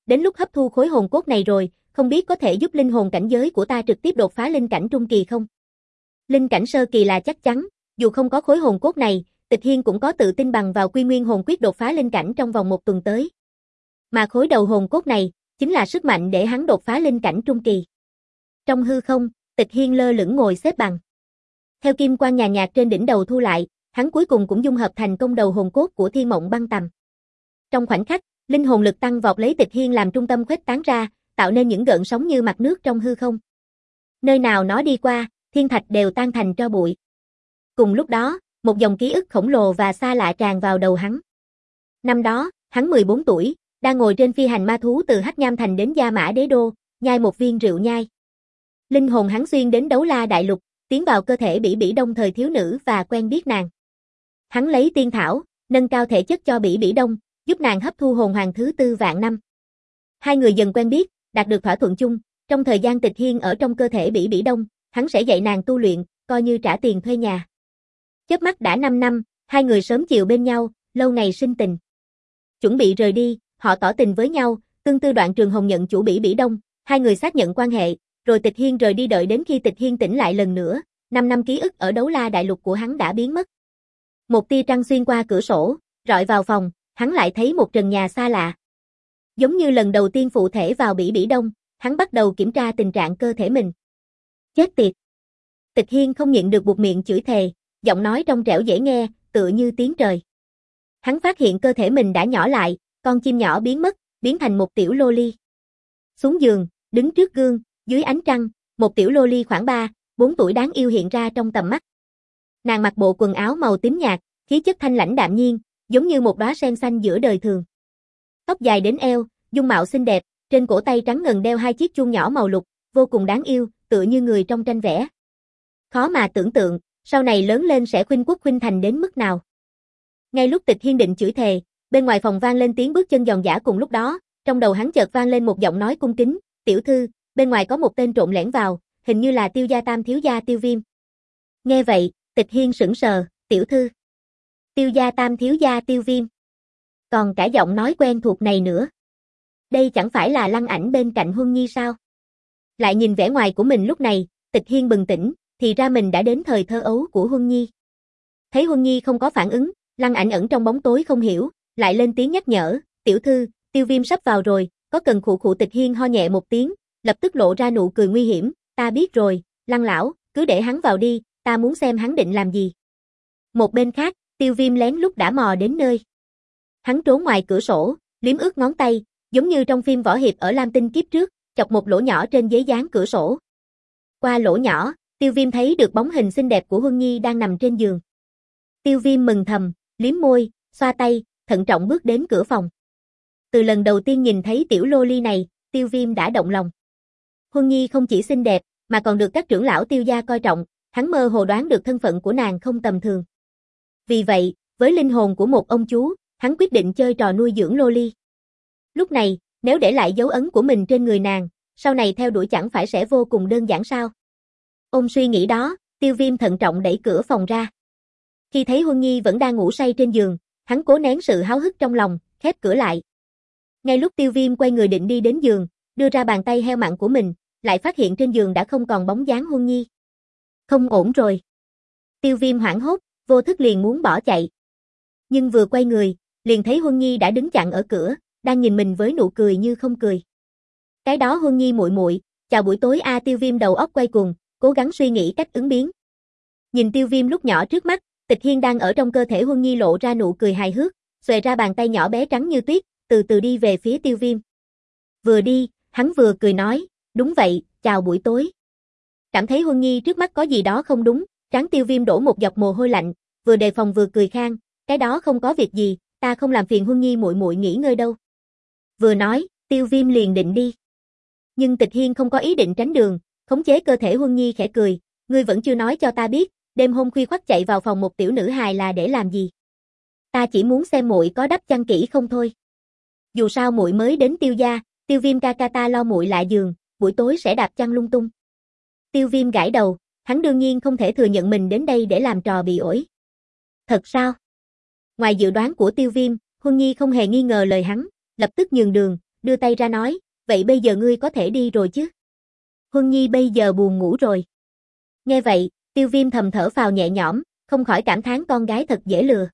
S1: đến lúc hấp thu khối hồn cốt này rồi, không biết có thể giúp linh hồn cảnh giới của ta trực tiếp đột phá linh cảnh trung kỳ không? Linh cảnh sơ kỳ là chắc chắn, dù không có khối hồn cốt này, Tịch Hiên cũng có tự tin bằng vào Quy Nguyên hồn quyết đột phá linh cảnh trong vòng một tuần tới. Mà khối đầu hồn cốt này, chính là sức mạnh để hắn đột phá linh cảnh trung kỳ. Trong hư không, Tịch Hiên lơ lửng ngồi xếp bằng. Theo kim quang nhàn nhạt trên đỉnh đầu thu lại, hắn cuối cùng cũng dung hợp thành công đầu hồn cốt của Thiên Mộng Băng Tầm. Trong khoảnh khắc, linh hồn lực tăng vọt lấy Tịch Hiên làm trung tâm khuếch tán ra, tạo nên những gợn sóng như mặt nước trong hư không. Nơi nào nó đi qua, thiên thạch đều tan thành tro bụi. Cùng lúc đó, một dòng ký ức khổng lồ và xa lạ tràn vào đầu hắn. Năm đó, hắn mười bốn tuổi, đang ngồi trên phi hành ma thú từ Hắc Nham Thành đến Gia Mã Đế Đô, nhai một viên rượu nhai. Linh hồn hắn xuyên đến Đấu La Đại Lục, tiến vào cơ thể Bỉ Bỉ Đông thời thiếu nữ và quen biết nàng. Hắn lấy tiên thảo, nâng cao thể chất cho Bỉ Bỉ Đông, giúp nàng hấp thu hồn hoàng thứ tư vạn năm. Hai người dần quen biết, đạt được thỏa thuận chung, trong thời gian Tịch Hiên ở trong cơ thể Bỉ Bỉ Đông, hắn sẽ dạy nàng tu luyện, coi như trả tiền thuê nhà. Chớp mắt đã năm năm, hai người sớm chiều bên nhau, lâu ngày sinh tình. Chuẩn bị rời đi, họ tỏ tình với nhau, tương tư Đoạn Trường Hồng nhận chủ Bỉ Bỉ Đông, hai người xác nhận quan hệ, rồi Tịch Hiên rời đi đợi đến khi Tịch Hiên tỉnh lại lần nữa, năm năm ký ức ở Đấu La Đại Lục của hắn đã biến mất. Một tia trăng xuyên qua cửa sổ, rọi vào phòng, hắn lại thấy một trần nhà xa lạ. Giống như lần đầu tiên phụ thể vào Bỉ Bỉ Đông, hắn bắt đầu kiểm tra tình trạng cơ thể mình. Chết tiệt! Tịch Hiên không nhịn được buột miệng chửi thề, giọng nói trong trẻo dễ nghe, tựa như tiếng trời. Hắn phát hiện cơ thể mình đã nhỏ lại, con chim nhỏ biến mất, biến thành một tiểu loli. Xuống giường, đứng trước gương, dưới ánh trăng, một tiểu loli khoảng ba, bốn tuổi đáng yêu hiện ra trong tầm mắt. Nàng mặc bộ quần áo màu tím nhạt, khí chất thanh lãnh đạm nhiên, giống như một đóa sen xanh giữa đời thường. Tóc dài đến eo, dung mạo xinh đẹp, trên cổ tay trắng ngần đeo hai chiếc chuông nhỏ màu lục, vô cùng đáng yêu, tựa như người trong tranh vẽ. Khó mà tưởng tượng, sau này lớn lên sẽ khuynh quốc khuynh thành đến mức nào. Ngay lúc Tịch Hiên định chửi thề, bên ngoài phòng vang lên tiếng bước chân giòn giã cùng lúc đó, trong đầu hắn chợt vang lên một giọng nói cung kính, "Tiểu thư, bên ngoài có một tên trộm lẻn vào, hình như là Tiêu gia tam thiếu gia Tiêu Viêm." Nghe vậy, Tịch Hiên sững sờ, "Tiểu thư? Tiêu gia tam thiếu gia Tiêu Viêm? Còn cả giọng nói quen thuộc này nữa. Đây chẳng phải là Lăng Ảnh bên cạnh Huân Nhi sao?" Lại nhìn vẻ ngoài của mình lúc này, Tịch Hiên bừng tỉnh, thì ra mình đã đến thời thơ ấu của Huân Nhi. Thấy Huân Nhi không có phản ứng, Lăng Ảnh ẩn trong bóng tối không hiểu, lại lên tiếng nhắc nhở, "Tiểu thư, Tiêu Viêm sắp vào rồi, có cần?" Khụ khụ. Tịch Hiên ho nhẹ một tiếng, lập tức lộ ra nụ cười nguy hiểm, "Ta biết rồi, Lăng lão, cứ để hắn vào đi, ta muốn xem hắn định làm gì." Một bên khác, Tiêu Viêm lén lút đã mò đến nơi. Hắn trốn ngoài cửa sổ, liếm ướt ngón tay, giống như trong phim võ hiệp ở Lam Tinh kiếp trước, chọc một lỗ nhỏ trên giấy dán cửa sổ. Qua lỗ nhỏ, Tiêu Viêm thấy được bóng hình xinh đẹp của Huân Nhi đang nằm trên giường. Tiêu Viêm mừng thầm, liếm môi, xoa tay, thận trọng bước đến cửa phòng. Từ lần đầu tiên nhìn thấy tiểu loli này, Tiêu Viêm đã động lòng. Huân Nhi không chỉ xinh đẹp, mà còn được các trưởng lão Tiêu gia coi trọng, hắn mơ hồ đoán được thân phận của nàng không tầm thường. Vì vậy, với linh hồn của một ông chú, hắn quyết định chơi trò nuôi dưỡng loli. Lúc này, nếu để lại dấu ấn của mình trên người nàng, sau này theo đuổi chẳng phải sẽ vô cùng đơn giản sao? Ôm suy nghĩ đó, Tiêu Viêm thận trọng đẩy cửa phòng ra. Khi thấy Huân Nhi vẫn đang ngủ say trên giường, hắn cố nén sự háo hức trong lòng, khép cửa lại. Ngay lúc Tiêu Viêm quay người định đi đến giường, đưa ra bàn tay heo mặn của mình, lại phát hiện trên giường đã không còn bóng dáng Huân Nhi. Không ổn rồi. Tiêu Viêm hoảng hốt, vô thức liền muốn bỏ chạy. Nhưng vừa quay người, liền thấy Huân Nhi đã đứng chặn ở cửa, đang nhìn mình với nụ cười như không cười. Cái đó Huân Nhi muội muội, chào buổi tối a. Tiêu Viêm đầu óc quay cuồng, cố gắng suy nghĩ cách ứng biến. Nhìn Tiêu Viêm lúc nhỏ trước mắt, Tịch Hiên đang ở trong cơ thể Huân Nhi lộ ra nụ cười hài hước, xòe ra bàn tay nhỏ bé trắng như tuyết, từ từ đi về phía Tiêu Viêm. Vừa đi, hắn vừa cười nói, "Đúng vậy, chào buổi tối." Cảm thấy Huân Nhi trước mắt có gì đó không đúng, trán Tiêu Viêm đổ một giọt mồ hôi lạnh, vừa đề phòng vừa cười khang, "Cái đó không có việc gì, ta không làm phiền Huân Nhi muội muội nghỉ ngơi đâu." Vừa nói, Tiêu Viêm liền định đi. Nhưng Tịch Hiên không có ý định tránh đường, khống chế cơ thể Huân Nhi khẽ cười, "Ngươi vẫn chưa nói cho ta biết, đêm hôm khuya khoắt chạy vào phòng một tiểu nữ hài là để làm gì?" "Ta chỉ muốn xem muội có đắp chăn kỹ không thôi. Dù sao muội mới đến Tiêu gia, Tiêu Viêm ca ca ta lo muội lạ giường, buổi tối sẽ đạp chăn lung tung." Tiêu Viêm gãi đầu, hắn đương nhiên không thể thừa nhận mình đến đây để làm trò bị ổi. Thật sao? Ngoài dự đoán của Tiêu Viêm, Huân Nhi không hề nghi ngờ lời hắn, lập tức nhường đường, đưa tay ra nói, vậy bây giờ ngươi có thể đi rồi chứ? Huân Nhi bây giờ buồn ngủ rồi. Nghe vậy, Tiêu Viêm thầm thở phào nhẹ nhõm, không khỏi cảm thán con gái thật dễ lừa.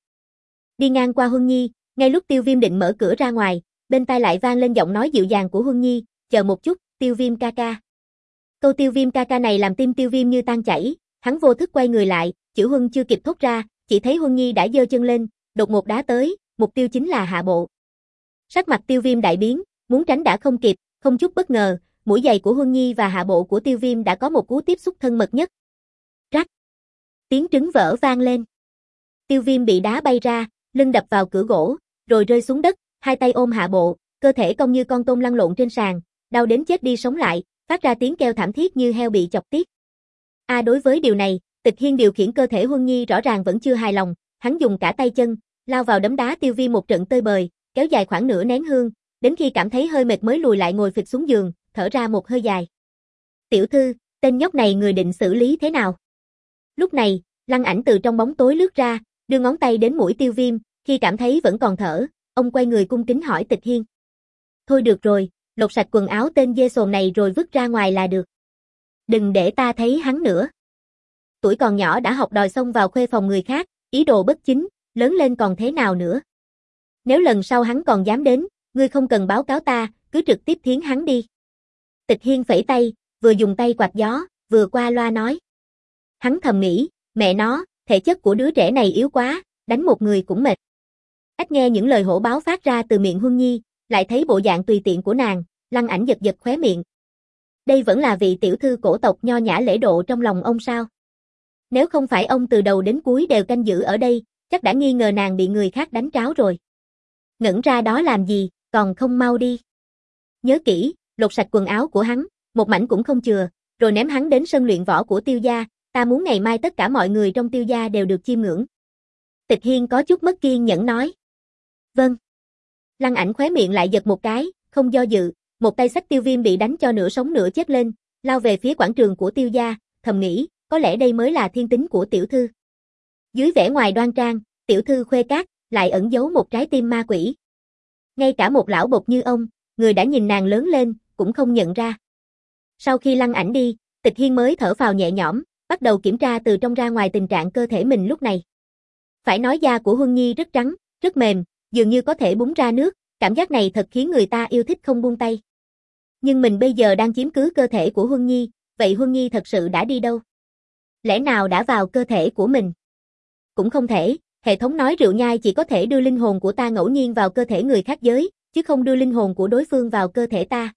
S1: Đi ngang qua Huân Nhi, ngay lúc Tiêu Viêm định mở cửa ra ngoài, bên tai lại vang lên giọng nói dịu dàng của Huân Nhi, chờ một chút, Tiêu Viêm ca ca. Câu Tiêu Viêm ca ca này làm tim Tiêu Viêm như tan chảy, hắn vô thức quay người lại, chữ Huân chưa kịp thốt ra, chỉ thấy Huân Nhi đã giơ chân lên, đột ngột đá tới, mục tiêu chính là hạ bộ. Sắc mặt Tiêu Viêm đại biến, muốn tránh đã không kịp, không chút bất ngờ, mũi giày của Huân Nhi và hạ bộ của Tiêu Viêm đã có một cú tiếp xúc thân mật nhất. Rắc. Tiếng trứng vỡ vang lên. Tiêu Viêm bị đá bay ra, lưng đập vào cửa gỗ, rồi rơi xuống đất, hai tay ôm hạ bộ, cơ thể cong như con tôm lăn lộn trên sàn, đau đến chết đi sống lại, phát ra tiếng kêu thảm thiết như heo bị chọc tiết. A à, đối với điều này, Tịch Hiên điều khiển cơ thể Huân Nhi rõ ràng vẫn chưa hài lòng, hắn dùng cả tay chân, lao vào đấm đá Tiêu Viêm một trận tơi bời, kéo dài khoảng nửa nén hương, đến khi cảm thấy hơi mệt mới lùi lại ngồi phịch xuống giường, thở ra một hơi dài. Tiểu thư, tên nhóc này người định xử lý thế nào? Lúc này, Lăng Ảnh từ trong bóng tối lướt ra, đưa ngón tay đến mũi Tiêu Viêm, khi cảm thấy vẫn còn thở, ông quay người cung kính hỏi Tịch Hiên. Thôi được rồi, lột sạch quần áo tên dê sồn này rồi vứt ra ngoài là được. Đừng để ta thấy hắn nữa. Tuổi còn nhỏ đã học đòi xông vào khuê phòng người khác, ý đồ bất chính, lớn lên còn thế nào nữa. Nếu lần sau hắn còn dám đến, ngươi không cần báo cáo ta, cứ trực tiếp thiến hắn đi. Tịch Hiên phẩy tay, vừa dùng tay quạt gió, vừa qua loa nói. Hắn thầm nghĩ, mẹ nó, thể chất của đứa trẻ này yếu quá, đánh một người cũng mệt. Ách nghe những lời hổ báo phát ra từ miệng Huân Nhi, lại thấy bộ dạng tùy tiện của nàng, Lăng Ảnh giật giật khóe miệng. Đây vẫn là vị tiểu thư cổ tộc nho nhã lễ độ trong lòng ông sao? Nếu không phải ông từ đầu đến cuối đều canh giữ ở đây, chắc đã nghi ngờ nàng bị người khác đánh tráo rồi. Ngẩn ra đó làm gì, còn không mau đi. Nhớ kỹ, lột sạch quần áo của hắn, một mảnh cũng không chừa, rồi ném hắn đến sân luyện võ của Tiêu gia, ta muốn ngày mai tất cả mọi người trong Tiêu gia đều được chiêm ngưỡng. Tịch Hiên có chút mất kiên nhẫn nói. Vâng. Lăng Ảnh khóe miệng lại giật một cái, không do dự, một tay xách Tiêu Viêm bị đánh cho nửa sống nửa chết lên, lao về phía quảng trường của Tiêu gia, thầm nghĩ, có lẽ đây mới là thiên tính của tiểu thư. Dưới vẻ ngoài đoan trang, tiểu thư khuê cát, lại ẩn giấu một trái tim ma quỷ. Ngay cả một lão bộc như ông, người đã nhìn nàng lớn lên, cũng không nhận ra. Sau khi Lăng Ảnh đi, Tịch Hiên mới thở phào nhẹ nhõm, bắt đầu kiểm tra từ trong ra ngoài tình trạng cơ thể mình lúc này. Phải nói da của Huân Nhi rất trắng, rất mềm, dường như có thể búng ra nước, cảm giác này thật khiến người ta yêu thích không buông tay. Nhưng mình bây giờ đang chiếm cứ cơ thể của Huân Nhi, vậy Huân Nhi thật sự đã đi đâu? Lẽ nào đã vào cơ thể của mình? Cũng không thể, hệ thống nói rượu nhai chỉ có thể đưa linh hồn của ta ngẫu nhiên vào cơ thể người khác giới, chứ không đưa linh hồn của đối phương vào cơ thể ta.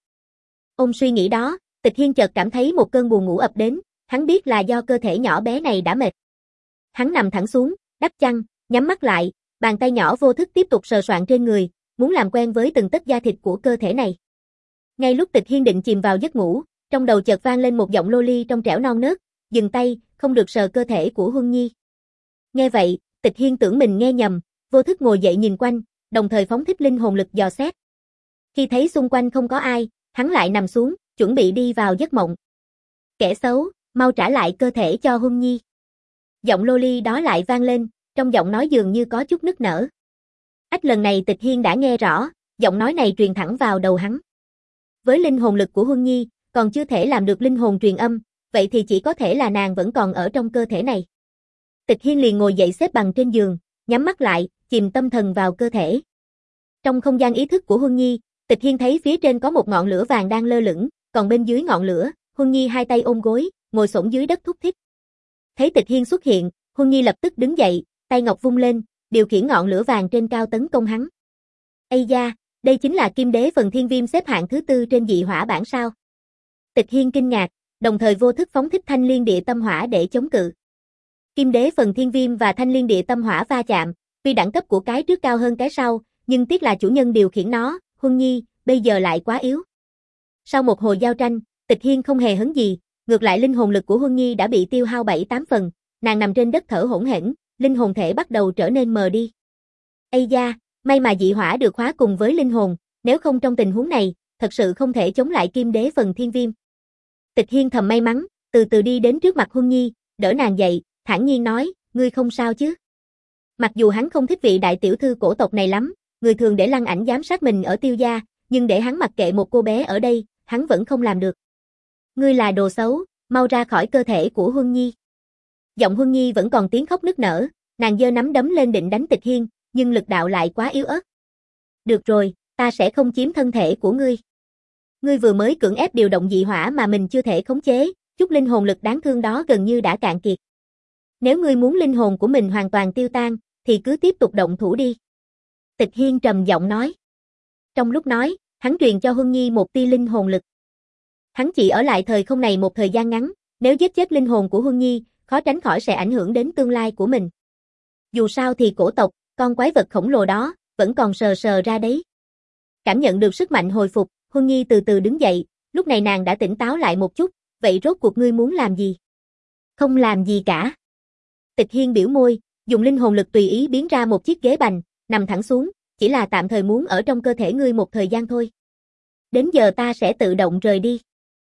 S1: Ôm suy nghĩ đó, Tịch Hiên chợt cảm thấy một cơn buồn ngủ ập đến, hắn biết là do cơ thể nhỏ bé này đã mệt. Hắn nằm thẳng xuống, đắp chăn, nhắm mắt lại, bàn tay nhỏ vô thức tiếp tục sờ soạn trên người, muốn làm quen với từng tấc da thịt của cơ thể này. Ngay lúc Tịch Hiên định chìm vào giấc ngủ, trong đầu chợt vang lên một giọng lô ly trong trẻo non nớt, dừng tay, không được sờ cơ thể của Huân Nhi. Nghe vậy, Tịch Hiên tưởng mình nghe nhầm, vô thức ngồi dậy nhìn quanh, đồng thời phóng thích linh hồn lực dò xét. Khi thấy xung quanh không có ai, hắn lại nằm xuống, chuẩn bị đi vào giấc mộng. Kẻ xấu, mau trả lại cơ thể cho Huân Nhi. Giọng lô ly đó lại vang lên, trong giọng nói dường như có chút nức nở. Ách lần này Tịch Hiên đã nghe rõ, giọng nói này truyền thẳng vào đầu hắn. Với linh hồn lực của Huân Nhi, còn chưa thể làm được linh hồn truyền âm, vậy thì chỉ có thể là nàng vẫn còn ở trong cơ thể này. Tịch Hiên liền ngồi dậy xếp bằng trên giường, nhắm mắt lại, chìm tâm thần vào cơ thể. Trong không gian ý thức của Huân Nhi, Tịch Hiên thấy phía trên có một ngọn lửa vàng đang lơ lửng, còn bên dưới ngọn lửa, Huân Nhi hai tay ôm gối, ngồi xổm dưới đất thúc thích. Thấy Tịch Hiên xuất hiện, Huân Nhi lập tức đứng dậy, tay ngọc vung lên, điều khiển ngọn lửa vàng trên cao tấn công hắn. Ây da, đây chính là Kim Đế Phần Thiên Viêm xếp hạng thứ tư trên dị hỏa bảng sao? Tịch Hiên kinh ngạc, đồng thời vô thức phóng thích Thanh Liên Địa Tâm Hỏa để chống cự. Kim Đế Phần Thiên Viêm và Thanh Liên Địa Tâm Hỏa va chạm, tuy đẳng cấp của cái trước cao hơn cái sau, nhưng tiếc là chủ nhân điều khiển nó, Huân Nhi, bây giờ lại quá yếu. Sau một hồi giao tranh, Tịch Hiên không hề hấn gì, ngược lại linh hồn lực của Huân Nhi đã bị tiêu hao bảy tám phần, nàng nằm trên đất thở hổn hển, linh hồn thể bắt đầu trở nên mờ đi. Ây da, may mà dị hỏa được khóa cùng với linh hồn, nếu không trong tình huống này, thật sự không thể chống lại Kim Đế Phần Thiên Viêm. Tịch Hiên thầm may mắn, từ từ đi đến trước mặt Huân Nhi, đỡ nàng dậy, thản nhiên nói, ngươi không sao chứ? Mặc dù hắn không thích vị đại tiểu thư cổ tộc này lắm, người thường để Lăng Ảnh giám sát mình ở Tiêu gia, nhưng để hắn mặc kệ một cô bé ở đây, hắn vẫn không làm được. Ngươi là đồ xấu, mau ra khỏi cơ thể của Huân Nhi. Giọng Huân Nhi vẫn còn tiếng khóc nức nở, nàng giơ nắm đấm lên định đánh Tịch Hiên, nhưng lực đạo lại quá yếu ớt. Được rồi, ta sẽ không chiếm thân thể của ngươi. Ngươi vừa mới cưỡng ép điều động dị hỏa mà mình chưa thể khống chế, chút linh hồn lực đáng thương đó gần như đã cạn kiệt. Nếu ngươi muốn linh hồn của mình hoàn toàn tiêu tan, thì cứ tiếp tục động thủ đi. Tịch Hiên trầm giọng nói. Trong lúc nói, hắn truyền cho Huân Nhi một tia linh hồn lực. Hắn chỉ ở lại thời không này một thời gian ngắn, nếu giết chết linh hồn của Huân Nhi, khó tránh khỏi sẽ ảnh hưởng đến tương lai của mình. Dù sao thì cổ tộc, con quái vật khổng lồ đó, vẫn còn sờ sờ ra đấy. Cảm nhận được sức mạnh hồi phục, Huân Nhi từ từ đứng dậy, lúc này nàng đã tỉnh táo lại một chút, vậy rốt cuộc ngươi muốn làm gì? Không làm gì cả. Tịch Hiên biểu môi, dùng linh hồn lực tùy ý biến ra một chiếc ghế bành, nằm thẳng xuống, chỉ là tạm thời muốn ở trong cơ thể ngươi một thời gian thôi. Đến giờ ta sẽ tự động rời đi.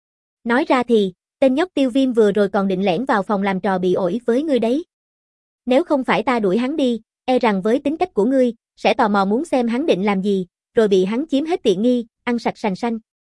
S1: Nói ra thì, tên nhóc Tiêu Viêm vừa rồi còn định lẻn vào phòng làm trò bị ổi với ngươi đấy. Nếu không phải ta đuổi hắn đi, e rằng với tính cách của ngươi, sẽ tò mò muốn xem hắn định làm gì, rồi bị hắn chiếm hết tiện nghi, ăn sạch sành xanh.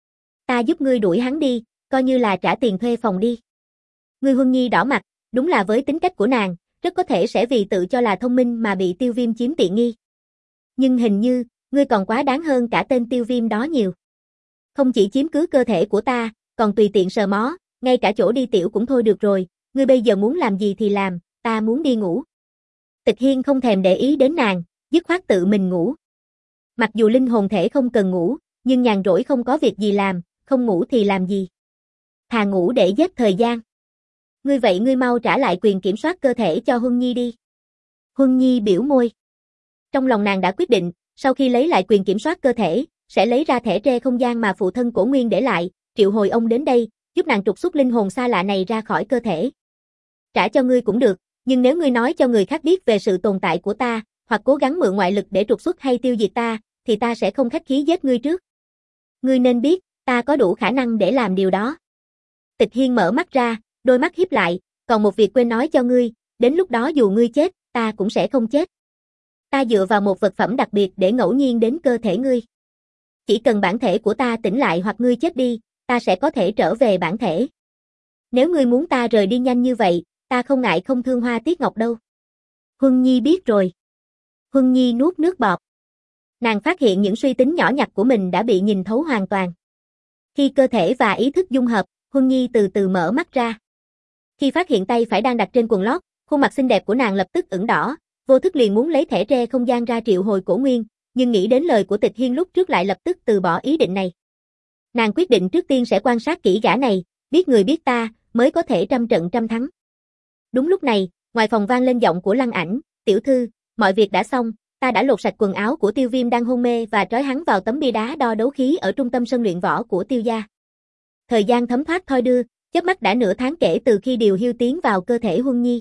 S1: Ta giúp ngươi đuổi hắn đi, coi như là trả tiền thuê phòng đi. Ngươi Huân Nhi đỏ mặt, đúng là với tính cách của nàng, rất có thể sẽ vì tự cho là thông minh mà bị Tiêu Viêm chiếm tiện nghi. Nhưng hình như, ngươi còn quá đáng hơn cả tên Tiêu Viêm đó nhiều. Không chỉ chiếm cứ cơ thể của ta, còn tùy tiện sờ mó, ngay cả chỗ đi tiểu cũng thôi được rồi, ngươi bây giờ muốn làm gì thì làm, ta muốn đi ngủ. Tịch Hiên không thèm để ý đến nàng, dứt khoát tự mình ngủ. Mặc dù linh hồn thể không cần ngủ, nhưng nhàn rỗi không có việc gì làm, không ngủ thì làm gì? Thà ngủ để giết thời gian. Ngươi vậy ngươi mau trả lại quyền kiểm soát cơ thể cho Huân Nhi đi. Huân Nhi biểu môi. Trong lòng nàng đã quyết định, sau khi lấy lại quyền kiểm soát cơ thể, sẽ lấy ra thẻ tre không gian mà phụ thân Cổ Nguyên để lại, triệu hồi ông đến đây, giúp nàng trục xuất linh hồn xa lạ này ra khỏi cơ thể. Trả cho ngươi cũng được, nhưng nếu ngươi nói cho người khác biết về sự tồn tại của ta, hoặc cố gắng mượn ngoại lực để trục xuất hay tiêu diệt ta, thì ta sẽ không khách khí giết ngươi trước. Ngươi nên biết, ta có đủ khả năng để làm điều đó. Tịch Hiên mở mắt ra, đôi mắt híp lại, còn một việc quên nói cho ngươi, đến lúc đó dù ngươi chết, ta cũng sẽ không chết. Ta dựa vào một vật phẩm đặc biệt để ngẫu nhiên đến cơ thể ngươi. Chỉ cần bản thể của ta tỉnh lại hoặc ngươi chết đi, ta sẽ có thể trở về bản thể. Nếu ngươi muốn ta rời đi nhanh như vậy, ta không ngại không thương hoa tiếc ngọc đâu. Huân Nhi biết rồi. Huân Nhi nuốt nước bọt. Nàng phát hiện những suy tính nhỏ nhặt của mình đã bị nhìn thấu hoàn toàn. Khi cơ thể và ý thức dung hợp, Huân Nhi từ từ mở mắt ra. Khi phát hiện tay phải đang đặt trên quần lót, khuôn mặt xinh đẹp của nàng lập tức ửng đỏ, vô thức liền muốn lấy thẻ tre không gian ra triệu hồi Cổ Nguyên, nhưng nghĩ đến lời của Tịch Hiên lúc trước lại lập tức từ bỏ ý định này. Nàng quyết định trước tiên sẽ quan sát kỹ gã này, biết người biết ta, mới có thể trăm trận trăm thắng. Đúng lúc này, ngoài phòng vang lên giọng của Lăng Ảnh, "Tiểu thư, mọi việc đã xong, ta đã lột sạch quần áo của Tiêu Viêm đang hôn mê và trói hắn vào tấm bia đá đo đấu khí ở trung tâm sân luyện võ của Tiêu gia." Thời gian thấm thoát thoi đưa, chớp mắt đã nửa tháng kể từ khi điều hiêu tiến vào cơ thể Huân Nhi.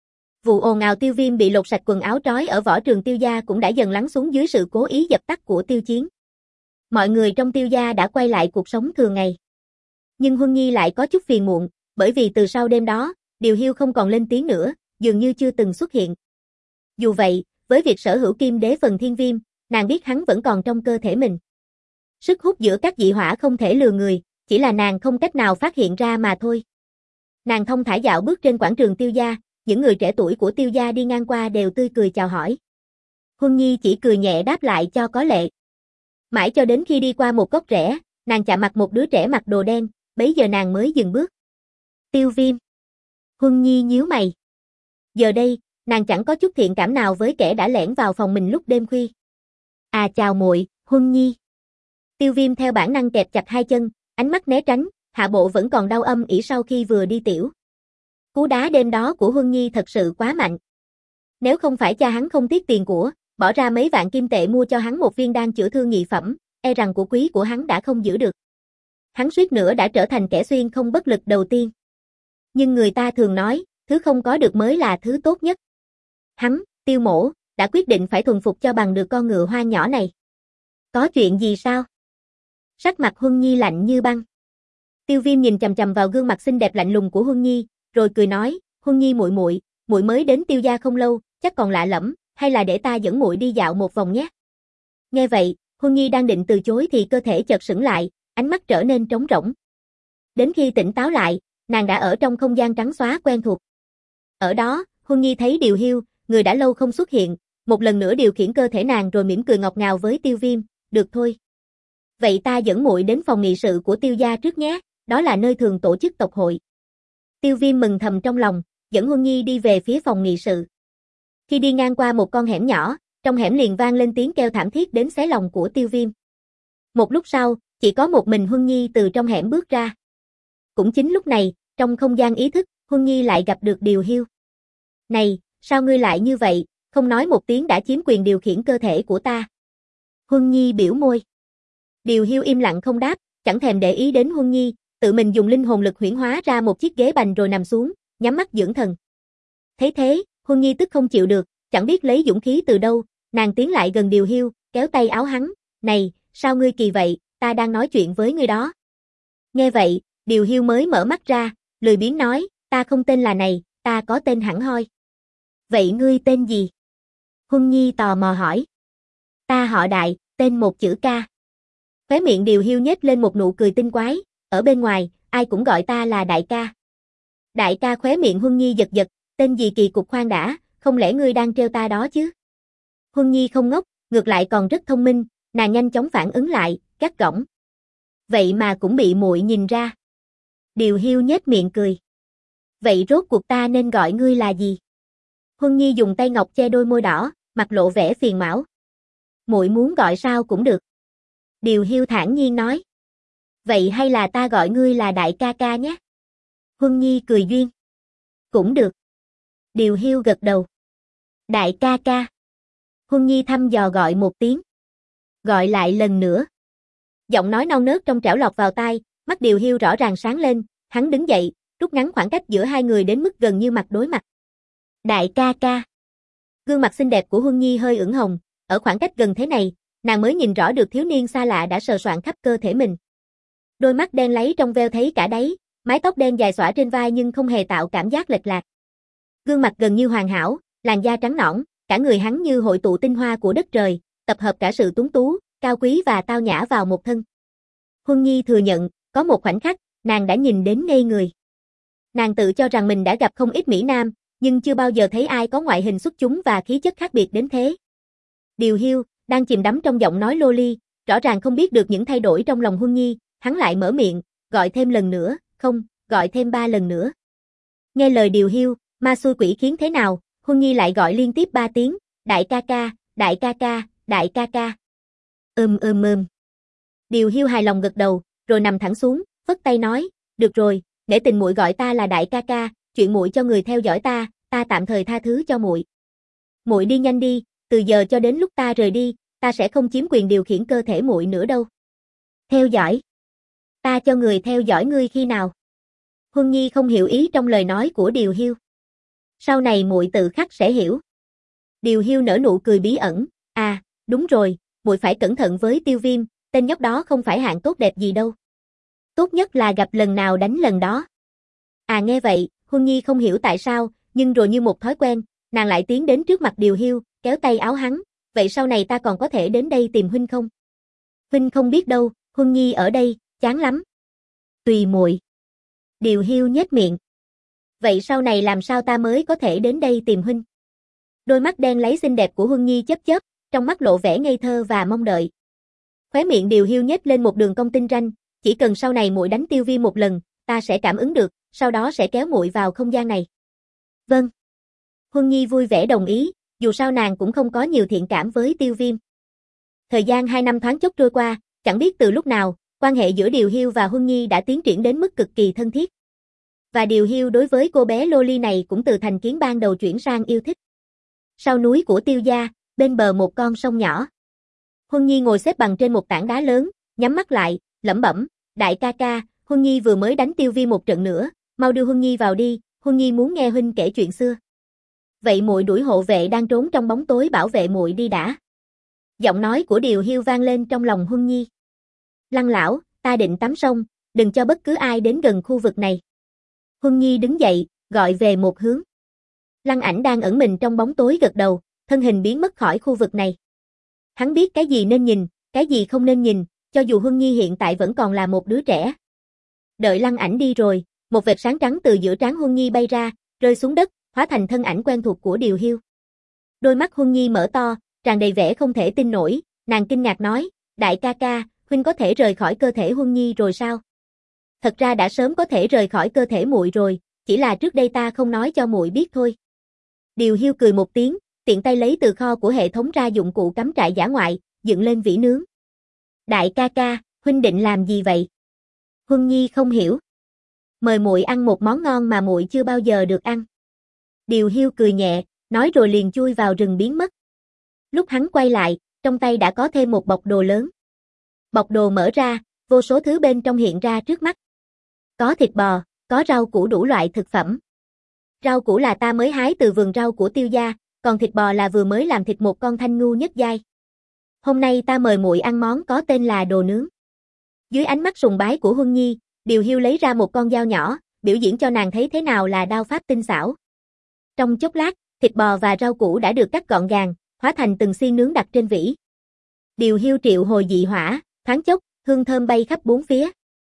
S1: Vụ ồn ào Tiêu Viêm bị lột sạch quần áo trói ở võ trường Tiêu gia cũng đã dần lắng xuống dưới sự cố ý dập tắt của Tiêu Chiến. Mọi người trong Tiêu gia đã quay lại cuộc sống thường ngày. Nhưng Huân Nhi lại có chút phiền muộn, bởi vì từ sau đêm đó, Điều Hiêu không còn lên tiếng nữa, dường như chưa từng xuất hiện. Dù vậy, với việc sở hữu kim đế phần thiên viêm, nàng biết hắn vẫn còn trong cơ thể mình. Sức hút giữa các dị hỏa không thể lừa người, chỉ là nàng không cách nào phát hiện ra mà thôi. Nàng thông thả dạo bước trên quảng trường Tiêu gia, những người trẻ tuổi của Tiêu gia đi ngang qua đều tươi cười chào hỏi. Huân Nhi chỉ cười nhẹ đáp lại cho có lệ. Mãi cho đến khi đi qua một góc rẽ, nàng chạm mặt một đứa trẻ mặc đồ đen, bấy giờ nàng mới dừng bước. Tiêu Viêm. Huân Nhi nhíu mày. Giờ đây, nàng chẳng có chút thiện cảm nào với kẻ đã lẻn vào phòng mình lúc đêm khuya. À chào muội, Huân Nhi. Tiêu Viêm theo bản năng kẹp chặt hai chân, ánh mắt né tránh, hạ bộ vẫn còn đau âm ỉ sau khi vừa đi tiểu. Cú đá đêm đó của Huân Nhi thật sự quá mạnh. Nếu không phải cha hắn không tiếc tiền của, bỏ ra mấy vạn kim tệ mua cho hắn một viên đan chữa thương nhị phẩm, e rằng của quý của hắn đã không giữ được. Hắn suýt nữa đã trở thành kẻ xuyên không bất lực đầu tiên. Nhưng người ta thường nói, thứ không có được mới là thứ tốt nhất. Hắn, Tiêu Mỗ, đã quyết định phải thuần phục cho bằng được con ngựa hoa nhỏ này. Có chuyện gì sao? Sắc mặt Huân Nhi lạnh như băng. Tiêu Viêm nhìn chằm chằm vào gương mặt xinh đẹp lạnh lùng của Huân Nhi, rồi cười nói, "Huân Nhi muội muội, muội mới đến Tiêu gia không lâu, chắc còn lạ lẫm, hay là để ta dẫn muội đi dạo một vòng nhé." Nghe vậy, Huân Nhi đang định từ chối thì cơ thể chợt sững lại, ánh mắt trở nên trống rỗng. Đến khi tỉnh táo lại, nàng đã ở trong không gian trắng xóa quen thuộc. Ở đó, Huân Nhi thấy Điều Hiu, người đã lâu không xuất hiện, một lần nữa điều khiển cơ thể nàng rồi mỉm cười ngọt ngào với Tiêu Viêm, "Được thôi. Vậy ta dẫn muội đến phòng nghị sự của Tiêu gia trước nhé, đó là nơi thường tổ chức tộc hội." Tiêu Viêm mừng thầm trong lòng, dẫn Huân Nhi đi về phía phòng nghị sự. Khi đi ngang qua một con hẻm nhỏ, trong hẻm liền vang lên tiếng kêu thảm thiết đến xé lòng của Tiêu Viêm. Một lúc sau, chỉ có một mình Huân Nhi từ trong hẻm bước ra. Cũng chính lúc này, trong không gian ý thức, Huân Nhi lại gặp được Điều Hiu. "Này, sao ngươi lại như vậy, không nói một tiếng đã chiếm quyền điều khiển cơ thể của ta?" Huân Nhi biểu môi. Điều Hiu im lặng không đáp, chẳng thèm để ý đến Huân Nhi, tự mình dùng linh hồn lực huyễn hóa ra một chiếc ghế bành rồi nằm xuống, nhắm mắt dưỡng thần. Thấy thế, Huân Nhi tức không chịu được, chẳng biết lấy dũng khí từ đâu, nàng tiến lại gần Điều Hiu, kéo tay áo hắn, "Này, sao ngươi kỳ vậy, ta đang nói chuyện với ngươi đó." Nghe vậy, Điều Hiu mới mở mắt ra, lười biếng nói, "Ta không tên là này, ta có tên hẳn hoi." "Vậy ngươi tên gì?" Huân Nhi tò mò hỏi. "Ta họ Đại, tên một chữ Ca." Khóe miệng Điều Hiu nhếch lên một nụ cười tinh quái, "Ở bên ngoài, ai cũng gọi ta là Đại ca." Đại ca khóe miệng Huân Nhi giật giật, "Tên gì kỳ cục khoan đã, không lẽ ngươi đang trêu ta đó chứ?" Huân Nhi không ngốc, ngược lại còn rất thông minh, nàng nhanh chóng phản ứng lại, gắt gỏng, "Vậy mà cũng bị muội nhìn ra." Điều Hiu nhếch miệng cười. "Vậy rốt cuộc ta nên gọi ngươi là gì?" Huân Nhi dùng tay ngọc che đôi môi đỏ, mặt lộ vẻ phiền não. "Muội muốn gọi sao cũng được." Điều Hiu thản nhiên nói. "Vậy hay là ta gọi ngươi là Đại ca ca nhé?" Huân Nhi cười duyên. "Cũng được." Điều Hiu gật đầu. "Đại ca ca." Huân Nhi thăm dò gọi một tiếng. Gọi lại lần nữa. Giọng nói non nớt trong trẻo lọt vào tai, mắt Điều Hiu rõ ràng sáng lên, hắn đứng dậy, rút ngắn khoảng cách giữa hai người đến mức gần như mặt đối mặt. "Đại ca ca." Gương mặt xinh đẹp của Huân Nhi hơi ửng hồng, ở khoảng cách gần thế này, nàng mới nhìn rõ được thiếu niên xa lạ đã sờ soạng khắp cơ thể mình. Đôi mắt đen láy trong veo thấy cả đáy, mái tóc đen dài xõa trên vai nhưng không hề tạo cảm giác lệch lạc. Gương mặt gần như hoàn hảo, làn da trắng nõn, cả người hắn như hội tụ tinh hoa của đất trời, tập hợp cả sự tuấn tú, cao quý và tao nhã vào một thân. Huân Nhi thừa nhận, có một khoảnh khắc, nàng đã nhìn đến ngây người. Nàng tự cho rằng mình đã gặp không ít mỹ nam, nhưng chưa bao giờ thấy ai có ngoại hình xuất chúng và khí chất khác biệt đến thế. Điều Hiu, đang chìm đắm trong giọng nói loli, rõ ràng không biết được những thay đổi trong lòng Huân Nhi, hắn lại mở miệng, "Gọi thêm lần nữa, không, gọi thêm ba lần nữa." Nghe lời Điều Hiu, ma xui quỷ khiến thế nào, Huân Nhi lại gọi liên tiếp ba tiếng, "Đại ca ca, đại ca ca, đại ca ca." Ừm ừm ừm. Điều Hiu hài lòng gật đầu, rồi nằm thẳng xuống, phất tay nói, "Được rồi, nể tình muội gọi ta là đại ca ca, chuyện muội cho người theo dõi ta, ta tạm thời tha thứ cho muội. Muội đi nhanh đi, từ giờ cho đến lúc ta rời đi, ta sẽ không chiếm quyền điều khiển cơ thể muội nữa đâu." "Theo dõi? Ta cho người theo dõi ngươi khi nào?" Huân Nhi không hiểu ý trong lời nói của Điều Hiu. "Sau này muội tự khắc sẽ hiểu." Điều Hiu nở nụ cười bí ẩn, "À, đúng rồi, muội phải cẩn thận với Tiêu Viêm, tên nhóc đó không phải hạng tốt đẹp gì đâu. Tốt nhất là gặp lần nào đánh lần đó." À nghe vậy, Huân Nhi không hiểu tại sao, nhưng rồi như một thói quen, nàng lại tiến đến trước mặt Điều Hiu, kéo tay áo hắn, "Vậy sau này ta còn có thể đến đây tìm huynh không?" "Huynh không biết đâu, Huân Nhi ở đây, chán lắm." "Tùy muội." Điều Hiu nhếch miệng. "Vậy sau này làm sao ta mới có thể đến đây tìm huynh?" Đôi mắt đen láy xinh đẹp của Huân Nhi chớp chớp, trong mắt lộ vẻ ngây thơ và mong đợi. Khóe miệng Điều Hiu nhếch lên một đường cong tinh ranh, "Chỉ cần sau này muội đánh Tiêu Viêm một lần, ta sẽ cảm ứng được, sau đó sẽ kéo muội vào không gian này." "Vâng." Huân Nhi vui vẻ đồng ý, dù sao nàng cũng không có nhiều thiện cảm với Tiêu Viêm. Thời gian hai năm thoáng chốc trôi qua, chẳng biết từ lúc nào, quan hệ giữa Điều Hiu và Huân Nhi đã tiến triển đến mức cực kỳ thân thiết. Và Điều Hiu đối với cô bé Loli này cũng từ thành kiến ban đầu chuyển sang yêu thích. Sau núi của Tiêu gia, bên bờ một con sông nhỏ. Huân Nhi ngồi xếp bằng trên một tảng đá lớn, nhắm mắt lại, lẩm bẩm, "Đại ca ca, Huân Nhi vừa mới đánh Tiêu Viêm một trận nữa, mau đưa Huân Nhi vào đi, Huân Nhi muốn nghe huynh kể chuyện xưa." "Vậy muội đuổi hộ vệ đang trốn trong bóng tối bảo vệ muội đi đã." Giọng nói của Điều Hiu vang lên trong lòng Huân Nhi. "Lăng lão, ta định tắm sông, đừng cho bất cứ ai đến gần khu vực này." Huân Nhi đứng dậy, gọi về một hướng. Lăng Ảnh đang ẩn mình trong bóng tối gật đầu, thân hình biến mất khỏi khu vực này. Hắn biết cái gì nên nhìn, cái gì không nên nhìn, cho dù Huân Nhi hiện tại vẫn còn là một đứa trẻ. Đợi Lăng Ảnh đi rồi, một vệt sáng trắng từ giữa trán Huân Nhi bay ra, rơi xuống đất, hóa thành thân ảnh quen thuộc của Điều Hiu. Đôi mắt Huân Nhi mở to, tràn đầy vẻ không thể tin nổi, nàng kinh ngạc nói, đại ca ca, huynh có thể rời khỏi cơ thể Huân Nhi rồi sao? Thật ra đã sớm có thể rời khỏi cơ thể muội rồi, chỉ là trước đây ta không nói cho muội biết thôi. Điều Hiu cười một tiếng, tiện tay lấy từ kho của hệ thống ra dụng cụ cắm trại dã ngoại, dựng lên vỉ nướng. Đại ca ca, huynh định làm gì vậy? Huân Nhi không hiểu. Mời muội ăn một món ngon mà muội chưa bao giờ được ăn. Điều Hiu cười nhẹ, nói rồi liền chui vào rừng biến mất. Lúc hắn quay lại, trong tay đã có thêm một bọc đồ lớn. Bọc đồ mở ra, vô số thứ bên trong hiện ra trước mắt. Có thịt bò, có rau củ đủ loại thực phẩm. Rau củ là ta mới hái từ vườn rau của Tiêu gia, còn thịt bò là vừa mới làm thịt một con thanh ngu nhất giai. Hôm nay ta mời muội ăn món có tên là đồ nướng. Dưới ánh mắt sùng bái của Huân Nhi, Điều Hiu lấy ra một con dao nhỏ, biểu diễn cho nàng thấy thế nào là đao pháp tinh xảo. Trong chốc lát, thịt bò và rau củ đã được cắt gọn gàng, hóa thành từng xiên nướng đặt trên vỉ. Điều Hiu triệu hồi dị hỏa, thoáng chốc, hương thơm bay khắp bốn phía.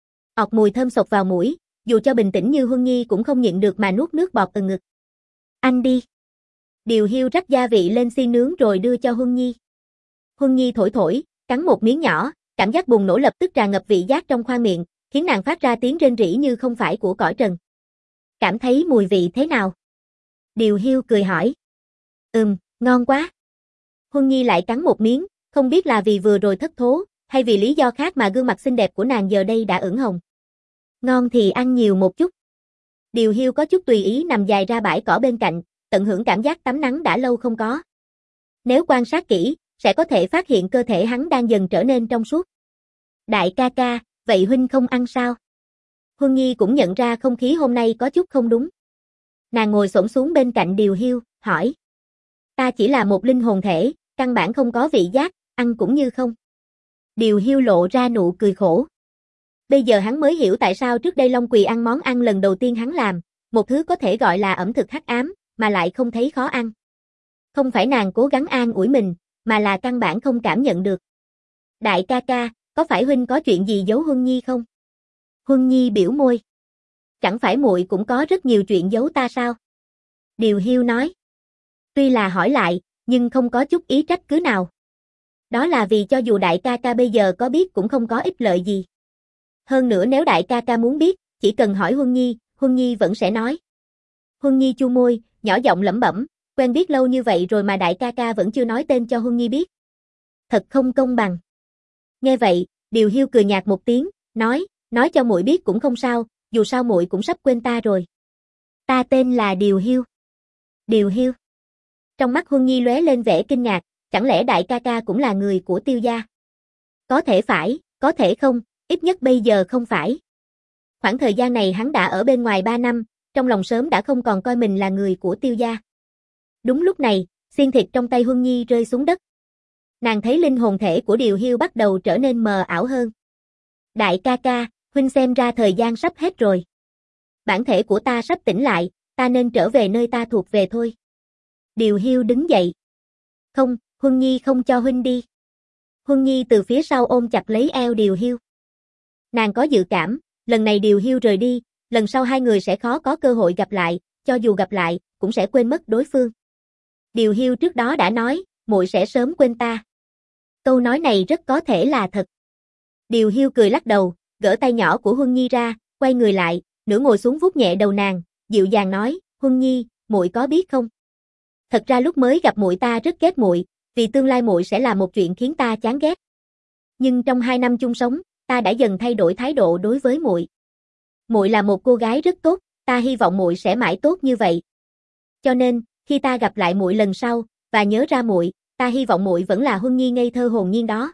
S1: Ọt mùi thơm sộc vào mũi, dù cho bình tĩnh như Huân Nhi cũng không nhịn được mà nuốt nước bọt từ ngực. Ăn đi. Điều Hiu rắc gia vị lên xiên nướng rồi đưa cho Huân Nhi. Huân Nhi thổi thổi, cắn một miếng nhỏ, cảm giác bùng nổ lập tức tràn ngập vị giác trong khoang miệng, khiến nàng phát ra tiếng rên rỉ như không phải của cõi trần. Cảm thấy mùi vị thế nào? Điều Hiu cười hỏi. Ừm, ngon quá. Huân Nhi lại cắn một miếng, không biết là vì vừa rồi thất thố, hay vì lý do khác mà gương mặt xinh đẹp của nàng giờ đây đã ửng hồng. Ngon thì ăn nhiều một chút. Điều Hiu có chút tùy ý nằm dài ra bãi cỏ bên cạnh, tận hưởng cảm giác tắm nắng đã lâu không có. Nếu quan sát kỹ, sẽ có thể phát hiện cơ thể hắn đang dần trở nên trong suốt. Đại ca ca, vậy huynh không ăn sao? Huân Nhi cũng nhận ra không khí hôm nay có chút không đúng. Nàng ngồi xổm xuống bên cạnh Điều Hiu, hỏi. Ta chỉ là một linh hồn thể, căn bản không có vị giác, ăn cũng như không. Điều Hiu lộ ra nụ cười khổ. Bây giờ hắn mới hiểu tại sao trước đây Long Quỳ ăn món ăn lần đầu tiên hắn làm, một thứ có thể gọi là ẩm thực hắc ám, mà lại không thấy khó ăn. Không phải nàng cố gắng an ủi mình, mà là căn bản không cảm nhận được. Đại ca ca, có phải huynh có chuyện gì giấu Huân Nhi không? Huân Nhi biểu môi. Chẳng phải muội cũng có rất nhiều chuyện giấu ta sao? Điều Hiu nói. Tuy là hỏi lại, nhưng không có chút ý trách cứ nào. Đó là vì cho dù đại ca ca bây giờ có biết cũng không có ích lợi gì. Hơn nữa nếu đại ca ca muốn biết, chỉ cần hỏi Huân Nhi, Huân Nhi vẫn sẽ nói. Huân Nhi chu môi, nhỏ giọng lẩm bẩm, quen biết lâu như vậy rồi mà đại ca ca vẫn chưa nói tên cho Huân Nhi biết. Thật không công bằng. Nghe vậy, Điều Hiu cười nhạt một tiếng, nói, nói cho muội biết cũng không sao, dù sao muội cũng sắp quên ta rồi. Ta tên là Điều Hiu. Điều Hiu. Trong mắt Huân Nhi lóe lên vẻ kinh ngạc, chẳng lẽ đại ca ca cũng là người của Tiêu gia? Có thể phải, có thể không, ít nhất bây giờ không phải. Khoảng thời gian này hắn đã ở bên ngoài ba năm, trong lòng sớm đã không còn coi mình là người của Tiêu gia. Đúng lúc này, xiên thịt trong tay Huân Nhi rơi xuống đất. Nàng thấy linh hồn thể của Điều Hiu bắt đầu trở nên mờ ảo hơn. Đại ca ca, huynh xem ra thời gian sắp hết rồi. Bản thể của ta sắp tỉnh lại, ta nên trở về nơi ta thuộc về thôi. Điều Hiu đứng dậy. Không, Huân Nhi không cho huynh đi. Huân Nhi từ phía sau ôm chặt lấy eo Điều Hiu. Nàng có dự cảm, lần này Điều Hiu rời đi, lần sau hai người sẽ khó có cơ hội gặp lại, cho dù gặp lại, cũng sẽ quên mất đối phương. Điều Hiu trước đó đã nói, muội sẽ sớm quên ta. Câu nói này rất có thể là thật. Điều Hiu cười lắc đầu, gỡ tay nhỏ của Huân Nhi ra, quay người lại, nửa ngồi xuống vuốt nhẹ đầu nàng, dịu dàng nói, Huân Nhi, muội có biết không? Thật ra lúc mới gặp muội ta rất ghét muội, vì tương lai muội sẽ là một chuyện khiến ta chán ghét. Nhưng trong hai năm chung sống, ta đã dần thay đổi thái độ đối với muội. Muội là một cô gái rất tốt, ta hy vọng muội sẽ mãi tốt như vậy. Cho nên, khi ta gặp lại muội lần sau và nhớ ra muội, ta hy vọng muội vẫn là Huân Nhi ngây thơ hồn nhiên đó.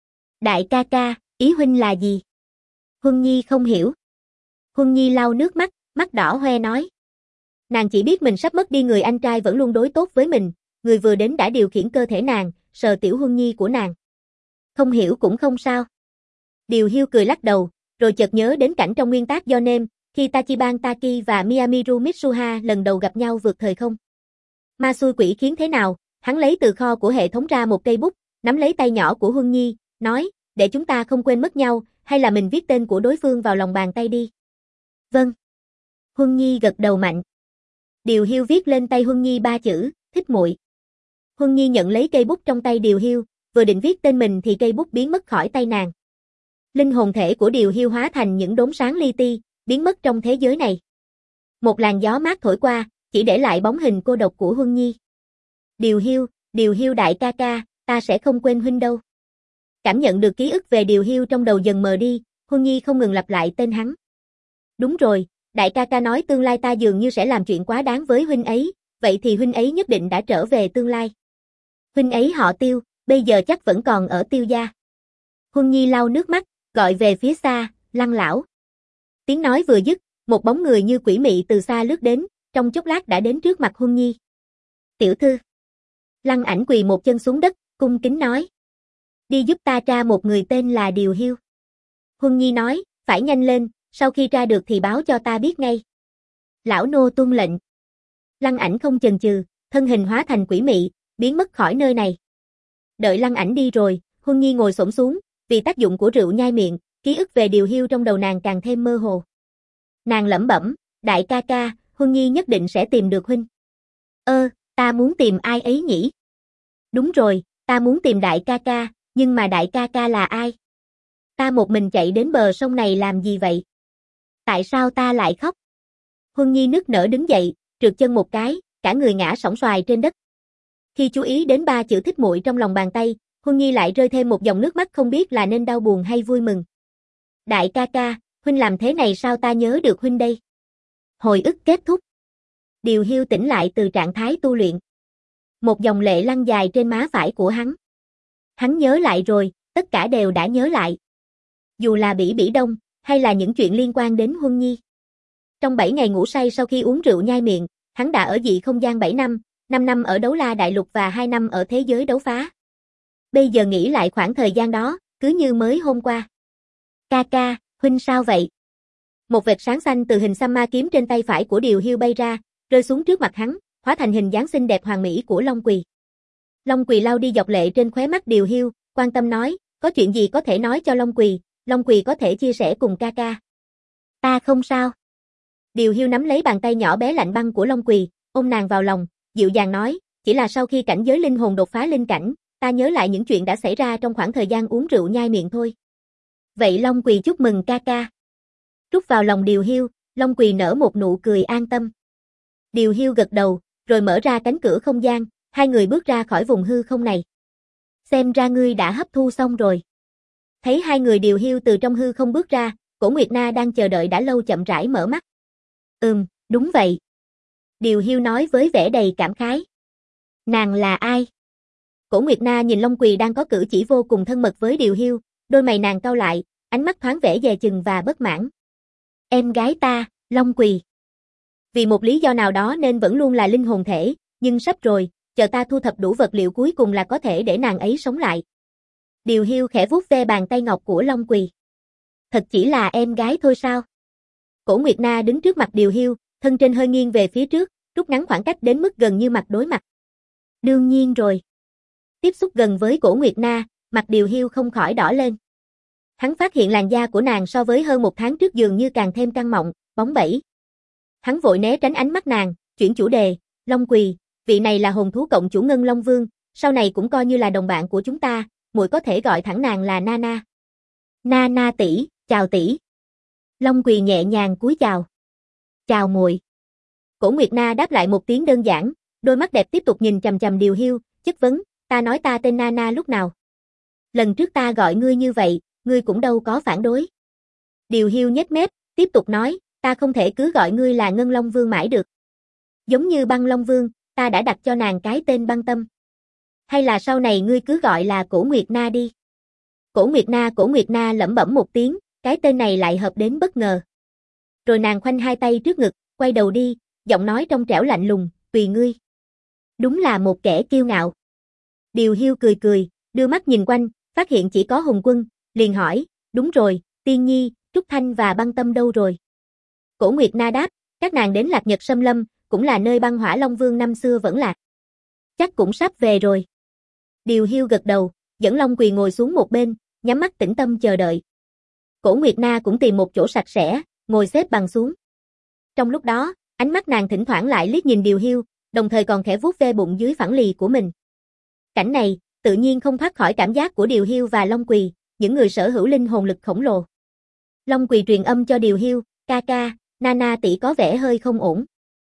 S1: Đại ca ca, ý huynh là gì? Huân Nhi không hiểu. Huân Nhi lau nước mắt, mắt đỏ hoe nói. Nàng chỉ biết mình sắp mất đi người anh trai vẫn luôn đối tốt với mình, người vừa đến đã điều khiển cơ thể nàng, sờ tiểu Huân Nhi của nàng. Không hiểu cũng không sao. Điều Hiu cười lắc đầu, rồi chợt nhớ đến cảnh trong nguyên tác do nêm, khi Tachiban Taki và Miyamiru Mitsuha lần đầu gặp nhau vượt thời không. Ma xui quỷ khiến thế nào, hắn lấy từ kho của hệ thống ra một cây bút, nắm lấy tay nhỏ của Huân Nhi, nói, để chúng ta không quên mất nhau, hay là mình viết tên của đối phương vào lòng bàn tay đi. Vâng. Huân Nhi gật đầu mạnh. Điều Hiu viết lên tay Huân Nhi ba chữ, thích muội. Huân Nhi nhận lấy cây bút trong tay Điều Hiu, vừa định viết tên mình thì cây bút biến mất khỏi tay nàng. Linh hồn thể của Điều Hiu hóa thành những đốm sáng li ti, biến mất trong thế giới này. Một làn gió mát thổi qua, chỉ để lại bóng hình cô độc của Huân Nhi. Điều Hiu, Điều Hiu đại ca ca, ta sẽ không quên huynh đâu. Cảm nhận được ký ức về Điều Hiu trong đầu dần mờ đi, Huân Nhi không ngừng lặp lại tên hắn. Đúng rồi, đại ca ca nói tương lai ta dường như sẽ làm chuyện quá đáng với huynh ấy, vậy thì huynh ấy nhất định đã trở về tương lai. Huynh ấy họ Tiêu, bây giờ chắc vẫn còn ở Tiêu gia. Huân Nhi lau nước mắt, gọi về phía xa, Lăng lão. Tiếng nói vừa dứt, một bóng người như quỷ mị từ xa lướt đến, trong chốc lát đã đến trước mặt Huân Nhi. Tiểu thư. Lăng Ảnh quỳ một chân xuống đất, cung kính nói. Đi giúp ta tra một người tên là Điều Hiu. Huân Nhi nói, phải nhanh lên, sau khi tra được thì báo cho ta biết ngay. Lão nô tuân lệnh. Lăng Ảnh không chần chừ, thân hình hóa thành quỷ mị, biến mất khỏi nơi này. Đợi Lăng Ảnh đi rồi, Huân Nhi ngồi xổm xuống, vì tác dụng của rượu nhai miệng, ký ức về Điều Hiu trong đầu nàng càng thêm mơ hồ. Nàng lẩm bẩm, đại ca ca, Huân Nhi nhất định sẽ tìm được huynh. Ơ, ta muốn tìm ai ấy nhỉ? Đúng rồi, ta muốn tìm đại ca ca, nhưng mà đại ca ca là ai? Ta một mình chạy đến bờ sông này làm gì vậy? Tại sao ta lại khóc? Huân Nhi nức nở đứng dậy, trượt chân một cái, cả người ngã sóng xoài trên đất. Khi chú ý đến ba chữ thích muội trong lòng bàn tay, Huân Nhi lại rơi thêm một dòng nước mắt không biết là nên đau buồn hay vui mừng. Đại ca ca, huynh làm thế này sao ta nhớ được huynh đây? Hồi ức kết thúc. Điều Hiu tỉnh lại từ trạng thái tu luyện. Một dòng lệ lăn dài trên má phải của hắn. Hắn nhớ lại rồi, tất cả đều đã nhớ lại. Dù là Bỉ Bỉ Đông, hay là những chuyện liên quan đến Huân Nhi. Trong bảy ngày ngủ say sau khi uống rượu nhai miệng, hắn đã ở dị không gian bảy năm, năm năm ở Đấu La Đại Lục và hai năm ở thế giới đấu phá. Bây giờ nghĩ lại khoảng thời gian đó, cứ như mới hôm qua. Ca ca, huynh sao vậy? Một vệt sáng xanh từ hình xăm ma kiếm trên tay phải của Điều Hiu bay ra, rơi xuống trước mặt hắn, hóa thành hình dáng xinh đẹp hoàn mỹ của Long Quỳ. Long Quỳ lau đi giọt lệ trên khóe mắt Điều Hiu, quan tâm nói, có chuyện gì có thể nói cho Long Quỳ, Long Quỳ có thể chia sẻ cùng ca ca. Ta không sao. Điều Hiu nắm lấy bàn tay nhỏ bé lạnh băng của Long Quỳ, ôm nàng vào lòng, dịu dàng nói, chỉ là sau khi cảnh giới linh hồn đột phá linh cảnh, ta nhớ lại những chuyện đã xảy ra trong khoảng thời gian uống rượu nhai miệng thôi. Vậy Long Quỳ chúc mừng ca ca. Trút vào lòng Điều Hiu, Long Quỳ nở một nụ cười an tâm. Điều Hiu gật đầu, rồi mở ra cánh cửa không gian, hai người bước ra khỏi vùng hư không này. Xem ra ngươi đã hấp thu xong rồi. Thấy hai người Điều Hiu từ trong hư không bước ra, Cổ Nguyệt Na đang chờ đợi đã lâu chậm rãi mở mắt. Ừm, đúng vậy. Điều Hiu nói với vẻ đầy cảm khái. Nàng là ai? Cổ Nguyệt Na nhìn Long Quỳ đang có cử chỉ vô cùng thân mật với Điều Hiu, đôi mày nàng cau lại, ánh mắt thoáng vẻ dè chừng và bất mãn. Em gái ta, Long Quỳ. Vì một lý do nào đó nên vẫn luôn là linh hồn thể, nhưng sắp rồi, chờ ta thu thập đủ vật liệu cuối cùng là có thể để nàng ấy sống lại. Điều Hiu khẽ vuốt ve bàn tay ngọc của Long Quỳ. Thật chỉ là em gái thôi sao? Cổ Nguyệt Na đứng trước mặt Điều Hiu, thân trên hơi nghiêng về phía trước, rút ngắn khoảng cách đến mức gần như mặt đối mặt. Đương nhiên rồi. Tiếp xúc gần với Cổ Nguyệt Na, mặt Điều Hiu không khỏi đỏ lên. Hắn phát hiện làn da của nàng so với hơn một tháng trước dường như càng thêm căng mọng, bóng bẩy. Hắn vội né tránh ánh mắt nàng, chuyển chủ đề, Long Quỳ, vị này là hồn thú cộng chủ Ngân Long Vương, sau này cũng coi như là đồng bạn của chúng ta, muội có thể gọi thẳng nàng là Nana. Nana tỷ, chào tỷ. Long Quỳ nhẹ nhàng cúi chào. Chào muội. Cổ Nguyệt Na đáp lại một tiếng đơn giản, đôi mắt đẹp tiếp tục nhìn chằm chằm Điều Hiu, chất vấn, ta nói ta tên Nana lúc nào? Lần trước ta gọi ngươi như vậy, ngươi cũng đâu có phản đối. Điều Hiu nhếch mép, tiếp tục nói, ta không thể cứ gọi ngươi là Ngân Long Vương mãi được. Giống như Băng Long Vương, ta đã đặt cho nàng cái tên Băng Tâm. Hay là sau này ngươi cứ gọi là Cổ Nguyệt Na đi. Cổ Nguyệt Na Cổ Nguyệt Na lẩm bẩm một tiếng, cái tên này lại hợp đến bất ngờ. Rồi nàng khoanh hai tay trước ngực, quay đầu đi, giọng nói trong trẻo lạnh lùng, tùy ngươi. Đúng là một kẻ kiêu ngạo. Điều Hiu cười cười, đưa mắt nhìn quanh, phát hiện chỉ có Hùng Quân, liền hỏi, đúng rồi, Tiên Nhi, Trúc Thanh và Băng Tâm đâu rồi? Cổ Nguyệt Na đáp, các nàng đến Lạc Nhật Sâm Lâm, cũng là nơi Băng Hỏa Long Vương năm xưa vẫn lạc. Chắc cũng sắp về rồi. Điều Hiu gật đầu, dẫn Long Quỳ ngồi xuống một bên, nhắm mắt tĩnh tâm chờ đợi. Cổ Nguyệt Na cũng tìm một chỗ sạch sẽ, ngồi xếp bằng xuống. Trong lúc đó, ánh mắt nàng thỉnh thoảng lại liếc nhìn Điều Hiu, đồng thời còn khẽ vuốt ve bụng dưới phẳng lì của mình. Cảnh này, tự nhiên không thoát khỏi cảm giác của Điều Hiu và Long Quỳ, những người sở hữu linh hồn lực khổng lồ. Long Quỳ truyền âm cho Điều Hiu, ca ca, Nana tỷ có vẻ hơi không ổn.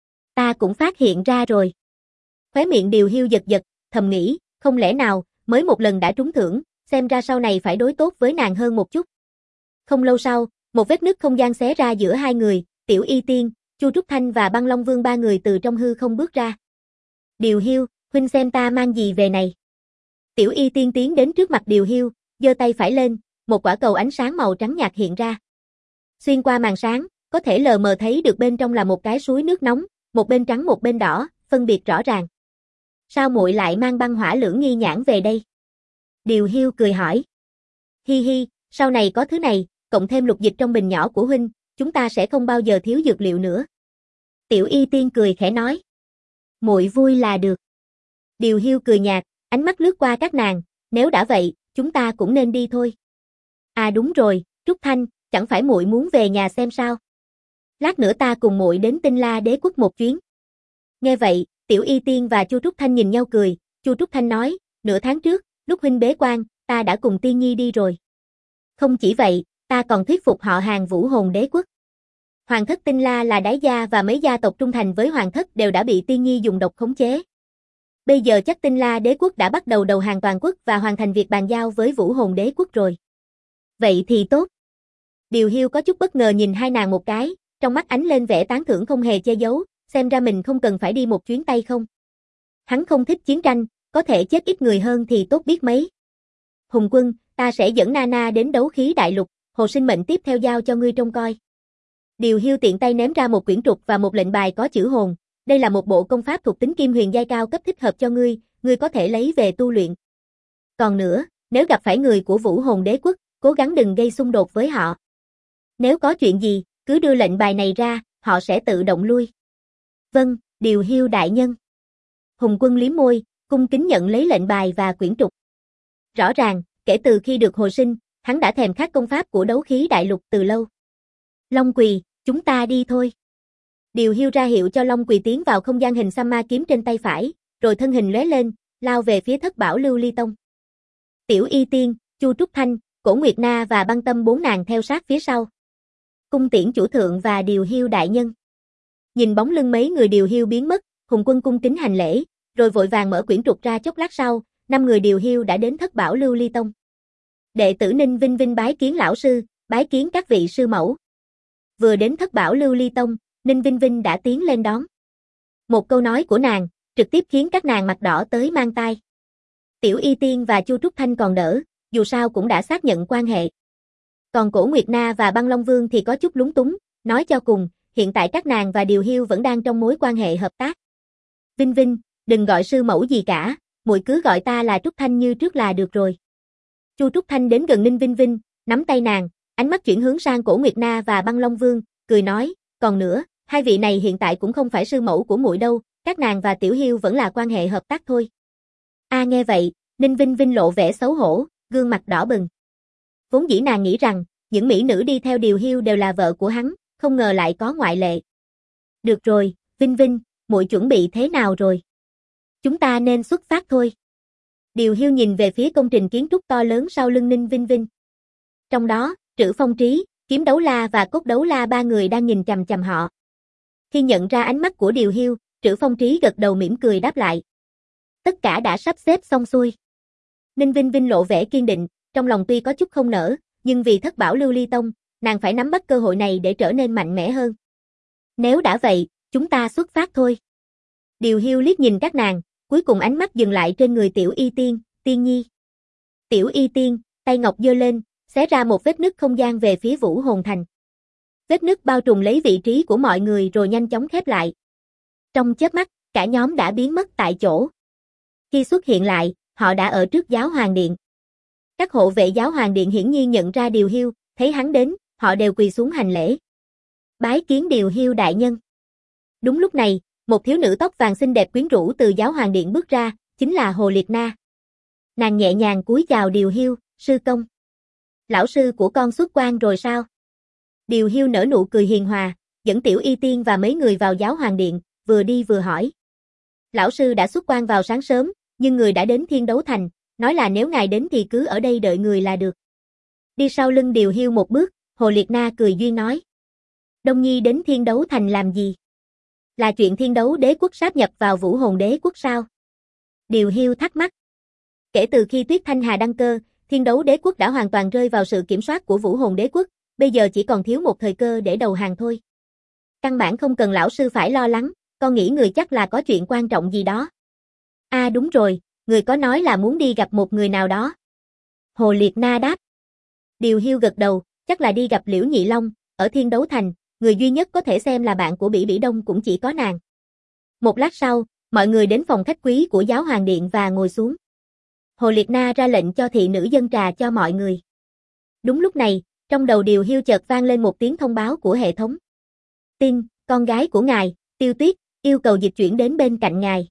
S1: Ta cũng phát hiện ra rồi. Khóe miệng Điều Hiu giật giật, thầm nghĩ, không lẽ nào, mới một lần đã trúng thưởng, xem ra sau này phải đối tốt với nàng hơn một chút. Không lâu sau, một vết nứt không gian xé ra giữa hai người, Tiểu Y Tiên, Chu Trúc Thanh và Băng Long Vương ba người từ trong hư không bước ra. Điều Hiu, huynh xem ta mang gì về này. Tiểu Y Tiên tiến đến trước mặt Điều Hiu, giơ tay phải lên, một quả cầu ánh sáng màu trắng nhạt hiện ra. Xuyên qua màn sáng, có thể lờ mờ thấy được bên trong là một cái suối nước nóng, một bên trắng một bên đỏ, phân biệt rõ ràng. Sao muội lại mang băng hỏa lưỡng nghi nhãn về đây? Điều Hiu cười hỏi. Hi hi, sau này có thứ này, cộng thêm lục dịch trong bình nhỏ của huynh, chúng ta sẽ không bao giờ thiếu dược liệu nữa. Tiểu Y Tiên cười khẽ nói. Muội vui là được. Điều Hiu cười nhạt, ánh mắt lướt qua các nàng, nếu đã vậy, chúng ta cũng nên đi thôi. À đúng rồi, Trúc Thanh, chẳng phải muội muốn về nhà xem sao? Lát nữa ta cùng muội đến Tinh La Đế quốc một chuyến. Nghe vậy, Tiểu Y Tiên và Chu Trúc Thanh nhìn nhau cười, Chu Trúc Thanh nói, nửa tháng trước, lúc huynh bế quan, ta đã cùng Tiên Nhi đi rồi. Không chỉ vậy, ta còn thuyết phục họ hàng Vũ Hồn Đế quốc. Hoàng thất Tinh La là đái gia và mấy gia tộc trung thành với hoàng thất đều đã bị Tiên Nhi dùng độc khống chế. Bây giờ chắc Tinh La Đế quốc đã bắt đầu đầu hàng toàn quốc và hoàn thành việc bàn giao với Vũ Hồn Đế quốc rồi. Vậy thì tốt. Điều Hiu có chút bất ngờ nhìn hai nàng một cái, trong mắt ánh lên vẻ tán thưởng không hề che giấu, xem ra mình không cần phải đi một chuyến tay không. Hắn không thích chiến tranh, có thể chết ít người hơn thì tốt biết mấy. Hùng Quân, ta sẽ dẫn Nana đến đấu khí đại lục, hồ sinh mệnh tiếp theo giao cho ngươi trông coi. Điều Hiu tiện tay ném ra một quyển trục và một lệnh bài có chữ hồn, đây là một bộ công pháp thuộc tính kim huyền giai cao cấp thích hợp cho ngươi, ngươi có thể lấy về tu luyện. Còn nữa, nếu gặp phải người của Vũ Hồn Đế quốc, cố gắng đừng gây xung đột với họ. Nếu có chuyện gì, cứ đưa lệnh bài này ra, họ sẽ tự động lui. Vâng, Điều Hiu đại nhân. Hùng Quân liếm môi, cung kính nhận lấy lệnh bài và quyển trục. Rõ ràng, kể từ khi được hồi sinh, hắn đã thèm khát công pháp của đấu khí đại lục từ lâu. Long Quỳ, chúng ta đi thôi. Điều Hiu ra hiệu cho Long Quỳ tiến vào không gian hình xăm ma kiếm trên tay phải, rồi thân hình lóe lên, lao về phía Thất Bảo Lưu Ly Tông. Tiểu Y Tiên, Chu Trúc Thanh, Cổ Nguyệt Na và Băng Tâm bốn nàng theo sát phía sau. Cung tiễn chủ thượng và Điều Hiu đại nhân. Nhìn bóng lưng mấy người Điều Hiu biến mất, Hùng Quân cung kính hành lễ, rồi vội vàng mở quyển trục ra. Chốc lát sau, năm người Điều Hiu đã đến Thất Bảo Lưu Ly Tông. Đệ tử Ninh Vinh Vinh bái kiến lão sư, bái kiến các vị sư mẫu. Vừa đến Thất Bảo Lưu Ly Tông, Ninh Vinh Vinh đã tiến lên đón. Một câu nói của nàng, trực tiếp khiến các nàng mặt đỏ tới mang tai. Tiểu Y Tiên và Chu Trúc Thanh còn đỡ, dù sao cũng đã xác nhận quan hệ. Còn Cổ Nguyệt Na và Băng Long Vương thì có chút lúng túng, nói cho cùng, hiện tại các nàng và Điều Hiu vẫn đang trong mối quan hệ hợp tác. Vinh Vinh, đừng gọi sư mẫu gì cả, muội cứ gọi ta là Trúc Thanh như trước là được rồi. Chu Trúc Thanh đến gần Ninh Vinh Vinh, nắm tay nàng, ánh mắt chuyển hướng sang Cổ Nguyệt Na và Băng Long Vương, cười nói, còn nữa, hai vị này hiện tại cũng không phải sư mẫu của muội đâu, các nàng và Tiểu Hiu vẫn là quan hệ hợp tác thôi. A nghe vậy, Ninh Vinh Vinh lộ vẻ xấu hổ, gương mặt đỏ bừng. Vốn dĩ nàng nghĩ rằng, những mỹ nữ đi theo Điều Hiu đều là vợ của hắn, không ngờ lại có ngoại lệ. Được rồi, Vinh Vinh, muội chuẩn bị thế nào rồi? Chúng ta nên xuất phát thôi. Điều Hiu nhìn về phía công trình kiến trúc to lớn sau lưng Ninh Vinh Vinh. Trong đó, Trữ Phong Trí, Kiếm Đấu La và Cốt Đấu La ba người đang nhìn chằm chằm họ. Khi nhận ra ánh mắt của Điều Hiu, Trữ Phong Trí gật đầu mỉm cười đáp lại. Tất cả đã sắp xếp xong xuôi. Ninh Vinh Vinh lộ vẻ kiên định, trong lòng tuy có chút không nỡ, nhưng vì Thất Bảo Lưu Ly Tông, nàng phải nắm bắt cơ hội này để trở nên mạnh mẽ hơn. Nếu đã vậy, chúng ta xuất phát thôi. Điều Hiu liếc nhìn các nàng, cuối cùng ánh mắt dừng lại trên người Tiểu Y Tiên, Tiên Nhi. Tiểu Y Tiên, tay ngọc giơ lên, xé ra một vết nứt không gian về phía Vũ Hồn Thành. Vết nứt bao trùm lấy vị trí của mọi người rồi nhanh chóng khép lại. Trong chớp mắt, cả nhóm đã biến mất tại chỗ. Khi xuất hiện lại, họ đã ở trước Giáo Hoàng Điện. Các hộ vệ Giáo Hoàng Điện hiển nhiên nhận ra Điều Hiu, thấy hắn đến, họ đều quỳ xuống hành lễ. Bái kiến Điều Hiu đại nhân. Đúng lúc này, một thiếu nữ tóc vàng xinh đẹp quyến rũ từ Giáo Hoàng Điện bước ra, chính là Hồ Liệt Na. Nàng nhẹ nhàng cúi chào Điều Hiu, sư công. Lão sư của con xuất quan rồi sao? Điều Hiu nở nụ cười hiền hòa, dẫn Tiểu Y Tiên và mấy người vào giáo hoàng điện, vừa đi vừa hỏi. Lão sư đã xuất quan vào sáng sớm, nhưng người đã đến Thiên Đấu Thành, nói là nếu ngài đến thì cứ ở đây đợi người là được. Đi sau lưng Điều Hiu một bước, Hồ Liệt Na cười duyên nói. Đông Nhi đến Thiên Đấu Thành làm gì? Là chuyện Thiên Đấu Đế Quốc sáp nhập vào Vũ Hồn Đế Quốc sao? Điều Hiu thắc mắc. Kể từ khi Tuyết Thanh Hà đăng cơ, Thiên Đấu Đế Quốc đã hoàn toàn rơi vào sự kiểm soát của Vũ Hồn Đế Quốc, bây giờ chỉ còn thiếu một thời cơ để đầu hàng thôi. Căn bản không cần lão sư phải lo lắng, con nghĩ người chắc là có chuyện quan trọng gì đó. À đúng rồi, người có nói là muốn đi gặp một người nào đó. Hồ Liệt Na đáp. Điều Hiu gật đầu, chắc là đi gặp Liễu Nhị Long, ở Thiên Đấu Thành, người duy nhất có thể xem là bạn của Bỉ Bỉ Đông cũng chỉ có nàng. Một lát sau, mọi người đến phòng khách quý của giáo hoàng điện và ngồi xuống. Hồ Liệt Na ra lệnh cho thị nữ dâng trà cho mọi người. Đúng lúc này, trong đầu Điều Hiu chợt vang lên một tiếng thông báo của hệ thống. Tin, con gái của ngài, Tiêu Tuyết, yêu cầu dịch chuyển đến bên cạnh ngài.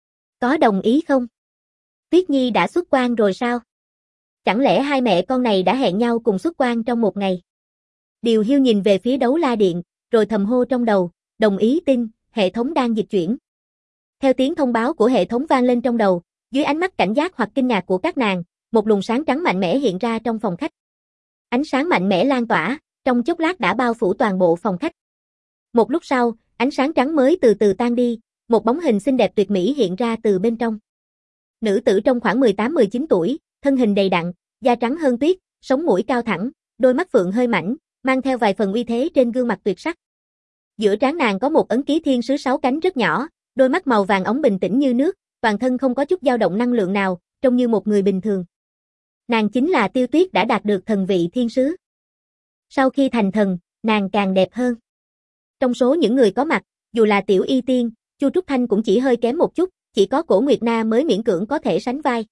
S1: Có đồng ý không? Tuyết Nhi đã xuất quan rồi sao? Chẳng lẽ hai mẹ con này đã hẹn nhau cùng xuất quan trong một ngày? Điều Hiu nhìn về phía Đấu La Điện, rồi thầm hô trong đầu, đồng ý tin, hệ thống đang dịch chuyển. Theo tiếng thông báo của hệ thống vang lên trong đầu, dưới ánh mắt cảnh giác hoặc kinh ngạc của các nàng, một luồng sáng trắng mạnh mẽ hiện ra trong phòng khách. Ánh sáng mạnh mẽ lan tỏa, trong chốc lát đã bao phủ toàn bộ phòng khách. Một lúc sau, ánh sáng trắng mới từ từ tan đi, một bóng hình xinh đẹp tuyệt mỹ hiện ra từ bên trong. Nữ tử trong khoảng mười tám mười chín tuổi, thân hình đầy đặn, da trắng hơn tuyết, sống mũi cao thẳng, đôi mắt phượng hơi mảnh, mang theo vài phần uy thế trên gương mặt tuyệt sắc. Giữa trán nàng có một ấn ký thiên sứ sáu cánh rất nhỏ, đôi mắt màu vàng óng bình tĩnh như nước, toàn thân không có chút dao động năng lượng nào, trông như một người bình thường. Nàng chính là Tiêu Tuyết đã đạt được thần vị thiên sứ. Sau khi thành thần, nàng càng đẹp hơn. Trong số những người có mặt, dù là Tiểu Y Tiên, Chu Trúc Thanh cũng chỉ hơi kém một chút, chỉ có Cổ Nguyệt Na mới miễn cưỡng có thể sánh vai.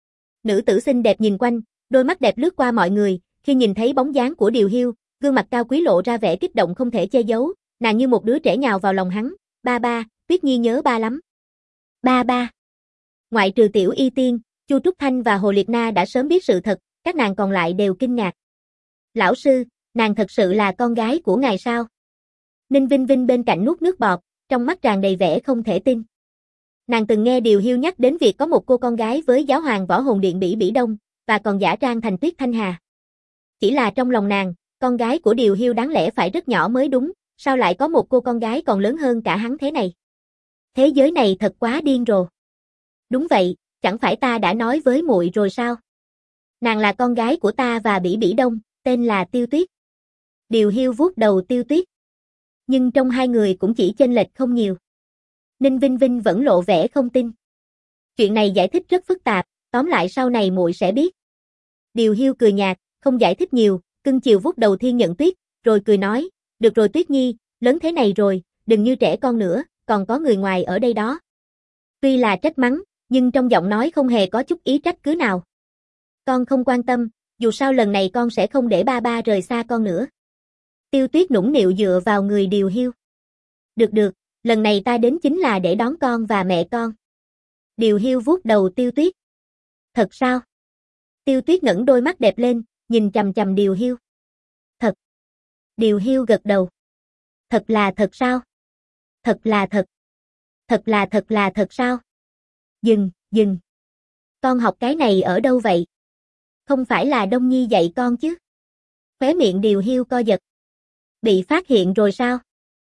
S1: Nữ tử xinh đẹp nhìn quanh, đôi mắt đẹp lướt qua mọi người, khi nhìn thấy bóng dáng của Điều Hiu, gương mặt cao quý lộ ra vẻ kích động không thể che giấu, nàng như một đứa trẻ nhào vào lòng hắn, ba ba, Tuyết Nhi nhớ ba lắm. Ba ba. Ngoại trừ Tiểu Y Tiên, Chu Trúc Thanh và Hồ Liệt Na đã sớm biết sự thật, các nàng còn lại đều kinh ngạc. Lão sư, nàng thật sự là con gái của ngài sao? Ninh Vinh Vinh bên cạnh nuốt nước bọt, trong mắt tràn đầy vẻ không thể tin. Nàng từng nghe Điều Hiu nhắc đến việc có một cô con gái với giáo hoàng Võ Hồn Điện Bỉ Bỉ Đông, và còn giả trang thành Tuyết Thanh Hà. Chỉ là trong lòng nàng, con gái của Điều Hiu đáng lẽ phải rất nhỏ mới đúng, sao lại có một cô con gái còn lớn hơn cả hắn thế này? Thế giới này thật quá điên rồ. Đúng vậy, chẳng phải ta đã nói với muội rồi sao? Nàng là con gái của ta và Bỉ Bỉ Đông, tên là Tiêu Tuyết. Điều Hiu vuốt đầu Tiêu Tuyết. Nhưng trong hai người cũng chỉ chênh lệch không nhiều. Ninh Vinh Vinh vẫn lộ vẻ không tin. Chuyện này giải thích rất phức tạp, tóm lại sau này muội sẽ biết. Điều Hiu cười nhạt, không giải thích nhiều, cưng chiều vuốt đầu Thiên Nhận Tuyết, rồi cười nói, được rồi Tuyết Nhi, lớn thế này rồi, đừng như trẻ con nữa, còn có người ngoài ở đây đó. Tuy là trách mắng, nhưng trong giọng nói không hề có chút ý trách cứ nào. Con không quan tâm, dù sao lần này con sẽ không để ba ba rời xa con nữa. Tiêu Tuyết nũng nịu dựa vào người Điều Hiu. Được được, lần này ta đến chính là để đón con và mẹ con. Điều Hiu vuốt đầu Tiêu Tuyết. Thật sao? Tiêu Tuyết ngẩng đôi mắt đẹp lên, nhìn chằm chằm Điều Hiu. Thật. Điều Hiu gật đầu. Thật là thật sao? Thật là thật. Thật là thật là thật sao? Dừng, dừng. Con học cái này ở đâu vậy? Không phải là Đông Nhi dạy con chứ? Khóe miệng Điều Hiu co giật. Bị phát hiện rồi sao?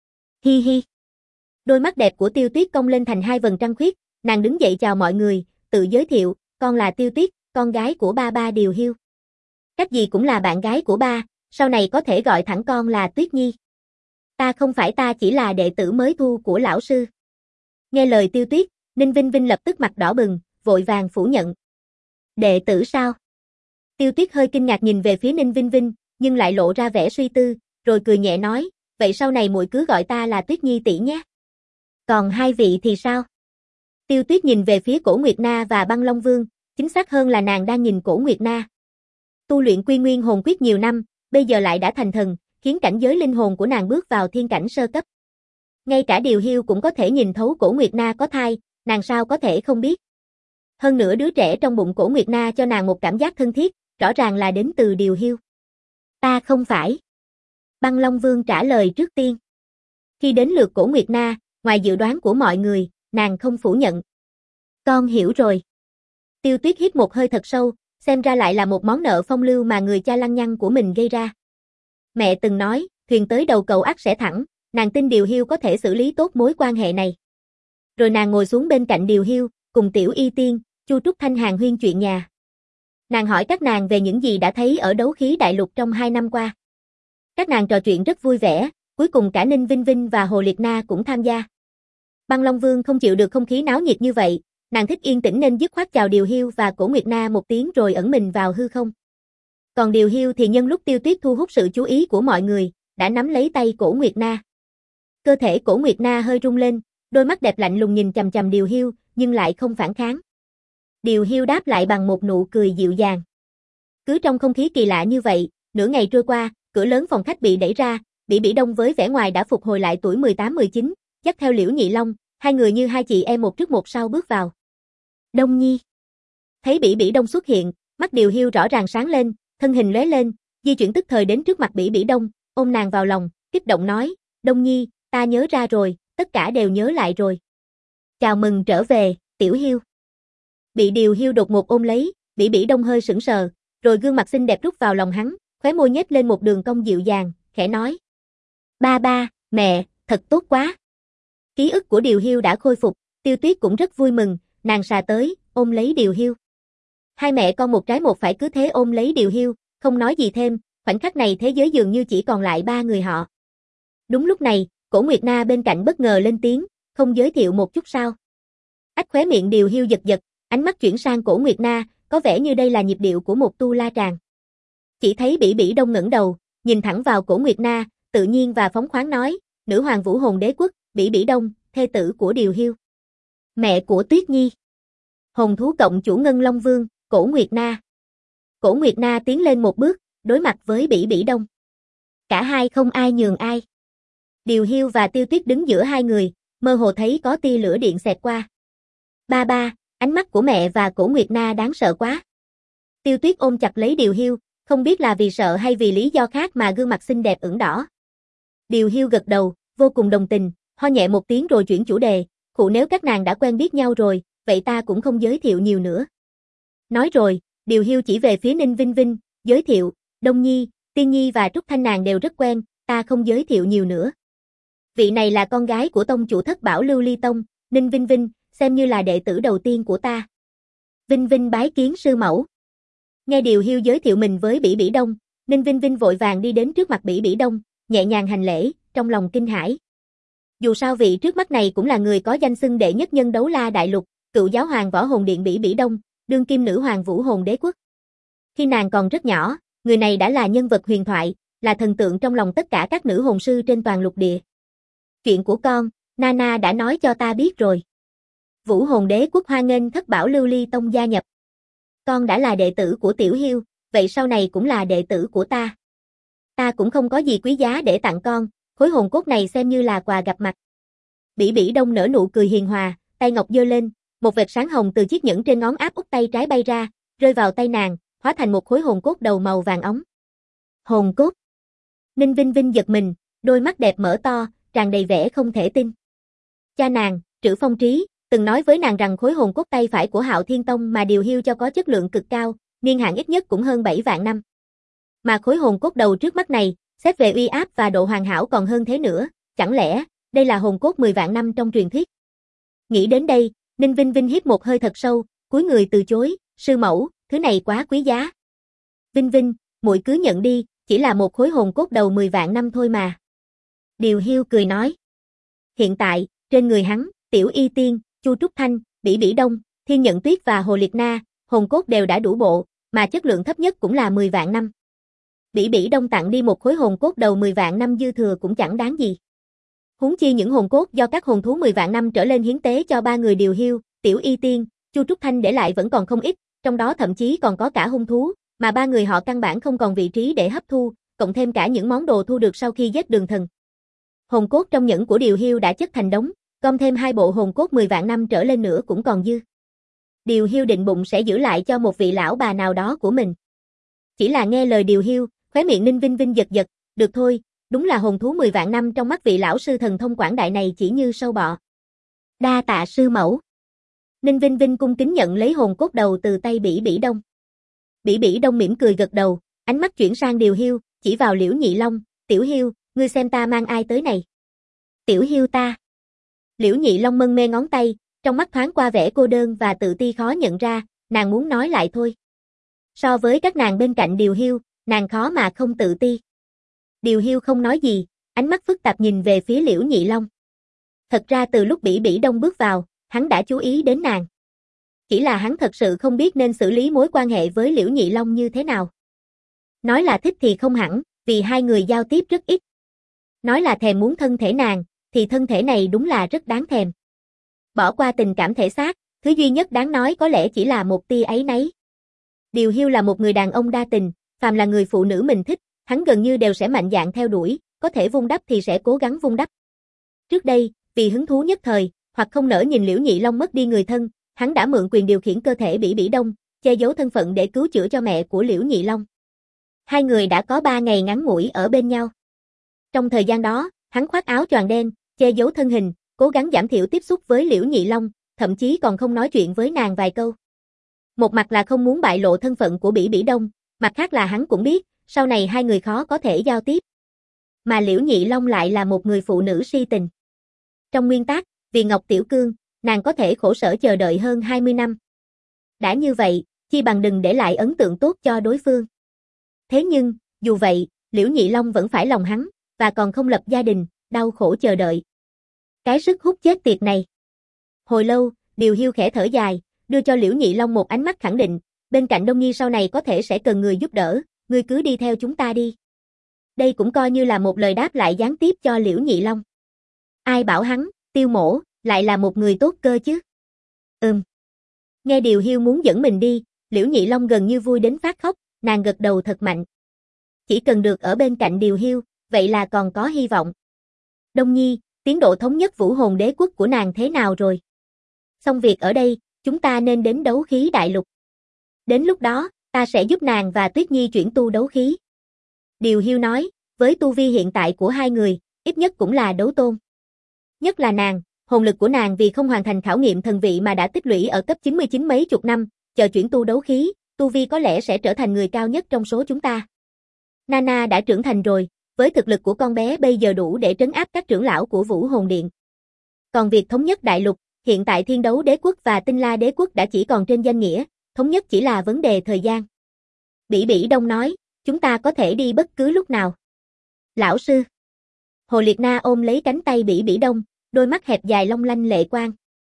S1: Hi hi. Đôi mắt đẹp của Tiêu Tuyết cong lên thành hai vầng trăng khuyết, nàng đứng dậy chào mọi người, tự giới thiệu, con là Tiêu Tuyết, con gái của ba ba Điều Hiu. Cách gì cũng là bạn gái của ba, sau này có thể gọi thẳng con là Tuyết Nhi. Ta không phải ta chỉ là đệ tử mới thu của lão sư. Nghe lời Tiêu Tuyết, Ninh Vinh Vinh lập tức mặt đỏ bừng, vội vàng phủ nhận. Đệ tử sao? Tiêu Tuyết hơi kinh ngạc nhìn về phía Ninh Vinh Vinh, nhưng lại lộ ra vẻ suy tư, rồi cười nhẹ nói, vậy sau này muội cứ gọi ta là Tuyết Nhi tỷ nhé. Còn hai vị thì sao? Tiêu Tuyết nhìn về phía Cổ Nguyệt Na và Băng Long Vương, chính xác hơn là nàng đang nhìn Cổ Nguyệt Na. Tu luyện Quy Nguyên hồn quyết nhiều năm, bây giờ lại đã thành thần, khiến cảnh giới linh hồn của nàng bước vào thiên cảnh sơ cấp. Ngay cả Điều Hiu cũng có thể nhìn thấu Cổ Nguyệt Na có thai, nàng sao có thể không biết. Hơn nữa đứa trẻ trong bụng Cổ Nguyệt Na cho nàng một cảm giác thân thiết, rõ ràng là đến từ Điều Hiu. Ta không phải. Băng Long Vương trả lời trước tiên. Khi đến lượt Cổ Nguyệt Na, ngoài dự đoán của mọi người, nàng không phủ nhận. Con hiểu rồi. Tiêu Tuyết hít một hơi thật sâu, xem ra lại là một món nợ phong lưu mà người cha lăng nhăng của mình gây ra. Mẹ từng nói, thuyền tới đầu cầu ắt sẽ thẳng, nàng tin Điều Hiêu có thể xử lý tốt mối quan hệ này. Rồi nàng ngồi xuống bên cạnh Điều Hiêu, cùng Tiểu Y Tiên, Chu Trúc Thanh hàn huyên chuyện nhà. Nàng hỏi các nàng về những gì đã thấy ở đấu khí đại lục trong hai năm qua. Các nàng trò chuyện rất vui vẻ, cuối cùng cả Ninh Vinh Vinh và Hồ Liệt Na cũng tham gia. Băng Long Vương không chịu được không khí náo nhiệt như vậy, nàng thích yên tĩnh nên dứt khoát chào Điều Hiêu và Cổ Nguyệt Na một tiếng rồi ẩn mình vào hư không. Còn Điều Hiêu thì nhân lúc Tiêu Tuyết thu hút sự chú ý của mọi người, đã nắm lấy tay Cổ Nguyệt Na. Cơ thể Cổ Nguyệt Na hơi rung lên, đôi mắt đẹp lạnh lùng nhìn chằm chằm Điều Hiêu, nhưng lại không phản kháng. Điều Hiêu đáp lại bằng một nụ cười dịu dàng. Cứ trong không khí kỳ lạ như vậy, nửa ngày trôi qua, cửa lớn phòng khách bị đẩy ra, Bỉ Bỉ Đông với vẻ ngoài đã phục hồi lại tuổi mười tám mười chín, dắt theo Liễu Nhị Long, hai người như hai chị em một trước một sau bước vào. Đông Nhi. Thấy Bỉ Bỉ Đông xuất hiện, mắt Điều Hiêu rõ ràng sáng lên, thân hình lóe lên, di chuyển tức thời đến trước mặt Bỉ Bỉ Đông, ôm nàng vào lòng, kích động nói, Đông Nhi, ta nhớ ra rồi, tất cả đều nhớ lại rồi. Chào mừng trở về, Tiểu Hiêu. Bị Điều Hiêu đột ngột ôm lấy, Bỉ Bỉ Đông hơi sững sờ, rồi gương mặt xinh đẹp rút vào lòng hắn, khóe môi nhếch lên một đường cong dịu dàng, khẽ nói. Ba ba, mẹ, thật tốt quá. Ký ức của Điều Hiêu đã khôi phục, Tiêu Tuyết cũng rất vui mừng, nàng xà tới, ôm lấy Điều Hiêu. Hai mẹ con một trái một phải cứ thế ôm lấy Điều Hiêu, không nói gì thêm, khoảnh khắc này thế giới dường như chỉ còn lại ba người họ. Đúng lúc này, Cổ Nguyệt Na bên cạnh bất ngờ lên tiếng, không giới thiệu một chút sao. Ách khóe miệng Điều Hiêu giật giật, ánh mắt chuyển sang Cổ Nguyệt Na, có vẻ như đây là nhịp điệu của một tu la tràng. Chỉ thấy Bỉ Bỉ Đông ngẩng đầu, nhìn thẳng vào Cổ Nguyệt Na, tự nhiên và phóng khoáng nói, nữ hoàng Vũ Hồn Đế Quốc, Bỉ Bỉ Đông, thê tử của Điều Hiêu. Mẹ của Tuyết Nhi. Hồn thú cộng chủ Ngân Long Vương, Cổ Nguyệt Na. Cổ Nguyệt Na tiến lên một bước, đối mặt với Bỉ Bỉ Đông. Cả hai không ai nhường ai. Điều Hiêu và Tiêu Tuyết đứng giữa hai người, mơ hồ thấy có tia lửa điện xẹt qua. Ba ba, ánh mắt của mẹ và Cổ Nguyệt Na đáng sợ quá. Tiêu Tuyết ôm chặt lấy Điều Hiêu, không biết là vì sợ hay vì lý do khác mà gương mặt xinh đẹp ửng đỏ. Điều Hiêu gật đầu, vô cùng đồng tình, ho nhẹ một tiếng rồi chuyển chủ đề, khụ nếu các nàng đã quen biết nhau rồi, vậy ta cũng không giới thiệu nhiều nữa. Nói rồi, Điều Hiêu chỉ về phía Ninh Vinh Vinh, giới thiệu, Đông Nhi, Tiên Nhi và Trúc Thanh nàng đều rất quen, ta không giới thiệu nhiều nữa. Vị này là con gái của tông chủ Thất Bảo Lưu Ly Tông, Ninh Vinh Vinh, xem như là đệ tử đầu tiên của ta. Vinh Vinh bái kiến sư mẫu. Nghe Điều Hiêu giới thiệu mình với Bỉ Bỉ Đông, Ninh Vinh Vinh vội vàng đi đến trước mặt Bỉ Bỉ Đông, nhẹ nhàng hành lễ, trong lòng kinh hãi. Dù sao vị trước mắt này cũng là người có danh xưng đệ nhất nhân đấu la đại lục, cựu giáo hoàng võ hồn điện Bỉ Bỉ Đông, đương kim nữ hoàng Vũ Hồn Đế Quốc. Khi nàng còn rất nhỏ, người này đã là nhân vật huyền thoại, là thần tượng trong lòng tất cả các nữ hồn sư trên toàn lục địa. Chuyện của con, Nana đã nói cho ta biết rồi. Vũ Hồn Đế Quốc hoan nghênh Thất Bảo Lưu Ly Tông gia nhập. Con đã là đệ tử của Tiểu Hiêu, vậy sau này cũng là đệ tử của ta. Ta cũng không có gì quý giá để tặng con, khối hồn cốt này xem như là quà gặp mặt. Bỉ Bỉ Đông nở nụ cười hiền hòa, tay ngọc giơ lên, một vệt sáng hồng từ chiếc nhẫn trên ngón áp út tay trái bay ra, rơi vào tay nàng, hóa thành một khối hồn cốt đầu màu vàng óng. Hồn cốt. Ninh Vinh Vinh giật mình, đôi mắt đẹp mở to, tràn đầy vẻ không thể tin. Cha nàng, Trữ Phong Trí, từng nói với nàng rằng khối hồn cốt tay phải của Hạo Thiên Tông mà Điều Hiêu cho có chất lượng cực cao, niên hạn ít nhất cũng hơn bảy vạn năm. Mà khối hồn cốt đầu trước mắt này, xét về uy áp và độ hoàn hảo còn hơn thế nữa, chẳng lẽ đây là hồn cốt mười vạn năm trong truyền thuyết? Nghĩ đến đây, Ninh Vinh Vinh hít một hơi thật sâu, cúi người từ chối, sư mẫu, thứ này quá quý giá. Vinh Vinh, muội cứ nhận đi, chỉ là một khối hồn cốt đầu mười vạn năm thôi mà. Điều Hiêu cười nói. Hiện tại, trên người hắn, Tiểu Y Tiên, Chu Trúc Thanh, Bỉ Bỉ Đông, Thiên Nhận Tuyết và Hồ Liệt Na, hồn cốt đều đã đủ bộ, mà chất lượng thấp nhất cũng là mười vạn năm. Bỉ Bỉ Đông tặng đi một khối hồn cốt đầu mười vạn năm dư thừa cũng chẳng đáng gì. Huống chi những hồn cốt do các hồn thú mười vạn năm trở lên hiến tế cho ba người Điều Hiêu, Tiểu Y Tiên, Chu Trúc Thanh để lại vẫn còn không ít, trong đó thậm chí còn có cả hung thú, mà ba người họ căn bản không còn vị trí để hấp thu, cộng thêm cả những món đồ thu được sau khi giết Đường Thần. Hồn cốt trong nhẫn của Điều Hiêu đã chất thành đống, gom thêm hai bộ hồn cốt mười vạn năm trở lên nữa cũng còn dư. Điều Hiêu định bụng sẽ giữ lại cho một vị lão bà nào đó của mình. Chỉ là nghe lời Điều Hiêu, Khóe miệng Ninh Vinh Vinh giật giật, được thôi, đúng là hồn thú mười vạn năm trong mắt vị lão sư thần thông quảng đại này chỉ như sâu bọ. Đa tạ sư mẫu. Ninh Vinh Vinh cung kính nhận lấy hồn cốt đầu từ tay Bỉ Bỉ Đông. Bỉ Bỉ Đông mỉm cười gật đầu, ánh mắt chuyển sang Điều Hiêu, chỉ vào Liễu Nhị Long, "Tiểu Hiêu, ngươi xem ta mang ai tới này?" "Tiểu Hiêu ta." Liễu Nhị Long mân mê ngón tay, trong mắt thoáng qua vẻ cô đơn và tự ti khó nhận ra, nàng muốn nói lại thôi. So với các nàng bên cạnh Điều Hiêu, nàng khó mà không tự ti. Điều Hiêu không nói gì, ánh mắt phức tạp nhìn về phía Liễu Nhị Long. Thật ra từ lúc Bỉ Bỉ Đông bước vào, hắn đã chú ý đến nàng. Chỉ là hắn thật sự không biết nên xử lý mối quan hệ với Liễu Nhị Long như thế nào. Nói là thích thì không hẳn, vì hai người giao tiếp rất ít. Nói là thèm muốn thân thể nàng, thì thân thể này đúng là rất đáng thèm. Bỏ qua tình cảm thể xác, thứ duy nhất đáng nói có lẽ chỉ là một tia áy náy. Điều Hiêu là một người đàn ông đa tình, phàm là người phụ nữ mình thích, hắn gần như đều sẽ mạnh dạn theo đuổi, có thể vun đắp thì sẽ cố gắng vun đắp. Trước đây, vì hứng thú nhất thời, hoặc không nỡ nhìn Liễu Nhị Long mất đi người thân, hắn đã mượn quyền điều khiển cơ thể Bỉ Bỉ Đông, che giấu thân phận để cứu chữa cho mẹ của Liễu Nhị Long. Hai người đã có ba ngày ngắn ngủi ở bên nhau. Trong thời gian đó, hắn khoác áo choàng đen, che giấu thân hình, cố gắng giảm thiểu tiếp xúc với Liễu Nhị Long, thậm chí còn không nói chuyện với nàng vài câu. Một mặt là không muốn bại lộ thân phận của Bỉ Bỉ Đông, mặt khác là hắn cũng biết, sau này hai người khó có thể giao tiếp. Mà Liễu Nhị Long lại là một người phụ nữ si tình. Trong nguyên tắc, vì Ngọc Tiểu Cương, nàng có thể khổ sở chờ đợi hơn hai mươi năm. Đã như vậy, chi bằng đừng để lại ấn tượng tốt cho đối phương. Thế nhưng, dù vậy, Liễu Nhị Long vẫn phải lòng hắn, và còn không lập gia đình, đau khổ chờ đợi. Cái sức hút chết tiệt này. Hồi lâu, Điều Hiêu khẽ thở dài, đưa cho Liễu Nhị Long một ánh mắt khẳng định, bên cạnh Đông Nhi sau này có thể sẽ cần người giúp đỡ, ngươi cứ đi theo chúng ta đi. Đây cũng coi như là một lời đáp lại gián tiếp cho Liễu Nhị Long. Ai bảo hắn, Tiêu Mỗ, lại là một người tốt cơ chứ? Ừm. Nghe Điều Hiêu muốn dẫn mình đi, Liễu Nhị Long gần như vui đến phát khóc, nàng gật đầu thật mạnh. Chỉ cần được ở bên cạnh Điều Hiêu, vậy là còn có hy vọng. Đông Nhi, tiến độ thống nhất Vũ Hồn Đế Quốc của nàng thế nào rồi? Xong việc ở đây, chúng ta nên đến đấu khí đại lục. Đến lúc đó, ta sẽ giúp nàng và Tuyết Nhi chuyển tu đấu khí. Điều Hiêu nói, với tu vi hiện tại của hai người, ít nhất cũng là đấu tôn. Nhất là nàng, hồn lực của nàng vì không hoàn thành khảo nghiệm thần vị mà đã tích lũy ở cấp chín mươi chín mấy chục năm, chờ chuyển tu đấu khí, tu vi có lẽ sẽ trở thành người cao nhất trong số chúng ta. Nana đã trưởng thành rồi, với thực lực của con bé bây giờ đủ để trấn áp các trưởng lão của Vũ Hồn Điện. Còn việc thống nhất đại lục, hiện tại Thiên Đấu Đế Quốc và Tinh La Đế Quốc đã chỉ còn trên danh nghĩa, thống nhất chỉ là vấn đề thời gian. Bỉ Bỉ Đông nói, chúng ta có thể đi bất cứ lúc nào. Lão sư. Hồ Liệt Na ôm lấy cánh tay Bỉ Bỉ Đông, đôi mắt hẹp dài long lanh lệ quang.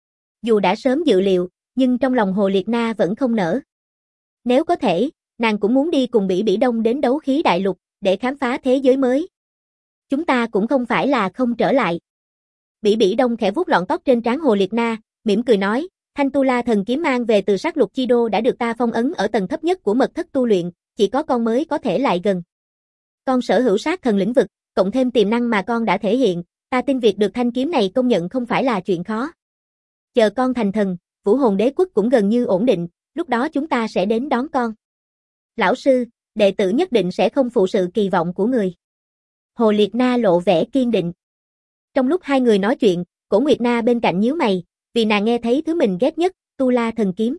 S1: Dù đã sớm dự liệu, nhưng trong lòng Hồ Liệt Na vẫn không nỡ. Nếu có thể, nàng cũng muốn đi cùng Bỉ Bỉ Đông đến đấu khí đại lục, để khám phá thế giới mới. Chúng ta cũng không phải là không trở lại. Bỉ Bỉ Đông khẽ vuốt lọn tóc trên trán Hồ Liệt Na, mỉm cười nói, Thanh Tu La thần kiếm mang về từ sát lục chi đô đã được ta phong ấn ở tầng thấp nhất của mật thất tu luyện, chỉ có con mới có thể lại gần. Con sở hữu sát thần lĩnh vực, cộng thêm tiềm năng mà con đã thể hiện, ta tin việc được thanh kiếm này công nhận không phải là chuyện khó. Chờ con thành thần, Vũ Hồn Đế Quốc cũng gần như ổn định, lúc đó chúng ta sẽ đến đón con. Lão sư, đệ tử nhất định sẽ không phụ sự kỳ vọng của người. Hồ Liệt Na lộ vẻ kiên định. Trong lúc hai người nói chuyện, Cổ Nguyệt Na bên cạnh nhíu mày, vì nàng nghe thấy thứ mình ghét nhất, Tu La thần kiếm.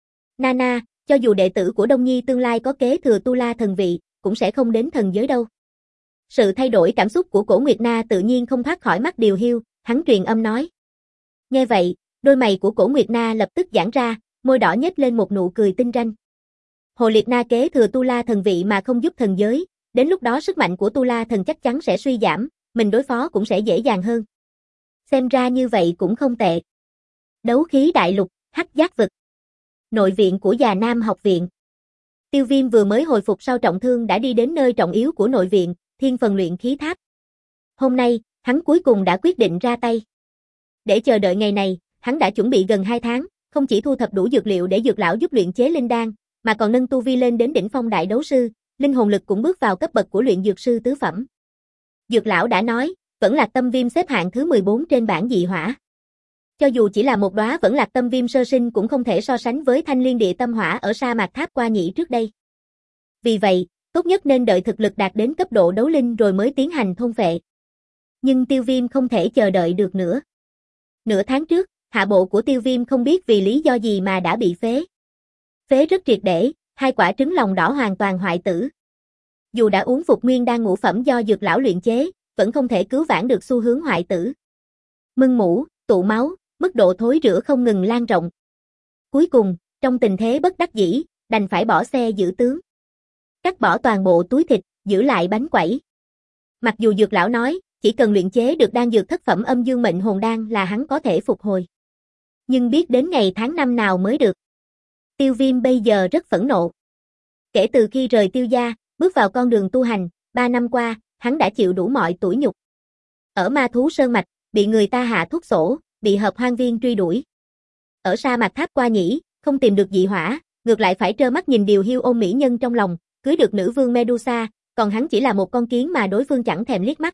S1: Nana, cho dù đệ tử của Đông Nhi tương lai có kế thừa Tu La thần vị, cũng sẽ không đến thần giới đâu. Sự thay đổi cảm xúc của Cổ Nguyệt Na tự nhiên không thoát khỏi mắt Điều Hiêu, hắn truyền âm nói. Nghe vậy, đôi mày của Cổ Nguyệt Na lập tức giãn ra, môi đỏ nhếch lên một nụ cười tinh ranh. Hồ Liệt Na kế thừa Tu La thần vị mà không giúp thần giới, đến lúc đó sức mạnh của Tu La thần chắc chắn sẽ suy giảm, mình đối phó cũng sẽ dễ dàng hơn. Xem ra như vậy cũng không tệ. Đấu khí đại lục, Hắc Giác vực. Nội viện của Già Nam học viện. Tiêu Viêm vừa mới hồi phục sau trọng thương đã đi đến nơi trọng yếu của nội viện, Thiên Phần luyện khí tháp. Hôm nay, hắn cuối cùng đã quyết định ra tay. Để chờ đợi ngày này, hắn đã chuẩn bị gần hai tháng, không chỉ thu thập đủ dược liệu để dược lão giúp luyện chế linh đan, mà còn nâng tu vi lên đến đỉnh phong đại đấu sư, linh hồn lực cũng bước vào cấp bậc của luyện dược sư tứ phẩm. Dược lão đã nói, vẫn Lạc Tâm Viêm xếp hạng thứ mười bốn trên bảng dị hỏa. Cho dù chỉ là một đóa vẫn Lạc Tâm Viêm sơ sinh cũng không thể so sánh với Thanh Liên Địa Tâm Hỏa ở sa mạc Tháp Qua Nhĩ trước đây. Vì vậy, Tốt nhất nên đợi thực lực đạt đến cấp độ đấu linh rồi mới tiến hành thôn phệ. Nhưng Tiêu Viêm không thể chờ đợi được nữa. Nửa tháng trước, hạ bộ của Tiêu Viêm không biết vì lý do gì mà đã bị phế. Phế rất triệt để, hai quả trứng lòng đỏ hoàn toàn hoại tử. Dù đã uống phục nguyên đan ngũ phẩm do dược lão luyện chế, vẫn không thể cứu vãn được xu hướng hoại tử. Mưng mủ, tụ máu, mức độ thối rữa không ngừng lan rộng. Cuối cùng, trong tình thế bất đắc dĩ, đành phải bỏ xe giữ tướng. Cắt bỏ toàn bộ túi thịt, giữ lại bánh quẩy. Mặc dù dược lão nói, chỉ cần luyện chế được đan dược thất phẩm âm dương mệnh hồn đan là hắn có thể phục hồi. Nhưng biết đến ngày tháng năm nào mới được. Tiêu Viêm bây giờ rất phẫn nộ. Kể từ khi rời Tiêu gia, bước vào con đường tu hành, ba năm qua, hắn đã chịu đủ mọi tủi nhục. Ở Ma Thú Sơn Mạch, bị người ta hạ thuốc sổ, bị Hợp Hoang Viên truy đuổi. Ở sa mạc Tháp Qua Nhĩ, không tìm được dị hỏa, ngược lại phải trơ mắt nhìn Điều Hiu ôm mỹ nhân trong lòng, cưới được nữ vương Medusa, còn hắn chỉ là một con kiến mà đối phương chẳng thèm liếc mắt.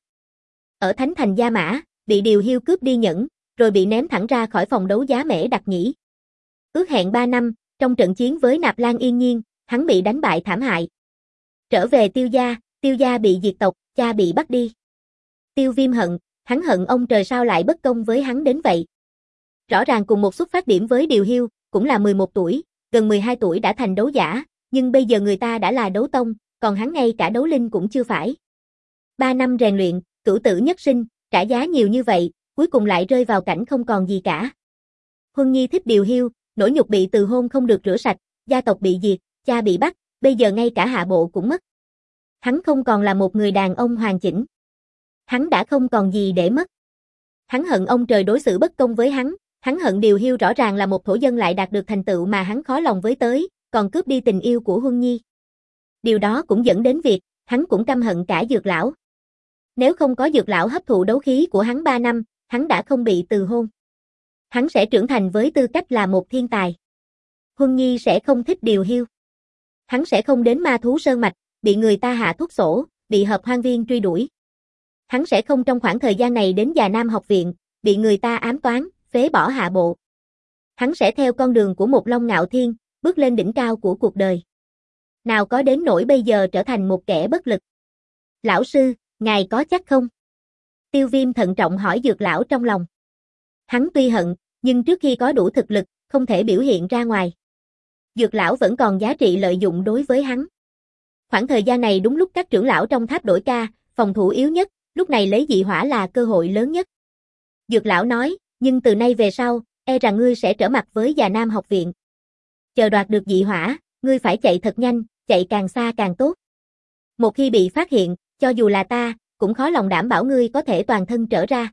S1: Ở Thánh Thành Gia Mã, bị Điều Hiu cướp đi nhẫn, rồi bị ném thẳng ra khỏi phòng đấu giá Mễ Đặc Nhĩ. Ước hẹn ba năm, trong trận chiến với Nạp Lan Yên Nhiên, hắn bị đánh bại thảm hại. Trở về Tiêu gia, Tiêu gia bị diệt tộc, cha bị bắt đi. Tiêu Viêm hận, hắn hận ông trời sao lại bất công với hắn đến vậy. Rõ ràng cùng một xuất phát điểm với Điều Hiu, cũng là mười một tuổi, gần mười hai tuổi đã thành đấu giả, nhưng bây giờ người ta đã là đấu tông, còn hắn ngay cả đấu linh cũng chưa phải. Ba năm rèn luyện, cửu tử nhất sinh, trả giá nhiều như vậy, cuối cùng lại rơi vào cảnh không còn gì cả. Huân Nhi thích Điều Hiu, nỗi nhục bị từ hôn không được rửa sạch, gia tộc bị diệt, cha bị bắt, bây giờ ngay cả hạ bộ cũng mất. Hắn không còn là một người đàn ông hoàn chỉnh. Hắn đã không còn gì để mất. Hắn hận ông trời đối xử bất công với hắn, hắn hận Điều Hiu rõ ràng là một thổ dân lại đạt được thành tựu mà hắn khó lòng với tới, còn cướp đi tình yêu của Huân Nhi. Điều đó cũng dẫn đến việc, hắn cũng căm hận cả dược lão. Nếu không có dược lão hấp thụ đấu khí của hắn ba năm, hắn đã không bị từ hôn. Hắn sẽ trưởng thành với tư cách là một thiên tài. Huân Nhi sẽ không thích Điều Hiu. Hắn sẽ không đến Ma Thú Sơn Mạch, bị người ta hạ thuốc sổ, bị Hợp Hoang Viên truy đuổi. Hắn sẽ không trong khoảng thời gian này đến Già Nam học viện, bị người ta ám toán, phế bỏ hạ bộ. Hắn sẽ theo con đường của một Long Ngạo Thiên, bước lên đỉnh cao của cuộc đời. Nào có đến nỗi bây giờ trở thành một kẻ bất lực. Lão sư, ngài có chắc không? Tiêu Viêm thận trọng hỏi dược lão trong lòng. Hắn tuy hận, nhưng trước khi có đủ thực lực, không thể biểu hiện ra ngoài. Dược lão vẫn còn giá trị lợi dụng đối với hắn. Khoảng thời gian này đúng lúc các trưởng lão trong tháp đổi ca, phòng thủ yếu nhất, lúc này lấy dị hỏa là cơ hội lớn nhất. Dược lão nói, nhưng từ nay về sau, e rằng ngươi sẽ trở mặt với Già Nam học viện. Chờ đoạt được dị hỏa, ngươi phải chạy thật nhanh, chạy càng xa càng tốt. Một khi bị phát hiện, cho dù là ta, cũng khó lòng đảm bảo ngươi có thể toàn thân trở ra.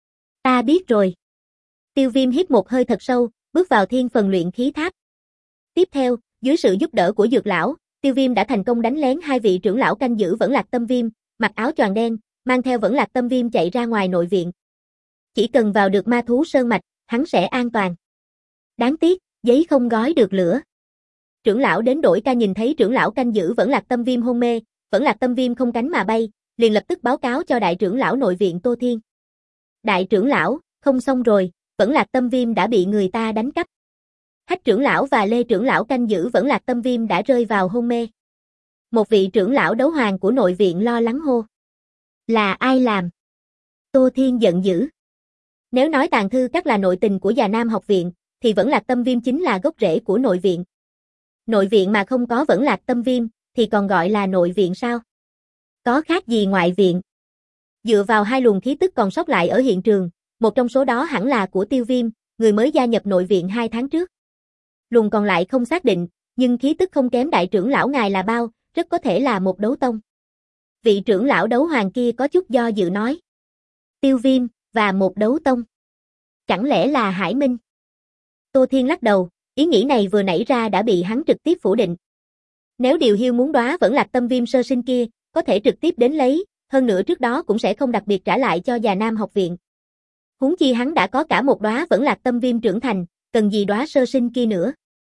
S1: Ta biết rồi. Tiêu Viêm hít một hơi thật sâu, bước vào thiên phần luyện khí tháp. Tiếp theo, dưới sự giúp đỡ của dược lão, Tiêu Viêm đã thành công đánh lén hai vị trưởng lão canh giữ Vẫn Lạc Tâm Viêm, mặc áo choàng đen, mang theo Vẫn Lạc Tâm Viêm chạy ra ngoài nội viện. Chỉ cần vào được Ma Thú Sơn Mạch, hắn sẽ an toàn. Đáng tiếc, giấy không gói được lửa. Trưởng lão đến đổi ca nhìn thấy trưởng lão canh giữ Vẫn Lạc Tâm Viêm hôn mê, Vẫn Lạc Tâm Viêm không cánh mà bay, liền lập tức báo cáo cho đại trưởng lão nội viện Tô Thiên. Đại trưởng lão, không xong rồi, Vẫn Lạc Tâm Viêm đã bị người ta đánh cắp. Hách trưởng lão và Lê trưởng lão canh giữ Vẫn Lạc Tâm Viêm đã rơi vào hôn mê. Một vị trưởng lão đấu hoàng của nội viện lo lắng hô. Là ai làm? Tô Thiên giận dữ. Nếu nói tàng thư các là nội tình của Già Nam học viện, thì Vẫn Lạc Tâm Viêm chính là gốc rễ của nội viện. Nội viện mà không có Vẫn Lạc Tâm Viêm, thì còn gọi là nội viện sao? Có khác gì ngoại viện? Dựa vào hai luồng khí tức còn sót lại ở hiện trường, một trong số đó hẳn là của Tiêu Viêm, người mới gia nhập nội viện hai tháng trước. Luồng còn lại không xác định, nhưng khí tức không kém đại trưởng lão ngài là bao, rất có thể là một đấu tông. Vị trưởng lão đấu hoàng kia có chút do dự nói. Tiêu Viêm, và một đấu tông. Chẳng lẽ là Hải Minh? Tô Thiên lắc đầu, ý nghĩ này vừa nảy ra đã bị hắn trực tiếp phủ định. Nếu Điều Hiu muốn đóa Vẫn Lạc Tâm Viêm sơ sinh kia, có thể trực tiếp đến lấy, hơn nữa trước đó cũng sẽ không đặc biệt trả lại cho Già Nam học viện. Huống chi hắn đã có cả một đóa Vẫn Lạc Tâm Viêm trưởng thành, cần gì đóa sơ sinh kia nữa.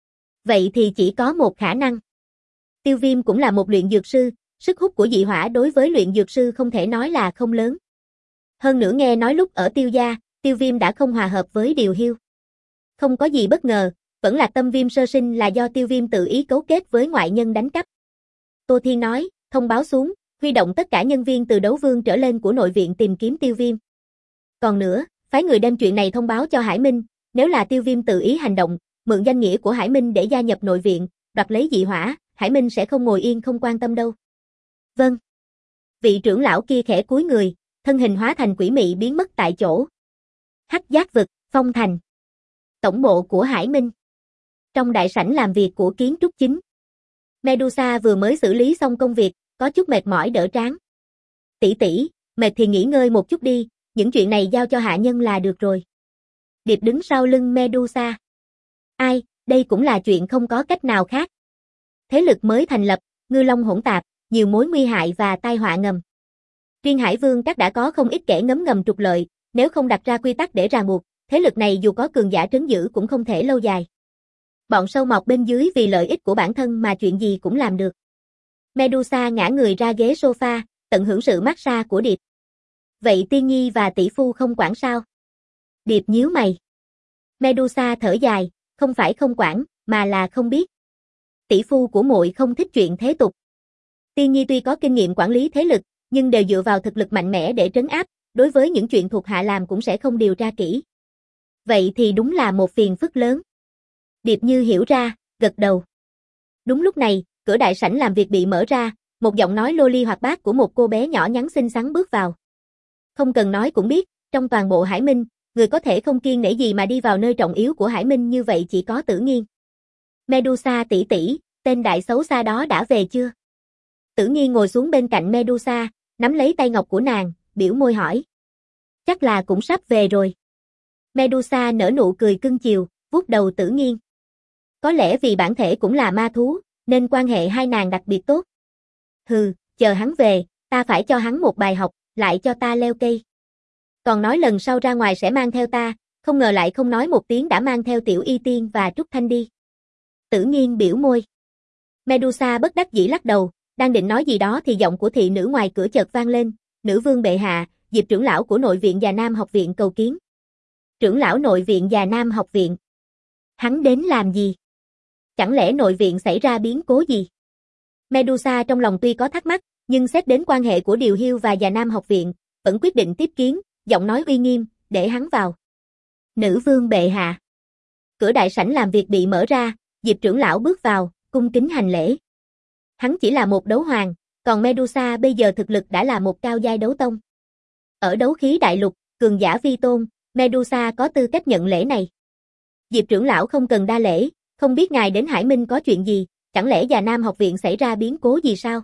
S1: Vậy thì chỉ có một khả năng. Tiêu Viêm cũng là một luyện dược sư, sức hút của dị hỏa đối với luyện dược sư không thể nói là không lớn. Hơn nữa nghe nói lúc ở Tiêu gia, Tiêu Viêm đã không hòa hợp với Điều Hiu. Không có gì bất ngờ, Vẫn Lạc Tâm Viêm sơ sinh là do Tiêu Viêm tự ý cấu kết với ngoại nhân đánh cắp. Tô Thiên nói, thông báo xuống, huy động tất cả nhân viên từ đấu vương trở lên của nội viện tìm kiếm Tiêu Viêm. Còn nữa, phái người đem chuyện này thông báo cho Hải Minh, nếu là Tiêu Viêm tự ý hành động, mượn danh nghĩa của Hải Minh để gia nhập nội viện, đoạt lấy dị hỏa, Hải Minh sẽ không ngồi yên không quan tâm đâu. Vâng. Vị trưởng lão kia khẽ cúi người, thân hình hóa thành quỷ mị biến mất tại chỗ. Hắc Giác vực, Phong Thành. Tổng bộ của Hải Minh. Trong đại sảnh làm việc của kiến trúc chính. Medusa vừa mới xử lý xong công việc, có chút mệt mỏi đỡ trán. Tỷ tỷ, mệt thì nghỉ ngơi một chút đi, những chuyện này giao cho hạ nhân là được rồi. Điệp đứng sau lưng Medusa. Ai, đây cũng là chuyện không có cách nào khác. Thế lực mới thành lập, ngư long hỗn tạp, nhiều mối nguy hại và tai họa ngầm. Riêng Hải Vương các đã có không ít kẻ ngấm ngầm trục lợi, nếu không đặt ra quy tắc để ràng buộc, thế lực này dù có cường giả trấn giữ cũng không thể lâu dài. Bọn sâu mọt bên dưới vì lợi ích của bản thân mà chuyện gì cũng làm được. Medusa ngã người ra ghế sofa, tận hưởng sự massage của Điệp. Vậy Tiên Nhi và tỷ phu không quản sao? Điệp nhíu mày. Medusa thở dài, không phải không quản, mà là không biết. Tỷ phu của muội không thích chuyện thế tục. Tiên Nhi tuy có kinh nghiệm quản lý thế lực, nhưng đều dựa vào thực lực mạnh mẽ để trấn áp, đối với những chuyện thuộc hạ làm cũng sẽ không điều tra kỹ. Vậy thì đúng là một phiền phức lớn. Điệp như hiểu ra, gật đầu. Đúng lúc này, cửa đại sảnh làm việc bị mở ra, một giọng nói loli hoạt bát của một cô bé nhỏ nhắn xinh xắn bước vào. Không cần nói cũng biết, trong toàn bộ Hải Minh, người có thể không kiêng nể gì mà đi vào nơi trọng yếu của Hải Minh như vậy chỉ có Tử Nghiên. Medusa tỷ tỷ, tên đại xấu xa đó đã về chưa? Tử Nghiên ngồi xuống bên cạnh Medusa, nắm lấy tay ngọc của nàng, biểu môi hỏi. Chắc là cũng sắp về rồi. Medusa nở nụ cười cưng chiều, vuốt đầu Tử Nghiên. Có lẽ vì bản thể cũng là ma thú, nên quan hệ hai nàng đặc biệt tốt. Hừ, chờ hắn về, ta phải cho hắn một bài học, lại cho ta leo cây. Còn nói lần sau ra ngoài sẽ mang theo ta, không ngờ lại không nói một tiếng đã mang theo Tiểu Y Tiên và Trúc Thanh đi. Tử Nghiên biểu môi. Medusa bất đắc dĩ lắc đầu, đang định nói gì đó thì giọng của thị nữ ngoài cửa chợt vang lên, nữ vương bệ hạ, Diệp trưởng lão của nội viện Già Nam học viện cầu kiến. Trưởng lão nội viện Già Nam học viện. Hắn đến làm gì? Chẳng lẽ nội viện xảy ra biến cố gì? Medusa trong lòng tuy có thắc mắc, nhưng xét đến quan hệ của Điều Hiêu và Già Nam học viện, vẫn quyết định tiếp kiến, giọng nói uy nghiêm, để hắn vào. Nữ vương bệ hạ. Cửa đại sảnh làm việc bị mở ra, Diệp trưởng lão bước vào, cung kính hành lễ. Hắn chỉ là một đấu hoàng, còn Medusa bây giờ thực lực đã là một cao giai đấu tông. Ở đấu khí đại lục, cường giả vi tôn, Medusa có tư cách nhận lễ này. Diệp trưởng lão không cần đa lễ, không biết ngài đến Hải Minh có chuyện gì, chẳng lẽ Già Nam học viện xảy ra biến cố gì sao?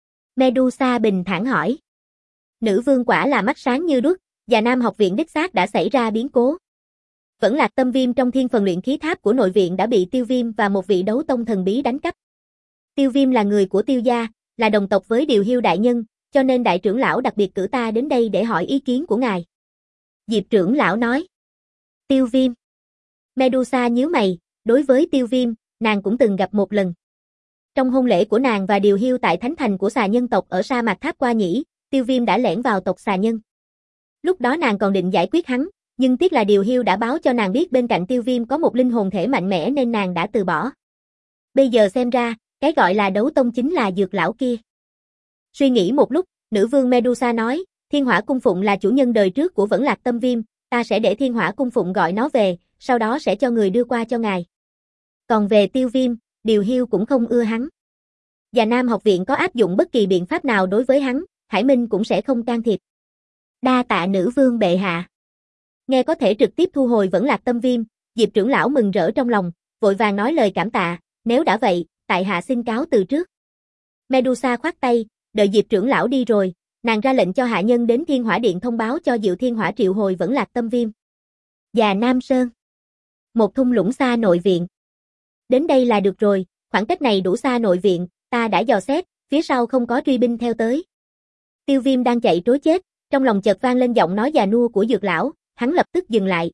S1: Medusa bình thản hỏi. Nữ vương quả là mắt sáng như đuốc, Già Nam học viện đích xác đã xảy ra biến cố. Vẫn Lạc Tâm Viêm trong thiên phần luyện khí tháp của nội viện đã bị Tiêu Viêm và một vị đấu tông thần bí đánh cắp. Tiêu Viêm là người của Tiêu gia, là đồng tộc với Điều Hiêu đại nhân, cho nên đại trưởng lão đặc biệt cử ta đến đây để hỏi ý kiến của ngài. Diệp trưởng lão nói. Tiêu Viêm. Medusa nhíu mày, đối với Tiêu Viêm, nàng cũng từng gặp một lần. Trong hôn lễ của nàng và Điều Hiêu tại thánh thành của xà nhân tộc ở sa mạc Tháp Qua Nhĩ, Tiêu Viêm đã lẻn vào tộc xà nhân. Lúc đó nàng còn định giải quyết hắn, nhưng tiếc là Điều Hiêu đã báo cho nàng biết bên cạnh Tiêu Viêm có một linh hồn thể mạnh mẽ nên nàng đã từ bỏ. Bây giờ xem ra, cái gọi là đấu tông chính là dược lão kia. Suy nghĩ một lúc, nữ vương Medusa nói, Thiên Hỏa Cung Phụng là chủ nhân đời trước của Vẫn Lạc Tâm Viêm, ta sẽ để Thiên Hỏa Cung Phụng gọi nó về, sau đó sẽ cho người đưa qua cho ngài. Còn về Tiêu Viêm, Điều Hiêu cũng không ưa hắn. Già Nam học viện có áp dụng bất kỳ biện pháp nào đối với hắn, Hải Minh cũng sẽ không can thiệp. Đa tạ nữ vương bệ hạ. Nghe có thể trực tiếp thu hồi Vẫn Lạc Tâm Viêm, Diệp trưởng lão mừng rỡ trong lòng, vội vàng nói lời cảm tạ, nếu đã vậy, tại hạ xin cáo từ trước. Medusa khoát tay, đợi Diệp trưởng lão đi rồi, nàng ra lệnh cho hạ nhân đến Thiên Hỏa Điện thông báo cho Diệu Thiên Hỏa triệu hồi Vẫn Lạc Tâm Viêm. Già Nam Sơn. Một thung lũng xa nội viện. Đến đây là được rồi, khoảng cách này đủ xa nội viện, ta đã dò xét, phía sau không có truy binh theo tới. Tiêu Viêm đang chạy trối chết, trong lòng chợt vang lên giọng nói già nua của dược lão, hắn lập tức dừng lại.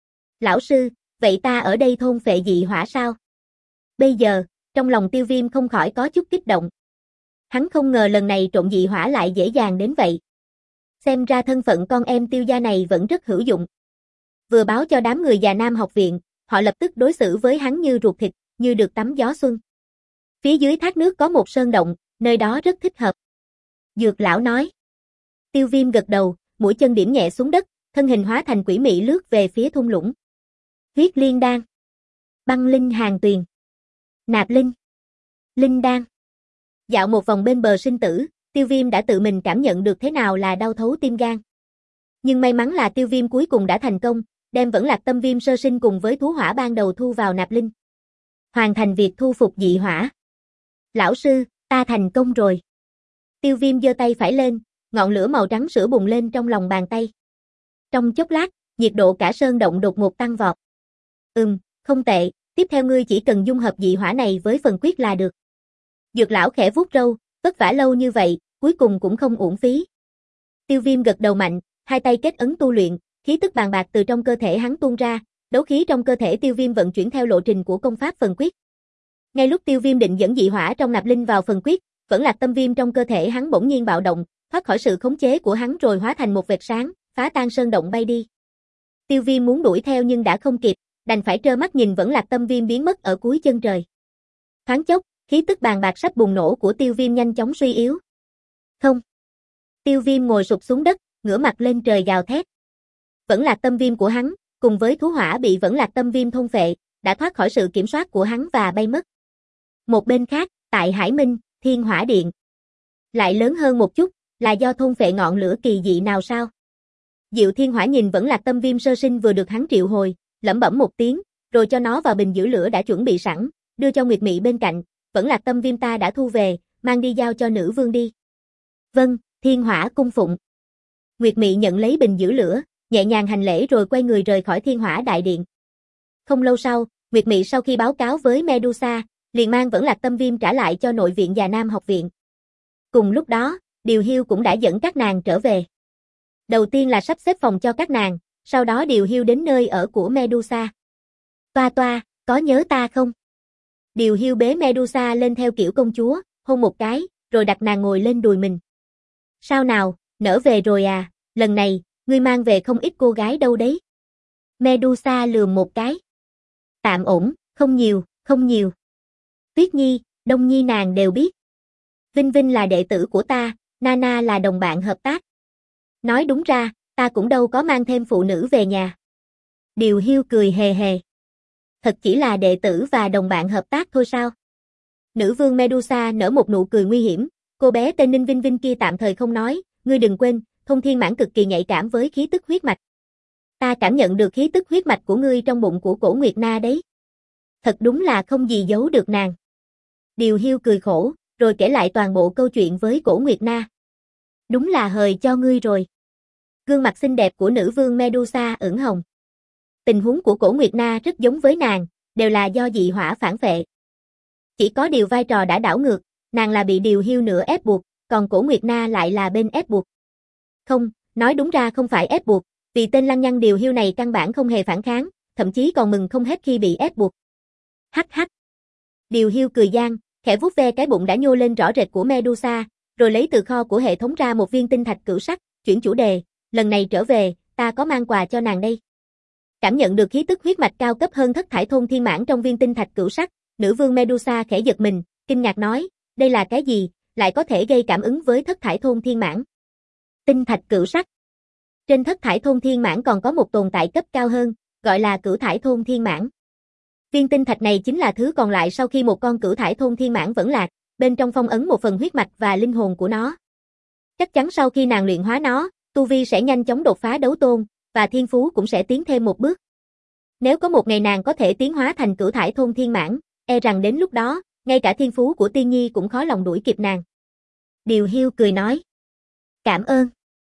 S1: Lão sư, vậy ta ở đây thôn phệ dị hỏa sao? Bây giờ, trong lòng Tiêu Viêm không khỏi có chút kích động. Hắn không ngờ lần này trộn dị hỏa lại dễ dàng đến vậy. Xem ra thân phận con em Tiêu gia này vẫn rất hữu dụng. Vừa báo cho đám người Già Nam học viện, họ lập tức đối xử với hắn như ruột thịt, như được tắm gió xuân. Phía dưới thác nước có một sơn động, nơi đó rất thích hợp. Dược lão nói. Tiêu Viêm gật đầu, mũi chân điểm nhẹ xuống đất, thân hình hóa thành quỷ mị lướt về phía thung lũng. Huyết liên đan. Băng linh hàng tuyền. Nạp linh. Linh đan. Dạo một vòng bên bờ sinh tử, Tiêu Viêm đã tự mình cảm nhận được thế nào là đau thấu tim gan. Nhưng may mắn là Tiêu Viêm cuối cùng đã thành công, đem vẫn lạc tâm viêm sơ sinh cùng với thú hỏa ban đầu thu vào nạp linh. Hoàn thành việc thu phục dị hỏa. Lão sư, ta thành công rồi. Tiêu Viêm giơ tay phải lên, ngọn lửa màu trắng sữa bùng lên trong lòng bàn tay. Trong chốc lát, nhiệt độ cả sơn động đột ngột tăng vọt. Ừm, không tệ, tiếp theo ngươi chỉ cần dung hợp dị hỏa này với phần quyết là được. Dược lão khẽ vuốt râu, vất vả lâu như vậy, cuối cùng cũng không uổng phí. Tiêu Viêm gật đầu mạnh, hai tay kết ấn tu luyện, khí tức bàn bạc từ trong cơ thể hắn tuôn ra, đấu khí trong cơ thể Tiêu Viêm vận chuyển theo lộ trình của công pháp phần quyết. Ngay lúc Tiêu Viêm định dẫn dị hỏa trong nạp linh vào phần quyết, vẫn lạc tâm viêm trong cơ thể hắn bỗng nhiên bạo động, thoát khỏi sự khống chế của hắn rồi hóa thành một vệt sáng, phá tan sơn động bay đi. Tiêu Viêm muốn đuổi theo nhưng đã không kịp, đành phải trơ mắt nhìn vẫn lạc tâm viêm biến mất ở cuối chân trời. Thoáng chốc, khí tức bàn bạc sắp bùng nổ của Tiêu Viêm nhanh chóng suy yếu. Không. Tiêu Viêm ngồi sụp xuống đất, ngửa mặt lên trời gào thét. Vẫn lạc tâm viêm của hắn, cùng với thú hỏa bị vẫn lạc tâm viêm thôn phệ, đã thoát khỏi sự kiểm soát của hắn và bay mất. Một bên khác, tại Hải Minh, Thiên Hỏa Điện. Lại lớn hơn một chút, là do thôn phệ ngọn lửa kỳ dị nào sao? Diệu Thiên Hỏa nhìn vẫn lạc tâm viêm sơ sinh vừa được hắn triệu hồi, lẩm bẩm một tiếng, rồi cho nó vào bình giữ lửa đã chuẩn bị sẵn, đưa cho Nguyệt Mị bên cạnh, vẫn lạc tâm viêm ta đã thu về, mang đi giao cho nữ vương đi. Vâng, Thiên Hỏa cung phụng. Nguyệt Mị nhận lấy bình giữ lửa, nhẹ nhàng hành lễ rồi quay người rời khỏi Thiên Hỏa đại điện. Không lâu sau, Nguyệt Mị sau khi báo cáo với Medusa, liền mang vẫn lạc tâm viêm trả lại cho nội viện Già Nam học viện. Cùng lúc đó, Điều Hiêu cũng đã dẫn các nàng trở về. Đầu tiên là sắp xếp phòng cho các nàng, sau đó Điều Hiêu đến nơi ở của Medusa. Toa toa, có nhớ ta không? Điều Hiêu bế Medusa lên theo kiểu công chúa, hôn một cái, rồi đặt nàng ngồi lên đùi mình. Sao nào, nỡ về rồi à, lần này, ngươi mang về không ít cô gái đâu đấy. Medusa lườm một cái. Tạm ổn, không nhiều, không nhiều. Tuyết Nhi, Đông Nhi nàng đều biết. Vinh Vinh là đệ tử của ta, Nana là đồng bạn hợp tác. Nói đúng ra, ta cũng đâu có mang thêm phụ nữ về nhà. Điều Hiêu cười hề hề. Thật chỉ là đệ tử và đồng bạn hợp tác thôi sao? Nữ vương Medusa nở một nụ cười nguy hiểm, cô bé tên Ninh Vinh Vinh kia tạm thời không nói, ngươi đừng quên, Thông Thiên Mãn cực kỳ nhạy cảm với khí tức huyết mạch. Ta cảm nhận được khí tức huyết mạch của ngươi trong bụng của Cổ Nguyệt Na đấy. Thật đúng là không gì giấu được nàng. Điều Hiêu cười khổ, rồi kể lại toàn bộ câu chuyện với Cổ Nguyệt Na. Đúng là hời cho ngươi rồi. Gương mặt xinh đẹp của nữ vương Medusa ửng hồng. Tình huống của Cổ Nguyệt Na rất giống với nàng, đều là do dị hỏa phản phệ. Chỉ có điều vai trò đã đảo ngược, nàng là bị Điều Hiêu nửa ép buộc, còn Cổ Nguyệt Na lại là bên ép buộc. Không, nói đúng ra không phải ép buộc, vì tên lăng nhăng Điều Hiêu này căn bản không hề phản kháng, thậm chí còn mừng không hết khi bị ép buộc. Hắc hắc. Điều Hiêu cười gian, khẽ vuốt ve cái bụng đã nhô lên rõ rệt của Medusa, rồi lấy từ kho của hệ thống ra một viên tinh thạch cửu sắc, chuyển chủ đề, lần này trở về, ta có mang quà cho nàng đây. Cảm nhận được khí tức huyết mạch cao cấp hơn thất thải thôn thiên mãn trong viên tinh thạch cửu sắc, nữ vương Medusa khẽ giật mình, kinh ngạc nói, đây là cái gì, lại có thể gây cảm ứng với thất thải thôn thiên mãn. Tinh thạch cửu sắc. Trên thất thải thôn thiên mãn còn có một tồn tại cấp cao hơn, gọi là cửu thải thôn thiên mãn. Viên tinh thạch này chính là thứ còn lại sau khi một con cửu thải thôn thiên mãn vẫn lạc, bên trong phong ấn một phần huyết mạch và linh hồn của nó. Chắc chắn sau khi nàng luyện hóa nó, tu vi sẽ nhanh chóng đột phá đấu tôn, và thiên phú cũng sẽ tiến thêm một bước. Nếu có một ngày nàng có thể tiến hóa thành cửu thải thôn thiên mãn, e rằng đến lúc đó, ngay cả thiên phú của Tiên Nhi cũng khó lòng đuổi kịp nàng. Điều Hiêu cười nói. Cảm ơn.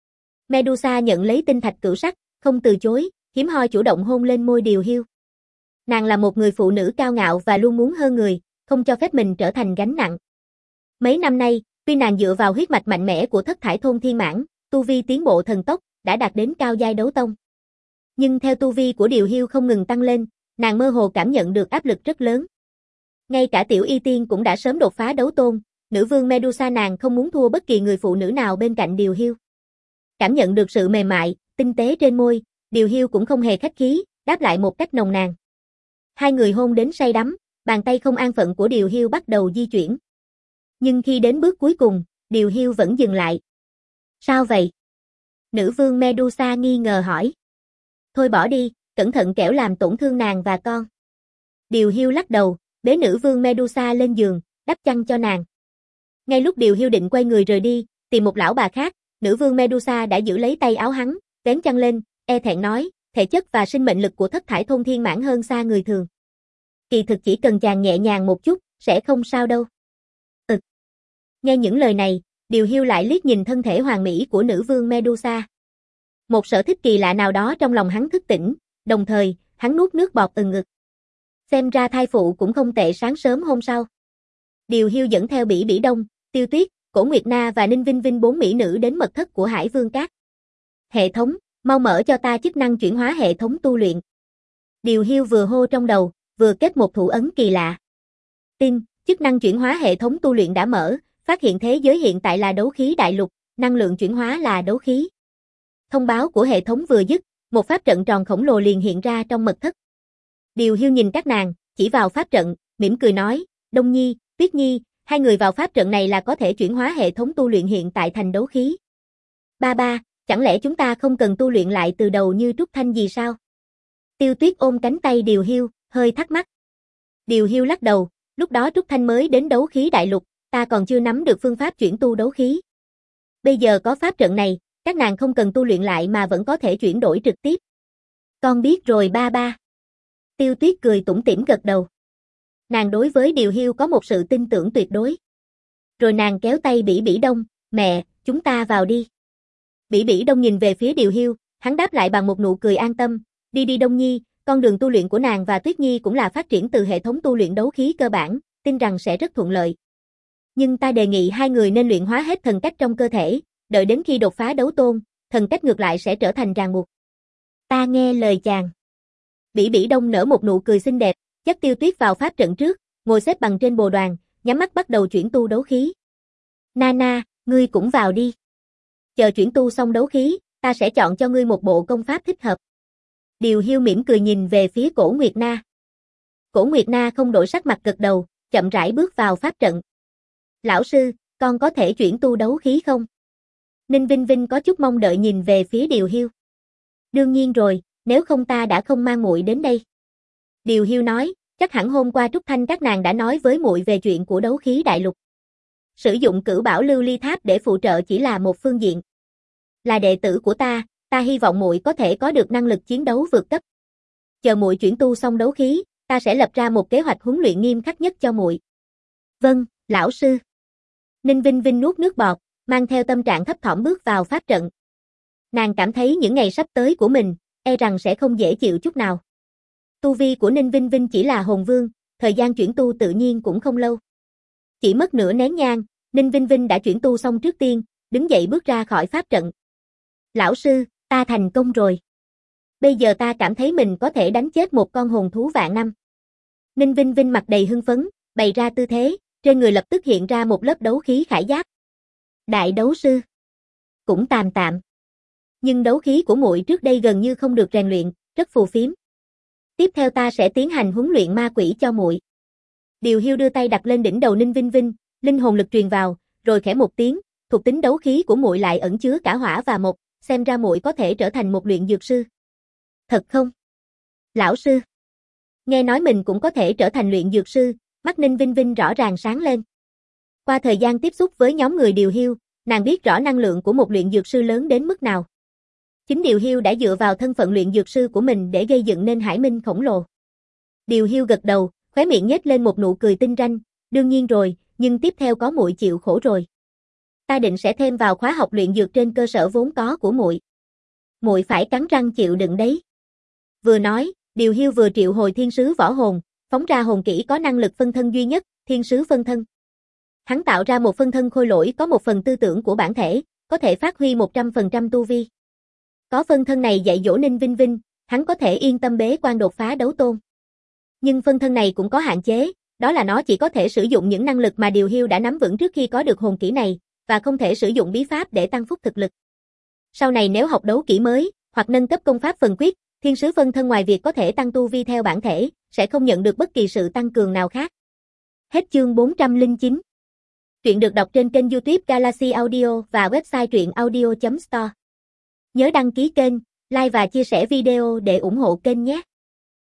S1: Medusa nhận lấy tinh thạch cửu sắc, không từ chối, hiếm hoi chủ động hôn lên môi Điều Hiêu. Nàng là một người phụ nữ cao ngạo và luôn muốn hơn người, không cho phép mình trở thành gánh nặng. Mấy năm nay, tuy nàng dựa vào huyết mạch mạnh mẽ của thất thải thôn thiên mãn, tu vi tiến bộ thần tốc, đã đạt đến cao giai đấu tông. Nhưng theo tu vi của Điều Hiêu không ngừng tăng lên, nàng mơ hồ cảm nhận được áp lực rất lớn. Ngay cả tiểu y tiên cũng đã sớm đột phá đấu tôn, nữ vương Medusa nàng không muốn thua bất kỳ người phụ nữ nào bên cạnh Điều Hiêu. Cảm nhận được sự mềm mại, tinh tế trên môi, Điều Hiêu cũng không hề khách khí, đáp lại một cách nồng nàn. Hai người hôn đến say đắm, bàn tay không an phận của Điều Hiêu bắt đầu di chuyển. Nhưng khi đến bước cuối cùng, Điều Hiu vẫn dừng lại. Sao vậy? Nữ vương Medusa nghi ngờ hỏi. Thôi bỏ đi, cẩn thận kẻo làm tổn thương nàng và con. Điều Hiu lắc đầu, bế nữ vương Medusa lên giường, đắp chăn cho nàng. Ngay lúc Điều Hiu định quay người rời đi, tìm một lão bà khác, nữ vương Medusa đã giữ lấy tay áo hắn, vén chăn lên, e thẹn nói, thể chất và sinh mệnh lực của thất thải thôn thiên mãn hơn xa người thường. Kỳ thực chỉ cần chàng nhẹ nhàng một chút, sẽ không sao đâu. Ừ. Nghe những lời này, Điều Hiu lại liếc nhìn thân thể hoàn mỹ của nữ vương Medusa. Một sở thích kỳ lạ nào đó trong lòng hắn thức tỉnh, đồng thời, hắn nuốt nước bọt ừng ực. Xem ra thai phụ cũng không tệ. Sáng sớm hôm sau. Điều Hiu dẫn theo Bỉ Bỉ Đông, Tiêu Tuyết, Cổ Nguyệt Na và Ninh Vinh Vinh bốn mỹ nữ đến mật thất của Hải Vương Các. Hệ thống, mau mở cho ta chức năng chuyển hóa hệ thống tu luyện. Điều Hiu vừa hô trong đầu, vừa kết một thủ ấn kỳ lạ. Tin, chức năng chuyển hóa hệ thống tu luyện đã mở, phát hiện thế giới hiện tại là đấu khí đại lục, năng lượng chuyển hóa là đấu khí. Thông báo của hệ thống vừa dứt, một pháp trận tròn khổng lồ liền hiện ra trong mật thất. Điều Hiu nhìn các nàng, chỉ vào pháp trận, mỉm cười nói, Đông Nhi, Tuyết Nhi, hai người vào pháp trận này là có thể chuyển hóa hệ thống tu luyện hiện tại thành đấu khí. Ba ba, chẳng lẽ chúng ta không cần tu luyện lại từ đầu như Trúc Thanh gì sao? Tiêu Tuyết ôm cánh tay Điều Hiu, hơi thắc mắc. Điều Hiu lắc đầu, lúc đó Trúc Thanh mới đến đấu khí đại lục, ta còn chưa nắm được phương pháp chuyển tu đấu khí. Bây giờ có pháp trận này, các nàng không cần tu luyện lại mà vẫn có thể chuyển đổi trực tiếp. Con biết rồi ba ba. Tiêu Tuyết cười tủm tỉm gật đầu. Nàng đối với Điều Hiu có một sự tin tưởng tuyệt đối. Rồi nàng kéo tay Bỉ Bỉ Đông, mẹ, chúng ta vào đi. Bỉ Bỉ Đông nhìn về phía Điều Hiu, hắn đáp lại bằng một nụ cười an tâm, đi đi Đông Nhi, con đường tu luyện của nàng và Tuyết Nhi cũng là phát triển từ hệ thống tu luyện đấu khí cơ bản, tin rằng sẽ rất thuận lợi. Nhưng ta đề nghị hai người nên luyện hóa hết thần cách trong cơ thể, đợi đến khi đột phá đấu tôn, thần cách ngược lại sẽ trở thành ràng buộc. Ta nghe lời chàng. Bỉ Bỉ Đông nở một nụ cười xinh đẹp, dắt Tiêu Tuyết vào pháp trận trước, ngồi xếp bằng trên bồ đoàn, nhắm mắt bắt đầu chuyển tu đấu khí. Nana, ngươi cũng vào đi. Chờ chuyển tu xong đấu khí, ta sẽ chọn cho ngươi một bộ công pháp thích hợp. Điều Hiu mỉm cười nhìn về phía Cổ Nguyệt Na. Cổ Nguyệt Na không đổi sắc mặt gật đầu, chậm rãi bước vào pháp trận. Lão sư, con có thể chuyển tu đấu khí không? Ninh Vinh Vinh có chút mong đợi nhìn về phía Điều Hiu. Đương nhiên rồi, nếu không ta đã không mang muội đến đây. Điều Hiu nói, chắc hẳn hôm qua Trúc Thanh các nàng đã nói với muội về chuyện của đấu khí đại lục. Sử dụng cửu bảo lưu ly tháp để phụ trợ chỉ là một phương diện. Là đệ tử của ta, ta hy vọng muội có thể có được năng lực chiến đấu vượt cấp. Chờ muội chuyển tu xong đấu khí, ta sẽ lập ra một kế hoạch huấn luyện nghiêm khắc nhất cho muội. Vâng, lão sư. Ninh Vinh Vinh nuốt nước bọt, mang theo tâm trạng thấp thỏm bước vào pháp trận. Nàng cảm thấy những ngày sắp tới của mình, e rằng sẽ không dễ chịu chút nào. Tu vi của Ninh Vinh Vinh chỉ là hồn vương, thời gian chuyển tu tự nhiên cũng không lâu. Chỉ mất nửa nén nhang, Ninh Vinh Vinh đã chuyển tu xong trước tiên, đứng dậy bước ra khỏi pháp trận. Lão sư, ta thành công rồi. Bây giờ ta cảm thấy mình có thể đánh chết một con hồn thú vạn năm. Ninh Vinh Vinh mặt đầy hưng phấn, bày ra tư thế, trên người lập tức hiện ra một lớp đấu khí khải giáp. Đại đấu sư. Cũng tạm tạm. Nhưng đấu khí của muội trước đây gần như không được rèn luyện, rất phù phiếm. Tiếp theo ta sẽ tiến hành huấn luyện ma quỷ cho muội. Điều Hiu đưa tay đặt lên đỉnh đầu Ninh Vinh Vinh, linh hồn lực truyền vào, rồi khẽ một tiếng, thuộc tính đấu khí của muội lại ẩn chứa cả hỏa và mộc, xem ra muội có thể trở thành một luyện dược sư. Thật không? Lão sư. Nghe nói mình cũng có thể trở thành luyện dược sư, mắt Ninh Vinh Vinh rõ ràng sáng lên. Qua thời gian tiếp xúc với nhóm người Điều Hiu, nàng biết rõ năng lượng của một luyện dược sư lớn đến mức nào. Chính Điều Hiu đã dựa vào thân phận luyện dược sư của mình để gây dựng nên hải minh khổng lồ. Điều Hiu gật đầu, khóe miệng nhếch lên một nụ cười tinh ranh, đương nhiên rồi, nhưng tiếp theo có muội chịu khổ rồi. Ta định sẽ thêm vào khóa học luyện dược trên cơ sở vốn có của muội. Muội phải cắn răng chịu đựng đấy. Vừa nói, Điều Hiu vừa triệu hồi thiên sứ võ hồn, phóng ra hồn kỹ có năng lực phân thân duy nhất, thiên sứ phân thân. Hắn tạo ra một phân thân khôi lỗi có một phần tư tưởng của bản thể, có thể phát huy một trăm phần trăm tu vi. Có phân thân này dạy dỗ Ninh Vinh Vinh, hắn có thể yên tâm bế quan đột phá đấu tôn. Nhưng phân thân này cũng có hạn chế, đó là nó chỉ có thể sử dụng những năng lực mà Điều Hiu đã nắm vững trước khi có được hồn kỹ này, và không thể sử dụng bí pháp để tăng phúc thực lực. Sau này nếu học đấu kỹ mới, hoặc nâng cấp công pháp phần quyết, thiên sứ phân thân ngoài việc có thể tăng tu vi theo bản thể, sẽ không nhận được bất kỳ sự tăng cường nào khác. Hết chương bốn trăm lẻ chín. Truyện được đọc trên kênh YouTube Galaxy Audio và website truyện audio chấm store. Nhớ đăng ký kênh, like và chia sẻ video để ủng hộ kênh nhé.